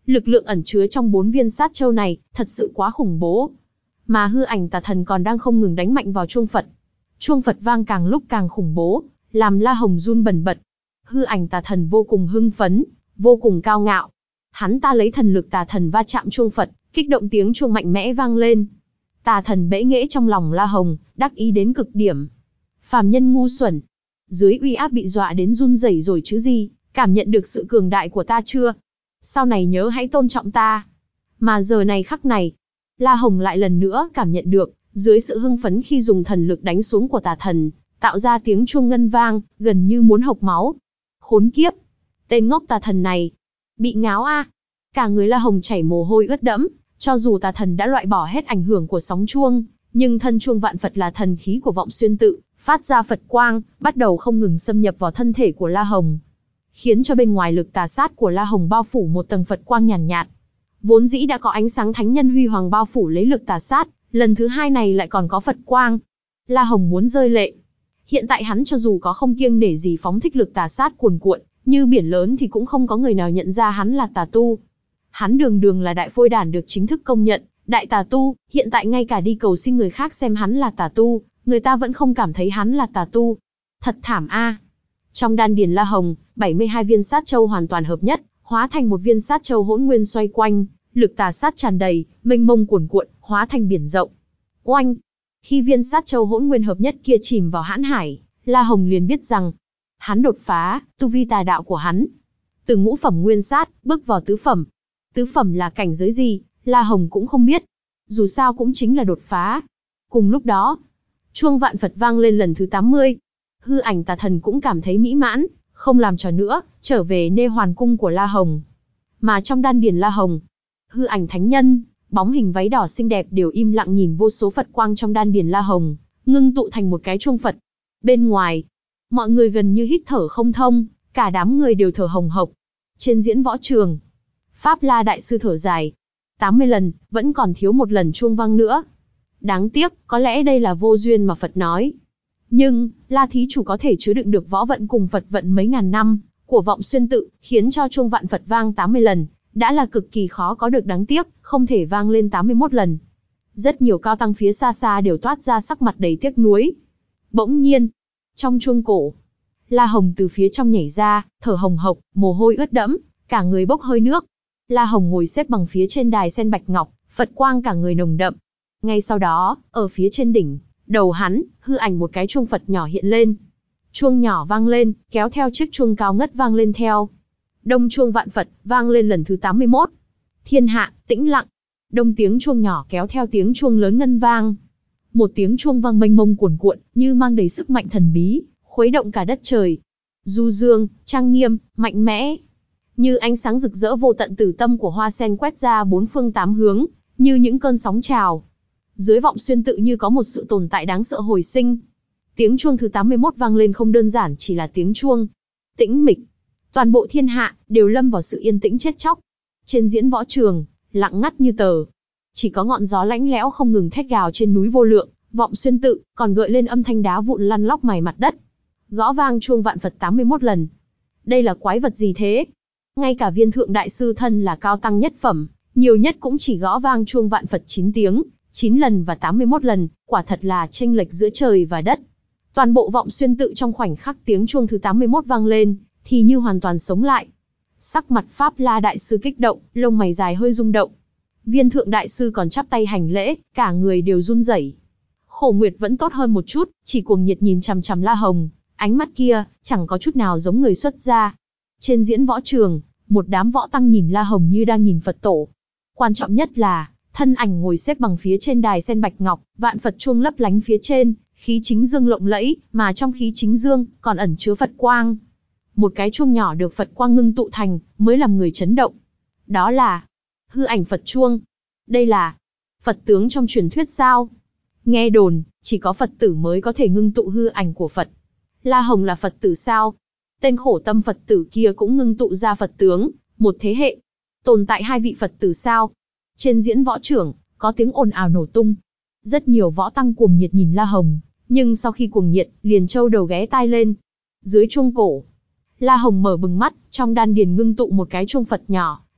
Lực lượng ẩn chứa trong bốn viên sát châu này, thật sự quá khủng bố. Mà hư ảnh tà thần còn đang không ngừng đánh mạnh vào chuông Phật. Chuông Phật vang càng lúc càng khủng bố, làm La Hồng run bần bật. Hư ảnh tà thần vô cùng hưng phấn, vô cùng cao ngạo. Hắn ta lấy thần lực tà thần va chạm chuông Phật, kích động tiếng chuông mạnh mẽ vang lên. Tà thần bẽ nghễ trong lòng La Hồng, đắc ý đến cực điểm. Phàm nhân ngu xuẩn, dưới uy áp bị dọa đến run rẩy rồi chứ gì, cảm nhận được sự cường đại của ta chưa? Sau này nhớ hãy tôn trọng ta. Mà giờ này khắc này, La Hồng lại lần nữa cảm nhận được, dưới sự hưng phấn khi dùng thần lực đánh xuống của tà thần, tạo ra tiếng chuông ngân vang, gần như muốn hộc máu. Khốn kiếp! Tên ngốc tà thần này! Bị ngáo a! Cả người La Hồng chảy mồ hôi ướt đẫm, cho dù tà thần đã loại bỏ hết ảnh hưởng của sóng chuông, nhưng thân chuông vạn Phật là thần khí của vọng xuyên tự, phát ra Phật quang, bắt đầu không ngừng xâm nhập vào thân thể của La Hồng, khiến cho bên ngoài lực tà sát của La Hồng bao phủ một tầng Phật quang nhàn nhạt, nhạt. Vốn dĩ đã có ánh sáng thánh nhân huy hoàng bao phủ lấy lực tà sát, lần thứ hai này lại còn có Phật quang. La Hồng muốn rơi lệ. Hiện tại hắn cho dù có không kiêng nể gì phóng thích lực tà sát cuồn cuộn, như biển lớn thì cũng không có người nào nhận ra hắn là tà tu. Hắn đường đường là đại phôi đản được chính thức công nhận, đại tà tu, hiện tại ngay cả đi cầu xin người khác xem hắn là tà tu, người ta vẫn không cảm thấy hắn là tà tu. Thật thảm a. Trong đan điền La Hồng, bảy mươi hai viên sát châu hoàn toàn hợp nhất, hóa thành một viên sát châu hỗn nguyên xoay quanh, lực tà sát tràn đầy, mênh mông cuồn cuộn, hóa thành biển rộng. Oanh! Khi viên sát châu hỗn nguyên hợp nhất kia chìm vào hãn hải, La Hồng liền biết rằng, hắn đột phá, tu vi tà đạo của hắn. Từ ngũ phẩm nguyên sát, bước vào tứ phẩm. Tứ phẩm là cảnh giới gì, La Hồng cũng không biết. Dù sao cũng chính là đột phá. Cùng lúc đó, chuông vạn Phật vang lên lần thứ tám mươi. Hư ảnh tà thần cũng cảm thấy mỹ mãn, không làm trò nữa, trở về nê hoàn cung của La Hồng. Mà trong đan điền La Hồng, hư ảnh thánh nhân, bóng hình váy đỏ xinh đẹp đều im lặng nhìn vô số Phật quang trong đan điền La Hồng, ngưng tụ thành một cái chuông Phật. Bên ngoài, mọi người gần như hít thở không thông, cả đám người đều thở hồng hộc. Trên diễn võ trường, Pháp La Đại Sư thở dài. tám mươi lần, vẫn còn thiếu một lần chuông vang nữa. Đáng tiếc, có lẽ đây là vô duyên mà Phật nói. Nhưng, La Thí Chủ có thể chứa đựng được võ vận cùng Phật vận mấy ngàn năm, của vọng xuyên tự, khiến cho chuông vạn Phật vang tám mươi lần, đã là cực kỳ khó có được, đáng tiếc, không thể vang lên tám mươi mốt lần. Rất nhiều cao tăng phía xa xa đều toát ra sắc mặt đầy tiếc nuối. Bỗng nhiên, trong chuông cổ, La Hồng từ phía trong nhảy ra, thở hồng hộc, mồ hôi ướt đẫm, cả người bốc hơi nước. La Hồng ngồi xếp bằng phía trên đài sen bạch ngọc, Phật quang cả người nồng đậm. Ngay sau đó, ở phía trên đỉnh, đầu hắn, hư ảnh một cái chuông Phật nhỏ hiện lên. Chuông nhỏ vang lên, kéo theo chiếc chuông cao ngất vang lên theo. Đông chuông vạn Phật, vang lên lần thứ tám mươi mốt. Thiên hạ, tĩnh lặng. Đông tiếng chuông nhỏ kéo theo tiếng chuông lớn ngân vang. Một tiếng chuông vang mênh mông cuồn cuộn, như mang đầy sức mạnh thần bí, khuấy động cả đất trời. Du dương, trang nghiêm, mạnh mẽ. Như ánh sáng rực rỡ vô tận từ tâm của hoa sen quét ra bốn phương tám hướng, như những cơn sóng trào. Dưới vọng xuyên tự như có một sự tồn tại đáng sợ hồi sinh. Tiếng chuông thứ tám mươi mốt vang lên không đơn giản chỉ là tiếng chuông. Tĩnh mịch. Toàn bộ thiên hạ, đều lâm vào sự yên tĩnh chết chóc. Trên diễn võ trường, lặng ngắt như tờ. Chỉ có ngọn gió lãnh lẽo không ngừng thét gào trên núi vô lượng, vọng xuyên tự, còn gợi lên âm thanh đá vụn lăn lóc mài mặt đất. Gõ vang chuông vạn Phật tám mươi mốt lần. Đây là quái vật gì thế? Ngay cả viên thượng đại sư thân là cao tăng nhất phẩm, nhiều nhất cũng chỉ gõ vang chuông vạn Phật chín tiếng, chín lần và tám mươi mốt lần, quả thật là chênh lệch giữa trời và đất. Toàn bộ vọng xuyên tự trong khoảnh khắc tiếng chuông thứ tám mươi mốt vang lên, thì như hoàn toàn sống lại. Sắc mặt Pháp La Đại Sư kích động, lông mày dài hơi rung động. Viên thượng đại sư còn chắp tay hành lễ, cả người đều run rẩy. Khổ Nguyệt vẫn tốt hơn một chút, chỉ cuồng nhiệt nhìn chằm chằm La Hồng, ánh mắt kia, chẳng có chút nào giống người xuất gia. Trên diễn võ trường, một đám võ tăng nhìn La Hồng như đang nhìn Phật tổ. Quan trọng nhất là, thân ảnh ngồi xếp bằng phía trên đài sen bạch ngọc, vạn Phật chuông lấp lánh phía trên, khí chính dương lộng lẫy, mà trong khí chính dương, còn ẩn chứa Phật quang. Một cái chuông nhỏ được Phật quang ngưng tụ thành, mới làm người chấn động. Đó là hư ảnh Phật chuông. Đây là Phật tướng trong truyền thuyết sao? Nghe đồn, chỉ có Phật tử mới có thể ngưng tụ hư ảnh của Phật. La Hồng là Phật tử sao? Tên khổ tâm Phật tử kia cũng ngưng tụ ra Phật tướng, một thế hệ. Tồn tại hai vị Phật tử sao? Trên diễn võ trưởng, có tiếng ồn ào nổ tung. Rất nhiều võ tăng cuồng nhiệt nhìn La Hồng, nhưng sau khi cuồng nhiệt, liền trâu đầu ghé tai lên. Dưới chuông cổ, La Hồng mở bừng mắt, trong đan điền ngưng tụ một cái chuông Phật nhỏ,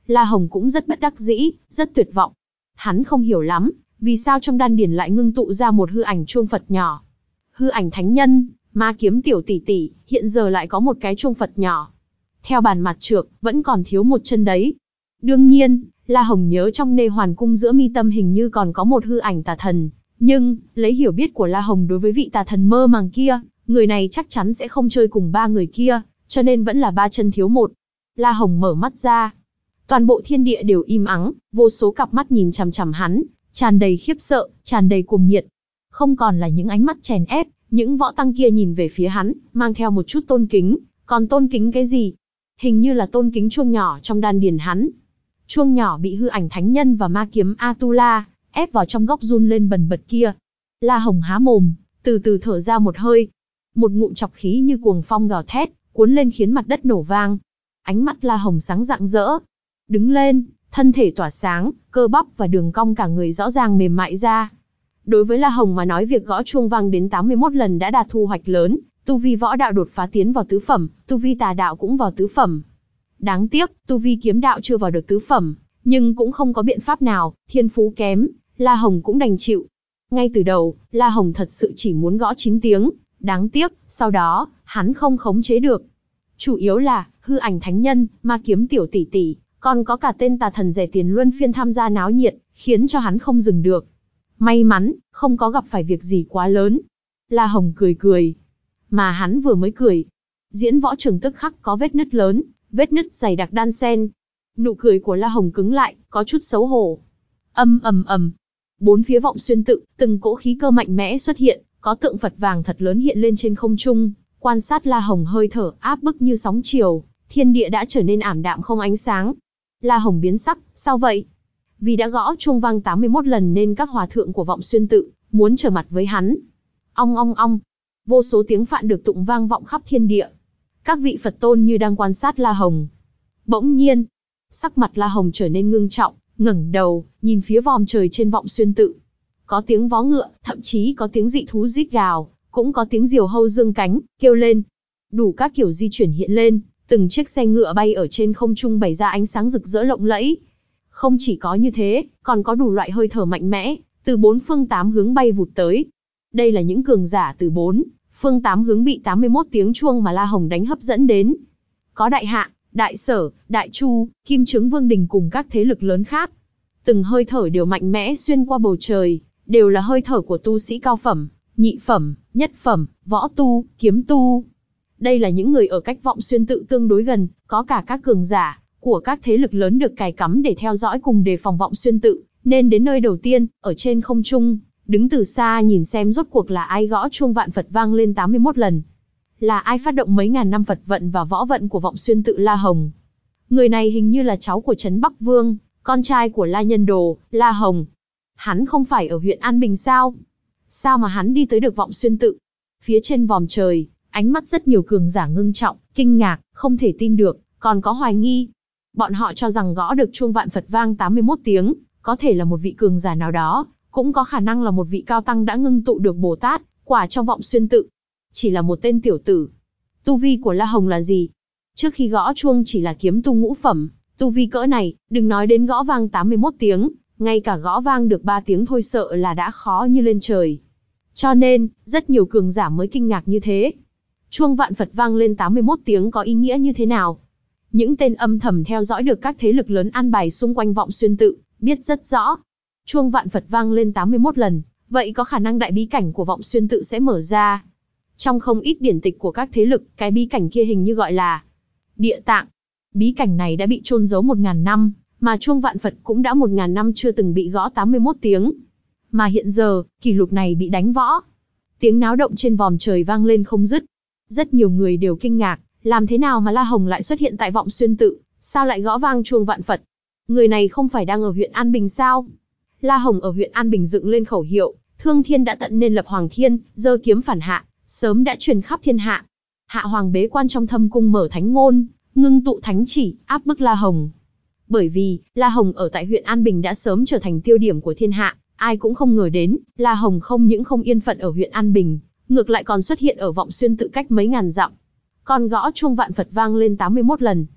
La Hồng cũng rất bất đắc dĩ, rất tuyệt vọng. Hắn không hiểu lắm, vì sao trong đan điền lại ngưng tụ ra một hư ảnh chuông Phật nhỏ. Hư ảnh thánh nhân, ma kiếm tiểu tỷ tỷ, hiện giờ lại có một cái chuông Phật nhỏ. Theo bàn mặt trược, vẫn còn thiếu một chân đấy. Đương nhiên, La Hồng nhớ trong nê hoàn cung giữa mi tâm hình như còn có một hư ảnh tà thần. Nhưng, lấy hiểu biết của La Hồng đối với vị tà thần mơ màng kia, người này chắc chắn sẽ không chơi cùng ba người kia, cho nên vẫn là ba chân thiếu một. La Hồng mở mắt ra. Toàn bộ thiên địa đều im ắng, vô số cặp mắt nhìn chằm chằm hắn, tràn đầy khiếp sợ, tràn đầy cuồng nhiệt. Không còn là những ánh mắt chèn ép, những võ tăng kia nhìn về phía hắn, mang theo một chút tôn kính. Còn tôn kính cái gì? Hình như là tôn kính chuông nhỏ trong đan điền hắn. Chuông nhỏ bị hư ảnh thánh nhân và ma kiếm Atula ép vào trong góc run lên bần bật kia. La Hồng há mồm, từ từ thở ra một hơi. Một ngụm chọc khí như cuồng phong gào thét, cuốn lên khiến mặt đất nổ vang. Ánh mắt La Hồng sáng rạng rỡ. Đứng lên, thân thể tỏa sáng, cơ bắp và đường cong cả người rõ ràng mềm mại ra. Đối với La Hồng mà nói, việc gõ chuông vang đến tám mươi mốt lần đã đạt thu hoạch lớn, tu vi võ đạo đột phá tiến vào tứ phẩm, tu vi tà đạo cũng vào tứ phẩm. Đáng tiếc, tu vi kiếm đạo chưa vào được tứ phẩm, nhưng cũng không có biện pháp nào, thiên phú kém, La Hồng cũng đành chịu. Ngay từ đầu, La Hồng thật sự chỉ muốn gõ chín tiếng, đáng tiếc, sau đó, hắn không khống chế được. Chủ yếu là, hư ảnh thánh nhân, ma kiếm tiểu tỷ tỷ, còn có cả tên tà thần rẻ tiền luân phiên tham gia náo nhiệt, khiến cho hắn không dừng được. May mắn, không có gặp phải việc gì quá lớn. La Hồng cười cười. Mà hắn vừa mới cười, diễn võ trường tức khắc có vết nứt lớn, vết nứt dày đặc đan xen. Nụ cười của La Hồng cứng lại, có chút xấu hổ. Âm ầm ầm. Bốn phía Vọng Xuyên tự, từng cỗ khí cơ mạnh mẽ xuất hiện, có tượng Phật vàng thật lớn hiện lên trên không trung, quan sát La Hồng hơi thở áp bức như sóng chiều, thiên địa đã trở nên ảm đạm không ánh sáng. La Hồng biến sắc, sao vậy? Vì đã gõ chuông vang tám mươi mốt lần nên các hòa thượng của Vọng Xuyên tự muốn trở mặt với hắn. Ong ong ong. Vô số tiếng phạn được tụng vang vọng khắp thiên địa. Các vị Phật tôn như đang quan sát La Hồng. Bỗng nhiên, sắc mặt La Hồng trở nên ngưng trọng, ngẩng đầu, nhìn phía vòm trời trên Vọng Xuyên tự. Có tiếng vó ngựa, thậm chí có tiếng dị thú rít gào, cũng có tiếng diều hâu dương cánh, kêu lên. Đủ các kiểu di chuyển hiện lên, từng chiếc xe ngựa bay ở trên không trung bày ra ánh sáng rực rỡ lộng lẫy. Không chỉ có như thế, còn có đủ loại hơi thở mạnh mẽ, từ bốn phương tám hướng bay vụt tới. Đây là những cường giả từ bốn phương tám hướng bị tám mươi mốt tiếng chuông mà La Hồng đánh hấp dẫn đến. Có Đại Hạ, Đại Sở, Đại Chu, Kim Trướng Vương Đình cùng các thế lực lớn khác. Từng hơi thở đều mạnh mẽ xuyên qua bầu trời, đều là hơi thở của tu sĩ cao phẩm, nhị phẩm, nhất phẩm, võ tu, kiếm tu. Đây là những người ở cách Vọng Xuyên tự tương đối gần, có cả các cường giả của các thế lực lớn được cài cắm để theo dõi cùng đề phòng Vọng Xuyên tự, nên đến nơi đầu tiên, ở trên không trung, đứng từ xa nhìn xem rốt cuộc là ai gõ chuông vạn Phật vang lên tám mươi mốt lần. Là ai phát động mấy ngàn năm Phật vận và võ vận của Vọng Xuyên tự La Hồng. Người này hình như là cháu của Trấn Bắc Vương, con trai của La Nhân Đồ, La Hồng. Hắn không phải ở huyện An Bình sao? Sao mà hắn đi tới được Vọng Xuyên tự? Phía trên vòm trời, ánh mắt rất nhiều cường giả ngưng trọng, kinh ngạc, không thể tin được, còn có hoài nghi. Bọn họ cho rằng gõ được chuông vạn Phật vang tám mươi mốt tiếng, có thể là một vị cường giả nào đó, cũng có khả năng là một vị cao tăng đã ngưng tụ được Bồ Tát, quả trong Vọng Xuyên tự. Chỉ là một tên tiểu tử. Tu vi của La Hồng là gì? Trước khi gõ chuông chỉ là kiếm tu ngũ phẩm, tu vi cỡ này, đừng nói đến gõ vang tám mươi mốt tiếng, ngay cả gõ vang được ba tiếng thôi sợ là đã khó như lên trời. Cho nên, rất nhiều cường giả mới kinh ngạc như thế. Chuông vạn Phật vang lên tám mươi mốt tiếng có ý nghĩa như thế nào? Những tên âm thầm theo dõi được các thế lực lớn an bài xung quanh Vọng Xuyên tự, biết rất rõ. Chuông vạn Phật vang lên tám mươi mốt lần, vậy có khả năng đại bí cảnh của Vọng Xuyên tự sẽ mở ra. Trong không ít điển tịch của các thế lực, cái bí cảnh kia hình như gọi là Địa Tạng. Bí cảnh này đã bị chôn giấu một ngàn năm, mà chuông vạn Phật cũng đã một ngàn năm chưa từng bị gõ tám mươi mốt tiếng. Mà hiện giờ, kỷ lục này bị đánh võ. Tiếng náo động trên vòm trời vang lên không dứt. Rất nhiều người đều kinh ngạc, làm thế nào mà La Hồng lại xuất hiện tại Vọng Xuyên tự, sao lại gõ vang chuông vạn Phật? Người này không phải đang ở huyện An Bình sao? La Hồng ở huyện An Bình dựng lên khẩu hiệu, Thương Thiên đã tận nên lập Hoàng Thiên, giơ kiếm phản hạ, sớm đã truyền khắp thiên hạ. Hạ Hoàng bế quan trong thâm cung mở thánh ngôn, ngưng tụ thánh chỉ, áp bức La Hồng. Bởi vì, La Hồng ở tại huyện An Bình đã sớm trở thành tiêu điểm của thiên hạ, ai cũng không ngờ đến, La Hồng không những không yên phận ở huyện An Bình, ngược lại còn xuất hiện ở Vọng Xuyên tự cách mấy ngàn dặm. Còn gõ chuông vạn Phật vang lên tám mươi mốt lần.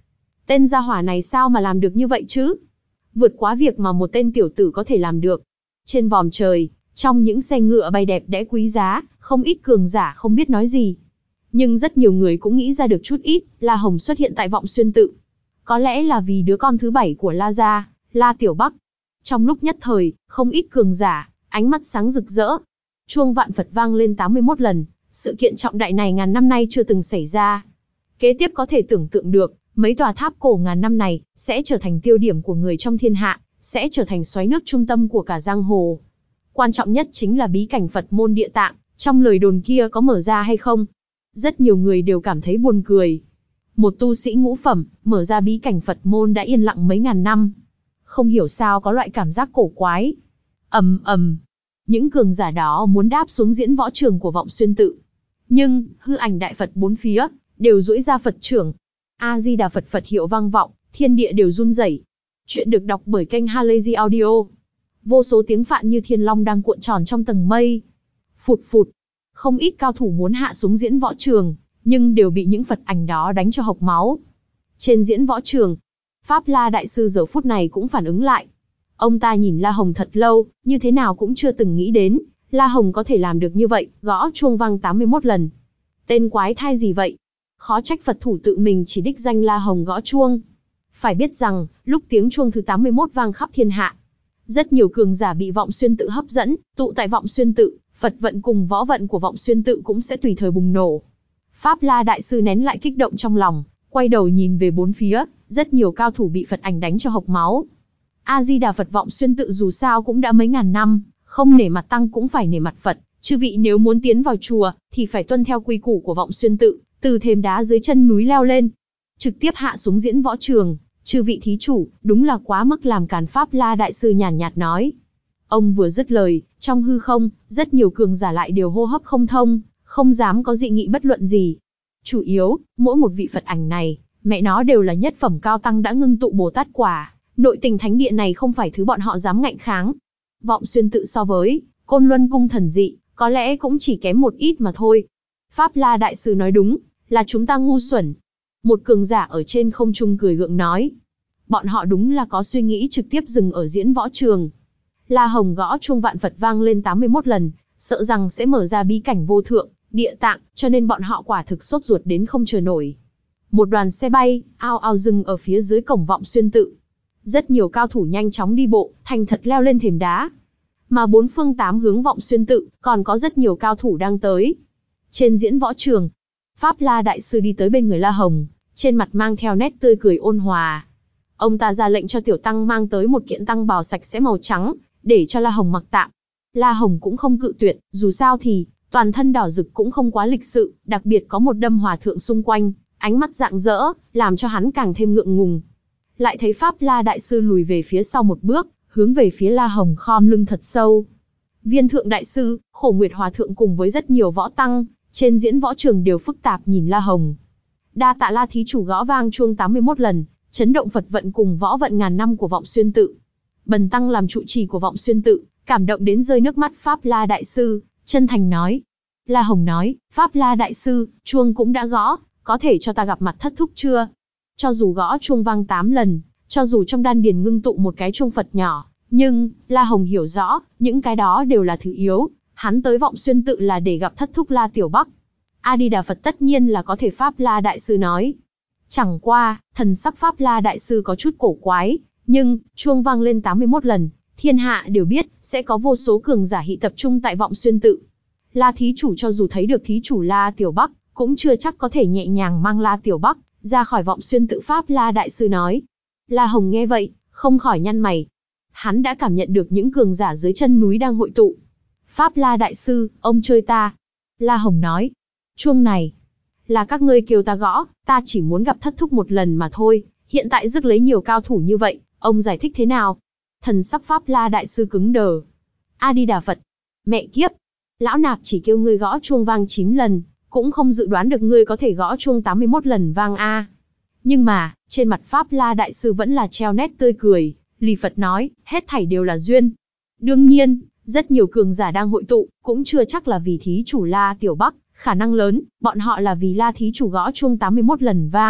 Tên gia hỏa này sao mà làm được như vậy chứ? Vượt quá việc mà một tên tiểu tử có thể làm được. Trên vòm trời, trong những xe ngựa bay đẹp đẽ quý giá, không ít cường giả không biết nói gì. Nhưng rất nhiều người cũng nghĩ ra được chút ít, La Hồng xuất hiện tại Vọng Xuyên Tự. Có lẽ là vì đứa con thứ bảy của La gia, La Tiểu Bắc. Trong lúc nhất thời, không ít cường giả, ánh mắt sáng rực rỡ. Chuông vạn Phật vang lên tám mươi mốt lần, sự kiện trọng đại này ngàn năm nay chưa từng xảy ra. Kế tiếp có thể tưởng tượng được, mấy tòa tháp cổ ngàn năm này, sẽ trở thành tiêu điểm của người trong thiên hạ, sẽ trở thành xoáy nước trung tâm của cả giang hồ. Quan trọng nhất chính là bí cảnh Phật môn Địa Tạng, trong lời đồn kia có mở ra hay không? Rất nhiều người đều cảm thấy buồn cười. Một tu sĩ ngũ phẩm, mở ra bí cảnh Phật môn đã yên lặng mấy ngàn năm. Không hiểu sao có loại cảm giác cổ quái. Ầm ầm, những cường giả đó muốn đáp xuống diễn võ trường của Vọng Xuyên Tự. Nhưng, hư ảnh đại Phật bốn phía, đều duỗi ra Phật trưởng. A-di-đà Phật Phật hiệu vang vọng, thiên địa đều run rẩy. Chuyện được đọc bởi kênh Halazy Audio. Vô số tiếng phạn như thiên long đang cuộn tròn trong tầng mây. Phụt phụt, không ít cao thủ muốn hạ xuống diễn võ trường, nhưng đều bị những Phật ảnh đó đánh cho hộc máu. Trên diễn võ trường, Pháp La Đại Sư giờ phút này cũng phản ứng lại. Ông ta nhìn La Hồng thật lâu, như thế nào cũng chưa từng nghĩ đến, La Hồng có thể làm được như vậy, gõ chuông vang tám mươi mốt lần. Tên quái thai gì vậy? Khó trách Phật thủ tự mình chỉ đích danh La Hồng gõ chuông. Phải biết rằng, lúc tiếng chuông thứ tám mươi mốt vang khắp thiên hạ, rất nhiều cường giả bị Vọng Xuyên Tự hấp dẫn, tụ tại Vọng Xuyên Tự, Phật vận cùng võ vận của Vọng Xuyên Tự cũng sẽ tùy thời bùng nổ. Pháp La Đại Sư nén lại kích động trong lòng, quay đầu nhìn về bốn phía, rất nhiều cao thủ bị Phật ảnh đánh cho hộc máu. A-di-đà Phật Vọng Xuyên Tự dù sao cũng đã mấy ngàn năm, không nể mặt tăng cũng phải nể mặt Phật, chư vị nếu muốn tiến vào chùa, thì phải tuân theo quy củ của Vọng Xuyên Tự, từ thềm đá dưới chân núi leo lên, trực tiếp hạ xuống diễn võ trường. Chư vị thí chủ, đúng là quá mức làm càn. Pháp La Đại Sư nhàn nhạt nói. Ông vừa dứt lời, trong hư không, rất nhiều cường giả lại đều hô hấp không thông, không dám có dị nghị bất luận gì. Chủ yếu, mỗi một vị Phật ảnh này, mẹ nó đều là nhất phẩm cao tăng đã ngưng tụ Bồ Tát quả, nội tình thánh địa này không phải thứ bọn họ dám ngạnh kháng. Vọng Xuyên Tự so với Côn Luân Cung thần dị, có lẽ cũng chỉ kém một ít mà thôi. Pháp La Đại Sư nói đúng, là chúng ta ngu xuẩn. Một cường giả ở trên không trung cười gượng nói. Bọn họ đúng là có suy nghĩ trực tiếp dừng ở diễn võ trường. La Hồng gõ chuông vạn Phật vang lên tám mươi mốt lần, sợ rằng sẽ mở ra bí cảnh vô thượng, địa tạng, cho nên bọn họ quả thực sốt ruột đến không chờ nổi. Một đoàn xe bay, ao ao dừng ở phía dưới cổng Vọng Xuyên Tự. Rất nhiều cao thủ nhanh chóng đi bộ, thành thật leo lên thềm đá. Mà bốn phương tám hướng Vọng Xuyên Tự, còn có rất nhiều cao thủ đang tới. Trên diễn võ trường, Pháp La Đại Sư đi tới bên người La Hồng, trên mặt mang theo nét tươi cười ôn hòa. Ông ta ra lệnh cho tiểu tăng mang tới một kiện tăng bào sạch sẽ màu trắng, để cho La Hồng mặc tạm. La Hồng cũng không cự tuyệt, dù sao thì, toàn thân đỏ rực cũng không quá lịch sự, đặc biệt có một đâm hòa thượng xung quanh, ánh mắt rạng rỡ, làm cho hắn càng thêm ngượng ngùng. Lại thấy Pháp La Đại Sư lùi về phía sau một bước, hướng về phía La Hồng khom lưng thật sâu. Viên Thượng Đại Sư, Khổ Nguyệt Hòa Thượng cùng với rất nhiều võ tăng, trên diễn võ trường đều phức tạp nhìn La Hồng. Đa tạ La thí chủ gõ vang chuông tám mươi mốt lần, chấn động Phật vận cùng võ vận ngàn năm của Vọng Xuyên Tự. Bần tăng làm trụ trì của Vọng Xuyên Tự, cảm động đến rơi nước mắt. Pháp La Đại Sư chân thành nói. La Hồng nói, Pháp La Đại Sư, chuông cũng đã gõ, có thể cho ta gặp mặt thất thúc chưa? Cho dù gõ chuông vang tám lần, cho dù trong đan điền ngưng tụ một cái chuông Phật nhỏ, nhưng, La Hồng hiểu rõ, những cái đó đều là thứ yếu, hắn tới Vọng Xuyên Tự là để gặp thất thúc La Tiểu Bắc. A-di-đà Phật tất nhiên là có thể. Pháp La Đại Sư nói. Chẳng qua, thần sắc Pháp La Đại Sư có chút cổ quái, nhưng, chuông vang lên tám mươi mốt lần, thiên hạ đều biết, sẽ có vô số cường giả hị tập trung tại Vọng Xuyên Tự. La thí chủ cho dù thấy được thí chủ La Tiểu Bắc, cũng chưa chắc có thể nhẹ nhàng mang La Tiểu Bắc ra khỏi Vọng Xuyên Tự. Pháp La Đại Sư nói. La Hồng nghe vậy, không khỏi nhăn mày. Hắn đã cảm nhận được những cường giả dưới chân núi đang hội tụ. Pháp La Đại Sư, ông chơi ta. La Hồng nói. Chuông này, là các ngươi kêu ta gõ, ta chỉ muốn gặp thất thúc một lần mà thôi, hiện tại rước lấy nhiều cao thủ như vậy, ông giải thích thế nào? Thần sắc Pháp La Đại Sư cứng đờ. A-di-đà Phật, mẹ kiếp, lão nạp chỉ kêu ngươi gõ chuông vang chín lần, cũng không dự đoán được ngươi có thể gõ chuông tám mươi mốt lần vang a. Nhưng mà, trên mặt Pháp La Đại Sư vẫn là treo nét tươi cười, lì Phật nói, hết thảy đều là duyên. Đương nhiên, rất nhiều cường giả đang hội tụ, cũng chưa chắc là vì thí chủ La Tiểu Bắc. Khả năng lớn, bọn họ là vì La thí chủ gõ chuông tám mươi mốt lần vang,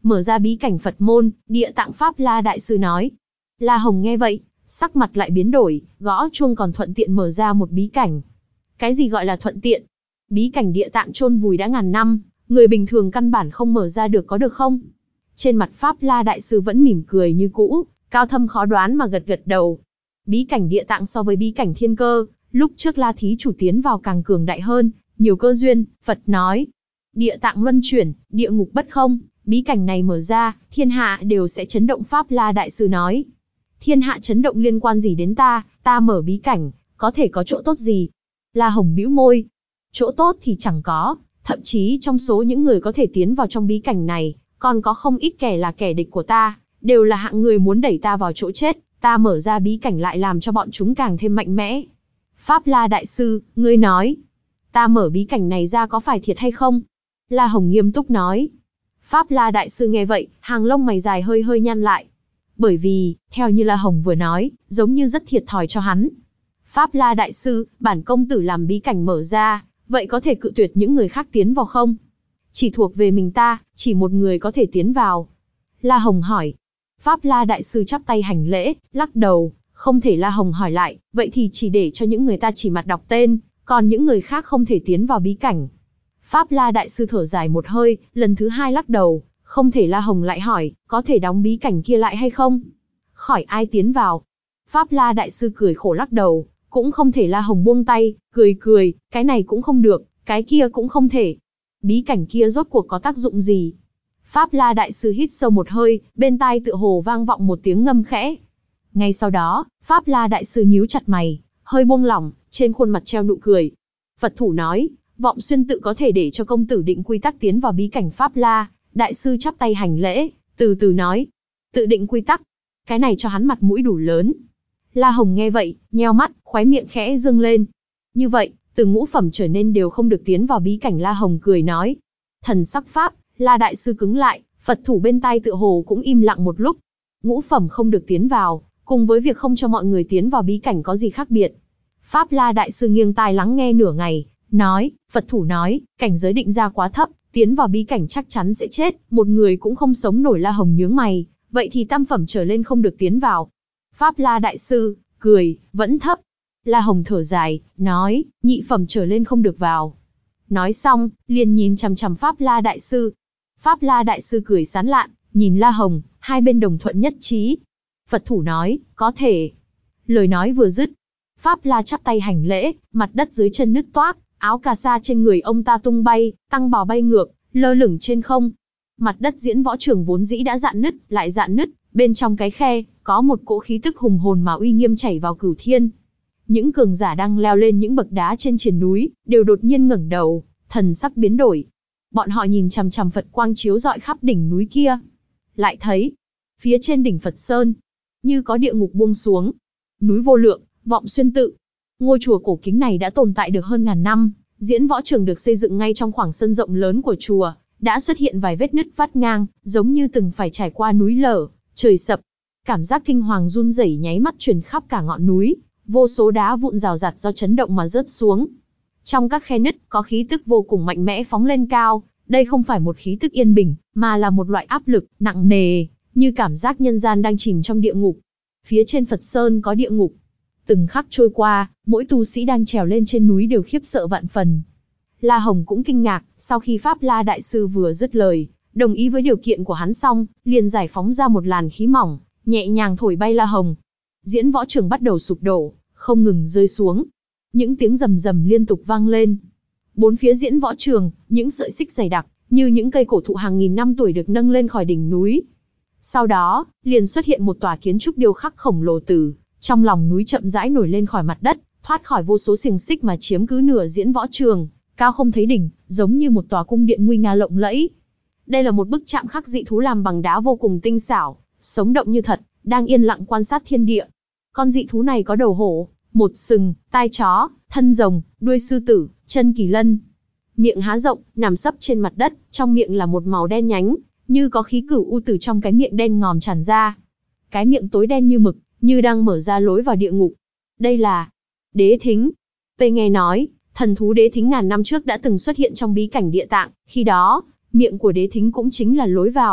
mở ra bí cảnh Phật môn, Địa Tạng Pháp La Đại Sư nói. La Hồng nghe vậy, sắc mặt lại biến đổi, gõ chuông còn thuận tiện mở ra một bí cảnh. Cái gì gọi là thuận tiện? Bí cảnh Địa Tạng chôn vùi đã ngàn năm, người bình thường căn bản không mở ra được có được không? Trên mặt Pháp La Đại Sư vẫn mỉm cười như cũ, cao thâm khó đoán mà gật gật đầu. Bí cảnh Địa Tạng so với bí cảnh Thiên Cơ, lúc trước La Thí Chủ tiến vào càng cường đại hơn, nhiều cơ duyên. Phật nói, Địa Tạng luân chuyển, địa ngục bất không, bí cảnh này mở ra, thiên hạ đều sẽ chấn động. Pháp La Đại Sư nói, thiên hạ chấn động liên quan gì đến ta, ta mở bí cảnh, có thể có chỗ tốt gì? La Hồng bĩu môi, chỗ tốt thì chẳng có, thậm chí trong số những người có thể tiến vào trong bí cảnh này, còn có không ít kẻ là kẻ địch của ta, đều là hạng người muốn đẩy ta vào chỗ chết, ta mở ra bí cảnh lại làm cho bọn chúng càng thêm mạnh mẽ. Pháp La Đại Sư, ngươi nói, ta mở bí cảnh này ra có phải thiệt hay không? La Hồng nghiêm túc nói. Pháp La Đại Sư nghe vậy, hàng lông mày dài hơi hơi nhăn lại. Bởi vì, theo như La Hồng vừa nói, giống như rất thiệt thòi cho hắn. Pháp La Đại Sư, bản công tử làm bí cảnh mở ra, vậy có thể cự tuyệt những người khác tiến vào không? Chỉ thuộc về mình ta, chỉ một người có thể tiến vào. La Hồng hỏi. Pháp La Đại Sư chắp tay hành lễ, lắc đầu, không thể. La Hồng hỏi lại, vậy thì chỉ để cho những người ta chỉ mặt đọc tên, còn những người khác không thể tiến vào bí cảnh. Pháp La Đại Sư thở dài một hơi, lần thứ hai lắc đầu, không thể. La Hồng lại hỏi, có thể đóng bí cảnh kia lại hay không? Khỏi ai tiến vào? Pháp La Đại Sư cười khổ lắc đầu, cũng không thể. La Hồng buông tay, cười cười, cái này cũng không được, cái kia cũng không thể. Bí cảnh kia rốt cuộc có tác dụng gì? Pháp La Đại Sư hít sâu một hơi, bên tai tựa hồ vang vọng một tiếng ngâm khẽ. Ngay sau đó, Pháp La Đại Sư nhíu chặt mày, hơi buông lỏng, trên khuôn mặt treo nụ cười. Phật thủ nói, Vọng Xuyên tự có thể để cho công tử định quy tắc tiến vào bí cảnh. Pháp La Đại Sư chắp tay hành lễ, từ từ nói, tự định quy tắc, cái này cho hắn mặt mũi đủ lớn. La Hồng nghe vậy, nheo mắt, khóe miệng khẽ dương lên. Như vậy, từ ngũ phẩm trở nên đều không được tiến vào bí cảnh. La Hồng cười nói. Thần sắc Pháp La Đại Sư cứng lại, Phật thủ bên tai tựa hồ cũng im lặng một lúc. Ngũ phẩm không được tiến vào, cùng với việc không cho mọi người tiến vào bí cảnh có gì khác biệt? Pháp La Đại Sư nghiêng tai lắng nghe nửa ngày, nói, Phật thủ nói, cảnh giới định ra quá thấp, tiến vào bí cảnh chắc chắn sẽ chết, một người cũng không sống nổi. La Hồng nhướng mày, vậy thì tam phẩm trở lên không được tiến vào. Pháp La Đại Sư cười, vẫn thấp. La Hồng thở dài, nói, nhị phẩm trở lên không được vào. Nói xong, liền nhìn chằm chằm Pháp La Đại Sư. Pháp La Đại Sư cười sán lạn, nhìn La Hồng, hai bên đồng thuận nhất trí. Phật thủ nói, có thể. Lời nói vừa dứt, Pháp La chắp tay hành lễ, mặt đất dưới chân nứt toác, áo cà sa trên người ông ta tung bay, tăng bào bay ngược, lơ lửng trên không. Mặt đất diễn võ trường vốn dĩ đã dạn nứt, lại dạn nứt, bên trong cái khe, có một cỗ khí tức hùng hồn mà uy nghiêm chảy vào cửu thiên. Những cường giả đang leo lên những bậc đá trên triền núi, đều đột nhiên ngẩng đầu, thần sắc biến đổi. Bọn họ nhìn chằm chằm Phật quang chiếu rọi khắp đỉnh núi kia. Lại thấy, phía trên đỉnh Phật Sơn, như có địa ngục buông xuống. Núi Vô Lượng, Vọng Xuyên Tự. Ngôi chùa cổ kính này đã tồn tại được hơn ngàn năm, diễn võ trường được xây dựng ngay trong khoảng sân rộng lớn của chùa, đã xuất hiện vài vết nứt vắt ngang, giống như từng phải trải qua núi lở, trời sập. Cảm giác kinh hoàng run rẩy nháy mắt truyền khắp cả ngọn núi, vô số đá vụn rào rạt do chấn động mà rớt xuống. Trong các khe nứt có khí tức vô cùng mạnh mẽ phóng lên cao, đây không phải một khí tức yên bình, mà là một loại áp lực nặng nề, như cảm giác nhân gian đang chìm trong địa ngục. Phía trên Phật Sơn có địa ngục. Từng khắc trôi qua, mỗi tu sĩ đang trèo lên trên núi đều khiếp sợ vạn phần. La Hồng cũng kinh ngạc, sau khi Pháp La Đại Sư vừa dứt lời, đồng ý với điều kiện của hắn xong, liền giải phóng ra một làn khí mỏng, nhẹ nhàng thổi bay La Hồng. Diễn võ trường bắt đầu sụp đổ, không ngừng rơi xuống. Những tiếng rầm rầm liên tục vang lên. Bốn phía diễn võ trường, những sợi xích dày đặc, như những cây cổ thụ hàng nghìn năm tuổi được nâng lên khỏi đỉnh núi. Sau đó, liền xuất hiện một tòa kiến trúc điêu khắc khổng lồ từ trong lòng núi chậm rãi nổi lên khỏi mặt đất, thoát khỏi vô số xiềng xích mà chiếm cứ nửa diễn võ trường, cao không thấy đỉnh, giống như một tòa cung điện nguy nga lộng lẫy. Đây là một bức chạm khắc dị thú làm bằng đá vô cùng tinh xảo, sống động như thật, đang yên lặng quan sát thiên địa. Con dị thú này có đầu hổ, một sừng, tai chó, thân rồng, đuôi sư tử, chân kỳ lân. Miệng há rộng, nằm sấp trên mặt đất, trong miệng là một màu đen nhánh, như có khí cửu u từ trong cái miệng đen ngòm tràn ra. Cái miệng tối đen như mực, như đang mở ra lối vào địa ngục. Đây là Đế Thính. Tôi nghe nói, thần thú Đế Thính ngàn năm trước đã từng xuất hiện trong bí cảnh Địa Tạng, khi đó, miệng của Đế Thính cũng chính là lối vào.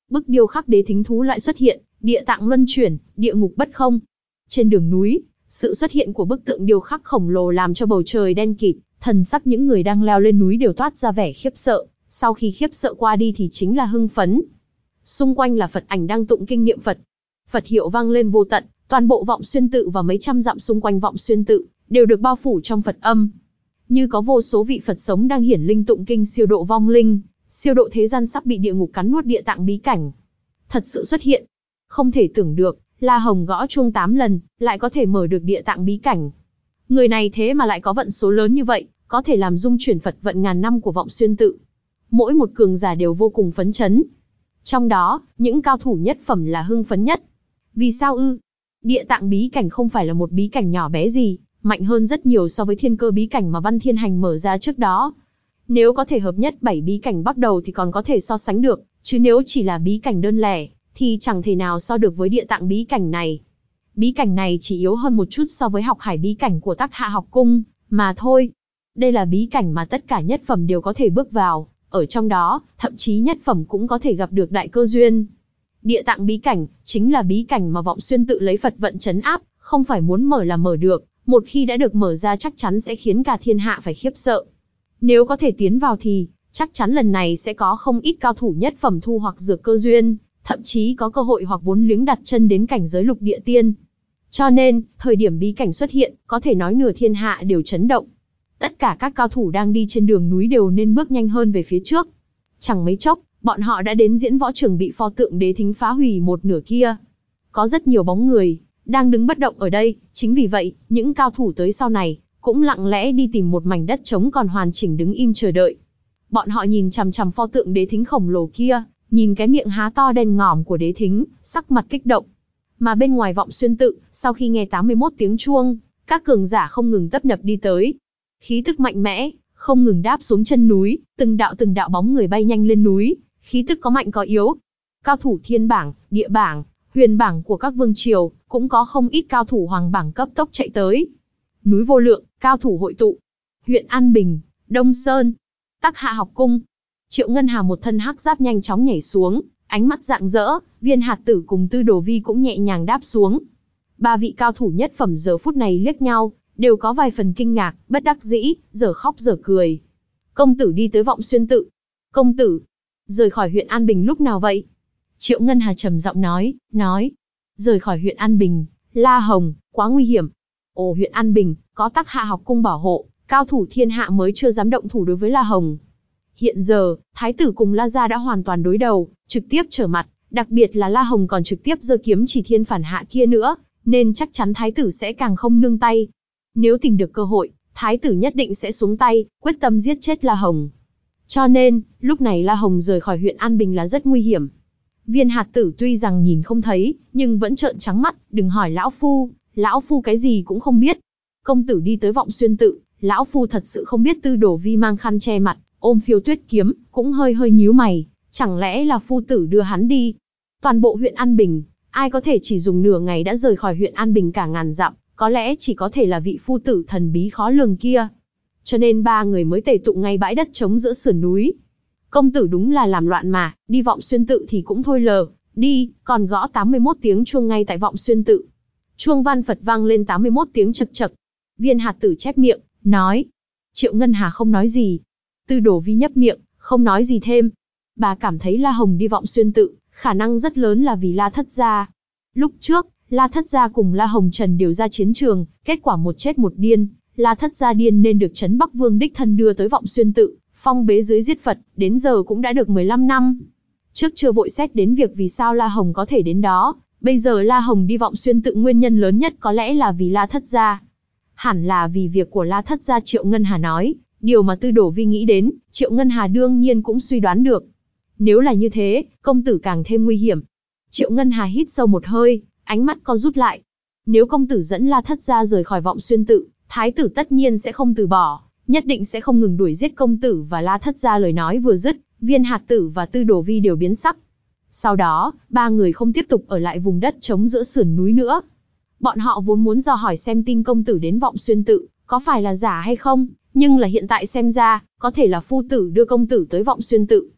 bức điêu khắc đế thính thú lại xuất hiện, địa tạng luân chuyển, địa ngục bất không. Trên đường núi, sự xuất hiện của bức tượng điêu khắc khổng lồ làm cho bầu trời đen kịt, thần sắc những người đang leo lên núi đều toát ra vẻ khiếp sợ, sau khi khiếp sợ qua đi thì chính là hưng phấn. Xung quanh là Phật ảnh đang tụng kinh niệm Phật. Phật hiệu vang lên vô tận, toàn bộ Vọng Xuyên tự và mấy trăm dặm xung quanh Vọng Xuyên tự đều được bao phủ trong Phật âm. Như có vô số vị Phật sống đang hiển linh tụng kinh siêu độ vong linh, siêu độ thế gian sắp bị địa ngục cắn nuốt địa tạng bí cảnh. Thật sự xuất hiện. Không thể tưởng được, La Hồng gõ chuông tám lần, lại có thể mở được địa tạng bí cảnh. Người này thế mà lại có vận số lớn như vậy, có thể làm dung chuyển Phật vận ngàn năm của Vọng Xuyên tự. Mỗi một cường giả đều vô cùng phấn chấn. Trong đó, những cao thủ nhất phẩm là hưng phấn nhất. Vì sao ư? Địa tạng bí cảnh không phải là một bí cảnh nhỏ bé gì, mạnh hơn rất nhiều so với thiên cơ bí cảnh mà Văn Thiên Hành mở ra trước đó. Nếu có thể hợp nhất bảy bí cảnh bắt đầu thì còn có thể so sánh được, chứ nếu chỉ là bí cảnh đơn lẻ, thì chẳng thể nào so được với địa tạng bí cảnh này. Bí cảnh này chỉ yếu hơn một chút so với học hải bí cảnh của Tắc Hạ học cung, mà thôi. Đây là bí cảnh mà tất cả nhất phẩm đều có thể bước vào, ở trong đó, thậm chí nhất phẩm cũng có thể gặp được đại cơ duyên. Địa tạng bí cảnh, chính là bí cảnh mà Vọng Xuyên tự lấy Phật vận trấn áp, không phải muốn mở là mở được, một khi đã được mở ra chắc chắn sẽ khiến cả thiên hạ phải khiếp sợ. Nếu có thể tiến vào thì, chắc chắn lần này sẽ có không ít cao thủ nhất phẩm thu hoặc dược cơ duyên, thậm chí có cơ hội hoặc vốn liếng đặt chân đến cảnh giới lục địa tiên. Cho nên, thời điểm bí cảnh xuất hiện, có thể nói nửa thiên hạ đều chấn động. Tất cả các cao thủ đang đi trên đường núi đều nên bước nhanh hơn về phía trước. Chẳng mấy chốc, bọn họ đã đến diễn võ trường bị pho tượng đế thính phá hủy một nửa kia. Có rất nhiều bóng người, đang đứng bất động ở đây, chính vì vậy, những cao thủ tới sau này, cũng lặng lẽ đi tìm một mảnh đất trống còn hoàn chỉnh đứng im chờ đợi. Bọn họ nhìn chằm chằm pho tượng đế thính khổng lồ kia, nhìn cái miệng há to đen ngòm của đế thính, sắc mặt kích động. Mà bên ngoài Vọng Xuyên tự, sau khi nghe tám mươi mốt tiếng chuông, các cường giả không ngừng tấp nập đi tới. Khí tức mạnh mẽ, không ngừng đáp xuống chân núi, từng đạo từng đạo bóng người bay nhanh lên núi, khí tức có mạnh có yếu. Cao thủ thiên bảng, địa bảng, huyền bảng của các vương triều, cũng có không ít cao thủ hoàng bảng cấp tốc chạy tới. Núi Vô Lượng, cao thủ hội tụ. Huyện An Bình, Đông Sơn, Tắc Hạ học cung. Triệu Ngân Hà một thân hắc giáp nhanh chóng nhảy xuống, ánh mắt rạng rỡ, Viên Hạt Tử cùng Tư Đồ Vi cũng nhẹ nhàng đáp xuống. Ba vị cao thủ nhất phẩm giờ phút này liếc nhau, đều có vài phần kinh ngạc, bất đắc dĩ, giờ khóc giờ cười. Công tử đi tới Vọng Xuyên tự. Công tử, rời khỏi huyện An Bình lúc nào vậy? Triệu Ngân Hà trầm giọng nói, nói. Rời khỏi huyện An Bình, La Hồng, quá nguy hiểm. Ồ, huyện An Bình, có Tắc Hạ học cung bảo hộ, cao thủ thiên hạ mới chưa dám động thủ đối với La Hồng. Hiện giờ, Thái tử cùng La Gia đã hoàn toàn đối đầu, trực tiếp trở mặt, đặc biệt là La Hồng còn trực tiếp giơ kiếm chỉ thiên phản hạ kia nữa, nên chắc chắn Thái tử sẽ càng không nương tay. Nếu tìm được cơ hội, Thái tử nhất định sẽ xuống tay, quyết tâm giết chết La Hồng. Cho nên, lúc này La Hồng rời khỏi huyện An Bình là rất nguy hiểm. Viên Hạt Tử tuy rằng nhìn không thấy, nhưng vẫn trợn trắng mắt, đừng hỏi lão phu, lão phu cái gì cũng không biết. Công tử đi tới Vọng Xuyên tự, lão phu thật sự không biết. Tư Đồ Vi mang khăn che mặt, ôm phiêu tuyết kiếm, cũng hơi hơi nhíu mày, chẳng lẽ là phu tử đưa hắn đi? Toàn bộ huyện An Bình, ai có thể chỉ dùng nửa ngày đã rời khỏi huyện An Bình cả ngàn dặm, có lẽ chỉ có thể là vị phu tử thần bí khó lường kia. Cho nên ba người mới tề tụ ngay bãi đất trống giữa sườn núi. Công tử đúng là làm loạn mà, đi Vọng Xuyên tự thì cũng thôi lờ, đi, còn gõ tám mươi mốt tiếng chuông ngay tại Vọng Xuyên tự. Chuông văn Phật vang lên tám mươi mốt tiếng chật chật. Viên Hạt Tử chép miệng, nói. Triệu Ngân Hà không nói gì. Tư Đồ Vi nhấp miệng, không nói gì thêm. Bà cảm thấy La Hồng đi Vọng Xuyên tự, khả năng rất lớn là vì La Thất Gia. Lúc trước, La Thất Gia cùng La Hồng Trần đều ra chiến trường, kết quả một chết một điên. La Thất Gia điên nên được Trấn Bắc Vương đích thân đưa tới Vọng Xuyên tự, phong bế dưới giết Phật, đến giờ cũng đã được mười lăm năm. Trước chưa vội xét đến việc vì sao La Hồng có thể đến đó, bây giờ La Hồng đi Vọng Xuyên tự nguyên nhân lớn nhất có lẽ là vì La Thất Gia. Hẳn là vì việc của La Thất Gia. Triệu Ngân Hà nói, điều mà Tư Đồ Vi nghĩ đến, Triệu Ngân Hà đương nhiên cũng suy đoán được. Nếu là như thế, công tử càng thêm nguy hiểm. Triệu Ngân Hà hít sâu một hơi, ánh mắt co rút lại. Nếu công tử dẫn La Thất Gia rời khỏi Vọng Xuyên tự, Thái tử tất nhiên sẽ không từ bỏ, nhất định sẽ không ngừng đuổi giết công tử và La Thất Gia. Lời nói vừa dứt, Viên Hạt Tử và Tư Đồ Vi đều biến sắc. Sau đó, ba người không tiếp tục ở lại vùng đất trống giữa sườn núi nữa. Bọn họ vốn muốn dò hỏi xem tin công tử đến Vọng Xuyên tự, có phải là giả hay không, nhưng là hiện tại xem ra, có thể là phu tử đưa công tử tới Vọng Xuyên tự.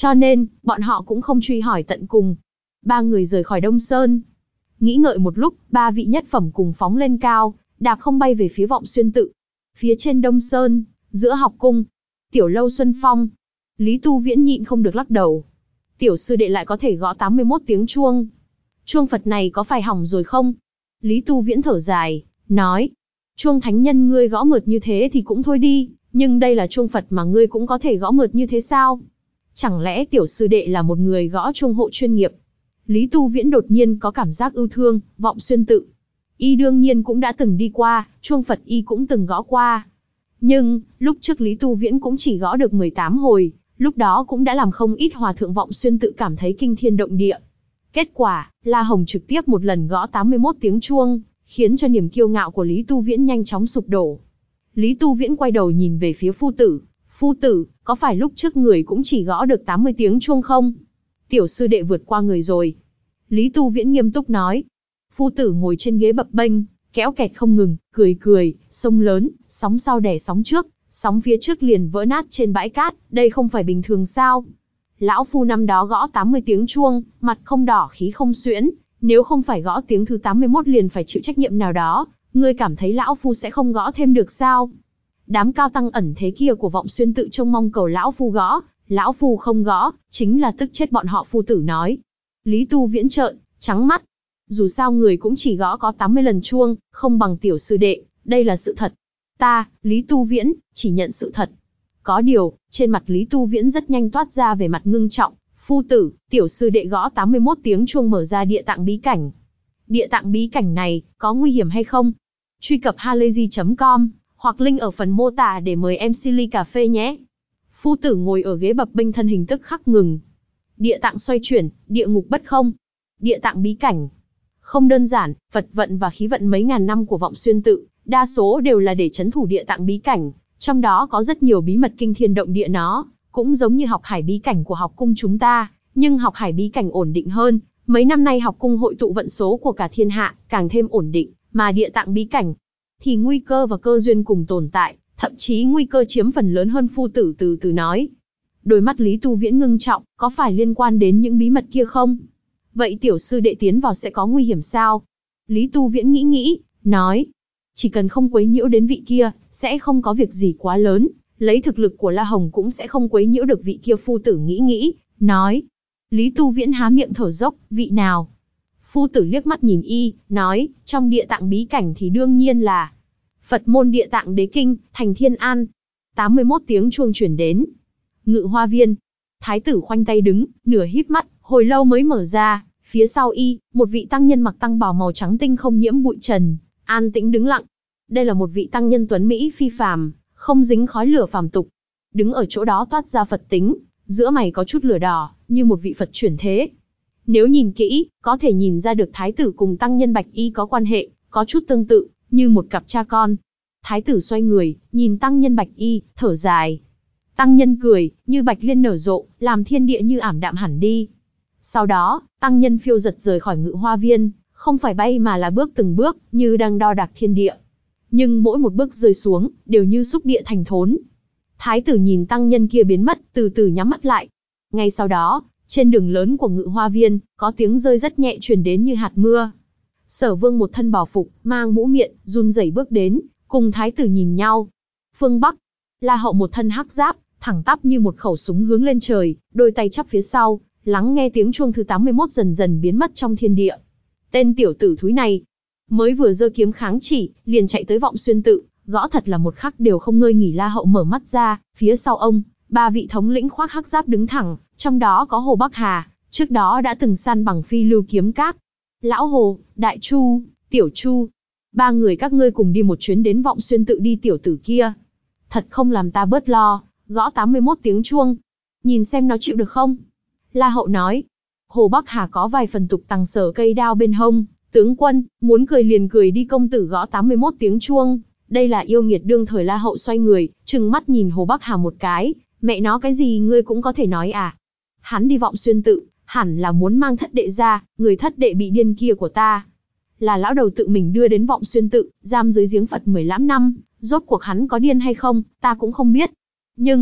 Cho nên, bọn họ cũng không truy hỏi tận cùng. Ba người rời khỏi Đông Sơn. Nghĩ ngợi một lúc, ba vị nhất phẩm cùng phóng lên cao, đạp không bay về phía Vọng Xuyên tự. Phía trên Đông Sơn, giữa học cung, tiểu lâu Xuân Phong, Lý Tu Viễn nhịn không được lắc đầu. Tiểu sư đệ lại có thể gõ tám mươi mốt tiếng chuông. Chuông Phật này có phải hỏng rồi không? Lý Tu Viễn thở dài, nói. Chuông thánh nhân ngươi gõ mượt như thế thì cũng thôi đi, nhưng đây là chuông Phật mà ngươi cũng có thể gõ mượt như thế sao? Chẳng lẽ tiểu sư đệ là một người gõ chuông hộ chuyên nghiệp? Lý Tu Viễn đột nhiên có cảm giác ưu thương. Vọng Xuyên tự, y đương nhiên cũng đã từng đi qua, chuông Phật y cũng từng gõ qua. Nhưng, lúc trước Lý Tu Viễn cũng chỉ gõ được mười tám hồi, lúc đó cũng đã làm không ít hòa thượng Vọng Xuyên tự cảm thấy kinh thiên động địa. Kết quả, La Hồng trực tiếp một lần gõ tám mươi mốt tiếng chuông, khiến cho niềm kiêu ngạo của Lý Tu Viễn nhanh chóng sụp đổ. Lý Tu Viễn quay đầu nhìn về phía phu tử. Phu tử, có phải lúc trước người cũng chỉ gõ được tám mươi tiếng chuông không? Tiểu sư đệ vượt qua người rồi. Lý Tu Viễn nghiêm túc nói. Phu tử ngồi trên ghế bập bênh, kéo kẹt không ngừng, cười cười, sông lớn, sóng sau đè sóng trước, sóng phía trước liền vỡ nát trên bãi cát, đây không phải bình thường sao? Lão phu năm đó gõ tám mươi tiếng chuông, mặt không đỏ khí không suyễn, nếu không phải gõ tiếng thứ tám mươi mốt liền phải chịu trách nhiệm nào đó, ngươi cảm thấy lão phu sẽ không gõ thêm được sao? Đám cao tăng ẩn thế kia của Vọng Xuyên tự trông mong cầu lão phu gõ, lão phu không gõ, chính là tức chết bọn họ. Phu tử nói. Lý Tu Viễn trợn trắng mắt. Dù sao người cũng chỉ gõ có tám mươi lần chuông, không bằng tiểu sư đệ, đây là sự thật. Ta, Lý Tu Viễn, chỉ nhận sự thật. Có điều, trên mặt Lý Tu Viễn rất nhanh toát ra về mặt ngưng trọng. Phu tử, tiểu sư đệ gõ tám mươi mốt tiếng chuông mở ra địa tạng bí cảnh. Địa tạng bí cảnh này, có nguy hiểm hay không? Truy cập halayzi chấm com, hoặc link ở phần mô tả để mời em xê ly cà phê nhé. Phu tử ngồi ở ghế bập bênh thân hình tức khắc ngừng. Địa tạng xoay chuyển, địa ngục bất không. Địa tạng bí cảnh. Không đơn giản, Phật vận và khí vận mấy ngàn năm của Vọng Xuyên tự, đa số đều là để trấn thủ địa tạng bí cảnh. Trong đó có rất nhiều bí mật kinh thiên động địa nó, cũng giống như học hải bí cảnh của học cung chúng ta, nhưng học hải bí cảnh ổn định hơn. Mấy năm nay học cung hội tụ vận số của cả thiên hạ, càng thêm ổn định, mà địa tạng bí cảnh thì nguy cơ và cơ duyên cùng tồn tại, thậm chí nguy cơ chiếm phần lớn hơn. Phu tử từ từ nói. Đôi mắt Lý Tu Viễn ngưng trọng, có phải liên quan đến những bí mật kia không? Vậy tiểu sư đệ tiến vào sẽ có nguy hiểm sao? Lý Tu Viễn nghĩ nghĩ, nói. Chỉ cần không quấy nhiễu đến vị kia, sẽ không có việc gì quá lớn, lấy thực lực của La Hồng cũng sẽ không quấy nhiễu được vị kia. Phu tử nghĩ nghĩ, nói. Lý Tu Viễn há miệng thở dốc, vị nào? Phu tử liếc mắt nhìn y, nói, trong địa tạng bí cảnh thì đương nhiên là Phật môn địa tạng đế kinh, thành Thiên An. tám mươi mốt tiếng chuông chuyển đến. Ngự Hoa Viên. Thái tử khoanh tay đứng, nửa híp mắt, hồi lâu mới mở ra. Phía sau y, một vị tăng nhân mặc tăng bào màu trắng tinh không nhiễm bụi trần, an tĩnh đứng lặng. Đây là một vị tăng nhân tuấn mỹ phi phàm, không dính khói lửa phàm tục. Đứng ở chỗ đó toát ra Phật tính, giữa mày có chút lửa đỏ, như một vị Phật chuyển thế. Nếu nhìn kỹ, có thể nhìn ra được thái tử cùng tăng nhân bạch y có quan hệ, có chút tương tự, như một cặp cha con. Thái tử xoay người, nhìn tăng nhân bạch y, thở dài. Tăng nhân cười, như bạch liên nở rộ, làm thiên địa như ảm đạm hẳn đi. Sau đó, tăng nhân phiêu giật rời khỏi Ngự Hoa Viên, không phải bay mà là bước từng bước, như đang đo đạc thiên địa. Nhưng mỗi một bước rơi xuống, đều như xúc địa thành thốn. Thái tử nhìn tăng nhân kia biến mất, từ từ nhắm mắt lại. Ngay sau đó, trên đường lớn của Ngự Hoa Viên, có tiếng rơi rất nhẹ truyền đến như hạt mưa. Sở Vương một thân bảo phục, mang mũ miệng, run rẩy bước đến, cùng thái tử nhìn nhau. Phương Bắc, La Hậu một thân hắc giáp, thẳng tắp như một khẩu súng hướng lên trời, đôi tay chắp phía sau, lắng nghe tiếng chuông thứ tám mươi mốt dần dần biến mất trong thiên địa. Tên tiểu tử thúi này, mới vừa giơ kiếm kháng chỉ, liền chạy tới Vọng Xuyên tự, gõ thật là một khắc đều không ngơi nghỉ. La Hậu mở mắt ra, phía sau ông, ba vị thống lĩnh khoác hắc giáp đứng thẳng, trong đó có Hồ Bắc Hà, trước đó đã từng săn bằng phi lưu kiếm các. Lão Hồ, Đại Chu, Tiểu Chu, ba người các ngươi cùng đi một chuyến đến Vọng Xuyên tự đi. Tiểu tử kia, thật không làm ta bớt lo, gõ tám mươi mốt tiếng chuông, nhìn xem nó chịu được không? La Hậu nói. Hồ Bắc Hà có vài phần tục tằng sờ cây đao bên hông. Tướng quân, muốn cười liền cười đi, công tử gõ tám mươi mốt tiếng chuông, đây là yêu nghiệt đương thời. La Hậu xoay người, trừng mắt nhìn Hồ Bắc Hà một cái, mẹ nó cái gì ngươi cũng có thể nói à? Hắn đi Vọng Xuyên tự, hẳn là muốn mang thất đệ ra, người thất đệ bị điên kia của ta, là lão đầu tự mình đưa đến Vọng Xuyên tự, giam dưới giếng Phật mười lăm năm, rốt cuộc hắn có điên hay không, ta cũng không biết. Nhưng,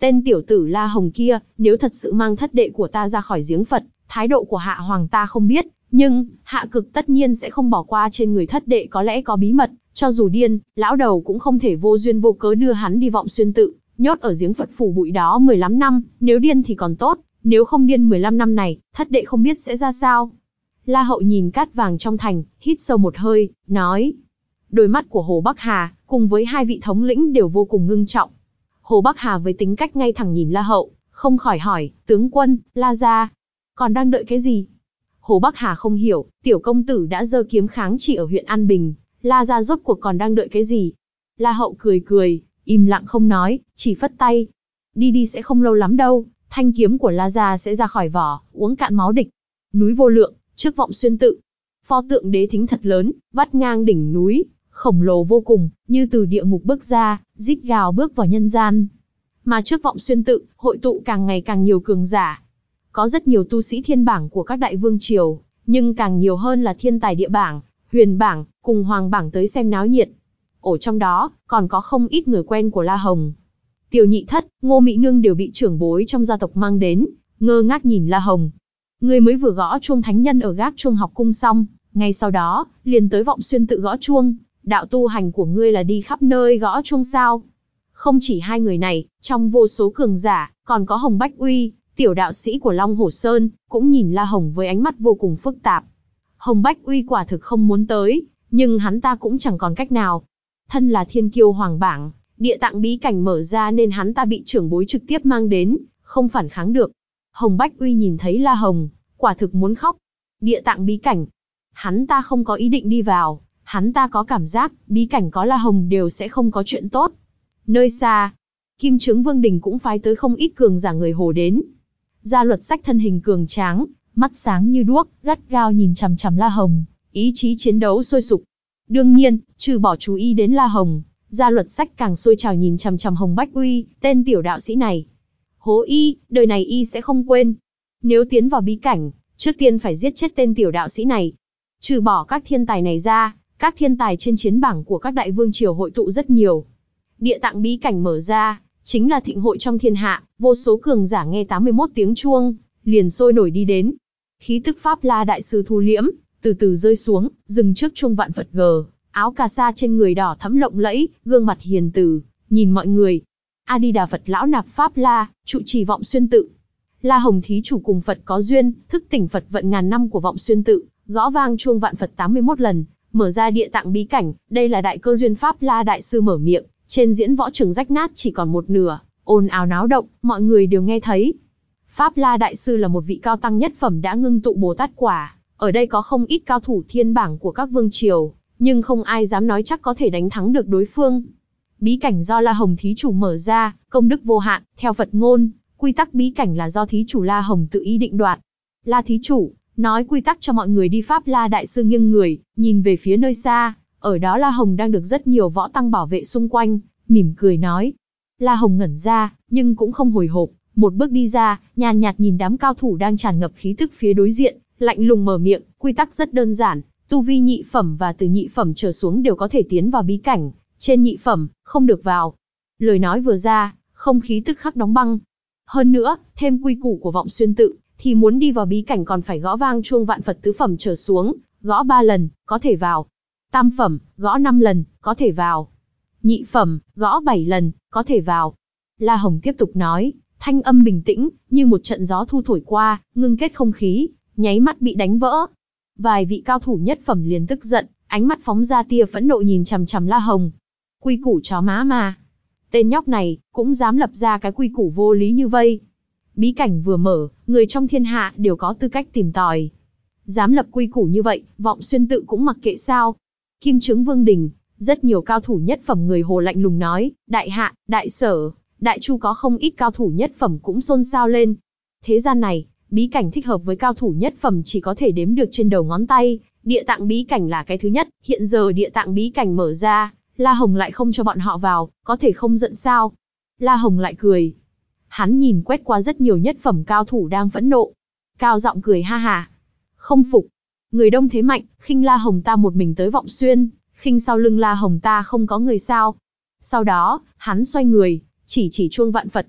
Tên tiểu tử La Hồng kia, nếu thật sự mang thất đệ của ta ra khỏi giếng Phật, thái độ của Hạ Hoàng ta không biết, nhưng, Hạ Cực tất nhiên sẽ không bỏ qua trên người thất đệ có lẽ có bí mật, cho dù điên, lão đầu cũng không thể vô duyên vô cớ đưa hắn đi Vọng Xuyên tự, nhốt ở giếng Phật phủ bụi đó mười lăm năm, nếu điên thì còn tốt, nếu không điên mười lăm năm này, thất đệ không biết sẽ ra sao. La Hậu nhìn cát vàng trong thành, hít sâu một hơi, nói. Đôi mắt của Hồ Bắc Hà, cùng với hai vị thống lĩnh đều vô cùng ngưng trọng. Hồ Bắc Hà với tính cách ngay thẳng nhìn La Hậu, không khỏi hỏi, tướng quân, La gia, còn đang đợi cái gì? Hồ Bắc Hà không hiểu, tiểu công tử đã giơ kiếm kháng chỉ ở huyện An Bình, La gia rốt cuộc còn đang đợi cái gì? La Hậu cười cười, im lặng không nói, chỉ phất tay. Đi đi sẽ không lâu lắm đâu, thanh kiếm của La gia sẽ ra khỏi vỏ, uống cạn máu địch. Núi Vô Lượng, trước Vọng Xuyên tự, pho tượng đế thính thật lớn, vắt ngang đỉnh núi, khổng lồ vô cùng, như từ địa ngục bước ra, rít gào bước vào nhân gian. Mà trước Vọng Xuyên tự, hội tụ càng ngày càng nhiều cường giả. Có rất nhiều tu sĩ thiên bảng của các đại vương triều, nhưng càng nhiều hơn là thiên tài địa bảng, huyền bảng, cùng hoàng bảng tới xem náo nhiệt. Ở trong đó, còn có không ít người quen của La Hồng. Tiểu Nhị Thất, Ngô Mỹ Nương đều bị trưởng bối trong gia tộc mang đến, ngơ ngác nhìn La Hồng. Ngươi mới vừa gõ chuông thánh nhân ở gác chuông học cung xong, ngay sau đó, liền tới Vọng Xuyên tự gõ chuông, đạo tu hành của ngươi là đi khắp nơi gõ chuông sao? Không chỉ hai người này, trong vô số cường giả, còn có Hồng Bách Uy, tiểu đạo sĩ của Long Hổ Sơn, cũng nhìn La Hồng với ánh mắt vô cùng phức tạp. Hồng Bách Uy quả thực không muốn tới, nhưng hắn ta cũng chẳng còn cách nào. Thân là thiên kiêu hoàng bảng, địa tạng bí cảnh mở ra nên hắn ta bị trưởng bối trực tiếp mang đến, không phản kháng được. Hồng Bách Uy nhìn thấy La Hồng, quả thực muốn khóc. Địa tạng bí cảnh, hắn ta không có ý định đi vào, hắn ta có cảm giác, bí cảnh có La Hồng đều sẽ không có chuyện tốt. Nơi xa, Kim Trướng Vương Đình cũng phái tới không ít cường giả người Hồ đến. Gia Luật Sách thân hình cường tráng, mắt sáng như đuốc, gắt gao nhìn chằm chằm La Hồng, ý chí chiến đấu sôi sục. Đương nhiên, trừ bỏ chú ý đến La Hồng, Gia Luật Sách càng sôi trào nhìn chằm chằm Hồng Bách Uy, tên tiểu đạo sĩ này. Hố y, đời này y sẽ không quên. Nếu tiến vào bí cảnh, trước tiên phải giết chết tên tiểu đạo sĩ này. Trừ bỏ các thiên tài này ra, các thiên tài trên chiến bảng của các đại vương triều hội tụ rất nhiều. Địa tạng bí cảnh mở ra, chính là thịnh hội trong thiên hạ, vô số cường giả nghe tám mươi mốt tiếng chuông, liền sôi nổi đi đến. Khí tức Pháp La đại sư thu liễm, từ từ rơi xuống, dừng trước chuông vạn Phật gờ, áo cà sa trên người đỏ thẫm lộng lẫy, gương mặt hiền từ, nhìn mọi người. A Di Đà Phật lão nạp Pháp La, trụ trì Vọng Xuyên tự. La Hồng thí chủ cùng Phật có duyên, thức tỉnh Phật vận ngàn năm của Vọng Xuyên tự, gõ vang chuông vạn Phật tám mươi mốt lần, mở ra địa tạng bí cảnh, đây là đại cơ duyên. Pháp La đại sư mở miệng, trên diễn võ trường rách nát chỉ còn một nửa, ồn ào náo động, mọi người đều nghe thấy. Pháp La đại sư là một vị cao tăng nhất phẩm đã ngưng tụ Bồ Tát quả, ở đây có không ít cao thủ thiên bảng của các vương triều, nhưng không ai dám nói chắc có thể đánh thắng được đối phương. Bí cảnh do La Hồng thí chủ mở ra, công đức vô hạn, theo Phật ngôn, quy tắc bí cảnh là do thí chủ La Hồng tự ý định đoạt. La thí chủ, nói quy tắc cho mọi người đi. Pháp La đại sư nghiêng người, nhìn về phía nơi xa, ở đó La Hồng đang được rất nhiều võ tăng bảo vệ xung quanh, mỉm cười nói. La Hồng ngẩn ra, nhưng cũng không hồi hộp, một bước đi ra, nhàn nhạt nhìn đám cao thủ đang tràn ngập khí tức phía đối diện, lạnh lùng mở miệng, quy tắc rất đơn giản, tu vi nhị phẩm và từ nhị phẩm trở xuống đều có thể tiến vào bí cảnh, trên nhị phẩm, không được vào. Lời nói vừa ra, không khí tức khắc đóng băng. Hơn nữa, thêm quy củ của Vọng Xuyên tự, thì muốn đi vào bí cảnh còn phải gõ vang chuông vạn Phật tứ phẩm trở xuống, gõ ba lần, có thể vào. Tam phẩm, gõ năm lần, có thể vào. Nhị phẩm, gõ bảy lần, có thể vào. La Hồng tiếp tục nói, thanh âm bình tĩnh, như một trận gió thu thổi qua, ngưng kết không khí, nháy mắt bị đánh vỡ. Vài vị cao thủ nhất phẩm liền tức giận, ánh mắt phóng ra tia phẫn nộ nhìn chằm chằm La Hồng. Quy củ chó má mà. Tên nhóc này, cũng dám lập ra cái quy củ vô lý như vây. Bí cảnh vừa mở, người trong thiên hạ đều có tư cách tìm tòi. Dám lập quy củ như vậy, Vọng Xuyên tự cũng mặc kệ sao. Kim Trướng Vương Đình, rất nhiều cao thủ nhất phẩm người Hồ lạnh lùng nói, đại hạ, đại sở, đại chu có không ít cao thủ nhất phẩm cũng xôn xao lên. Thế gian này, bí cảnh thích hợp với cao thủ nhất phẩm chỉ có thể đếm được trên đầu ngón tay, địa tạng bí cảnh là cái thứ nhất, hiện giờ địa tạng bí cảnh mở ra, La Hồng lại không cho bọn họ vào, có thể không giận sao? La Hồng lại cười. Hắn nhìn quét qua rất nhiều nhất phẩm cao thủ đang phẫn nộ. Cao giọng cười ha ha. Không phục. Người đông thế mạnh, khinh La Hồng ta một mình tới Vọng Xuyên, khinh sau lưng La Hồng ta không có người sao. Sau đó, hắn xoay người, chỉ chỉ chuông vạn Phật.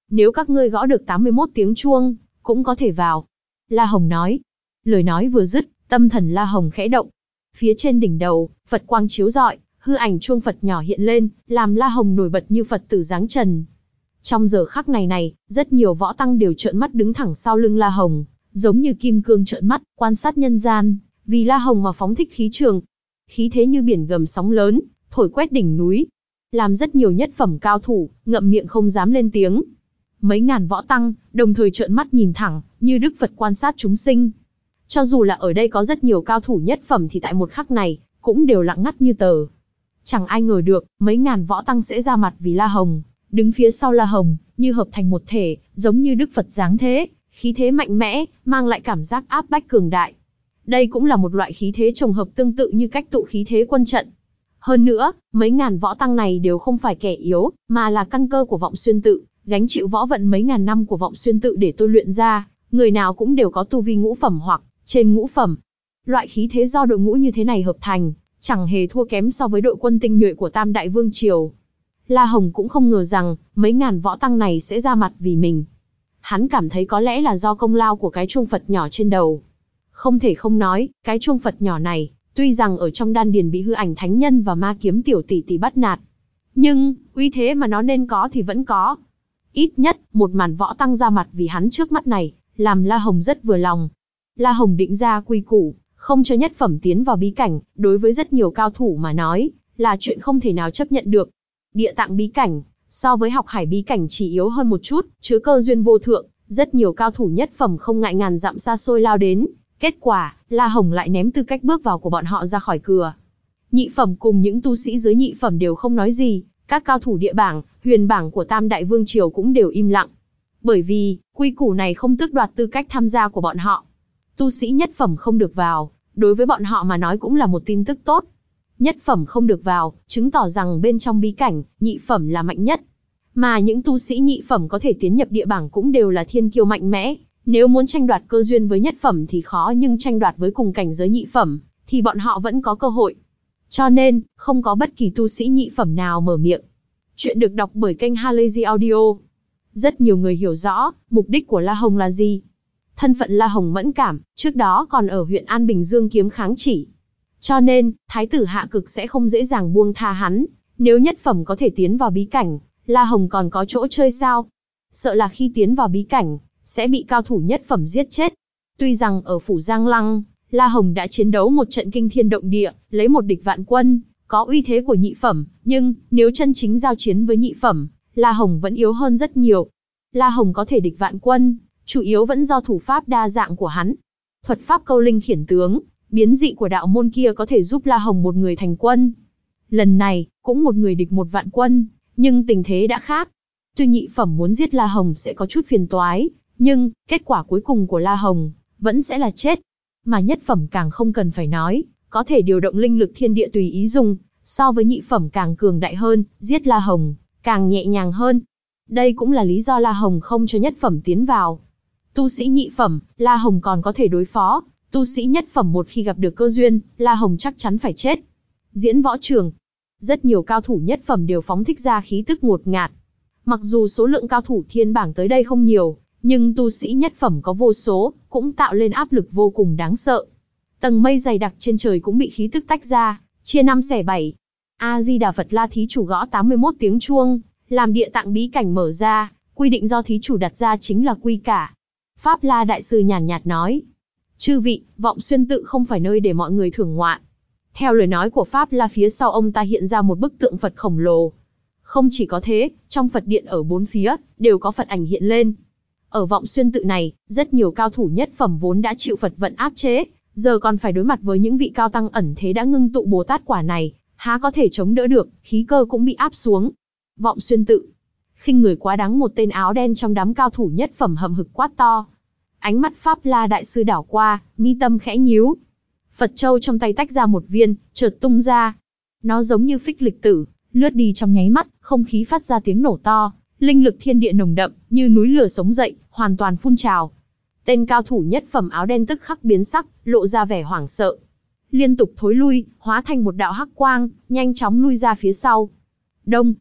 nếu các ngươi gõ được tám mươi mốt tiếng chuông, cũng có thể vào. La Hồng nói. Lời nói vừa dứt, tâm thần La Hồng khẽ động. Phía trên đỉnh đầu, Phật quang chiếu rọi, hư ảnh chuông Phật nhỏ hiện lên, làm La Hồng nổi bật như Phật tử giáng trần. Trong giờ khắc này này, rất nhiều võ tăng đều trợn mắt đứng thẳng sau lưng La Hồng, giống như kim cương trợn mắt, quan sát nhân gian, vì La Hồng mà phóng thích khí trường. Khí thế như biển gầm sóng lớn, thổi quét đỉnh núi, làm rất nhiều nhất phẩm cao thủ ngậm miệng không dám lên tiếng. Mấy ngàn võ tăng đồng thời trợn mắt nhìn thẳng, như Đức Phật quan sát chúng sinh. Cho dù là ở đây có rất nhiều cao thủ nhất phẩm thì tại một khắc này cũng đều lặng ngắt như tờ. Chẳng ai ngờ được mấy ngàn võ tăng sẽ ra mặt vì La Hồng, đứng phía sau La Hồng như hợp thành một thể, giống như Đức Phật giáng thế, khí thế mạnh mẽ, mang lại cảm giác áp bách cường đại. Đây cũng là một loại khí thế trùng hợp tương tự như cách tụ khí thế quân trận. Hơn nữa, mấy ngàn võ tăng này đều không phải kẻ yếu, mà là căn cơ của Vọng Xuyên Tự, gánh chịu võ vận mấy ngàn năm của Vọng Xuyên Tự để tôi luyện ra, người nào cũng đều có tu vi ngũ phẩm hoặc trên ngũ phẩm. Loại khí thế do đội ngũ như thế này hợp thành, chẳng hề thua kém so với đội quân tinh nhuệ của Tam Đại Vương Triều. La Hồng cũng không ngờ rằng, mấy ngàn võ tăng này sẽ ra mặt vì mình. Hắn cảm thấy có lẽ là do công lao của cái chuông Phật nhỏ trên đầu. Không thể không nói, cái chuông Phật nhỏ này, tuy rằng ở trong đan điền bị hư ảnh thánh nhân và ma kiếm tiểu tỷ tỷ bắt nạt, nhưng, uy thế mà nó nên có thì vẫn có. Ít nhất, một màn võ tăng ra mặt vì hắn trước mắt này, làm La Hồng rất vừa lòng. La Hồng định ra quy củ, không cho nhất phẩm tiến vào bí cảnh, đối với rất nhiều cao thủ mà nói, là chuyện không thể nào chấp nhận được. Địa tạng bí cảnh, so với học hải bí cảnh chỉ yếu hơn một chút, chứa cơ duyên vô thượng, rất nhiều cao thủ nhất phẩm không ngại ngàn dặm xa xôi lao đến. Kết quả, La Hồng lại ném tư cách bước vào của bọn họ ra khỏi cửa. Nhị phẩm cùng những tu sĩ dưới nhị phẩm đều không nói gì, các cao thủ địa bảng, huyền bảng của Tam Đại Vương Triều cũng đều im lặng. Bởi vì, quy củ này không tước đoạt tư cách tham gia của bọn họ. Tu sĩ nhất phẩm không được vào, đối với bọn họ mà nói cũng là một tin tức tốt. Nhất phẩm không được vào, chứng tỏ rằng bên trong bí cảnh, nhị phẩm là mạnh nhất. Mà những tu sĩ nhị phẩm có thể tiến nhập địa bảng cũng đều là thiên kiêu mạnh mẽ. Nếu muốn tranh đoạt cơ duyên với nhất phẩm thì khó, nhưng tranh đoạt với cùng cảnh giới nhị phẩm, thì bọn họ vẫn có cơ hội. Cho nên, không có bất kỳ tu sĩ nhị phẩm nào mở miệng. Chuyện được đọc bởi kênh Halazy Audio. Rất nhiều người hiểu rõ, mục đích của La Hồng là gì. Thân phận La Hồng mẫn cảm, trước đó còn ở huyện An Bình Dương kiếm kháng chỉ. Cho nên, Thái tử Hạ Cực sẽ không dễ dàng buông tha hắn. Nếu nhất phẩm có thể tiến vào bí cảnh, La Hồng còn có chỗ chơi sao? Sợ là khi tiến vào bí cảnh, sẽ bị cao thủ nhất phẩm giết chết. Tuy rằng ở phủ Giang Lăng, La Hồng đã chiến đấu một trận kinh thiên động địa, lấy một địch vạn quân, có uy thế của nhị phẩm, nhưng nếu chân chính giao chiến với nhị phẩm, La Hồng vẫn yếu hơn rất nhiều. La Hồng có thể địch vạn quân, chủ yếu vẫn do thủ pháp đa dạng của hắn. Thuật pháp câu linh khiển tướng, biến dị của đạo môn kia có thể giúp La Hồng một người thành quân. Lần này, cũng một người địch một vạn quân, nhưng tình thế đã khác. Tuy nhị phẩm muốn giết La Hồng sẽ có chút phiền toái, nhưng, kết quả cuối cùng của La Hồng, vẫn sẽ là chết. Mà nhất phẩm càng không cần phải nói, có thể điều động linh lực thiên địa tùy ý dùng, so với nhị phẩm càng cường đại hơn, giết La Hồng, càng nhẹ nhàng hơn. Đây cũng là lý do La Hồng không cho nhất phẩm tiến vào. Tu sĩ nhị phẩm, La Hồng còn có thể đối phó, tu sĩ nhất phẩm một khi gặp được cơ duyên, La Hồng chắc chắn phải chết. Diễn võ trường, rất nhiều cao thủ nhất phẩm đều phóng thích ra khí tức ngột ngạt. Mặc dù số lượng cao thủ thiên bảng tới đây không nhiều, nhưng tu sĩ nhất phẩm có vô số, cũng tạo lên áp lực vô cùng đáng sợ. Tầng mây dày đặc trên trời cũng bị khí tức tách ra, chia năm xẻ bảy. A-di-đà Phật, La thí chủ gõ tám mươi mốt tiếng chuông, làm địa tạng bí cảnh mở ra, quy định do thí chủ đặt ra chính là quy cả. Pháp La đại sư nhàn nhạt nói. Chư vị, Vọng Xuyên Tự không phải nơi để mọi người thưởng ngoạn. Theo lời nói của Pháp La, phía sau ông ta hiện ra một bức tượng Phật khổng lồ. Không chỉ có thế, trong Phật điện ở bốn phía, đều có Phật ảnh hiện lên. Ở Vọng Xuyên Tự này, rất nhiều cao thủ nhất phẩm vốn đã chịu Phật vận áp chế, giờ còn phải đối mặt với những vị cao tăng ẩn thế đã ngưng tụ Bồ Tát quả này, há có thể chống đỡ được, khí cơ cũng bị áp xuống. Vọng Xuyên Tự, khinh người quá đáng, một tên áo đen trong đám cao thủ nhất phẩm hậm hực quát to. Ánh mắt Pháp La đại sư đảo qua, mi tâm khẽ nhíu. Phật châu trong tay tách ra một viên, chợt tung ra. Nó giống như phích lịch tử, lướt đi trong nháy mắt, không khí phát ra tiếng nổ to, linh lực thiên địa nồng đậm, như núi lửa sống dậy, hoàn toàn phun trào. Tên cao thủ nhất phẩm áo đen tức khắc biến sắc, lộ ra vẻ hoảng sợ. Liên tục thối lui, hóa thành một đạo hắc quang, nhanh chóng lui ra phía sau. Đông,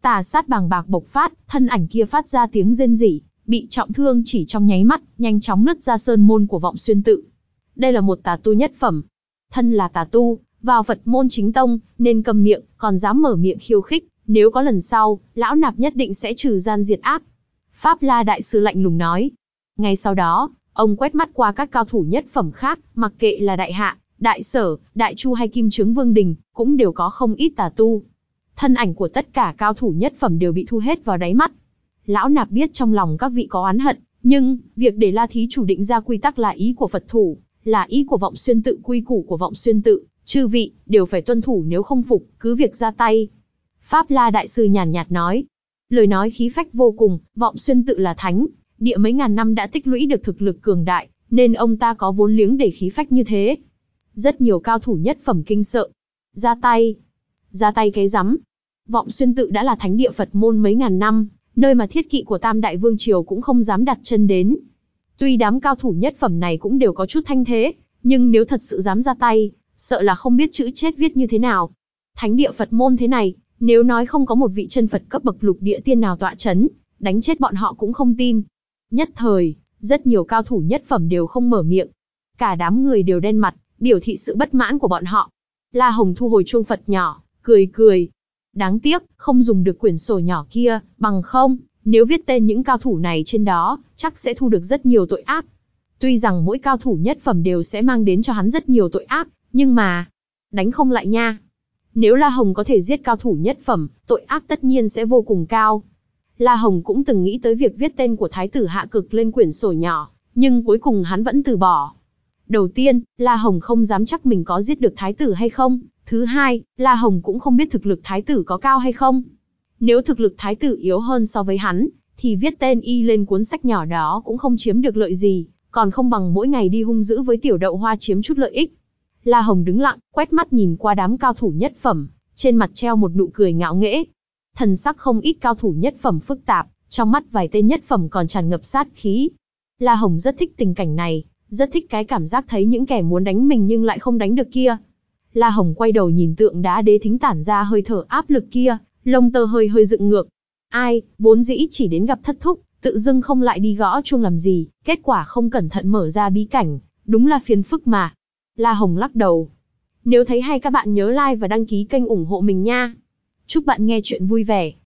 Tà sát bàng bạc bộc phát, thân ảnh kia phát ra tiếng rên rỉ, bị trọng thương chỉ trong nháy mắt, nhanh chóng lướt ra sơn môn của Vọng Xuyên tự. Đây là một tà tu nhất phẩm. Thân là tà tu, vào Phật môn chính tông, nên cầm miệng, còn dám mở miệng khiêu khích, nếu có lần sau, lão nạp nhất định sẽ trừ gian diệt ác. Pháp La đại sư lạnh lùng nói. Ngay sau đó, ông quét mắt qua các cao thủ nhất phẩm khác, mặc kệ là Đại Hạ, Đại Sở, Đại Chu hay Kim Chướng Vương Đình, cũng đều có không ít tà tu. Thân ảnh của tất cả cao thủ nhất phẩm đều bị thu hết vào đáy mắt. Lão nạp biết trong lòng các vị có oán hận, nhưng, việc để La thí chủ định ra quy tắc là ý của Phật thủ, là ý của Vọng Xuyên tự, quy củ của Vọng Xuyên tự, chư vị, đều phải tuân thủ, nếu không phục, cứ việc ra tay. Pháp La đại sư nhàn nhạt nói. Lời nói khí phách vô cùng, Vọng Xuyên tự là thánh, địa mấy ngàn năm đã tích lũy được thực lực cường đại, nên ông ta có vốn liếng để khí phách như thế. Rất nhiều cao thủ nhất phẩm kinh sợ. Ra tay. Ra tay cái rắm. Vọng Xuyên tự đã là thánh địa Phật môn mấy ngàn năm, nơi mà thiết kỵ của Tam Đại Vương Triều cũng không dám đặt chân đến. Tuy đám cao thủ nhất phẩm này cũng đều có chút thanh thế, nhưng nếu thật sự dám ra tay, sợ là không biết chữ chết viết như thế nào. Thánh địa Phật môn thế này, nếu nói không có một vị chân Phật cấp bậc lục địa tiên nào tọa chấn, đánh chết bọn họ cũng không tin. Nhất thời, rất nhiều cao thủ nhất phẩm đều không mở miệng. Cả đám người đều đen mặt, biểu thị sự bất mãn của bọn họ. La Hồng thu hồi chuông Phật nhỏ, cười cười. Đáng tiếc, không dùng được quyển sổ nhỏ kia, bằng không, nếu viết tên những cao thủ này trên đó, chắc sẽ thu được rất nhiều tội ác. Tuy rằng mỗi cao thủ nhất phẩm đều sẽ mang đến cho hắn rất nhiều tội ác, nhưng mà, đánh không lại nha. Nếu La Hồng có thể giết cao thủ nhất phẩm, tội ác tất nhiên sẽ vô cùng cao. La Hồng cũng từng nghĩ tới việc viết tên của Thái tử Hạ Cực lên quyển sổ nhỏ, nhưng cuối cùng hắn vẫn từ bỏ. Đầu tiên, La Hồng không dám chắc mình có giết được Thái tử hay không. Thứ hai, La Hồng cũng không biết thực lực Thái tử có cao hay không. Nếu thực lực Thái tử yếu hơn so với hắn, thì viết tên y lên cuốn sách nhỏ đó cũng không chiếm được lợi gì, còn không bằng mỗi ngày đi hung dữ với Tiểu Đậu Hoa chiếm chút lợi ích. La Hồng đứng lặng, quét mắt nhìn qua đám cao thủ nhất phẩm, trên mặt treo một nụ cười ngạo nghễ. Thần sắc không ít cao thủ nhất phẩm phức tạp, trong mắt vài tên nhất phẩm còn tràn ngập sát khí. La Hồng rất thích tình cảnh này, rất thích cái cảm giác thấy những kẻ muốn đánh mình nhưng lại không đánh được kia. La Hồng quay đầu nhìn tượng đá đế thính tản ra hơi thở áp lực kia, lông tơ hơi hơi dựng ngược. Ai, vốn dĩ chỉ đến gặp thất thúc, tự dưng không lại đi gõ chuông làm gì, kết quả không cẩn thận mở ra bí cảnh, đúng là phiền phức mà. La Hồng lắc đầu. Nếu thấy hay các bạn nhớ like và đăng ký kênh ủng hộ mình nha. Chúc bạn nghe chuyện vui vẻ.